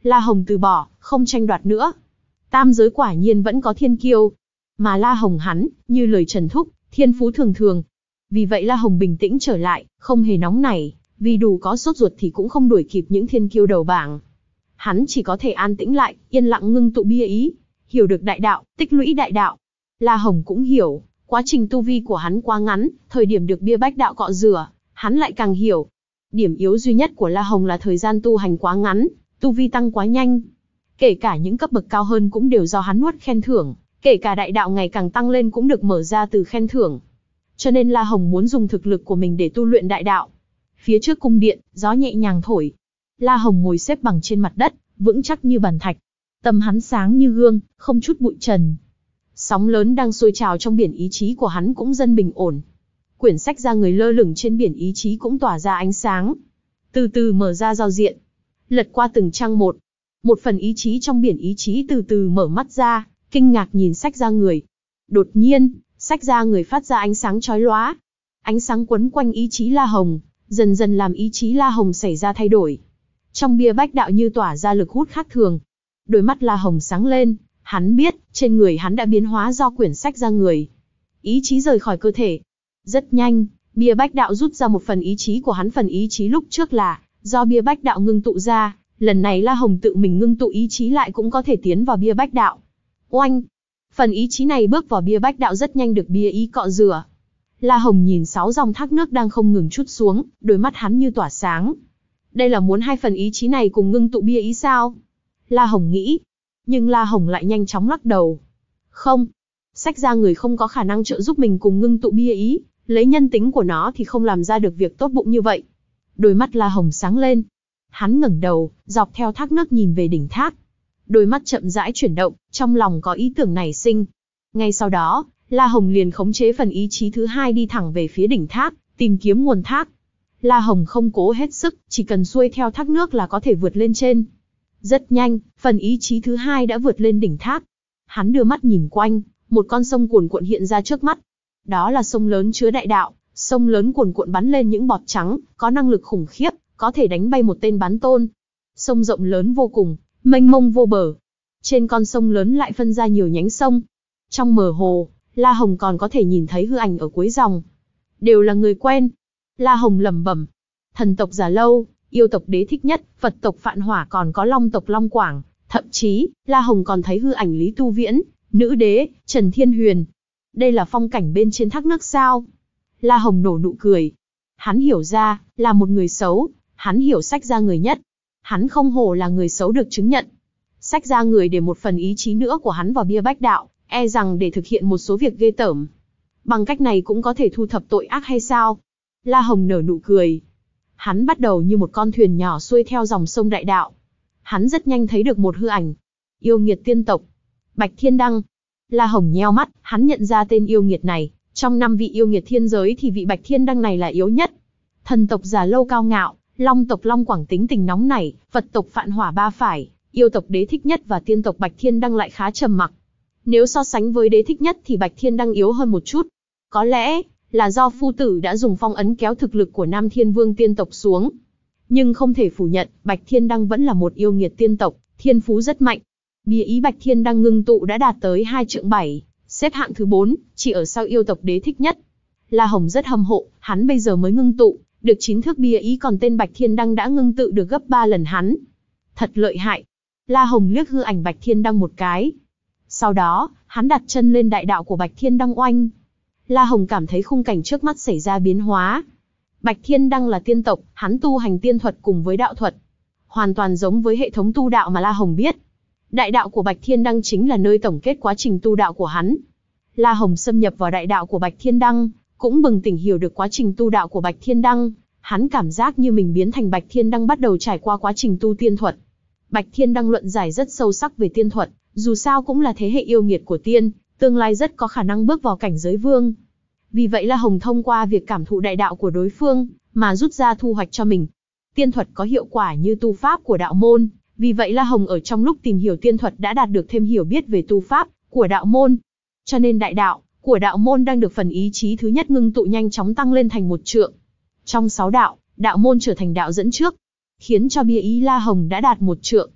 La Hồng từ bỏ, không tranh đoạt nữa. Tam giới quả nhiên vẫn có thiên kiêu. Mà La Hồng hắn, như lời Trần Thúc, thiên phú thường thường. Vì vậy La Hồng bình tĩnh trở lại, không hề nóng nảy, vì đủ có sốt ruột thì cũng không đuổi kịp những thiên kiêu đầu bảng. Hắn chỉ có thể an tĩnh lại, yên lặng ngưng tụ bia ý, hiểu được đại đạo, tích lũy đại đạo. La Hồng cũng hiểu, quá trình tu vi của hắn quá ngắn, thời điểm được bia bách đạo cọ rửa, hắn lại càng hiểu. Điểm yếu duy nhất của La Hồng là thời gian tu hành quá ngắn, tu vi tăng quá nhanh. Kể cả những cấp bậc cao hơn cũng đều do hắn nuốt khen thưởng, kể cả đại đạo ngày càng tăng lên cũng được mở ra từ khen thưởng. Cho nên La Hồng muốn dùng thực lực của mình để tu luyện đại đạo. Phía trước cung điện, gió nhẹ nhàng thổi. La Hồng ngồi xếp bằng trên mặt đất, vững chắc như bàn thạch. Tâm hắn sáng như gương, không chút bụi trần. Sóng lớn đang sôi trào trong biển ý chí của hắn cũng dần bình ổn. Quyển sách ra người lơ lửng trên biển ý chí cũng tỏa ra ánh sáng. Từ từ mở ra giao diện. Lật qua từng trang một. Một phần ý chí trong biển ý chí từ từ mở mắt ra, kinh ngạc nhìn sách ra người. Đột nhiên, sách ra người phát ra ánh sáng chói lóa. Ánh sáng quấn quanh ý chí La Hồng, dần dần làm ý chí La Hồng xảy ra thay đổi. Trong bia bách đạo như tỏa ra lực hút khác thường. Đôi mắt La Hồng sáng lên, hắn biết, trên người hắn đã biến hóa do quyển sách ra người. Ý chí rời khỏi cơ thể. Rất nhanh, bia bách đạo rút ra một phần ý chí của hắn. Phần ý chí lúc trước là do bia bách đạo ngưng tụ ra, lần này La Hồng tự mình ngưng tụ ý chí lại cũng có thể tiến vào bia bách đạo. Oanh! Phần ý chí này bước vào bia bách đạo rất nhanh được bia ý cọ rửa. La Hồng nhìn sáu dòng thác nước đang không ngừng trút xuống, đôi mắt hắn như tỏa sáng. Đây là muốn hai phần ý chí này cùng ngưng tụ bia ý sao? La Hồng nghĩ. Nhưng La Hồng lại nhanh chóng lắc đầu. Không. Sách ra người không có khả năng trợ giúp mình cùng ngưng tụ bia ý, lấy nhân tính của nó thì không làm ra được việc tốt bụng như vậy. Đôi mắt La Hồng sáng lên. Hắn ngẩng đầu, dọc theo thác nước nhìn về đỉnh thác. Đôi mắt chậm rãi chuyển động, trong lòng có ý tưởng nảy sinh. Ngay sau đó, La Hồng liền khống chế phần ý chí thứ hai đi thẳng về phía đỉnh thác, tìm kiếm nguồn thác. La Hồng không cố hết sức, chỉ cần xuôi theo thác nước là có thể vượt lên trên. Rất nhanh, phần ý chí thứ hai đã vượt lên đỉnh thác. Hắn đưa mắt nhìn quanh, một con sông cuồn cuộn hiện ra trước mắt. Đó là sông lớn chứa đại đạo, sông lớn cuồn cuộn bắn lên những bọt trắng, có năng lực khủng khiếp, có thể đánh bay một tên bán tôn. Sông rộng lớn vô cùng, mênh mông vô bờ. Trên con sông lớn lại phân ra nhiều nhánh sông. Trong mờ hồ, La Hồng còn có thể nhìn thấy hư ảnh ở cuối dòng. Đều là người quen. La Hồng lẩm bẩm. Thần tộc Già Lâu, yêu tộc Đế Thích Nhất, Phật tộc Phạn Hỏa, còn có Long tộc Long Quảng. Thậm chí, La Hồng còn thấy hư ảnh Lý Tu Viễn, Nữ Đế, Trần Thiên Huyền. Đây là phong cảnh bên trên thác nước sao? La Hồng nở nụ cười. Hắn hiểu ra, là một người xấu. Hắn hiểu sách ra người nhất. Hắn không hổ là người xấu được chứng nhận. Sách ra người để một phần ý chí nữa của hắn vào bia bách đạo, e rằng để thực hiện một số việc ghê tởm. Bằng cách này cũng có thể thu thập tội ác hay sao? La Hồng nở nụ cười. Hắn bắt đầu như một con thuyền nhỏ xuôi theo dòng sông đại đạo. Hắn rất nhanh thấy được một hư ảnh. Yêu nghiệt tiên tộc. Bạch Thiên Đăng. La Hồng nheo mắt, hắn nhận ra tên yêu nghiệt này. Trong năm vị yêu nghiệt thiên giới thì vị Bạch Thiên Đăng này là yếu nhất. Thần tộc Già Lâu cao ngạo, Long tộc Long Quảng tính tình nóng nảy, Phật tộc Phạn Hỏa ba phải, yêu tộc Đế Thích Nhất và tiên tộc Bạch Thiên Đăng lại khá trầm mặc. Nếu so sánh với Đế Thích Nhất thì Bạch Thiên Đăng yếu hơn một chút. Có lẽ là do phu tử đã dùng phong ấn kéo thực lực của Nam Thiên Vương tiên tộc xuống. Nhưng không thể phủ nhận, Bạch Thiên Đăng vẫn là một yêu nghiệt tiên tộc, thiên phú rất mạnh. Bia ý Bạch Thiên Đăng ngưng tụ đã đạt tới hai trượng bảy, xếp hạng thứ bốn, chỉ ở sau yêu tộc Đế Thích Nhất. La Hồng rất hâm mộ, hắn bây giờ mới ngưng tụ được chín thước bia ý, còn tên Bạch Thiên Đăng đã ngưng tụ được gấp ba lần hắn. Thật lợi hại. La Hồng liếc hư ảnh Bạch Thiên Đăng một cái. Sau đó, hắn đặt chân lên đại đạo của Bạch Thiên Đăng oanh. La Hồng cảm thấy khung cảnh trước mắt xảy ra biến hóa. Bạch Thiên Đăng là tiên tộc, hắn tu hành tiên thuật cùng với đạo thuật. Hoàn toàn giống với hệ thống tu đạo mà La Hồng biết. Đại đạo của Bạch Thiên Đăng chính là nơi tổng kết quá trình tu đạo của hắn. La Hồng xâm nhập vào đại đạo của Bạch Thiên Đăng, cũng bừng tỉnh hiểu được quá trình tu đạo của Bạch Thiên Đăng. Hắn cảm giác như mình biến thành Bạch Thiên Đăng, bắt đầu trải qua quá trình tu tiên thuật. Bạch Thiên Đăng luận giải rất sâu sắc về tiên thuật, dù sao cũng là thế hệ yêu nghiệt của tiên, tương lai rất có khả năng bước vào cảnh giới vương. Vì vậy La Hồng thông qua việc cảm thụ đại đạo của đối phương, mà rút ra thu hoạch cho mình. Tiên thuật có hiệu quả như tu pháp của đạo môn, vì vậy La Hồng ở trong lúc tìm hiểu tiên thuật đã đạt được thêm hiểu biết về tu pháp của đạo môn. Cho nên đại đạo của đạo môn đang được phần ý chí thứ nhất ngưng tụ nhanh chóng tăng lên thành một trượng. Trong sáu đạo, đạo môn trở thành đạo dẫn trước, khiến cho bia ý La Hồng đã đạt một trượng.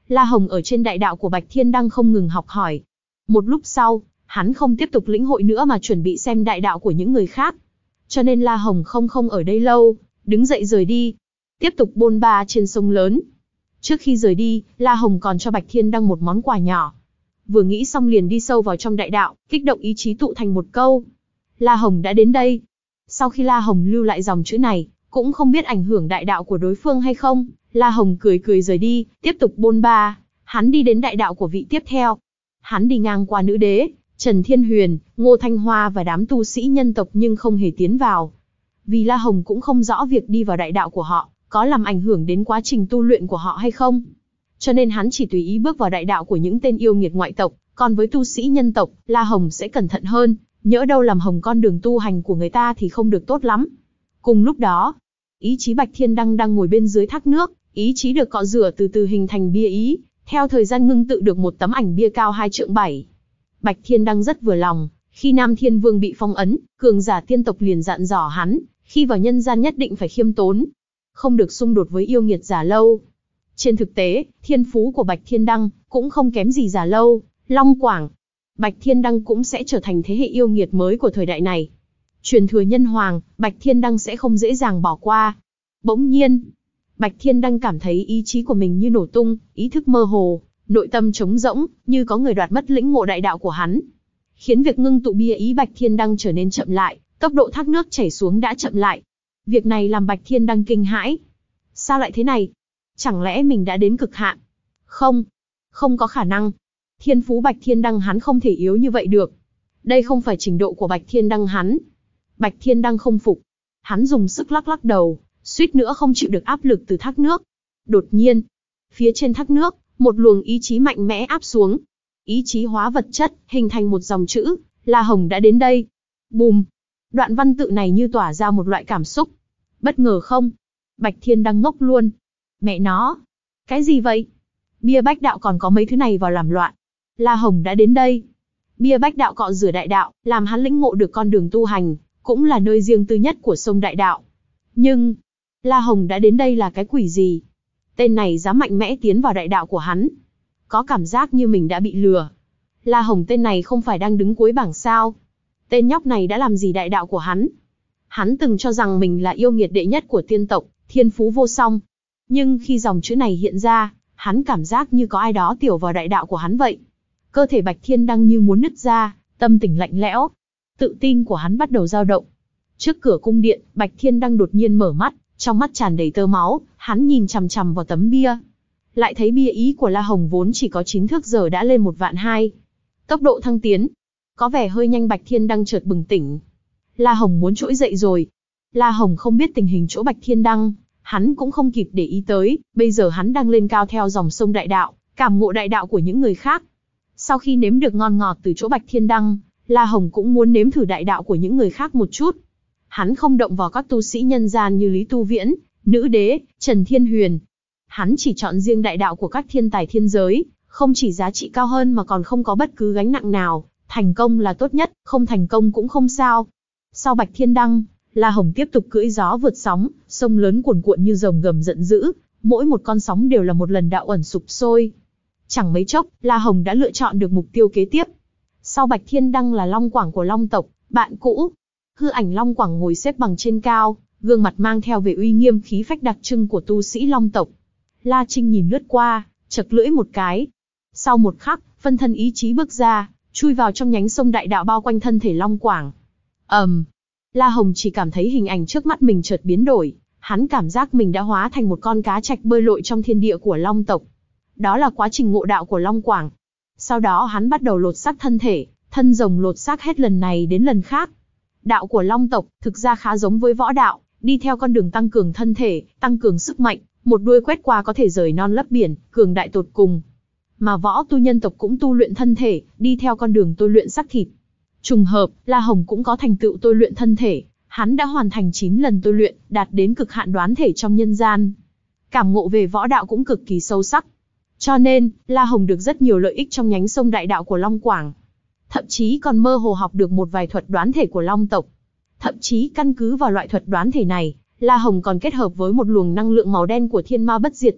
La Hồng ở trên đại đạo của Bạch Thiên Đăng không ngừng học hỏi. Một lúc sau, hắn không tiếp tục lĩnh hội nữa mà chuẩn bị xem đại đạo của những người khác. Cho nên La Hồng không không ở đây lâu, đứng dậy rời đi, tiếp tục bôn ba trên sông lớn. Trước khi rời đi, La Hồng còn cho Bạch Thiên Đăng một món quà nhỏ. Vừa nghĩ xong liền đi sâu vào trong đại đạo, kích động ý chí tụ thành một câu. La Hồng đã đến đây. Sau khi La Hồng lưu lại dòng chữ này, cũng không biết ảnh hưởng đại đạo của đối phương hay không, La Hồng cười cười rời đi, tiếp tục bôn ba. Hắn đi đến đại đạo của vị tiếp theo. Hắn đi ngang qua nữ đế, Trần Thiên Huyền, Ngô Thanh Hoa và đám tu sĩ nhân tộc nhưng không hề tiến vào. Vì La Hồng cũng không rõ việc đi vào đại đạo của họ, có làm ảnh hưởng đến quá trình tu luyện của họ hay không. Cho nên hắn chỉ tùy ý bước vào đại đạo của những tên yêu nghiệt ngoại tộc, còn với tu sĩ nhân tộc, La Hồng sẽ cẩn thận hơn, nhỡ đâu làm hỏng con đường tu hành của người ta thì không được tốt lắm. Cùng lúc đó, ý chí Bạch Thiên Đăng đang ngồi bên dưới thác nước, ý chí được cọ rửa từ từ hình thành bia ý, theo thời gian ngưng tự được một tấm ảnh bia cao hai trượng bảy. Bạch Thiên Đăng rất vừa lòng, khi Nam Thiên Vương bị phong ấn, cường giả tiên tộc liền dặn dò hắn, khi vào nhân gian nhất định phải khiêm tốn, không được xung đột với yêu nghiệt Giả Lâu. Trên thực tế, thiên phú của Bạch Thiên Đăng cũng không kém gì Giả Lâu, Long Quảng. Bạch Thiên Đăng cũng sẽ trở thành thế hệ yêu nghiệt mới của thời đại này. Truyền thừa nhân hoàng, Bạch Thiên Đăng sẽ không dễ dàng bỏ qua. Bỗng nhiên, Bạch Thiên Đăng cảm thấy ý chí của mình như nổ tung, ý thức mơ hồ, nội tâm trống rỗng, như có người đoạt mất lĩnh ngộ đại đạo của hắn. Khiến việc ngưng tụ bia ý Bạch Thiên Đăng trở nên chậm lại, tốc độ thác nước chảy xuống đã chậm lại. Việc này làm Bạch Thiên Đăng kinh hãi. Sao lại thế này? Chẳng lẽ mình đã đến cực hạn? Không, không có khả năng. Thiên phú Bạch Thiên Đăng hắn không thể yếu như vậy được. Đây không phải trình độ của Bạch Thiên Đăng hắn. Bạch Thiên Đăng không phục. Hắn dùng sức lắc lắc đầu, suýt nữa không chịu được áp lực từ thác nước. Đột nhiên, phía trên thác nước, một luồng ý chí mạnh mẽ áp xuống. Ý chí hóa vật chất, hình thành một dòng chữ, La Hồng đã đến đây. Bùm! Đoạn văn tự này như tỏa ra một loại cảm xúc. Bất ngờ không? Bạch Thiên Đăng ngốc luôn. Mẹ nó! Cái gì vậy? Bia bách đạo còn có mấy thứ này vào làm loạn. La Hồng đã đến đây. Bia bách đạo cọ rửa đại đạo, làm hắn lĩnh ngộ được con đường tu hành, cũng là nơi riêng tư nhất của sông đại đạo. Nhưng, La Hồng đã đến đây là cái quỷ gì? Tên này dám mạnh mẽ tiến vào đại đạo của hắn. Có cảm giác như mình đã bị lừa. La Hồng tên này không phải đang đứng cuối bảng sao? Tên nhóc này đã làm gì đại đạo của hắn? Hắn từng cho rằng mình là yêu nghiệt đệ nhất của tiên tộc, thiên phú vô song. Nhưng khi dòng chữ này hiện ra, hắn cảm giác như có ai đó tiểu vào đại đạo của hắn vậy. Cơ thể Bạch Thiên Đăng như muốn nứt ra, tâm tình lạnh lẽo. Tự tin của hắn bắt đầu dao động. Trước cửa cung điện, Bạch Thiên Đăng đột nhiên mở mắt, trong mắt tràn đầy tơ máu, hắn nhìn chằm chằm vào tấm bia. Lại thấy bia ý của La Hồng vốn chỉ có chín thước giờ đã lên một vạn hai. Tốc độ thăng tiến. Có vẻ hơi nhanh. Bạch Thiên Đăng chợt bừng tỉnh. La Hồng muốn trỗi dậy rồi. La Hồng không biết tình hình chỗ Bạch Thiên Đăng, hắn cũng không kịp để ý tới, bây giờ hắn đang lên cao theo dòng sông đại đạo, cảm ngộ đại đạo của những người khác. Sau khi nếm được ngon ngọt từ chỗ Bạch Thiên Đăng, La Hồng cũng muốn nếm thử đại đạo của những người khác một chút. Hắn không động vào các tu sĩ nhân gian như Lý Tu Viễn, Nữ Đế, Trần Thiên Huyền. Hắn chỉ chọn riêng đại đạo của các thiên tài thiên giới, không chỉ giá trị cao hơn mà còn không có bất cứ gánh nặng nào, thành công là tốt nhất, không thành công cũng không sao. Sau Bạch Thiên Đăng, La Hồng tiếp tục cưỡi gió vượt sóng, sông lớn cuồn cuộn như rồng gầm giận dữ, mỗi một con sóng đều là một lần đạo ẩn sụp sôi. Chẳng mấy chốc, La Hồng đã lựa chọn được mục tiêu kế tiếp. Sau Bạch Thiên Đăng là Long Quảng của Long tộc, bạn cũ. Hư ảnh Long Quảng ngồi xếp bằng trên cao, gương mặt mang theo vẻ uy nghiêm khí phách đặc trưng của tu sĩ Long tộc. La Trinh nhìn lướt qua, chật lưỡi một cái. Sau một khắc, phân thân ý chí bước ra, chui vào trong nhánh sông đại đạo bao quanh thân thể Long Quảng. ầm, um, La Hồng chỉ cảm thấy hình ảnh trước mắt mình chợt biến đổi, hắn cảm giác mình đã hóa thành một con cá trạch bơi lội trong thiên địa của Long tộc. Đó là quá trình ngộ đạo của Long Quảng. Sau đó hắn bắt đầu lột xác thân thể, thân rồng lột xác hết lần này đến lần khác. Đạo của Long tộc thực ra khá giống với võ đạo, đi theo con đường tăng cường thân thể, tăng cường sức mạnh, một đuôi quét qua có thể rời non lấp biển, cường đại tột cùng. Mà võ tu nhân tộc cũng tu luyện thân thể, đi theo con đường tôi luyện xác thịt. Trùng hợp, La Hồng cũng có thành tựu tôi luyện thân thể, hắn đã hoàn thành chín lần tôi luyện, đạt đến cực hạn đoán thể trong nhân gian. Cảm ngộ về võ đạo cũng cực kỳ sâu sắc. Cho nên, La Hồng được rất nhiều lợi ích trong nhánh sông đại đạo của Long Quảng. Thậm chí còn mơ hồ học được một vài thuật đoán thể của Long tộc. Thậm chí căn cứ vào loại thuật đoán thể này, La Hồng còn kết hợp với một luồng năng lượng màu đen của thiên ma bất diệt thể,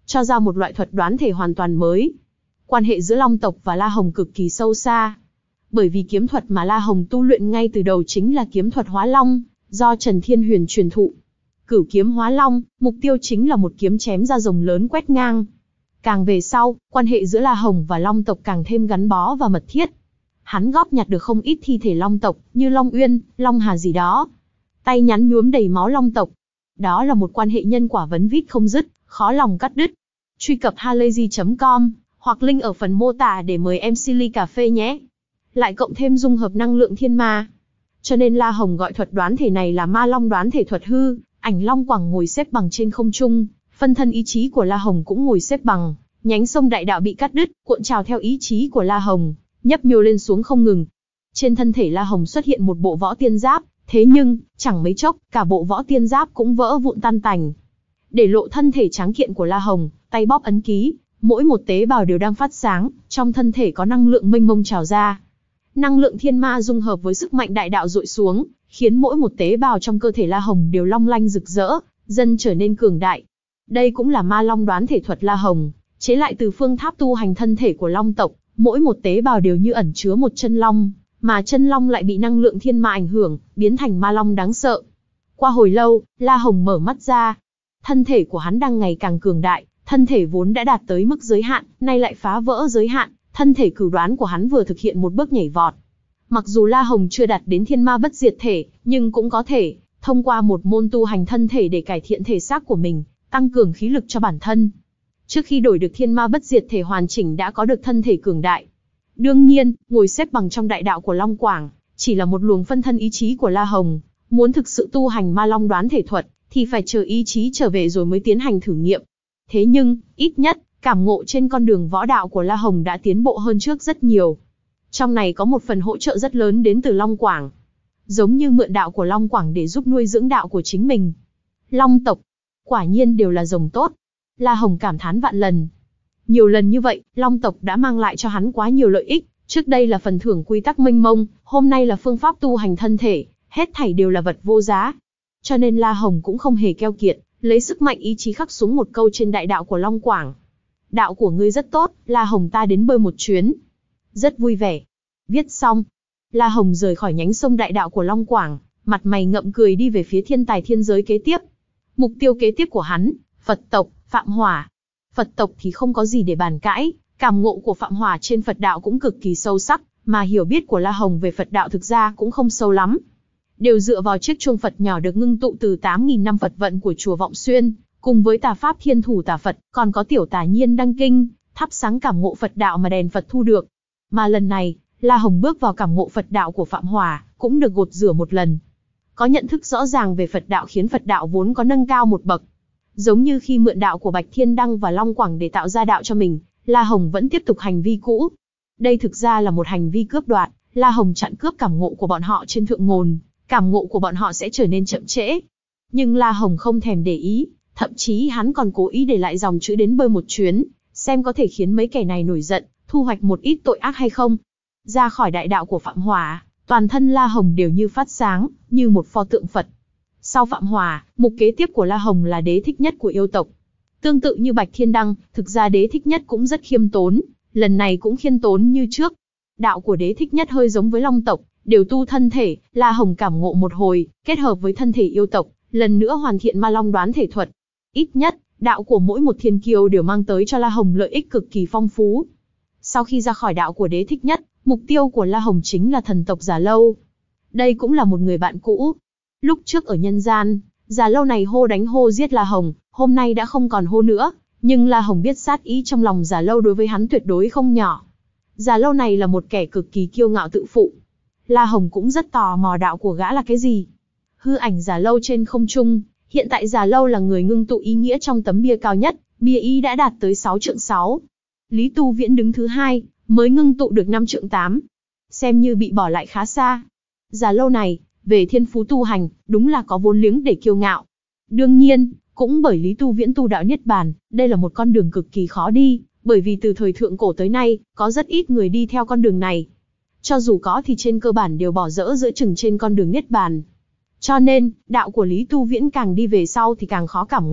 cho ra một loại thuật đoán thể hoàn toàn mới. Quan hệ giữa Long tộc và La Hồng cực kỳ sâu xa. Bởi vì kiếm thuật mà La Hồng tu luyện ngay từ đầu chính là kiếm thuật Hóa Long, do Trần Thiên Huyền truyền thụ. Cửu kiếm Hóa Long, mục tiêu chính là một kiếm chém ra rồng lớn quét ngang. Càng về sau, quan hệ giữa La Hồng và Long tộc càng thêm gắn bó và mật thiết. Hắn góp nhặt được không ít thi thể Long tộc, như Long Uyên, Long Hà gì đó. Tay nhắn nhuốm đầy máu Long tộc. Đó là một quan hệ nhân quả vấn vít không dứt, khó lòng cắt đứt. Truy cập halayzi chấm com, hoặc link ở phần mô tả để mời em xê ly cà phê nhé. Lại cộng thêm dung hợp năng lượng thiên ma. Cho nên La Hồng gọi thuật đoán thể này là ma long đoán thể thuật hư. Ảnh Long Quảng ngồi xếp bằng trên không trung, phân thân ý chí của La Hồng cũng ngồi xếp bằng, nhánh sông đại đạo bị cắt đứt, cuộn trào theo ý chí của La Hồng, nhấp nhô lên xuống không ngừng. Trên thân thể La Hồng xuất hiện một bộ võ tiên giáp, thế nhưng, chẳng mấy chốc, cả bộ võ tiên giáp cũng vỡ vụn tan tành. Để lộ thân thể tráng kiện của La Hồng, tay bóp ấn ký, mỗi một tế bào đều đang phát sáng, trong thân thể có năng lượng mênh mông trào ra. Năng lượng thiên ma dung hợp với sức mạnh đại đạo dội xuống, khiến mỗi một tế bào trong cơ thể La Hồng đều long lanh rực rỡ, dần trở nên cường đại. Đây cũng là ma long đoán thể thuật La Hồng, chế lại từ phương pháp tu hành thân thể của Long tộc, mỗi một tế bào đều như ẩn chứa một chân long, mà chân long lại bị năng lượng thiên ma ảnh hưởng, biến thành ma long đáng sợ. Qua hồi lâu, La Hồng mở mắt ra. Thân thể của hắn đang ngày càng cường đại, thân thể vốn đã đạt tới mức giới hạn, nay lại phá vỡ giới hạn, thân thể cửu đoán của hắn vừa thực hiện một bước nhảy vọt. Mặc dù La Hồng chưa đạt đến thiên ma bất diệt thể, nhưng cũng có thể, thông qua một môn tu hành thân thể để cải thiện thể xác của mình, tăng cường khí lực cho bản thân. Trước khi đổi được thiên ma bất diệt thể hoàn chỉnh đã có được thân thể cường đại. Đương nhiên, ngồi xếp bằng trong đại đạo của Long Quảng, chỉ là một luồng phân thân ý chí của La Hồng. Muốn thực sự tu hành ma long đoán thể thuật, thì phải chờ ý chí trở về rồi mới tiến hành thử nghiệm. Thế nhưng, ít nhất, cảm ngộ trên con đường võ đạo của La Hồng đã tiến bộ hơn trước rất nhiều. Trong này có một phần hỗ trợ rất lớn đến từ Long Quảng. Giống như mượn đạo của Long Quảng để giúp nuôi dưỡng đạo của chính mình. Long tộc, quả nhiên đều là rồng tốt. La Hồng cảm thán vạn lần. Nhiều lần như vậy, Long tộc đã mang lại cho hắn quá nhiều lợi ích. Trước đây là phần thưởng quy tắc mênh mông, hôm nay là phương pháp tu hành thân thể, hết thảy đều là vật vô giá. Cho nên La Hồng cũng không hề keo kiệt, lấy sức mạnh ý chí khắc xuống một câu trên đại đạo của Long Quảng. Đạo của ngươi rất tốt, La Hồng ta đến bơi một chuyến. Rất vui vẻ. Viết xong, La Hồng rời khỏi nhánh sông đại đạo của Long Quảng, mặt mày ngậm cười đi về phía thiên tài thiên giới kế tiếp. Mục tiêu kế tiếp của hắn, Phật tộc, Phạm Hỏa. Phật tộc thì không có gì để bàn cãi, cảm ngộ của Phạm Hỏa trên Phật đạo cũng cực kỳ sâu sắc, mà hiểu biết của La Hồng về Phật đạo thực ra cũng không sâu lắm. Đều dựa vào chiếc chuông Phật nhỏ được ngưng tụ từ tám nghìn năm Phật vận của chùa Vọng Xuyên, cùng với tà pháp thiên thủ tà Phật, còn có tiểu tà nhiên đăng kinh, thắp sáng cảm ngộ Phật đạo mà đèn Phật thu được. Mà lần này, La Hồng bước vào cảm ngộ Phật đạo của Phạm Hỏa, cũng được gột rửa một lần. Có nhận thức rõ ràng về Phật đạo khiến Phật đạo vốn có nâng cao một bậc. Giống như khi mượn đạo của Bạch Thiên Đăng và Long Quảng để tạo ra đạo cho mình, La Hồng vẫn tiếp tục hành vi cũ. Đây thực ra là một hành vi cướp đoạt, La Hồng chặn cướp cảm ngộ của bọn họ trên thượng ngồn, cảm ngộ của bọn họ sẽ trở nên chậm trễ. Nhưng La Hồng không thèm để ý, thậm chí hắn còn cố ý để lại dòng chữ đến bơi một chuyến, xem có thể khiến mấy kẻ này nổi giận, thu hoạch một ít tội ác hay không. Ra khỏi đại đạo của Phạm Hỏa, toàn thân La Hồng đều như phát sáng, như một pho tượng Phật. Sau Phạm Hỏa, mục kế tiếp của La Hồng là đế thích nhất của yêu tộc. Tương tự như Bạch Thiên Đăng, thực ra đế thích nhất cũng rất khiêm tốn, lần này cũng khiêm tốn như trước. Đạo của đế thích nhất hơi giống với Long tộc, đều tu thân thể, La Hồng cảm ngộ một hồi, kết hợp với thân thể yêu tộc, lần nữa hoàn thiện ma long đoán thể thuật. Ít nhất, đạo của mỗi một thiên kiêu đều mang tới cho La Hồng lợi ích cực kỳ phong phú. Sau khi ra khỏi đạo của đế thích nhất, mục tiêu của La Hồng chính là thần tộc Già Lâu. Đây cũng là một người bạn cũ. Lúc trước ở nhân gian, Già Lâu này hô đánh hô giết La Hồng, hôm nay đã không còn hô nữa, nhưng La Hồng biết sát ý trong lòng Già Lâu đối với hắn tuyệt đối không nhỏ. Già Lâu này là một kẻ cực kỳ kiêu ngạo tự phụ. La Hồng cũng rất tò mò đạo của gã là cái gì. Hư ảnh Già Lâu trên không trung, hiện tại Già Lâu là người ngưng tụ ý nghĩa trong tấm bia cao nhất, bia ý đã đạt tới sáu trượng sáu. Lý Tu Viễn đứng thứ hai, mới ngưng tụ được năm trượng tám. Xem như bị bỏ lại khá xa. Già Lâu này, về thiên phú tu hành, đúng là có vốn liếng để kiêu ngạo. Đương nhiên, cũng bởi Lý Tu Viễn tu đạo Niết Bàn, đây là một con đường cực kỳ khó đi, bởi vì từ thời thượng cổ tới nay, có rất ít người đi theo con đường này. Cho dù có thì trên cơ bản đều bỏ dỡ giữa chừng trên con đường Niết Bàn. Cho nên, đạo của Lý Tu Viễn càng đi về sau thì càng khó cảm ngộ,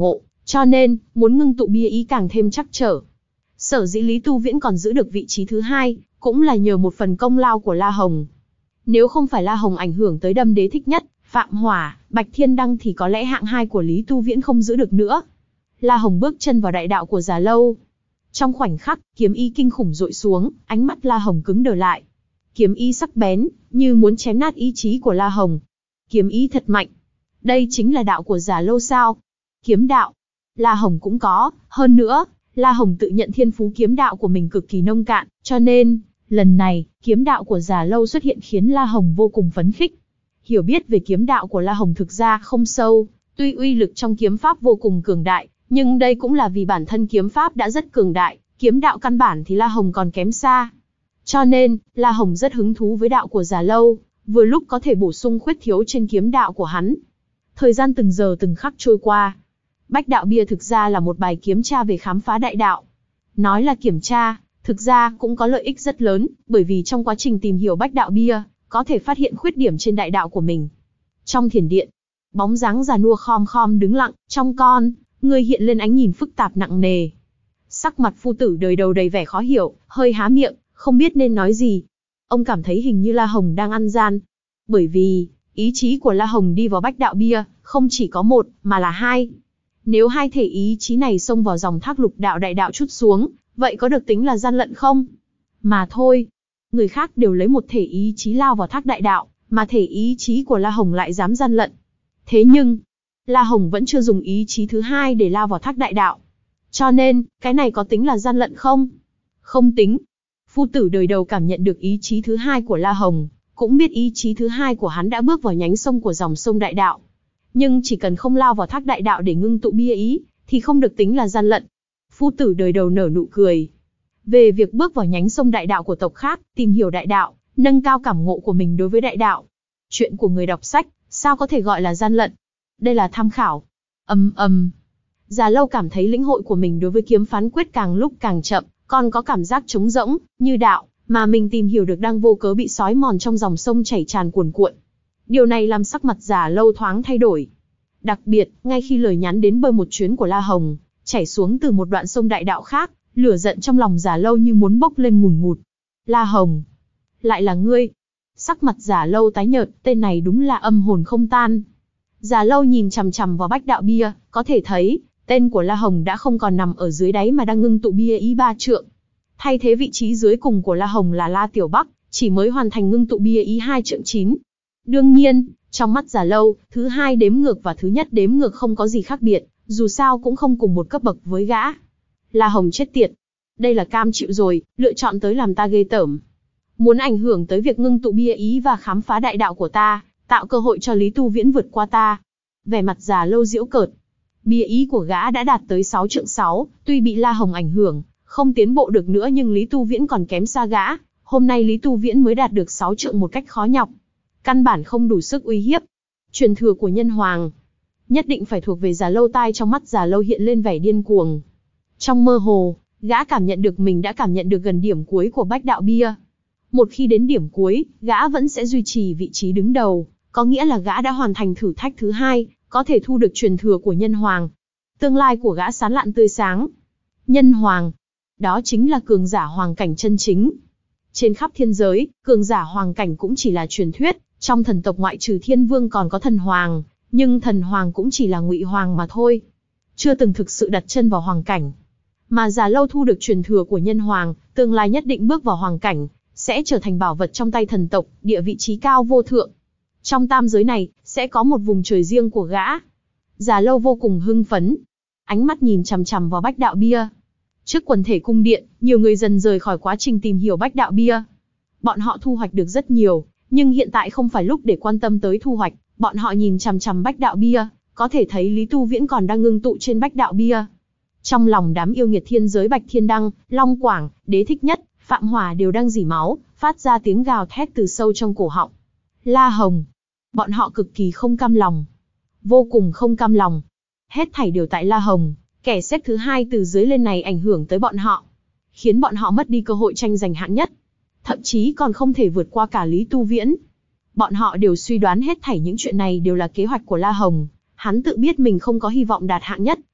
Cho nên, muốn ngưng tụ bia ý càng thêm trắc trở. Sở dĩ Lý Tu Viễn còn giữ được vị trí thứ hai, cũng là nhờ một phần công lao của La Hồng. Nếu không phải La Hồng ảnh hưởng tới Đâm Đế thích nhất, Phạm Hỏa, Bạch Thiên Đăng thì có lẽ hạng hai của Lý Tu Viễn không giữ được nữa. La Hồng bước chân vào đại đạo của Già Lâu. Trong khoảnh khắc, kiếm ý kinh khủng dội xuống, ánh mắt La Hồng cứng đờ lại. Kiếm ý sắc bén, như muốn chém nát ý chí của La Hồng. Kiếm ý thật mạnh. Đây chính là đạo của Già Lâu sao? Kiếm đạo. La Hồng cũng có, hơn nữa, La Hồng tự nhận thiên phú kiếm đạo của mình cực kỳ nông cạn, cho nên, lần này, kiếm đạo của Già Lâu xuất hiện khiến La Hồng vô cùng phấn khích. Hiểu biết về kiếm đạo của La Hồng thực ra không sâu, tuy uy lực trong kiếm pháp vô cùng cường đại, nhưng đây cũng là vì bản thân kiếm pháp đã rất cường đại, kiếm đạo căn bản thì La Hồng còn kém xa. Cho nên, La Hồng rất hứng thú với đạo của Già Lâu, vừa lúc có thể bổ sung khuyết thiếu trên kiếm đạo của hắn. Thời gian từng giờ từng khắc trôi qua. Bách đạo bia thực ra là một bài kiểm tra về khám phá đại đạo. Nói là kiểm tra, thực ra cũng có lợi ích rất lớn, bởi vì trong quá trình tìm hiểu bách đạo bia, có thể phát hiện khuyết điểm trên đại đạo của mình. Trong thiền điện, bóng dáng già nua khom khom đứng lặng, trong con, người hiện lên ánh nhìn phức tạp nặng nề. Sắc mặt phu tử đời đầu đầy vẻ khó hiểu, hơi há miệng, không biết nên nói gì. Ông cảm thấy hình như La Hồng đang ăn gian. Bởi vì, ý chí của La Hồng đi vào bách đạo bia, không chỉ có một, mà là hai. Nếu hai thể ý chí này xông vào dòng thác lục đạo đại đạo chút xuống, vậy có được tính là gian lận không? Mà thôi, người khác đều lấy một thể ý chí lao vào thác đại đạo, mà thể ý chí của La Hồng lại dám gian lận. Thế nhưng, La Hồng vẫn chưa dùng ý chí thứ hai để lao vào thác đại đạo. Cho nên, cái này có tính là gian lận không? Không tính. Phu tử đời đầu cảm nhận được ý chí thứ hai của La Hồng, cũng biết ý chí thứ hai của hắn đã bước vào nhánh sông của dòng sông đại đạo. Nhưng chỉ cần không lao vào thác đại đạo để ngưng tụ bia ý, thì không được tính là gian lận. Phu tử đời đầu nở nụ cười. Về việc bước vào nhánh sông đại đạo của tộc khác, tìm hiểu đại đạo, nâng cao cảm ngộ của mình đối với đại đạo. Chuyện của người đọc sách, sao có thể gọi là gian lận? Đây là tham khảo. Ầm ầm. Già Lâu cảm thấy lĩnh hội của mình đối với kiếm phán quyết càng lúc càng chậm, còn có cảm giác trống rỗng, như đạo, mà mình tìm hiểu được đang vô cớ bị xói mòn trong dòng sông chảy tràn cuồn cuộn. Điều này làm sắc mặt Già Lâu thoáng thay đổi. Đặc biệt, ngay khi lời nhắn đến bơi một chuyến của La Hồng, chảy xuống từ một đoạn sông đại đạo khác, lửa giận trong lòng Già Lâu như muốn bốc lên ngùn ngụt. La Hồng, lại là ngươi. Sắc mặt Già Lâu tái nhợt, tên này đúng là âm hồn không tan. Già Lâu nhìn chằm chằm vào bách đạo bia, có thể thấy, tên của La Hồng đã không còn nằm ở dưới đáy mà đang ngưng tụ bia ý ba trượng. Thay thế vị trí dưới cùng của La Hồng là La Tiểu Bắc, chỉ mới hoàn thành ngưng tụ bia ý hai trượng chín. Đương nhiên, trong mắt Già Lâu, thứ hai đếm ngược và thứ nhất đếm ngược không có gì khác biệt, dù sao cũng không cùng một cấp bậc với gã. La Hồng chết tiệt. Đây là cam chịu rồi, lựa chọn tới làm ta ghê tởm. Muốn ảnh hưởng tới việc ngưng tụ bia ý và khám phá đại đạo của ta, tạo cơ hội cho Lý Tu Viễn vượt qua ta. Vẻ mặt Già Lâu giễu cợt. Bia ý của gã đã đạt tới sáu trượng sáu, tuy bị La Hồng ảnh hưởng, không tiến bộ được nữa nhưng Lý Tu Viễn còn kém xa gã. Hôm nay Lý Tu Viễn mới đạt được sáu trượng một cách khó nhọc. Căn bản không đủ sức uy hiếp. Truyền thừa của nhân hoàng, nhất định phải thuộc về Già Lâu. Tai trong mắt Già Lâu hiện lên vẻ điên cuồng. Trong mơ hồ, gã cảm nhận được mình đã cảm nhận được gần điểm cuối của bách đạo bia. Một khi đến điểm cuối, gã vẫn sẽ duy trì vị trí đứng đầu, có nghĩa là gã đã hoàn thành thử thách thứ hai, có thể thu được truyền thừa của nhân hoàng. Tương lai của gã sáng lạn tươi sáng. Nhân hoàng, đó chính là cường giả hoàng cảnh chân chính. Trên khắp thiên giới, cường giả hoàng cảnh cũng chỉ là truyền thuyết, trong thần tộc ngoại trừ thiên vương còn có thần hoàng, nhưng thần hoàng cũng chỉ là ngụy hoàng mà thôi. Chưa từng thực sự đặt chân vào hoàng cảnh. Mà Già Lâu thu được truyền thừa của nhân hoàng, tương lai nhất định bước vào hoàng cảnh, sẽ trở thành bảo vật trong tay thần tộc, địa vị trí cao vô thượng. Trong tam giới này, sẽ có một vùng trời riêng của gã. Già Lâu vô cùng hưng phấn. Ánh mắt nhìn chằm chằm vào bách đạo bia. Trước quần thể cung điện, nhiều người dần rời khỏi quá trình tìm hiểu bách đạo bia. Bọn họ thu hoạch được rất nhiều, nhưng hiện tại không phải lúc để quan tâm tới thu hoạch. Bọn họ nhìn chằm chằm bách đạo bia, có thể thấy Lý Tu Viễn còn đang ngưng tụ trên bách đạo bia. Trong lòng đám yêu nghiệt thiên giới Bạch Thiên Đăng, Long Quảng, Đế Thích Nhất, Phạm Hỏa đều đang rỉ máu, phát ra tiếng gào thét từ sâu trong cổ họng. La Hồng, bọn họ cực kỳ không cam lòng, vô cùng không cam lòng. Hết thảy đều tại La Hồng, kẻ xếp thứ hai từ dưới lên này ảnh hưởng tới bọn họ, khiến bọn họ mất đi cơ hội tranh giành hạng nhất, thậm chí còn không thể vượt qua cả Lý Tu Viễn. Bọn họ đều suy đoán hết thảy những chuyện này đều là kế hoạch của La Hồng. Hắn tự biết mình không có hy vọng đạt hạng nhất,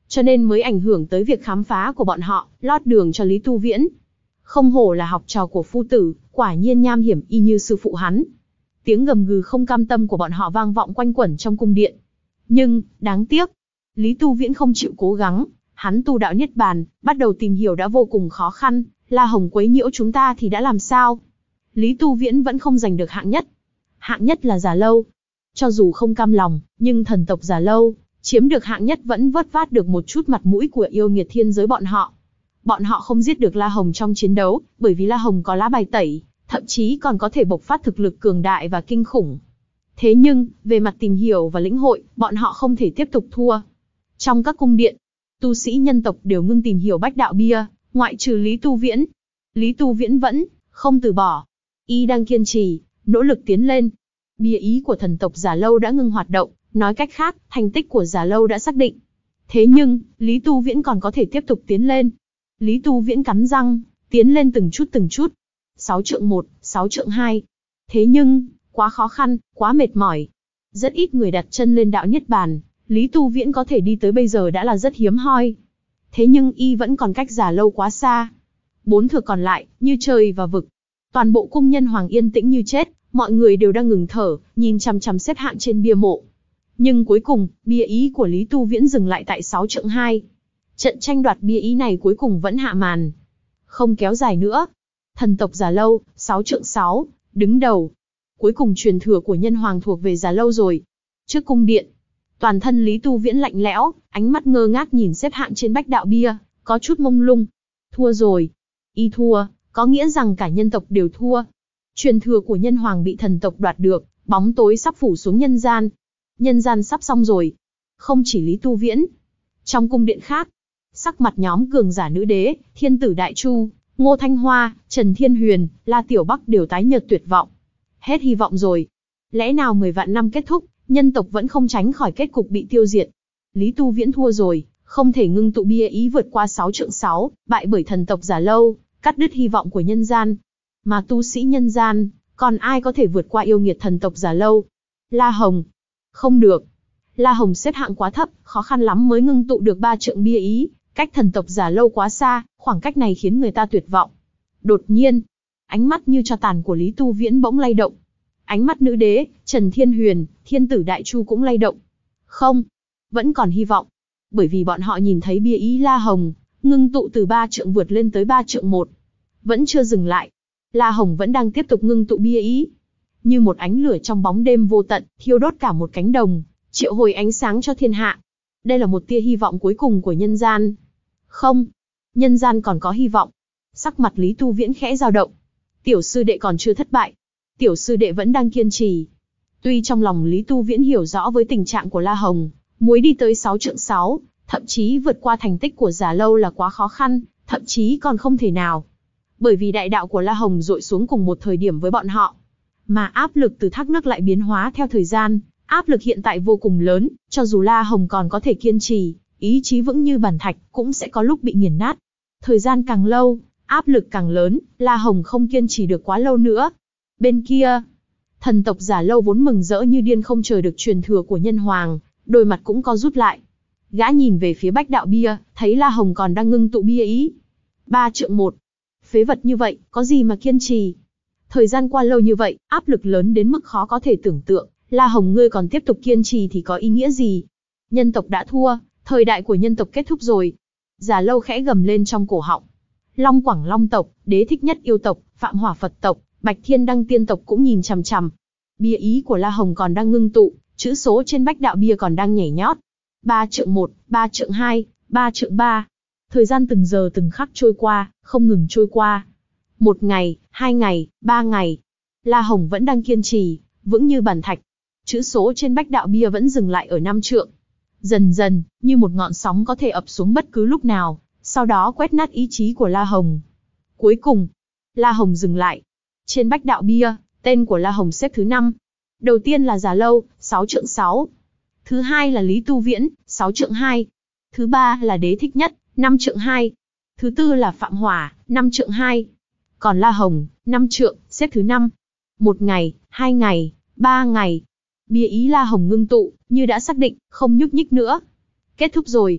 cho nên mới ảnh hưởng tới việc khám phá của bọn họ, lót đường cho Lý Tu Viễn. Không hổ là học trò của phu tử, quả nhiên nham hiểm y như sư phụ hắn. Tiếng gầm gừ không cam tâm của bọn họ vang vọng quanh quẩn trong cung điện. Nhưng, đáng tiếc, Lý Tu Viễn không chịu cố gắng, hắn tu đạo niết bàn, bắt đầu tìm hiểu đã vô cùng khó khăn, La Hồng quấy nhiễu chúng ta thì đã làm sao? Lý Tu Viễn vẫn không giành được hạng nhất. Hạng nhất là Già Lâu. Cho dù không cam lòng, nhưng thần tộc Già Lâu, chiếm được hạng nhất vẫn vớt vát được một chút mặt mũi của yêu nghiệt thiên giới bọn họ. Bọn họ không giết được La Hồng trong chiến đấu, bởi vì La Hồng có lá bài tẩy, thậm chí còn có thể bộc phát thực lực cường đại và kinh khủng. Thế nhưng, về mặt tìm hiểu và lĩnh hội, bọn họ không thể tiếp tục thua. Trong các cung điện, tu sĩ nhân tộc đều ngưng tìm hiểu bách đạo bia, ngoại trừ Lý Tu Viễn. Lý Tu Viễn vẫn không từ bỏ. Y đang kiên trì, nỗ lực tiến lên. Bia ý của thần tộc Già Lâu đã ngưng hoạt động, nói cách khác, thành tích của Già Lâu đã xác định. Thế nhưng, Lý Tu Viễn còn có thể tiếp tục tiến lên. Lý Tu Viễn cắn răng, tiến lên từng chút từng chút. Sáu trượng một, sáu trượng hai. Thế nhưng, quá khó khăn, quá mệt mỏi. Rất ít người đặt chân lên đạo niết bàn, Lý Tu Viễn có thể đi tới bây giờ đã là rất hiếm hoi. Thế nhưng y vẫn còn cách Già Lâu quá xa. Bốn thừa còn lại, như trời và vực. Toàn bộ cung nhân hoàng yên tĩnh như chết, mọi người đều đang ngừng thở, nhìn chằm chằm xếp hạng trên bia mộ. Nhưng cuối cùng, bia ý của Lý Tu Viễn dừng lại tại sáu trượng hai. Trận tranh đoạt bia ý này cuối cùng vẫn hạ màn. Không kéo dài nữa. Thần tộc Già Lâu, sáu trượng sáu, đứng đầu. Cuối cùng truyền thừa của nhân hoàng thuộc về Già Lâu rồi. Trước cung điện, toàn thân Lý Tu Viễn lạnh lẽo, ánh mắt ngơ ngác nhìn xếp hạng trên bách đạo bia, có chút mông lung. Thua rồi. Y thua, có nghĩa rằng cả nhân tộc đều thua. Truyền thừa của nhân hoàng bị thần tộc đoạt được, bóng tối sắp phủ xuống nhân gian. Nhân gian sắp xong rồi. Không chỉ Lý Tu Viễn. Trong cung điện khác, sắc mặt nhóm cường giả nữ đế, Thiên Tử Đại Chu, Ngô Thanh Hoa, Trần Thiên Huyền, La Tiểu Bắc đều tái nhợt tuyệt vọng. Hết hy vọng rồi. Lẽ nào mười vạn năm kết thúc, nhân tộc vẫn không tránh khỏi kết cục bị tiêu diệt. Lý Tu Viễn thua rồi, không thể ngưng tụ bia ý vượt qua sáu trượng sáu, bại bởi thần tộc Già Lâu, cắt đứt hy vọng của nhân gian. Mà tu sĩ nhân gian, còn ai có thể vượt qua yêu nghiệt thần tộc Già Lâu? La Hồng. Không được. La Hồng xếp hạng quá thấp, khó khăn lắm mới ngưng tụ được ba trượng bia ý, cách thần tộc Già Lâu quá xa, khoảng cách này khiến người ta tuyệt vọng. Đột nhiên, ánh mắt như tro tàn của Lý Tu Viễn bỗng lay động. Ánh mắt nữ đế, Trần Thiên Huyền, Thiên Tử Đại Chu cũng lay động. Không, vẫn còn hy vọng. Bởi vì bọn họ nhìn thấy bia ý La Hồng, ngưng tụ từ ba trượng vượt lên tới ba trượng một. Vẫn chưa dừng lại. La Hồng vẫn đang tiếp tục ngưng tụ bia ý. Như một ánh lửa trong bóng đêm vô tận, thiêu đốt cả một cánh đồng, triệu hồi ánh sáng cho thiên hạ. Đây là một tia hy vọng cuối cùng của nhân gian. Không, nhân gian còn có hy vọng. Sắc mặt Lý Tu Viễn khẽ dao động. Tiểu sư đệ còn chưa thất bại. Tiểu sư đệ vẫn đang kiên trì. Tuy trong lòng Lý Tu Viễn hiểu rõ với tình trạng của La Hồng, muốn đi tới sáu trượng sáu, thậm chí vượt qua thành tích của Già Lâu là quá khó khăn, thậm chí còn không thể nào. Bởi vì đại đạo của La Hồng dội xuống cùng một thời điểm với bọn họ. Mà áp lực từ thác nước lại biến hóa theo thời gian, áp lực hiện tại vô cùng lớn, cho dù La Hồng còn có thể kiên trì, ý chí vững như bàn thạch, cũng sẽ có lúc bị nghiền nát. Thời gian càng lâu, áp lực càng lớn, La Hồng không kiên trì được quá lâu nữa. Bên kia, thần tộc Già Lâu vốn mừng rỡ như điên không chờ được truyền thừa của nhân hoàng, đôi mặt cũng co rút lại. Gã nhìn về phía bách đạo bia, thấy La Hồng còn đang ngưng tụ bia ý. Ba trượng một. Phế vật như vậy, có gì mà kiên trì? Thời gian qua lâu như vậy, áp lực lớn đến mức khó có thể tưởng tượng. La Hồng ngươi còn tiếp tục kiên trì thì có ý nghĩa gì? Nhân tộc đã thua, thời đại của nhân tộc kết thúc rồi. Già Lâu khẽ gầm lên trong cổ họng. Long Quảng Long tộc, Đế Thích Nhất yêu tộc, Phạm Hỏa Phật tộc, Bạch Thiên Đăng tiên tộc cũng nhìn chằm chằm. Bia ý của La Hồng còn đang ngưng tụ, chữ số trên bách đạo bia còn đang nhảy nhót. Ba trượng một, ba trượng hai, ba trượng ba. Thời gian từng giờ từng khắc trôi qua, không ngừng trôi qua. Một ngày, hai ngày, ba ngày. La Hồng vẫn đang kiên trì, vững như bàn thạch. Chữ số trên bách đạo bia vẫn dừng lại ở năm trượng. Dần dần, như một ngọn sóng có thể ập xuống bất cứ lúc nào, sau đó quét nát ý chí của La Hồng. Cuối cùng, La Hồng dừng lại. Trên bách đạo bia, tên của La Hồng xếp thứ năm. Đầu tiên là Già Lâu, sáu trượng sáu. Thứ hai là Lý Tu Viễn, sáu trượng hai. Thứ ba là Đế Thích Nhất, năm trượng hai. Thứ tư là Phạm Hỏa, năm trượng hai. Còn La Hồng, năm trượng, xếp thứ năm. Một ngày, hai ngày, ba ngày. Bia ý La Hồng ngưng tụ, như đã xác định, không nhúc nhích nữa. Kết thúc rồi.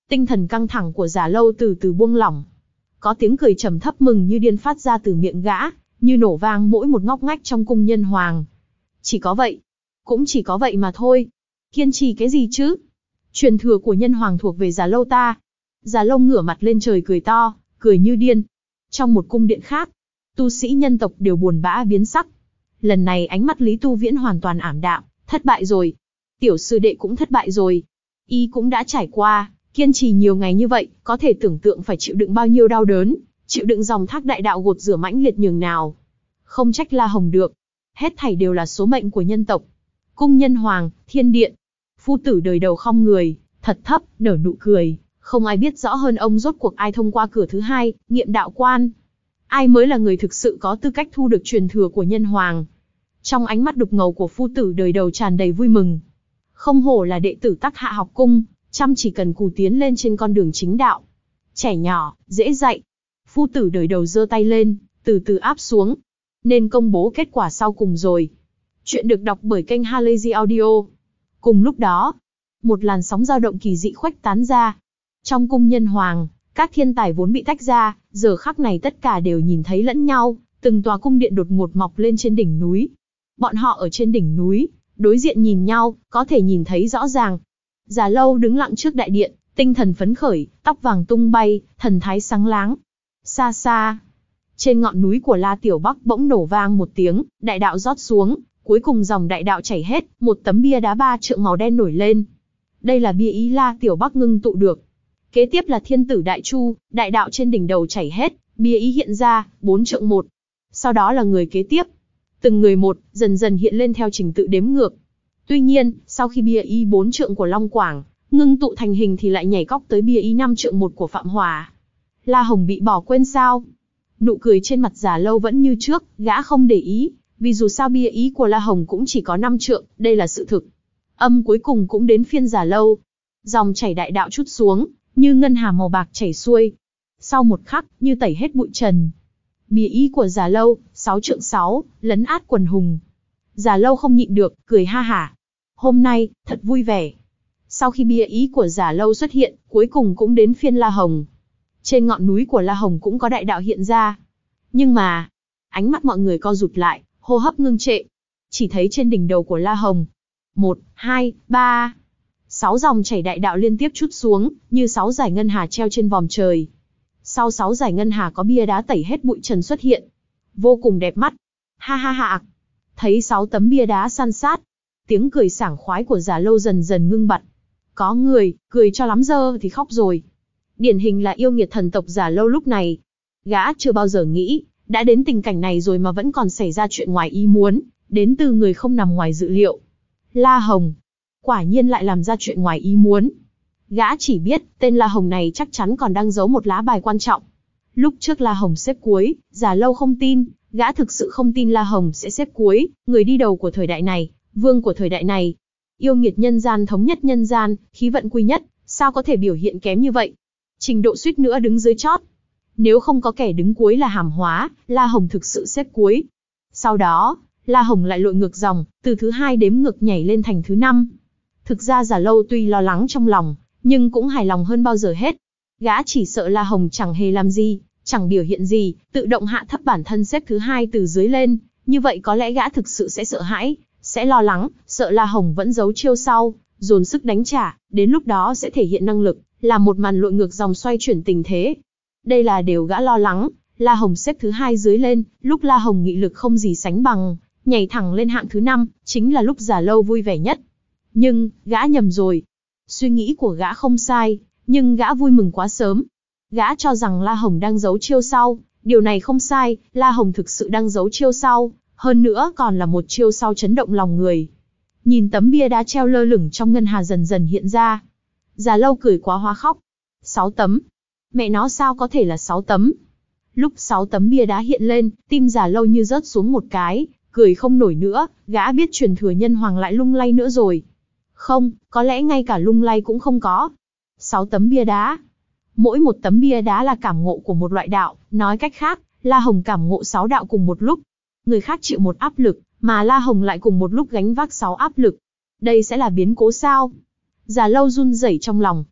Tinh thần căng thẳng của Già Lâu từ từ buông lỏng. Có tiếng cười trầm thấp mừng như điên phát ra từ miệng gã, như nổ vang mỗi một ngóc ngách trong cung nhân hoàng. Chỉ có vậy. Cũng chỉ có vậy mà thôi. Kiên trì cái gì chứ? Truyền thừa của nhân hoàng thuộc về Già Lâu ta. Già Lâu ngửa mặt lên trời cười to, cười như điên. Trong một cung điện khác, tu sĩ nhân tộc đều buồn bã biến sắc. Lần này ánh mắt Lý Tu Viễn hoàn toàn ảm đạm, thất bại rồi. Tiểu sư đệ cũng thất bại rồi. Y cũng đã trải qua, kiên trì nhiều ngày như vậy, có thể tưởng tượng phải chịu đựng bao nhiêu đau đớn, chịu đựng dòng thác đại đạo gột rửa mãnh liệt nhường nào. Không trách La Hồng được. Hết thảy đều là số mệnh của nhân tộc. Cung nhân hoàng, thiên điện. Phu tử đời đầu khom người, thật thấp, nở nụ cười. Không ai biết rõ hơn ông rốt cuộc ai thông qua cửa thứ hai, nghiệm đạo quan. Ai mới là người thực sự có tư cách thu được truyền thừa của nhân hoàng. Trong ánh mắt đục ngầu của phu tử đời đầu tràn đầy vui mừng. Không hổ là đệ tử Tắc Hạ học cung, chăm chỉ cần cù tiến lên trên con đường chính đạo. Trẻ nhỏ, dễ dạy. Phu tử đời đầu giơ tay lên, từ từ áp xuống. Nên công bố kết quả sau cùng rồi. Chuyện được đọc bởi kênh Halazy Audio. Cùng lúc đó, một làn sóng dao động kỳ dị khuếch tán ra. Trong cung nhân hoàng, các thiên tài vốn bị tách ra, giờ khắc này tất cả đều nhìn thấy lẫn nhau, từng tòa cung điện đột ngột mọc lên trên đỉnh núi. Bọn họ ở trên đỉnh núi, đối diện nhìn nhau, có thể nhìn thấy rõ ràng. Già Lâu đứng lặng trước đại điện, tinh thần phấn khởi, tóc vàng tung bay, thần thái sáng láng. Xa xa, trên ngọn núi của La Tiểu Bắc bỗng nổ vang một tiếng, đại đạo rót xuống, cuối cùng dòng đại đạo chảy hết, một tấm bia đá ba trượng màu đen nổi lên. Đây là bia ý La Tiểu Bắc ngưng tụ được. Kế tiếp là thiên tử đại chu, đại đạo trên đỉnh đầu chảy hết, bia ý hiện ra, bốn trượng một. Sau đó là người kế tiếp. Từng người một, dần dần hiện lên theo trình tự đếm ngược. Tuy nhiên, sau khi bia ý bốn trượng của Long Quảng ngưng tụ thành hình thì lại nhảy cóc tới bia ý năm trượng một của Phạm Hòa. La Hồng bị bỏ quên sao? Nụ cười trên mặt Già Lâu vẫn như trước, gã không để ý, vì dù sao bia ý của La Hồng cũng chỉ có năm trượng, đây là sự thực. Âm cuối cùng cũng đến phiên Già Lâu. Dòng chảy đại đạo trút xuống, như ngân hà màu bạc chảy xuôi. Sau một khắc, như tẩy hết bụi trần. Bia ý của Già Lâu, sáu trượng sáu, lấn át quần hùng. Già Lâu không nhịn được, cười ha hả. Hôm nay, thật vui vẻ. Sau khi bia ý của Già Lâu xuất hiện, cuối cùng cũng đến phiên La Hồng. Trên ngọn núi của La Hồng cũng có đại đạo hiện ra. Nhưng mà, ánh mắt mọi người co rụt lại, hô hấp ngưng trệ. Chỉ thấy trên đỉnh đầu của La Hồng, một, hai, ba, sáu dòng chảy đại đạo liên tiếp trút xuống, như sáu dải ngân hà treo trên vòm trời. Sau sáu dải ngân hà có bia đá tẩy hết bụi trần xuất hiện. Vô cùng đẹp mắt. Ha ha ha. Thấy sáu tấm bia đá san sát, tiếng cười sảng khoái của Già Lâu dần dần ngưng bặt. Có người, cười cho lắm giờ thì khóc rồi. Điển hình là yêu nghiệt thần tộc Già Lâu lúc này. Gã chưa bao giờ nghĩ, đã đến tình cảnh này rồi mà vẫn còn xảy ra chuyện ngoài ý muốn, đến từ người không nằm ngoài dự liệu. La Hồng. Quả nhiên lại làm ra chuyện ngoài ý muốn. Gã chỉ biết, tên La Hồng này chắc chắn còn đang giấu một lá bài quan trọng. Lúc trước La Hồng xếp cuối, Già Lâu không tin, gã thực sự không tin La Hồng sẽ xếp cuối, người đi đầu của thời đại này, vương của thời đại này. Yêu nghiệt nhân gian thống nhất nhân gian, khí vận quy nhất, sao có thể biểu hiện kém như vậy? Trình độ suýt nữa đứng dưới chót. Nếu không có kẻ đứng cuối là Hàm Hóa, La Hồng thực sự xếp cuối. Sau đó, La Hồng lại lội ngược dòng, từ thứ hai đếm ngược nhảy lên thành thứ năm. Thực ra Già Lâu tuy lo lắng trong lòng, nhưng cũng hài lòng hơn bao giờ hết. Gã chỉ sợ La Hồng chẳng hề làm gì, chẳng biểu hiện gì, tự động hạ thấp bản thân xếp thứ hai từ dưới lên. Như vậy có lẽ gã thực sự sẽ sợ hãi, sẽ lo lắng, sợ La Hồng vẫn giấu chiêu sau, dồn sức đánh trả, đến lúc đó sẽ thể hiện năng lực, làm một màn lội ngược dòng xoay chuyển tình thế. Đây là điều gã lo lắng. La Hồng xếp thứ hai dưới lên, lúc La Hồng nghị lực không gì sánh bằng, nhảy thẳng lên hạng thứ năm, chính là lúc Già Lâu vui vẻ nhất. Nhưng, gã nhầm rồi. Suy nghĩ của gã không sai, nhưng gã vui mừng quá sớm. Gã cho rằng La Hồng đang giấu chiêu sau, điều này không sai, La Hồng thực sự đang giấu chiêu sau, hơn nữa còn là một chiêu sau chấn động lòng người. Nhìn tấm bia đá treo lơ lửng trong ngân hà dần dần hiện ra. Già Lâu cười quá hóa khóc. Sáu tấm. Mẹ nó sao có thể là sáu tấm? Lúc sáu tấm bia đá hiện lên, tim Già Lâu như rớt xuống một cái, cười không nổi nữa, gã biết truyền thừa nhân hoàng lại lung lay nữa rồi. Không, có lẽ ngay cả lung lay cũng không có. Sáu tấm bia đá. Mỗi một tấm bia đá là cảm ngộ của một loại đạo, nói cách khác, La Hồng cảm ngộ sáu đạo cùng một lúc. Người khác chịu một áp lực, mà La Hồng lại cùng một lúc gánh vác sáu áp lực. Đây sẽ là biến cố sao? Già Lâu run rẩy trong lòng.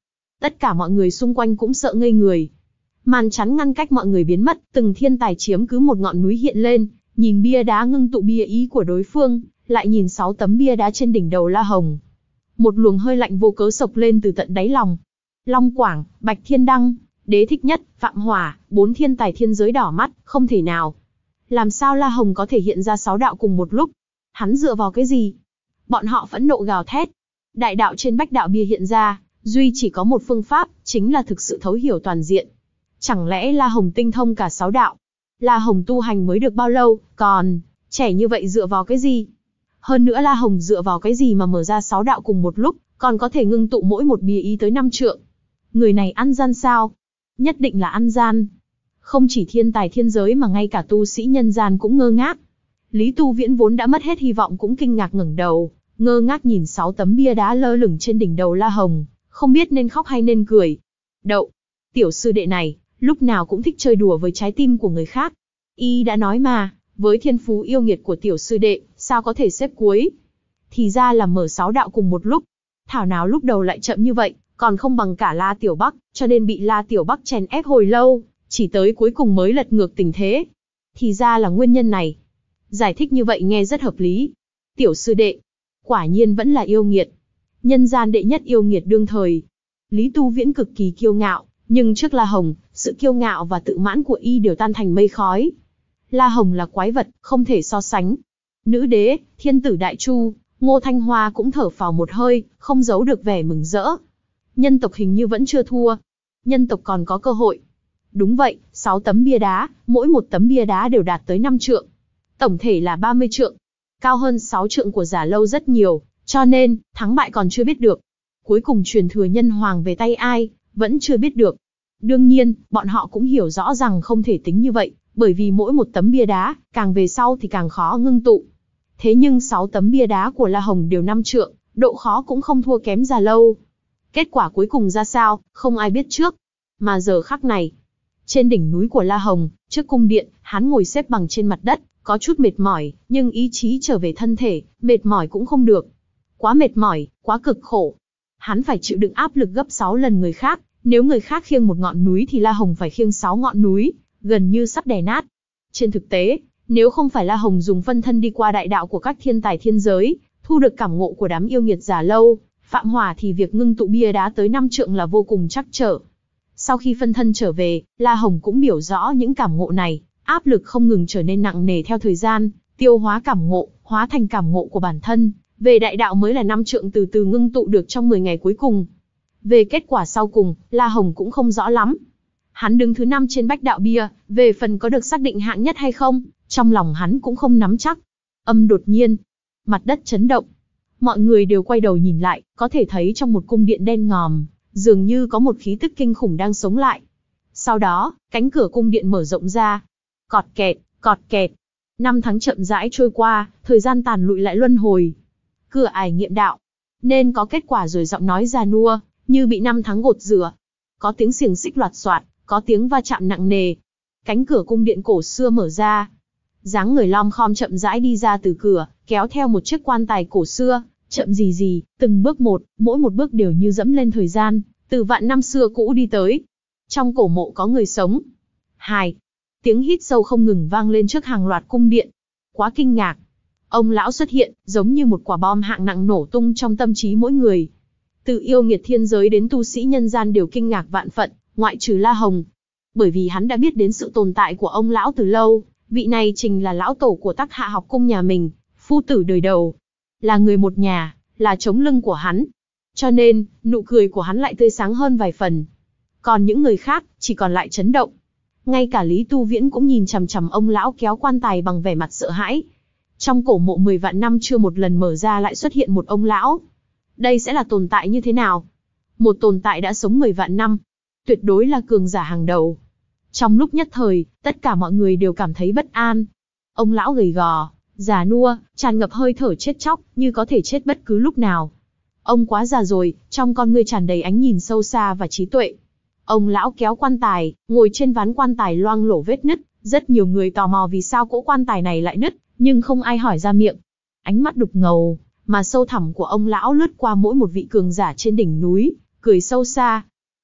tất cả mọi người xung quanh cũng sợ ngây người. Màn chắn ngăn cách mọi người biến mất, từng thiên tài chiếm cứ một ngọn núi hiện lên, nhìn bia đá ngưng tụ bia ý của đối phương, lại nhìn sáu tấm bia đá trên đỉnh đầu La Hồng. Một luồng hơi lạnh vô cớ sộc lên từ tận đáy lòng. Long Quảng, Bạch Thiên Đăng, Đế Thích Nhất, Phạm Hỏa, bốn thiên tài thiên giới đỏ mắt, không thể nào. Làm sao La Hồng có thể hiện ra sáu đạo cùng một lúc? Hắn dựa vào cái gì? Bọn họ phẫn nộ gào thét. Đại đạo trên bách đạo bia hiện ra, duy chỉ có một phương pháp, chính là thực sự thấu hiểu toàn diện. Chẳng lẽ La Hồng tinh thông cả sáu đạo? La Hồng tu hành mới được bao lâu, còn trẻ như vậy dựa vào cái gì? Hơn nữa La Hồng dựa vào cái gì mà mở ra sáu đạo cùng một lúc, còn có thể ngưng tụ mỗi một bia ý tới năm trượng? Người này ăn gian sao? Nhất định là ăn gian. Không chỉ thiên tài thiên giới mà ngay cả tu sĩ nhân gian cũng ngơ ngác. Lý Tu Viễn vốn đã mất hết hy vọng cũng kinh ngạc ngẩng đầu, ngơ ngác nhìn sáu tấm bia đá lơ lửng trên đỉnh đầu La Hồng, không biết nên khóc hay nên cười. Đậu, tiểu sư đệ này, lúc nào cũng thích chơi đùa với trái tim của người khác. Y đã nói mà, với thiên phú yêu nghiệt của tiểu sư đệ, sao có thể xếp cuối? Thì ra là mở sáu đạo cùng một lúc. Thảo nào lúc đầu lại chậm như vậy, còn không bằng cả La Tiểu Bắc, cho nên bị La Tiểu Bắc chèn ép hồi lâu, chỉ tới cuối cùng mới lật ngược tình thế. Thì ra là nguyên nhân này. Giải thích như vậy nghe rất hợp lý. Tiểu sư đệ, quả nhiên vẫn là yêu nghiệt. Nhân gian đệ nhất yêu nghiệt đương thời. Lý Tu Viễn cực kỳ kiêu ngạo, nhưng trước La Hồng, sự kiêu ngạo và tự mãn của y đều tan thành mây khói. La Hồng là quái vật, không thể so sánh. Nữ đế, thiên tử Đại Chu, Ngô Thanh Hoa cũng thở phào một hơi, không giấu được vẻ mừng rỡ. Nhân tộc hình như vẫn chưa thua. Nhân tộc còn có cơ hội. Đúng vậy, sáu tấm bia đá, mỗi một tấm bia đá đều đạt tới năm trượng. Tổng thể là ba mươi trượng. Cao hơn sáu trượng của Giả Lâu rất nhiều, cho nên, thắng bại còn chưa biết được. Cuối cùng truyền thừa nhân hoàng về tay ai, vẫn chưa biết được. Đương nhiên, bọn họ cũng hiểu rõ rằng không thể tính như vậy, bởi vì mỗi một tấm bia đá, càng về sau thì càng khó ngưng tụ. Thế nhưng sáu tấm bia đá của La Hồng đều năm trượng, độ khó cũng không thua kém Giả Lâu. Kết quả cuối cùng ra sao, không ai biết trước. Mà giờ khắc này, trên đỉnh núi của La Hồng, trước cung điện, hắn ngồi xếp bằng trên mặt đất, có chút mệt mỏi, nhưng ý chí trở về thân thể, mệt mỏi cũng không được. Quá mệt mỏi, quá cực khổ. Hắn phải chịu đựng áp lực gấp sáu lần người khác, nếu người khác khiêng một ngọn núi thì La Hồng phải khiêng sáu ngọn núi, gần như sắp đè nát. Trên thực tế, nếu không phải La Hồng dùng phân thân đi qua đại đạo của các thiên tài thiên giới, thu được cảm ngộ của đám yêu nghiệt Giả Lâu, Phạm Hỏa thì việc ngưng tụ bia đá tới năm trượng là vô cùng trắc trở. Sau khi phân thân trở về, La Hồng cũng biểu rõ những cảm ngộ này, áp lực không ngừng trở nên nặng nề theo thời gian, tiêu hóa cảm ngộ, hóa thành cảm ngộ của bản thân, về đại đạo mới là năm trượng từ từ ngưng tụ được trong mười ngày cuối cùng. Về kết quả sau cùng, La Hồng cũng không rõ lắm. Hắn đứng thứ năm trên bách đạo bia, về phần có được xác định hạng nhất hay không, trong lòng hắn cũng không nắm chắc. Âm đột nhiên, mặt đất chấn động. Mọi người đều quay đầu nhìn lại, có thể thấy trong một cung điện đen ngòm, dường như có một khí tức kinh khủng đang sống lại. Sau đó, cánh cửa cung điện mở rộng ra. Cọt kẹt, cọt kẹt. Năm tháng chậm rãi trôi qua, thời gian tàn lụi lại luân hồi. Cửa ải nghiệm đạo. Nên có kết quả rồi, giọng nói già nua, như bị năm tháng gột rửa. Có tiếng xiềng xích loạt xoạt, có tiếng va chạm nặng nề. Cánh cửa cung điện cổ xưa mở ra. Dáng người lom khom chậm rãi đi ra từ cửa, kéo theo một chiếc quan tài cổ xưa, chậm gì gì, từng bước một, mỗi một bước đều như dẫm lên thời gian, từ vạn năm xưa cũ đi tới. Trong cổ mộ có người sống. Hài. Tiếng hít sâu không ngừng vang lên trước hàng loạt cung điện. Quá kinh ngạc. Ông lão xuất hiện, giống như một quả bom hạng nặng nổ tung trong tâm trí mỗi người. Từ yêu nghiệt thiên giới đến tu sĩ nhân gian đều kinh ngạc vạn phận, ngoại trừ La Hồng. Bởi vì hắn đã biết đến sự tồn tại của ông lão từ lâu, vị này chính là lão tổ của Tắc Hạ học cung nhà mình, phu tử đời đầu. Là người một nhà, là chống lưng của hắn. Cho nên, nụ cười của hắn lại tươi sáng hơn vài phần. Còn những người khác, chỉ còn lại chấn động. Ngay cả Lý Tu Viễn cũng nhìn chằm chằm ông lão kéo quan tài bằng vẻ mặt sợ hãi. Trong cổ mộ mười vạn năm chưa một lần mở ra lại xuất hiện một ông lão. Đây sẽ là tồn tại như thế nào? Một tồn tại đã sống mười vạn năm. Tuyệt đối là cường giả hàng đầu. Trong lúc nhất thời, tất cả mọi người đều cảm thấy bất an. Ông lão gầy gò, già nua, tràn ngập hơi thở chết chóc, như có thể chết bất cứ lúc nào. Ông quá già rồi, trong con ngươi tràn đầy ánh nhìn sâu xa và trí tuệ. Ông lão kéo quan tài, ngồi trên ván quan tài loang lổ vết nứt. Rất nhiều người tò mò vì sao cỗ quan tài này lại nứt, nhưng không ai hỏi ra miệng. Ánh mắt đục ngầu, mà sâu thẳm của ông lão lướt qua mỗi một vị cường giả trên đỉnh núi, cười sâu xa.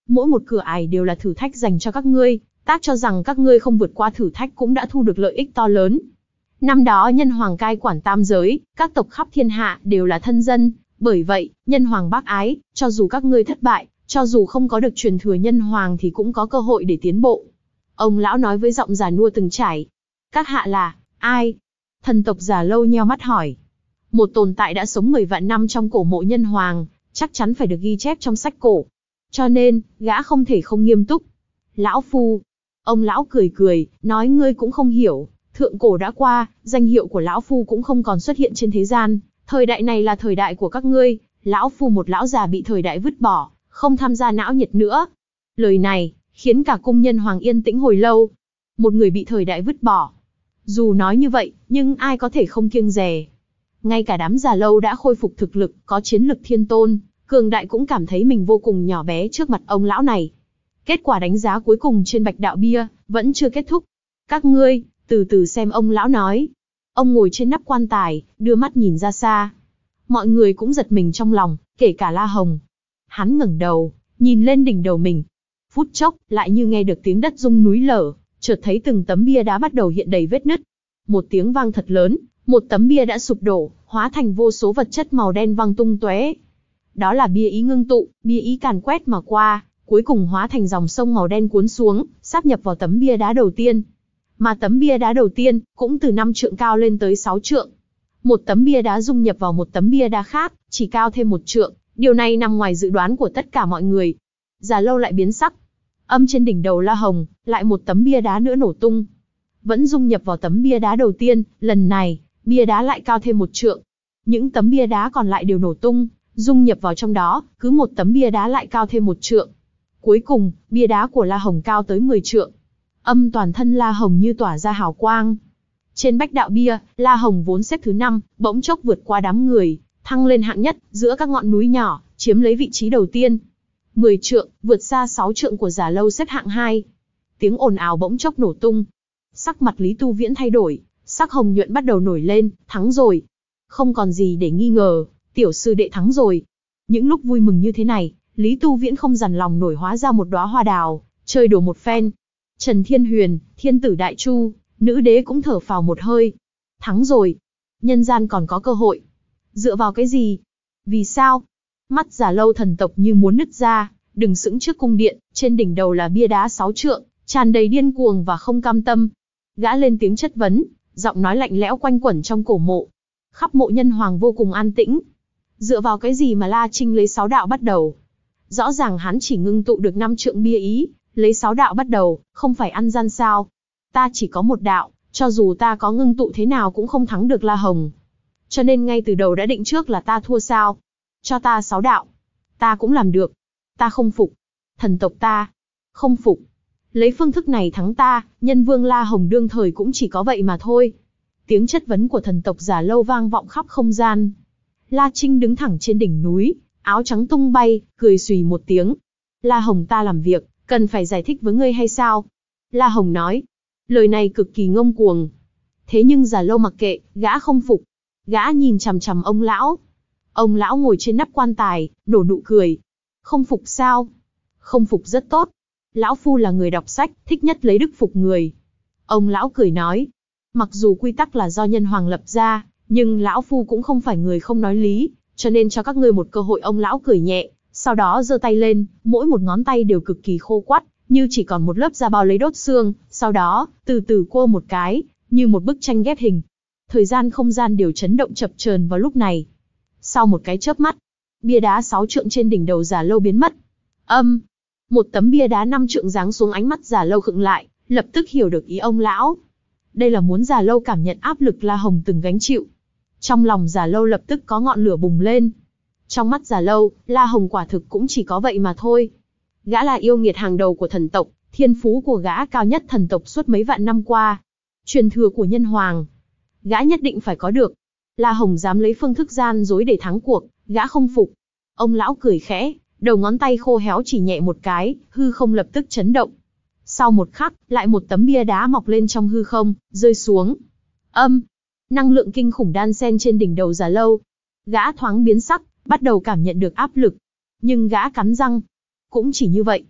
Mỗi một cửa ải đều là thử thách dành cho các ngươi, tác cho rằng các ngươi không vượt qua thử thách cũng đã thu được lợi ích to lớn. Năm đó nhân hoàng cai quản tam giới, các tộc khắp thiên hạ đều là thân dân, bởi vậy, nhân hoàng bác ái, cho dù các ngươi thất bại, cho dù không có được truyền thừa nhân hoàng thì cũng có cơ hội để tiến bộ. Ông lão nói với giọng già nua từng trải. Các hạ là, ai? Thần tộc già lâu nheo mắt hỏi. Một tồn tại đã sống mười vạn năm trong cổ mộ nhân hoàng, chắc chắn phải được ghi chép trong sách cổ. Cho nên, gã không thể không nghiêm túc. Lão phu. Ông lão cười cười, nói ngươi cũng không hiểu. Thượng cổ đã qua, danh hiệu của lão phu cũng không còn xuất hiện trên thế gian. Thời đại này là thời đại của các ngươi. Lão phu một lão già bị thời đại vứt bỏ, không tham gia náo nhiệt nữa. Lời này, khiến cả cung nhân hoàng yên tĩnh hồi lâu. Một người bị thời đại vứt bỏ. Dù nói như vậy, nhưng ai có thể không kiêng dè. Ngay cả đám già lâu đã khôi phục thực lực, có chiến lực thiên tôn, cường đại cũng cảm thấy mình vô cùng nhỏ bé trước mặt ông lão này. Kết quả đánh giá cuối cùng trên bạch đạo bia, vẫn chưa kết thúc. Các ngươi, từ từ xem, ông lão nói. Ông ngồi trên nắp quan tài, đưa mắt nhìn ra xa. Mọi người cũng giật mình trong lòng, kể cả La Hồng. Hắn ngẩng đầu, nhìn lên đỉnh đầu mình. Phút chốc, lại như nghe được tiếng đất rung núi lở, chợt thấy từng tấm bia đá bắt đầu hiện đầy vết nứt. Một tiếng vang thật lớn, một tấm bia đã sụp đổ, hóa thành vô số vật chất màu đen văng tung tóe. Đó là bia ý ngưng tụ, bia ý càn quét mà qua, cuối cùng hóa thành dòng sông màu đen cuốn xuống, sáp nhập vào tấm bia đá đầu tiên. Mà tấm bia đá đầu tiên, cũng từ năm trượng cao lên tới sáu trượng. Một tấm bia đá dung nhập vào một tấm bia đá khác, chỉ cao thêm một trượng, điều này nằm ngoài dự đoán của tất cả mọi người. Già lâu lại biến sắc. Âm trên đỉnh đầu La Hồng, lại một tấm bia đá nữa nổ tung. Vẫn dung nhập vào tấm bia đá đầu tiên, lần này, bia đá lại cao thêm một trượng. Những tấm bia đá còn lại đều nổ tung, dung nhập vào trong đó, cứ một tấm bia đá lại cao thêm một trượng. Cuối cùng, bia đá của La Hồng cao tới mười trượng. Âm toàn thân La Hồng như tỏa ra hào quang. Trên bách đạo bia, La Hồng vốn xếp thứ năm, bỗng chốc vượt qua đám người, thăng lên hạng nhất, giữa các ngọn núi nhỏ, chiếm lấy vị trí đầu tiên. mười trượng, vượt xa sáu trượng của Già Lâu xếp hạng hai. Tiếng ồn ào bỗng chốc nổ tung. Sắc mặt Lý Tu Viễn thay đổi, sắc hồng nhuận bắt đầu nổi lên, thắng rồi. Không còn gì để nghi ngờ, tiểu sư đệ thắng rồi. Những lúc vui mừng như thế này, Lý Tu Viễn không dằn lòng nổi hóa ra một đóa hoa đào, chơi đùa một phen. Trần Thiên Huyền, Thiên tử Đại Chu, nữ đế cũng thở phào một hơi. Thắng rồi. Nhân gian còn có cơ hội. Dựa vào cái gì? Vì sao? Mắt Già Lâu thần tộc như muốn nứt ra, đứng sững trước cung điện, trên đỉnh đầu là bia đá sáu trượng, tràn đầy điên cuồng và không cam tâm. Gã lên tiếng chất vấn, giọng nói lạnh lẽo quanh quẩn trong cổ mộ. Khắp mộ nhân hoàng vô cùng an tĩnh. Dựa vào cái gì mà La Trinh lấy sáu đạo bắt đầu? Rõ ràng hắn chỉ ngưng tụ được năm trượng bia ý, lấy sáu đạo bắt đầu, không phải ăn gian sao? Ta chỉ có một đạo, cho dù ta có ngưng tụ thế nào cũng không thắng được La Hồng. Cho nên ngay từ đầu đã định trước là ta thua sao? Cho ta sáu đạo. Ta cũng làm được. Ta không phục. Thần tộc ta. Không phục. Lấy phương thức này thắng ta, nhân vương La Hồng đương thời cũng chỉ có vậy mà thôi. Tiếng chất vấn của thần tộc Già Lâu vang vọng khắp không gian. La Trinh đứng thẳng trên đỉnh núi, áo trắng tung bay, cười xùy một tiếng. La Hồng ta làm việc, cần phải giải thích với ngươi hay sao? La Hồng nói. Lời này cực kỳ ngông cuồng. Thế nhưng Già Lâu mặc kệ, gã không phục. Gã nhìn chằm chằm ông lão. Ông lão ngồi trên nắp quan tài, nở nụ cười. Không phục sao? Không phục rất tốt. Lão phu là người đọc sách, thích nhất lấy đức phục người. Ông lão cười nói. Mặc dù quy tắc là do nhân hoàng lập ra, nhưng lão phu cũng không phải người không nói lý, cho nên cho các ngươi một cơ hội. Ông lão cười nhẹ, sau đó giơ tay lên, mỗi một ngón tay đều cực kỳ khô quắt, như chỉ còn một lớp da bao lấy đốt xương, sau đó, từ từ quơ một cái, như một bức tranh ghép hình. Thời gian không gian đều chấn động chập chờn vào lúc này. Sau một cái chớp mắt, bia đá sáu trượng trên đỉnh đầu Già Lâu biến mất. Âm, một tấm bia đá năm trượng giáng xuống. Ánh mắt Già Lâu khựng lại, lập tức hiểu được ý ông lão. Đây là muốn Già Lâu cảm nhận áp lực La Hồng từng gánh chịu. Trong lòng Già Lâu lập tức có ngọn lửa bùng lên. Trong mắt Già Lâu, La Hồng quả thực cũng chỉ có vậy mà thôi. Gã là yêu nghiệt hàng đầu của thần tộc, thiên phú của gã cao nhất thần tộc suốt mấy vạn năm qua. Truyền thừa của nhân hoàng, gã nhất định phải có được. La Hồng dám lấy phương thức gian dối để thắng cuộc, gã không phục. Ông lão cười khẽ, đầu ngón tay khô héo chỉ nhẹ một cái, hư không lập tức chấn động. Sau một khắc, lại một tấm bia đá mọc lên trong hư không, rơi xuống. Âm, năng lượng kinh khủng đan xen trên đỉnh đầu Già Lâu. Gã thoáng biến sắc, bắt đầu cảm nhận được áp lực. Nhưng gã cắn răng. Cũng chỉ như vậy,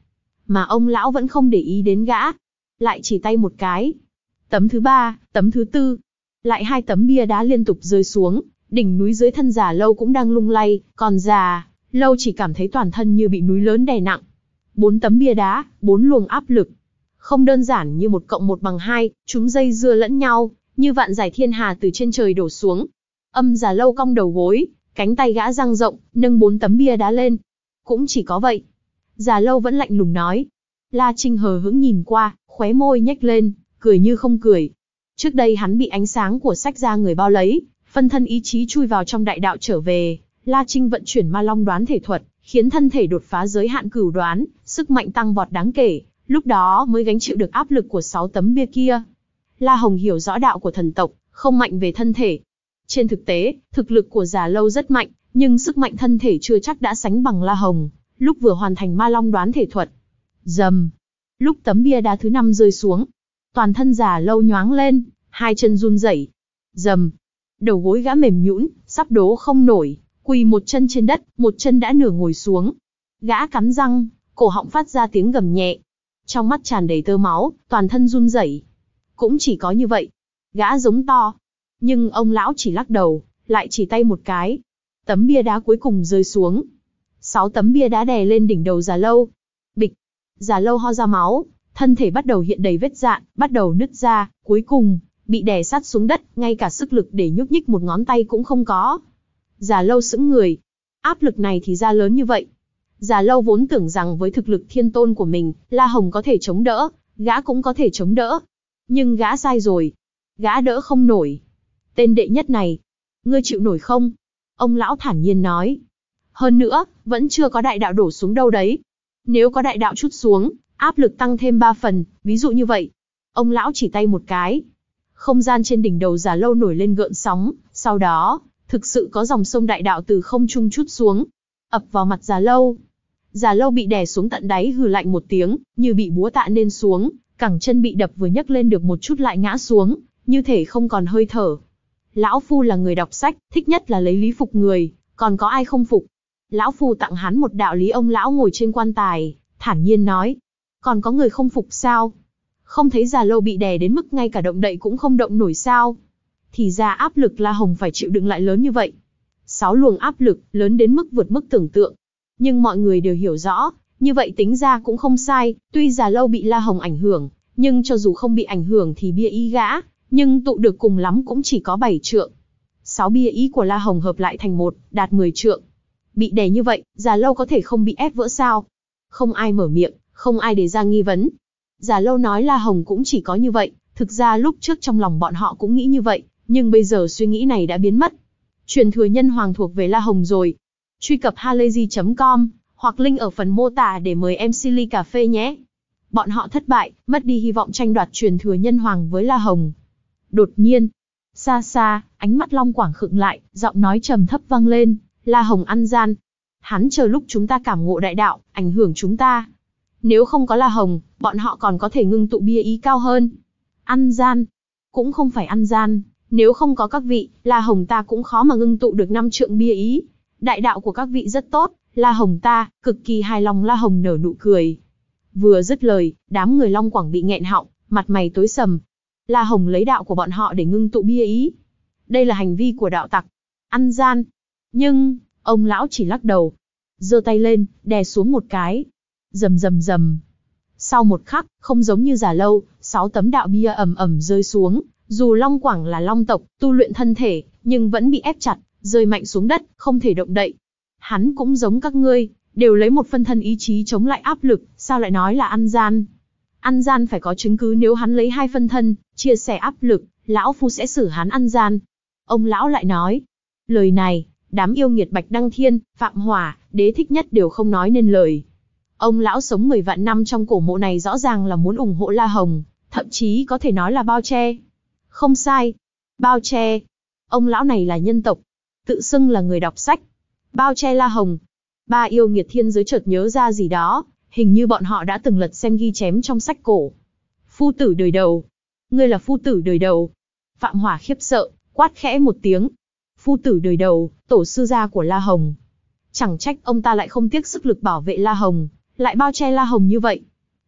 mà ông lão vẫn không để ý đến gã. Lại chỉ tay một cái. Tấm thứ ba, tấm thứ tư. Lại hai tấm bia đá liên tục rơi xuống, đỉnh núi dưới thân Già Lâu cũng đang lung lay, còn Già Lâu chỉ cảm thấy toàn thân như bị núi lớn đè nặng. Bốn tấm bia đá, bốn luồng áp lực. Không đơn giản như một cộng một bằng hai, chúng dây dưa lẫn nhau, như vạn giải thiên hà từ trên trời đổ xuống. Âm Già Lâu cong đầu gối, cánh tay gã dang rộng, nâng bốn tấm bia đá lên. Cũng chỉ có vậy. Già Lâu vẫn lạnh lùng nói. La Trinh hờ hững nhìn qua, khóe môi nhếch lên, cười như không cười. Trước đây hắn bị ánh sáng của sách ra người bao lấy, phân thân ý chí chui vào trong đại đạo trở về. La Trinh vận chuyển ma long đoán thể thuật, khiến thân thể đột phá giới hạn cửu đoán, sức mạnh tăng vọt đáng kể, lúc đó mới gánh chịu được áp lực của sáu tấm bia kia. La Hồng hiểu rõ đạo của thần tộc, không mạnh về thân thể. Trên thực tế, thực lực của Già Lâu rất mạnh, nhưng sức mạnh thân thể chưa chắc đã sánh bằng La Hồng, lúc vừa hoàn thành ma long đoán thể thuật. Rầm. Lúc tấm bia đá thứ năm rơi xuống, toàn thân Già Lâu nhoáng lên, hai chân run rẩy. Rầm. Đầu gối gã mềm nhũn, sắp đố không nổi, quỳ một chân trên đất, một chân đã nửa ngồi xuống. Gã cắn răng, cổ họng phát ra tiếng gầm nhẹ. Trong mắt tràn đầy tơ máu, toàn thân run rẩy. Cũng chỉ có như vậy. Gã giống to. Nhưng ông lão chỉ lắc đầu, lại chỉ tay một cái. Tấm bia đá cuối cùng rơi xuống. Sáu tấm bia đá đè lên đỉnh đầu Già Lâu. Bịch. Già Lâu ho ra máu, thân thể bắt đầu hiện đầy vết rạn, bắt đầu nứt ra, cuối cùng bị đè sát xuống đất, ngay cả sức lực để nhúc nhích một ngón tay cũng không có. Già Lâu sững người. Áp lực này thì ra lớn như vậy. Già Lâu vốn tưởng rằng với thực lực thiên tôn của mình, La Hồng có thể chống đỡ, gã cũng có thể chống đỡ. Nhưng gã sai rồi. Gã đỡ không nổi. Tên đệ nhất này, ngươi chịu nổi không? Ông lão thản nhiên nói. Hơn nữa, vẫn chưa có đại đạo đổ xuống đâu đấy. Nếu có đại đạo trút xuống, áp lực tăng thêm ba phần, ví dụ như vậy. Ông lão chỉ tay một cái. Không gian trên đỉnh đầu Già Lâu nổi lên gợn sóng, sau đó, thực sự có dòng sông đại đạo từ không trung trút xuống, ập vào mặt Già Lâu. Già Lâu bị đè xuống tận đáy hừ lạnh một tiếng, như bị búa tạ nên xuống, cẳng chân bị đập vừa nhấc lên được một chút lại ngã xuống, như thể không còn hơi thở. Lão Phu là người đọc sách, thích nhất là lấy lý phục người, còn có ai không phục? Lão Phu tặng hắn một đạo lý. Ông lão ngồi trên quan tài, thản nhiên nói. Còn có người không phục sao? Không thấy Già Lâu bị đè đến mức ngay cả động đậy cũng không động nổi sao? Thì ra áp lực La Hồng phải chịu đựng lại lớn như vậy. Sáu luồng áp lực, lớn đến mức vượt mức tưởng tượng. Nhưng mọi người đều hiểu rõ, như vậy tính ra cũng không sai, tuy Già Lâu bị La Hồng ảnh hưởng, nhưng cho dù không bị ảnh hưởng thì bia ý gã, nhưng tụ được cùng lắm cũng chỉ có bảy trượng. Sáu bia ý của La Hồng hợp lại thành một, đạt mười trượng. Bị đè như vậy, Già Lâu có thể không bị ép vỡ sao? Không ai mở miệng, không ai đề ra nghi vấn. Già Lâu nói La Hồng cũng chỉ có như vậy, thực ra lúc trước trong lòng bọn họ cũng nghĩ như vậy, nhưng bây giờ suy nghĩ này đã biến mất. Truyền thừa nhân hoàng thuộc về La Hồng rồi. Truy cập halayzi chấm com, hoặc link ở phần mô tả để mời em xê ly cà phê nhé. Bọn họ thất bại, mất đi hy vọng tranh đoạt truyền thừa nhân hoàng với La Hồng. Đột nhiên, xa xa, ánh mắt Long Quảng khựng lại, giọng nói trầm thấp vang lên, La Hồng ăn gian. Hắn chờ lúc chúng ta cảm ngộ đại đạo, ảnh hưởng chúng ta. Nếu không có La Hồng, bọn họ còn có thể ngưng tụ bia ý cao hơn. Ăn gian? Cũng không phải ăn gian, nếu không có các vị, La Hồng ta cũng khó mà ngưng tụ được năm trượng bia ý. Đại đạo của các vị rất tốt, La Hồng ta, cực kỳ hài lòng. La Hồng nở nụ cười. Vừa dứt lời, đám người Long Quảng bị nghẹn họng, mặt mày tối sầm. La Hồng lấy đạo của bọn họ để ngưng tụ bia ý. Đây là hành vi của đạo tặc. Ăn gian. Nhưng, ông lão chỉ lắc đầu. Giơ tay lên, đè xuống một cái. Rầm rầm rầm. Sau một khắc, không giống như Già Lâu, sáu tấm đạo bia ầm ầm rơi xuống. Dù Long Quảng là Long tộc, tu luyện thân thể, nhưng vẫn bị ép chặt, rơi mạnh xuống đất, không thể động đậy. Hắn cũng giống các ngươi, đều lấy một phân thân ý chí chống lại áp lực, sao lại nói là ăn gian? Ăn gian phải có chứng cứ, nếu hắn lấy hai phân thân, chia sẻ áp lực, lão phu sẽ xử hắn ăn gian. Ông lão lại nói. Lời này, đám yêu nghiệt Bạch Đăng Thiên, Phạm Hỏa, Đế Thích Nhất đều không nói nên lời. Ông lão sống mười vạn năm trong cổ mộ này rõ ràng là muốn ủng hộ La Hồng, thậm chí có thể nói là bao che. Không sai. Bao che. Ông lão này là nhân tộc, tự xưng là người đọc sách. Bao che La Hồng. Ba yêu nghiệt thiên giới chợt nhớ ra gì đó, hình như bọn họ đã từng lật xem ghi chém trong sách cổ. Phu tử đời đầu. Ngươi là phu tử đời đầu. Phạm Hỏa khiếp sợ, quát khẽ một tiếng. Phu tử đời đầu, tổ sư gia của La Hồng. Chẳng trách ông ta lại không tiếc sức lực bảo vệ La Hồng, lại bao che La Hồng như vậy.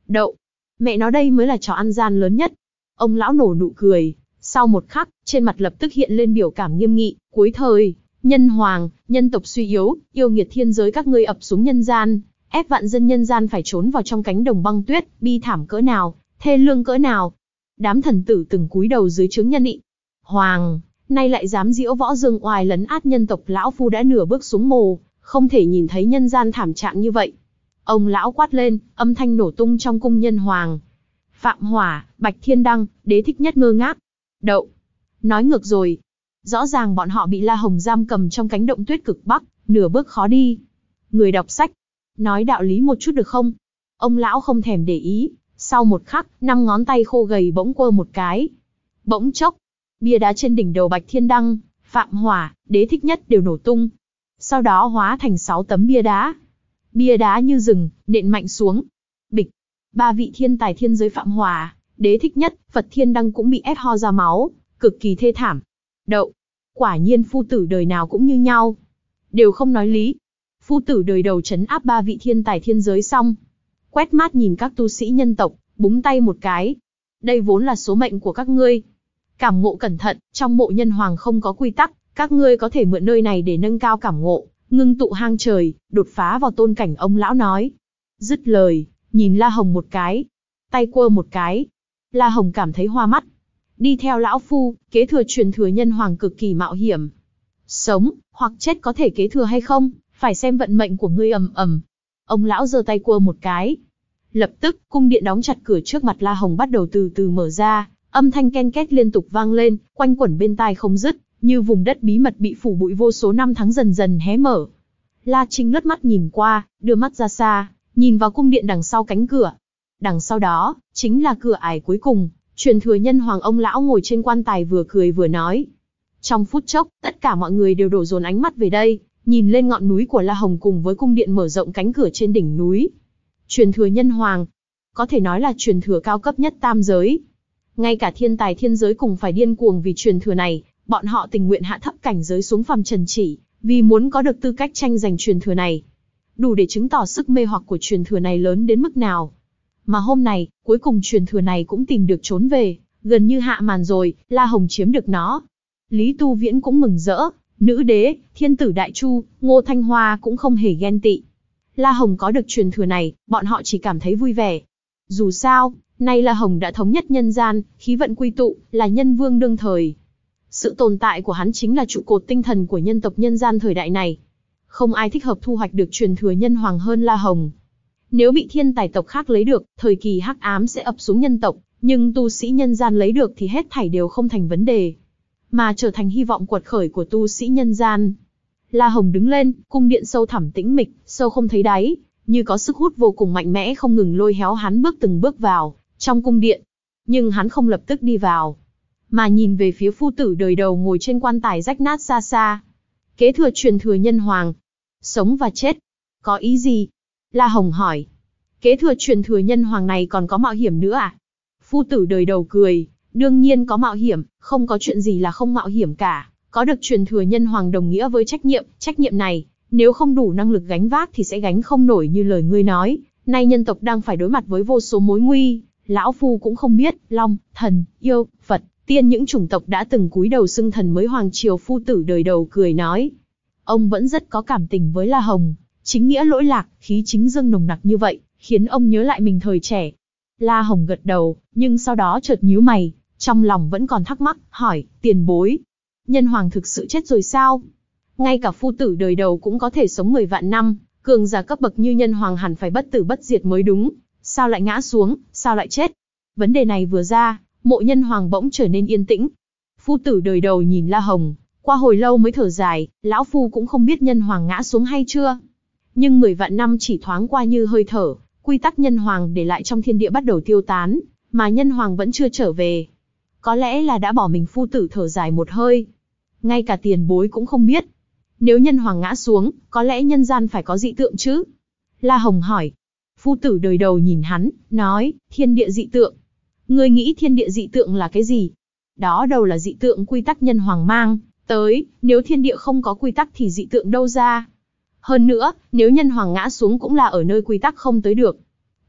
Đậu. Mẹ nó đây mới là trò ăn gian lớn nhất. Ông lão nổ nụ cười. Sau một khắc, trên mặt lập tức hiện lên biểu cảm nghiêm nghị. Cuối thời, nhân hoàng, nhân tộc suy yếu, yêu nghiệt thiên giới các ngươi ập xuống nhân gian, ép vạn dân nhân gian phải trốn vào trong cánh đồng băng tuyết, bi thảm cỡ nào, thê lương cỡ nào. Đám thần tử từng cúi đầu dưới trướng nhân ị. Hoàng, nay lại dám diễu võ dương oai lấn át nhân tộc, lão phu đã nửa bước xuống mồ, không thể nhìn thấy nhân gian thảm trạng như vậy. Ông lão quát lên, âm thanh nổ tung trong cung nhân hoàng. Phạm Hỏa, Bạch Thiên Đăng, Đế Thích Nhất ngơ ngác. Đậu. Nói ngược rồi. Rõ ràng bọn họ bị La Hồng giam cầm trong cánh động tuyết cực bắc, nửa bước khó đi. Người đọc sách. Nói đạo lý một chút được không? Ông lão không thèm để ý. Sau một khắc, năm ngón tay khô gầy bỗng quơ một cái. Bỗng chốc, bia đá trên đỉnh đầu Bạch Thiên Đăng, Phạm Hỏa, Đế Thích Nhất đều nổ tung. Sau đó hóa thành sáu tấm bia đá. Bia đá như rừng, nện mạnh xuống. Bịch. Ba vị thiên tài thiên giới Phạm Hỏa, Đế Thích Nhất, Phật Thiên Đăng cũng bị ép ho ra máu, cực kỳ thê thảm. Đậu. Quả nhiên phu tử đời nào cũng như nhau. Đều không nói lý. Phu tử đời đầu trấn áp ba vị thiên tài thiên giới xong. Quét mắt nhìn các tu sĩ nhân tộc, búng tay một cái. Đây vốn là số mệnh của các ngươi. Cảm ngộ cẩn thận, trong mộ nhân hoàng không có quy tắc, các ngươi có thể mượn nơi này để nâng cao cảm ngộ, ngưng tụ hang trời, đột phá vào tôn cảnh, ông lão nói. Dứt lời, nhìn La Hồng một cái. Tay quơ một cái. La Hồng cảm thấy hoa mắt. Đi theo lão phu, kế thừa truyền thừa nhân hoàng cực kỳ mạo hiểm. Sống, hoặc chết có thể kế thừa hay không, phải xem vận mệnh của ngươi. Ầm ầm. Ông lão giơ tay quơ một cái. Lập tức, cung điện đóng chặt cửa trước mặt La Hồng bắt đầu từ từ mở ra, âm thanh ken két liên tục vang lên, quanh quẩn bên tai không dứt, như vùng đất bí mật bị phủ bụi vô số năm tháng dần dần hé mở. La Trinh lướt mắt nhìn qua, đưa mắt ra xa, nhìn vào cung điện đằng sau cánh cửa. Đằng sau đó, chính là cửa ải cuối cùng, truyền thừa nhân hoàng. Ông lão ngồi trên quan tài vừa cười vừa nói. Trong phút chốc, tất cả mọi người đều đổ dồn ánh mắt về đây, nhìn lên ngọn núi của La Hồng cùng với cung điện mở rộng cánh cửa trên đỉnh núi. Truyền thừa nhân hoàng, có thể nói là truyền thừa cao cấp nhất tam giới. Ngay cả thiên tài thiên giới cùng phải điên cuồng vì truyền thừa này, bọn họ tình nguyện hạ thấp cảnh giới xuống phàm trần chỉ, vì muốn có được tư cách tranh giành truyền thừa này. Đủ để chứng tỏ sức mê hoặc của truyền thừa này lớn đến mức nào. Mà hôm nay, cuối cùng truyền thừa này cũng tìm được trốn về, gần như hạ màn rồi, La Hồng chiếm được nó. Lý Tu Viễn cũng mừng rỡ, nữ đế, thiên tử Đại Chu, Ngô Thanh Hoa cũng không hề ghen tị. La Hồng có được truyền thừa này, bọn họ chỉ cảm thấy vui vẻ. Dù sao, nay La Hồng đã thống nhất nhân gian, khí vận quy tụ, là nhân vương đương thời. Sự tồn tại của hắn chính là trụ cột tinh thần của nhân tộc nhân gian thời đại này. Không ai thích hợp thu hoạch được truyền thừa nhân hoàng hơn La Hồng. Nếu bị thiên tài tộc khác lấy được, thời kỳ hắc ám sẽ ập xuống nhân tộc, nhưng tu sĩ nhân gian lấy được thì hết thảy đều không thành vấn đề, mà trở thành hy vọng quật khởi của tu sĩ nhân gian. La Hồng đứng lên, cung điện sâu thẳm tĩnh mịch, sâu không thấy đáy, như có sức hút vô cùng mạnh mẽ không ngừng lôi héo hắn bước từng bước vào trong cung điện. Nhưng hắn không lập tức đi vào, mà nhìn về phía phu tử đời đầu ngồi trên quan tài rách nát xa xa. Kế thừa truyền thừa nhân hoàng, sống và chết, có ý gì? La Hồng hỏi. Kế thừa truyền thừa nhân hoàng này còn có mạo hiểm nữa à? Phu tử đời đầu cười, đương nhiên có mạo hiểm, không có chuyện gì là không mạo hiểm cả. Có được truyền thừa nhân hoàng đồng nghĩa với trách nhiệm, trách nhiệm này, nếu không đủ năng lực gánh vác thì sẽ gánh không nổi như lời ngươi nói. Nay nhân tộc đang phải đối mặt với vô số mối nguy, lão phu cũng không biết, Long, Thần, Yêu, Phật, Tiên những chủng tộc đã từng cúi đầu xưng thần mới hoàng triều. Phu tử đời đầu cười nói. Ông vẫn rất có cảm tình với La Hồng, chính nghĩa lỗi lạc, khí chính dương nồng nặc như vậy, khiến ông nhớ lại mình thời trẻ. La Hồng gật đầu, nhưng sau đó chợt nhíu mày, trong lòng vẫn còn thắc mắc, hỏi, tiền bối, nhân hoàng thực sự chết rồi sao? Ngay cả phu tử đời đầu cũng có thể sống mười vạn năm, cường giả cấp bậc như nhân hoàng hẳn phải bất tử bất diệt mới đúng, sao lại ngã xuống, sao lại chết? Vấn đề này vừa ra, mộ nhân hoàng bỗng trở nên yên tĩnh. Phu tử đời đầu nhìn La Hồng, qua hồi lâu mới thở dài, lão phu cũng không biết nhân hoàng ngã xuống hay chưa. Nhưng mười vạn năm chỉ thoáng qua như hơi thở, quy tắc nhân hoàng để lại trong thiên địa bắt đầu tiêu tán, mà nhân hoàng vẫn chưa trở về. Có lẽ là đã bỏ mình. Phu tử thở dài một hơi. Ngay cả tiền bối cũng không biết. Nếu nhân hoàng ngã xuống, có lẽ nhân gian phải có dị tượng chứ? La Hồng hỏi. Phu tử đời đầu nhìn hắn, nói, thiên địa dị tượng. Ngươi nghĩ thiên địa dị tượng là cái gì? Đó đâu là dị tượng quy tắc nhân hoàng mang tới, nếu thiên địa không có quy tắc thì dị tượng đâu ra? Hơn nữa, nếu nhân hoàng ngã xuống cũng là ở nơi quy tắc không tới được.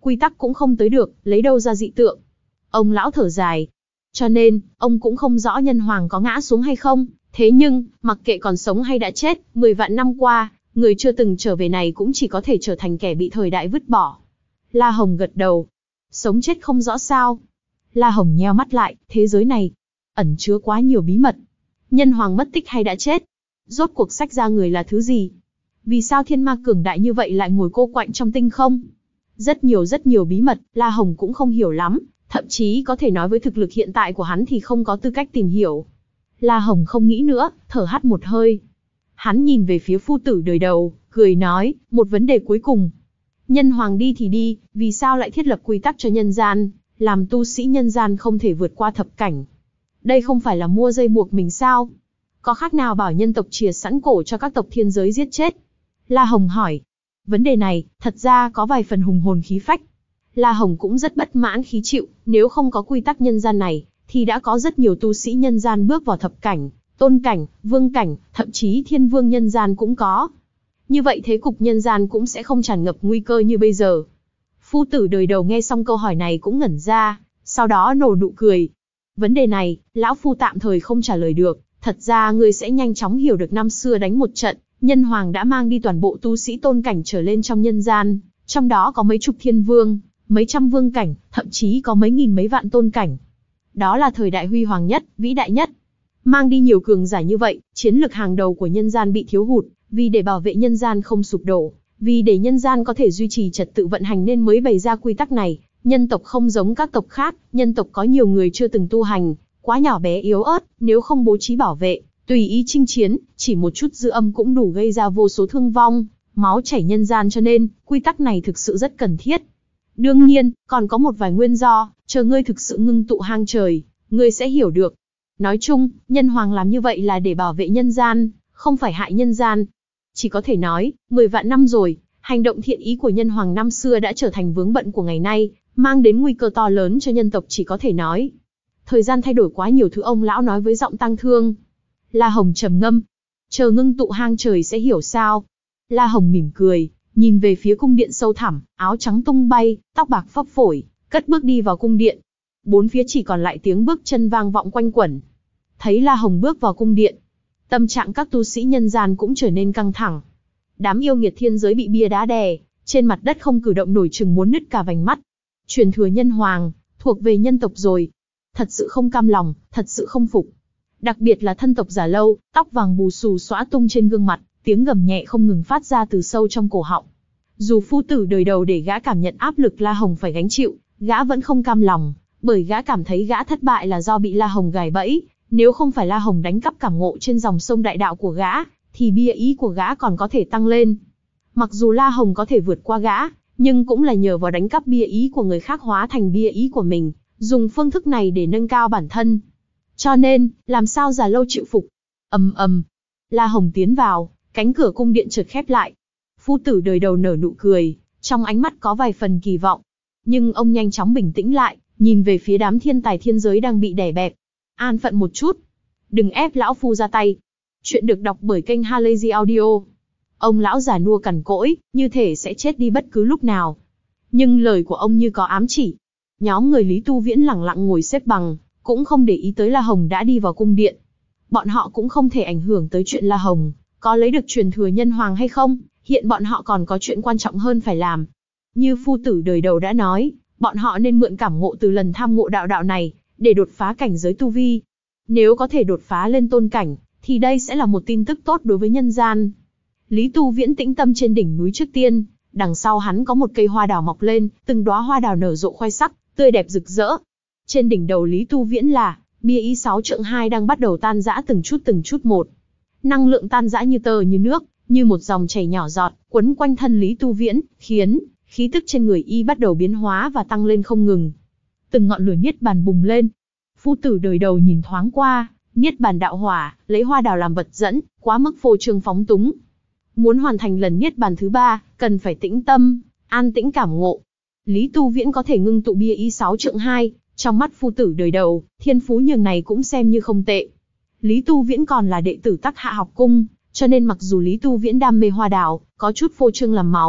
quy tắc cũng không tới được, lấy đâu ra dị tượng. Ông lão thở dài. Cho nên, ông cũng không rõ nhân hoàng có ngã xuống hay không. Thế nhưng, mặc kệ còn sống hay đã chết, mười vạn năm qua, người chưa từng trở về này cũng chỉ có thể trở thành kẻ bị thời đại vứt bỏ. La Hồng gật đầu. Sống chết không rõ sao? La Hồng nheo mắt lại, thế giới này ẩn chứa quá nhiều bí mật. Nhân hoàng mất tích hay đã chết? Rốt cuộc sách ra người là thứ gì? Vì sao thiên ma cường đại như vậy lại ngồi cô quạnh trong tinh không? Rất nhiều rất nhiều bí mật, La Hồng cũng không hiểu lắm, thậm chí có thể nói với thực lực hiện tại của hắn thì không có tư cách tìm hiểu. La Hồng không nghĩ nữa, thở hắt một hơi. Hắn nhìn về phía phu tử đời đầu, cười nói, một vấn đề cuối cùng. Nhân hoàng đi thì đi, vì sao lại thiết lập quy tắc cho nhân gian, làm tu sĩ nhân gian không thể vượt qua thập cảnh? Đây không phải là mua dây buộc mình sao? Có khác nào bảo nhân tộc chìa sẵn cổ cho các tộc thiên giới giết chết? La Hồng hỏi. Vấn đề này, thật ra có vài phần hùng hồn khí phách. La Hồng cũng rất bất mãn khí chịu, nếu không có quy tắc nhân gian này, thì đã có rất nhiều tu sĩ nhân gian bước vào thập cảnh, tôn cảnh, vương cảnh, thậm chí thiên vương nhân gian cũng có. Như vậy thế cục nhân gian cũng sẽ không tràn ngập nguy cơ như bây giờ. Phu tử đời đầu nghe xong câu hỏi này cũng ngẩn ra, sau đó nở nụ cười. Vấn đề này, lão phu tạm thời không trả lời được, thật ra ngươi sẽ nhanh chóng hiểu được năm xưa đánh một trận, nhân hoàng đã mang đi toàn bộ tu sĩ tôn cảnh trở lên trong nhân gian, trong đó có mấy chục thiên vương, mấy trăm vương cảnh, thậm chí có mấy nghìn mấy vạn tôn cảnh. Đó là thời đại huy hoàng nhất, vĩ đại nhất. Mang đi nhiều cường giả như vậy, chiến lực hàng đầu của nhân gian bị thiếu hụt, vì để bảo vệ nhân gian không sụp đổ, vì để nhân gian có thể duy trì trật tự vận hành nên mới bày ra quy tắc này. Nhân tộc không giống các tộc khác, nhân tộc có nhiều người chưa từng tu hành, quá nhỏ bé yếu ớt, nếu không bố trí bảo vệ, tùy ý chinh chiến, chỉ một chút dư âm cũng đủ gây ra vô số thương vong, máu chảy nhân gian, cho nên, quy tắc này thực sự rất cần thiết. Đương nhiên, còn có một vài nguyên do, chờ ngươi thực sự ngưng tụ hang trời, ngươi sẽ hiểu được. Nói chung, nhân hoàng làm như vậy là để bảo vệ nhân gian, không phải hại nhân gian. Chỉ có thể nói, mười vạn năm rồi, hành động thiện ý của nhân hoàng năm xưa đã trở thành vướng bận của ngày nay, mang đến nguy cơ to lớn cho nhân tộc, chỉ có thể nói. Thời gian thay đổi quá nhiều thứ, ông lão nói với giọng tang thương. La Hồng trầm ngâm. Chờ ngưng tụ hang trời sẽ hiểu sao. La Hồng mỉm cười, nhìn về phía cung điện sâu thẳm, áo trắng tung bay, tóc bạc phấp phổi, cất bước đi vào cung điện. Bốn phía chỉ còn lại tiếng bước chân vang vọng quanh quẩn. Thấy La Hồng bước vào cung điện, tâm trạng các tu sĩ nhân gian cũng trở nên căng thẳng. Đám yêu nghiệt thiên giới bị bia đá đè, trên mặt đất không cử động nổi, chừng muốn nứt cả vành mắt. Truyền thừa nhân hoàng, thuộc về nhân tộc rồi. Thật sự không cam lòng, thật sự không phục. Đặc biệt là thân tộc Giả Lâu, tóc vàng bù xù xõa tung trên gương mặt, tiếng gầm nhẹ không ngừng phát ra từ sâu trong cổ họng. Dù phu tử đời đầu để gã cảm nhận áp lực La Hồng phải gánh chịu, gã vẫn không cam lòng, bởi gã cảm thấy gã thất bại là do bị La Hồng gài bẫy. Nếu không phải La Hồng đánh cắp cảm ngộ trên dòng sông đại đạo của gã, thì bia ý của gã còn có thể tăng lên. Mặc dù La Hồng có thể vượt qua gã, nhưng cũng là nhờ vào đánh cắp bia ý của người khác hóa thành bia ý của mình, dùng phương thức này để nâng cao bản thân. Cho nên, làm sao Giả Lâu chịu phục? Ầm ầm, La Hồng tiến vào, cánh cửa cung điện chợt khép lại. Phu tử đời đầu nở nụ cười, trong ánh mắt có vài phần kỳ vọng. Nhưng ông nhanh chóng bình tĩnh lại, nhìn về phía đám thiên tài thiên giới đang bị đè bẹp. An phận một chút, đừng ép lão phu ra tay. Chuyện được đọc bởi kênh Halazy Audio. Ông lão già nua cằn cỗi, như thể sẽ chết đi bất cứ lúc nào. Nhưng lời của ông như có ám chỉ. Nhóm người Lý Tu Viễn lẳng lặng ngồi xếp bằng, cũng không để ý tới La Hồng đã đi vào cung điện. Bọn họ cũng không thể ảnh hưởng tới chuyện La Hồng có lấy được truyền thừa nhân hoàng hay không, hiện bọn họ còn có chuyện quan trọng hơn phải làm. Như phu tử đời đầu đã nói, bọn họ nên mượn cảm ngộ từ lần tham ngộ đạo đạo này, để đột phá cảnh giới tu vi. Nếu có thể đột phá lên tôn cảnh, thì đây sẽ là một tin tức tốt đối với nhân gian. Lý Tu Viễn tĩnh tâm trên đỉnh núi trước tiên, đằng sau hắn có một cây hoa đào mọc lên, từng đóa hoa đào nở rộ khoai sắc, tươi đẹp rực rỡ. Trên đỉnh đầu Lý Tu Viễn là bia ý sáu trượng hai đang bắt đầu tan rã từng chút từng chút một. Năng lượng tan rã như tơ như nước, như một dòng chảy nhỏ giọt, quấn quanh thân Lý Tu Viễn, khiến khí tức trên người y bắt đầu biến hóa và tăng lên không ngừng. Từng ngọn lửa niết bàn bùng lên. Phu tử đời đầu nhìn thoáng qua, niết bàn đạo hỏa, lấy hoa đào làm vật dẫn, quá mức phô trương phóng túng. Muốn hoàn thành lần niết bàn thứ ba, cần phải tĩnh tâm, an tĩnh cảm ngộ. Lý Tu Viễn có thể ngưng tụ bia ý sáu trượng hai, trong mắt phu tử đời đầu, thiên phú nhường này cũng xem như không tệ. Lý Tu Viễn còn là đệ tử Tắc Hạ học cung, cho nên mặc dù Lý Tu Viễn đam mê hoa đào, có chút phô trương làm màu,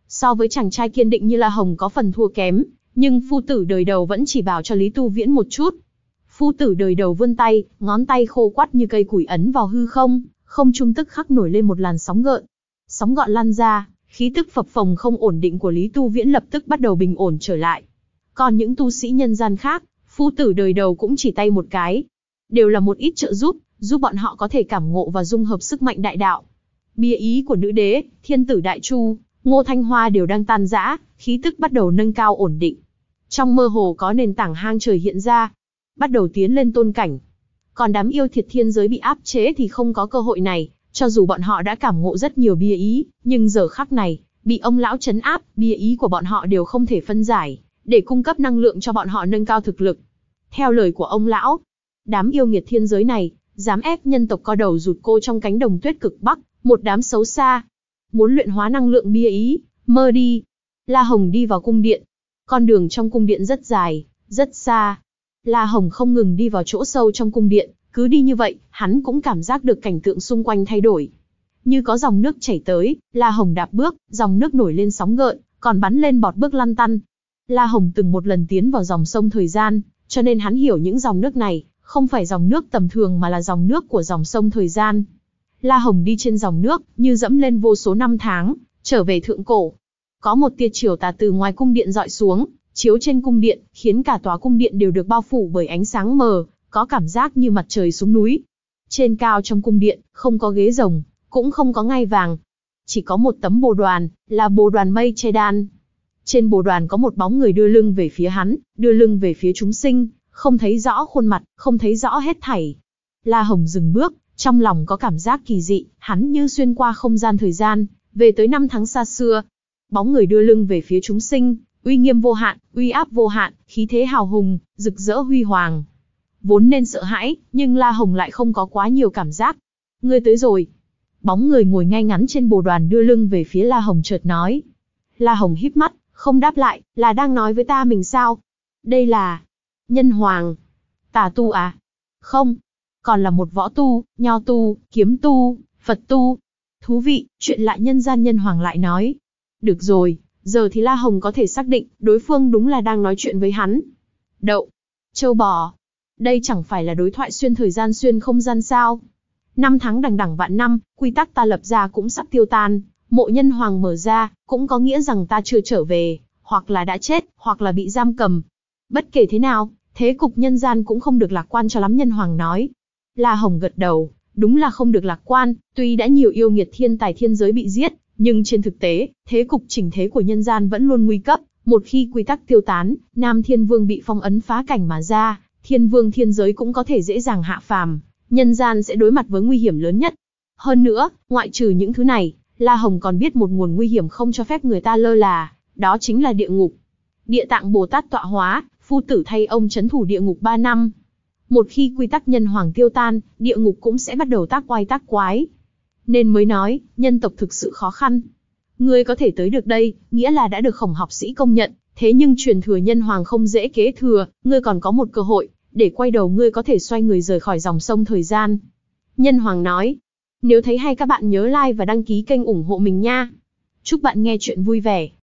So với chàng trai kiên định như La Hồng có phần thua kém, nhưng phu tử đời đầu vẫn chỉ bảo cho Lý Tu Viễn một chút. Phu tử đời đầu vươn tay, ngón tay khô quắt như cây củi ấn vào hư không, không trung tức khắc nổi lên một làn sóng gợn. Sóng gợn lan ra, khí tức phập phồng không ổn định của Lý Tu Viễn lập tức bắt đầu bình ổn trở lại. Còn những tu sĩ nhân gian khác, phu tử đời đầu cũng chỉ tay một cái. Đều là một ít trợ giúp, giúp bọn họ có thể cảm ngộ và dung hợp sức mạnh đại đạo. Bia ý của nữ đế, thiên tử Đại Chu, Ngô Thanh Hoa đều đang tan rã, khí tức bắt đầu nâng cao ổn định. Trong mơ hồ có nền tảng hang trời hiện ra, bắt đầu tiến lên tôn cảnh. Còn đám yêu thiệt thiên giới bị áp chế thì không có cơ hội này, cho dù bọn họ đã cảm ngộ rất nhiều bia ý, nhưng giờ khắc này, bị ông lão trấn áp, bia ý của bọn họ đều không thể phân giải, để cung cấp năng lượng cho bọn họ nâng cao thực lực. Theo lời của ông lão, đám yêu nghiệt thiên giới này, dám ép nhân tộc co đầu rụt cô trong cánh đồng tuyết cực Bắc, một đám xấu xa. Muốn luyện hóa năng lượng bia ý, mơ đi. La Hồng đi vào cung điện. Con đường trong cung điện rất dài, rất xa. La Hồng không ngừng đi vào chỗ sâu trong cung điện, cứ đi như vậy, hắn cũng cảm giác được cảnh tượng xung quanh thay đổi. Như có dòng nước chảy tới, La Hồng đạp bước, dòng nước nổi lên sóng gợn, còn bắn lên bọt bước lăn tăn. La Hồng từng một lần tiến vào dòng sông thời gian, cho nên hắn hiểu những dòng nước này, không phải dòng nước tầm thường mà là dòng nước của dòng sông thời gian. La Hồng đi trên dòng nước, như dẫm lên vô số năm tháng, trở về thượng cổ. Có một tia chiều tà từ ngoài cung điện dọi xuống, chiếu trên cung điện, khiến cả tòa cung điện đều được bao phủ bởi ánh sáng mờ, có cảm giác như mặt trời xuống núi. Trên cao trong cung điện, không có ghế rồng, cũng không có ngai vàng. Chỉ có một tấm bồ đoàn, là bồ đoàn mây che đan. Trên bồ đoàn có một bóng người đưa lưng về phía hắn, đưa lưng về phía chúng sinh, không thấy rõ khuôn mặt, không thấy rõ hết thảy. La Hồng dừng bước, trong lòng có cảm giác kỳ dị, hắn như xuyên qua không gian thời gian, về tới năm tháng xa xưa. Bóng người đưa lưng về phía chúng sinh, uy nghiêm vô hạn, uy áp vô hạn, khí thế hào hùng, rực rỡ huy hoàng. Vốn nên sợ hãi, nhưng La Hồng lại không có quá nhiều cảm giác. Ngươi tới rồi. Bóng người ngồi ngay ngắn trên bồ đoàn đưa lưng về phía La Hồng chợt nói. La Hồng híp mắt, không đáp lại, là đang nói với ta mình sao? Đây là Nhân Hoàng. Tà tu à? Không. Còn là một võ tu, nho tu, kiếm tu, Phật tu. Thú vị, chuyện lại nhân gian Nhân Hoàng lại nói. Được rồi, giờ thì La Hồng có thể xác định, đối phương đúng là đang nói chuyện với hắn. Đậu. Châu bò. Đây chẳng phải là đối thoại xuyên thời gian xuyên không gian sao? Năm tháng đằng đẵng vạn năm, quy tắc ta lập ra cũng sắp tiêu tan. Mộ Nhân Hoàng mở ra, cũng có nghĩa rằng ta chưa trở về, hoặc là đã chết, hoặc là bị giam cầm. Bất kể thế nào, thế cục nhân gian cũng không được lạc quan cho lắm, Nhân Hoàng nói. La Hồng gật đầu, đúng là không được lạc quan, tuy đã nhiều yêu nghiệt thiên tài thiên giới bị giết, nhưng trên thực tế, thế cục chỉnh thế của nhân gian vẫn luôn nguy cấp. Một khi quy tắc tiêu tán, Nam Thiên Vương bị phong ấn phá cảnh mà ra, Thiên Vương thiên giới cũng có thể dễ dàng hạ phàm, nhân gian sẽ đối mặt với nguy hiểm lớn nhất. Hơn nữa, ngoại trừ những thứ này, La Hồng còn biết một nguồn nguy hiểm không cho phép người ta lơ là, đó chính là địa ngục. Địa Tạng Bồ Tát tọa hóa, phu tử thay ông trấn thủ địa ngục ba năm. Một khi quy tắc Nhân Hoàng tiêu tan, địa ngục cũng sẽ bắt đầu tác oai tác quái. Nên mới nói, nhân tộc thực sự khó khăn. Ngươi có thể tới được đây, nghĩa là đã được Khổng học sĩ công nhận, thế nhưng truyền thừa Nhân Hoàng không dễ kế thừa, ngươi còn có một cơ hội, để quay đầu ngươi có thể xoay người rời khỏi dòng sông thời gian. Nhân Hoàng nói, nếu thấy hay các bạn nhớ like và đăng ký kênh ủng hộ mình nha. Chúc bạn nghe chuyện vui vẻ.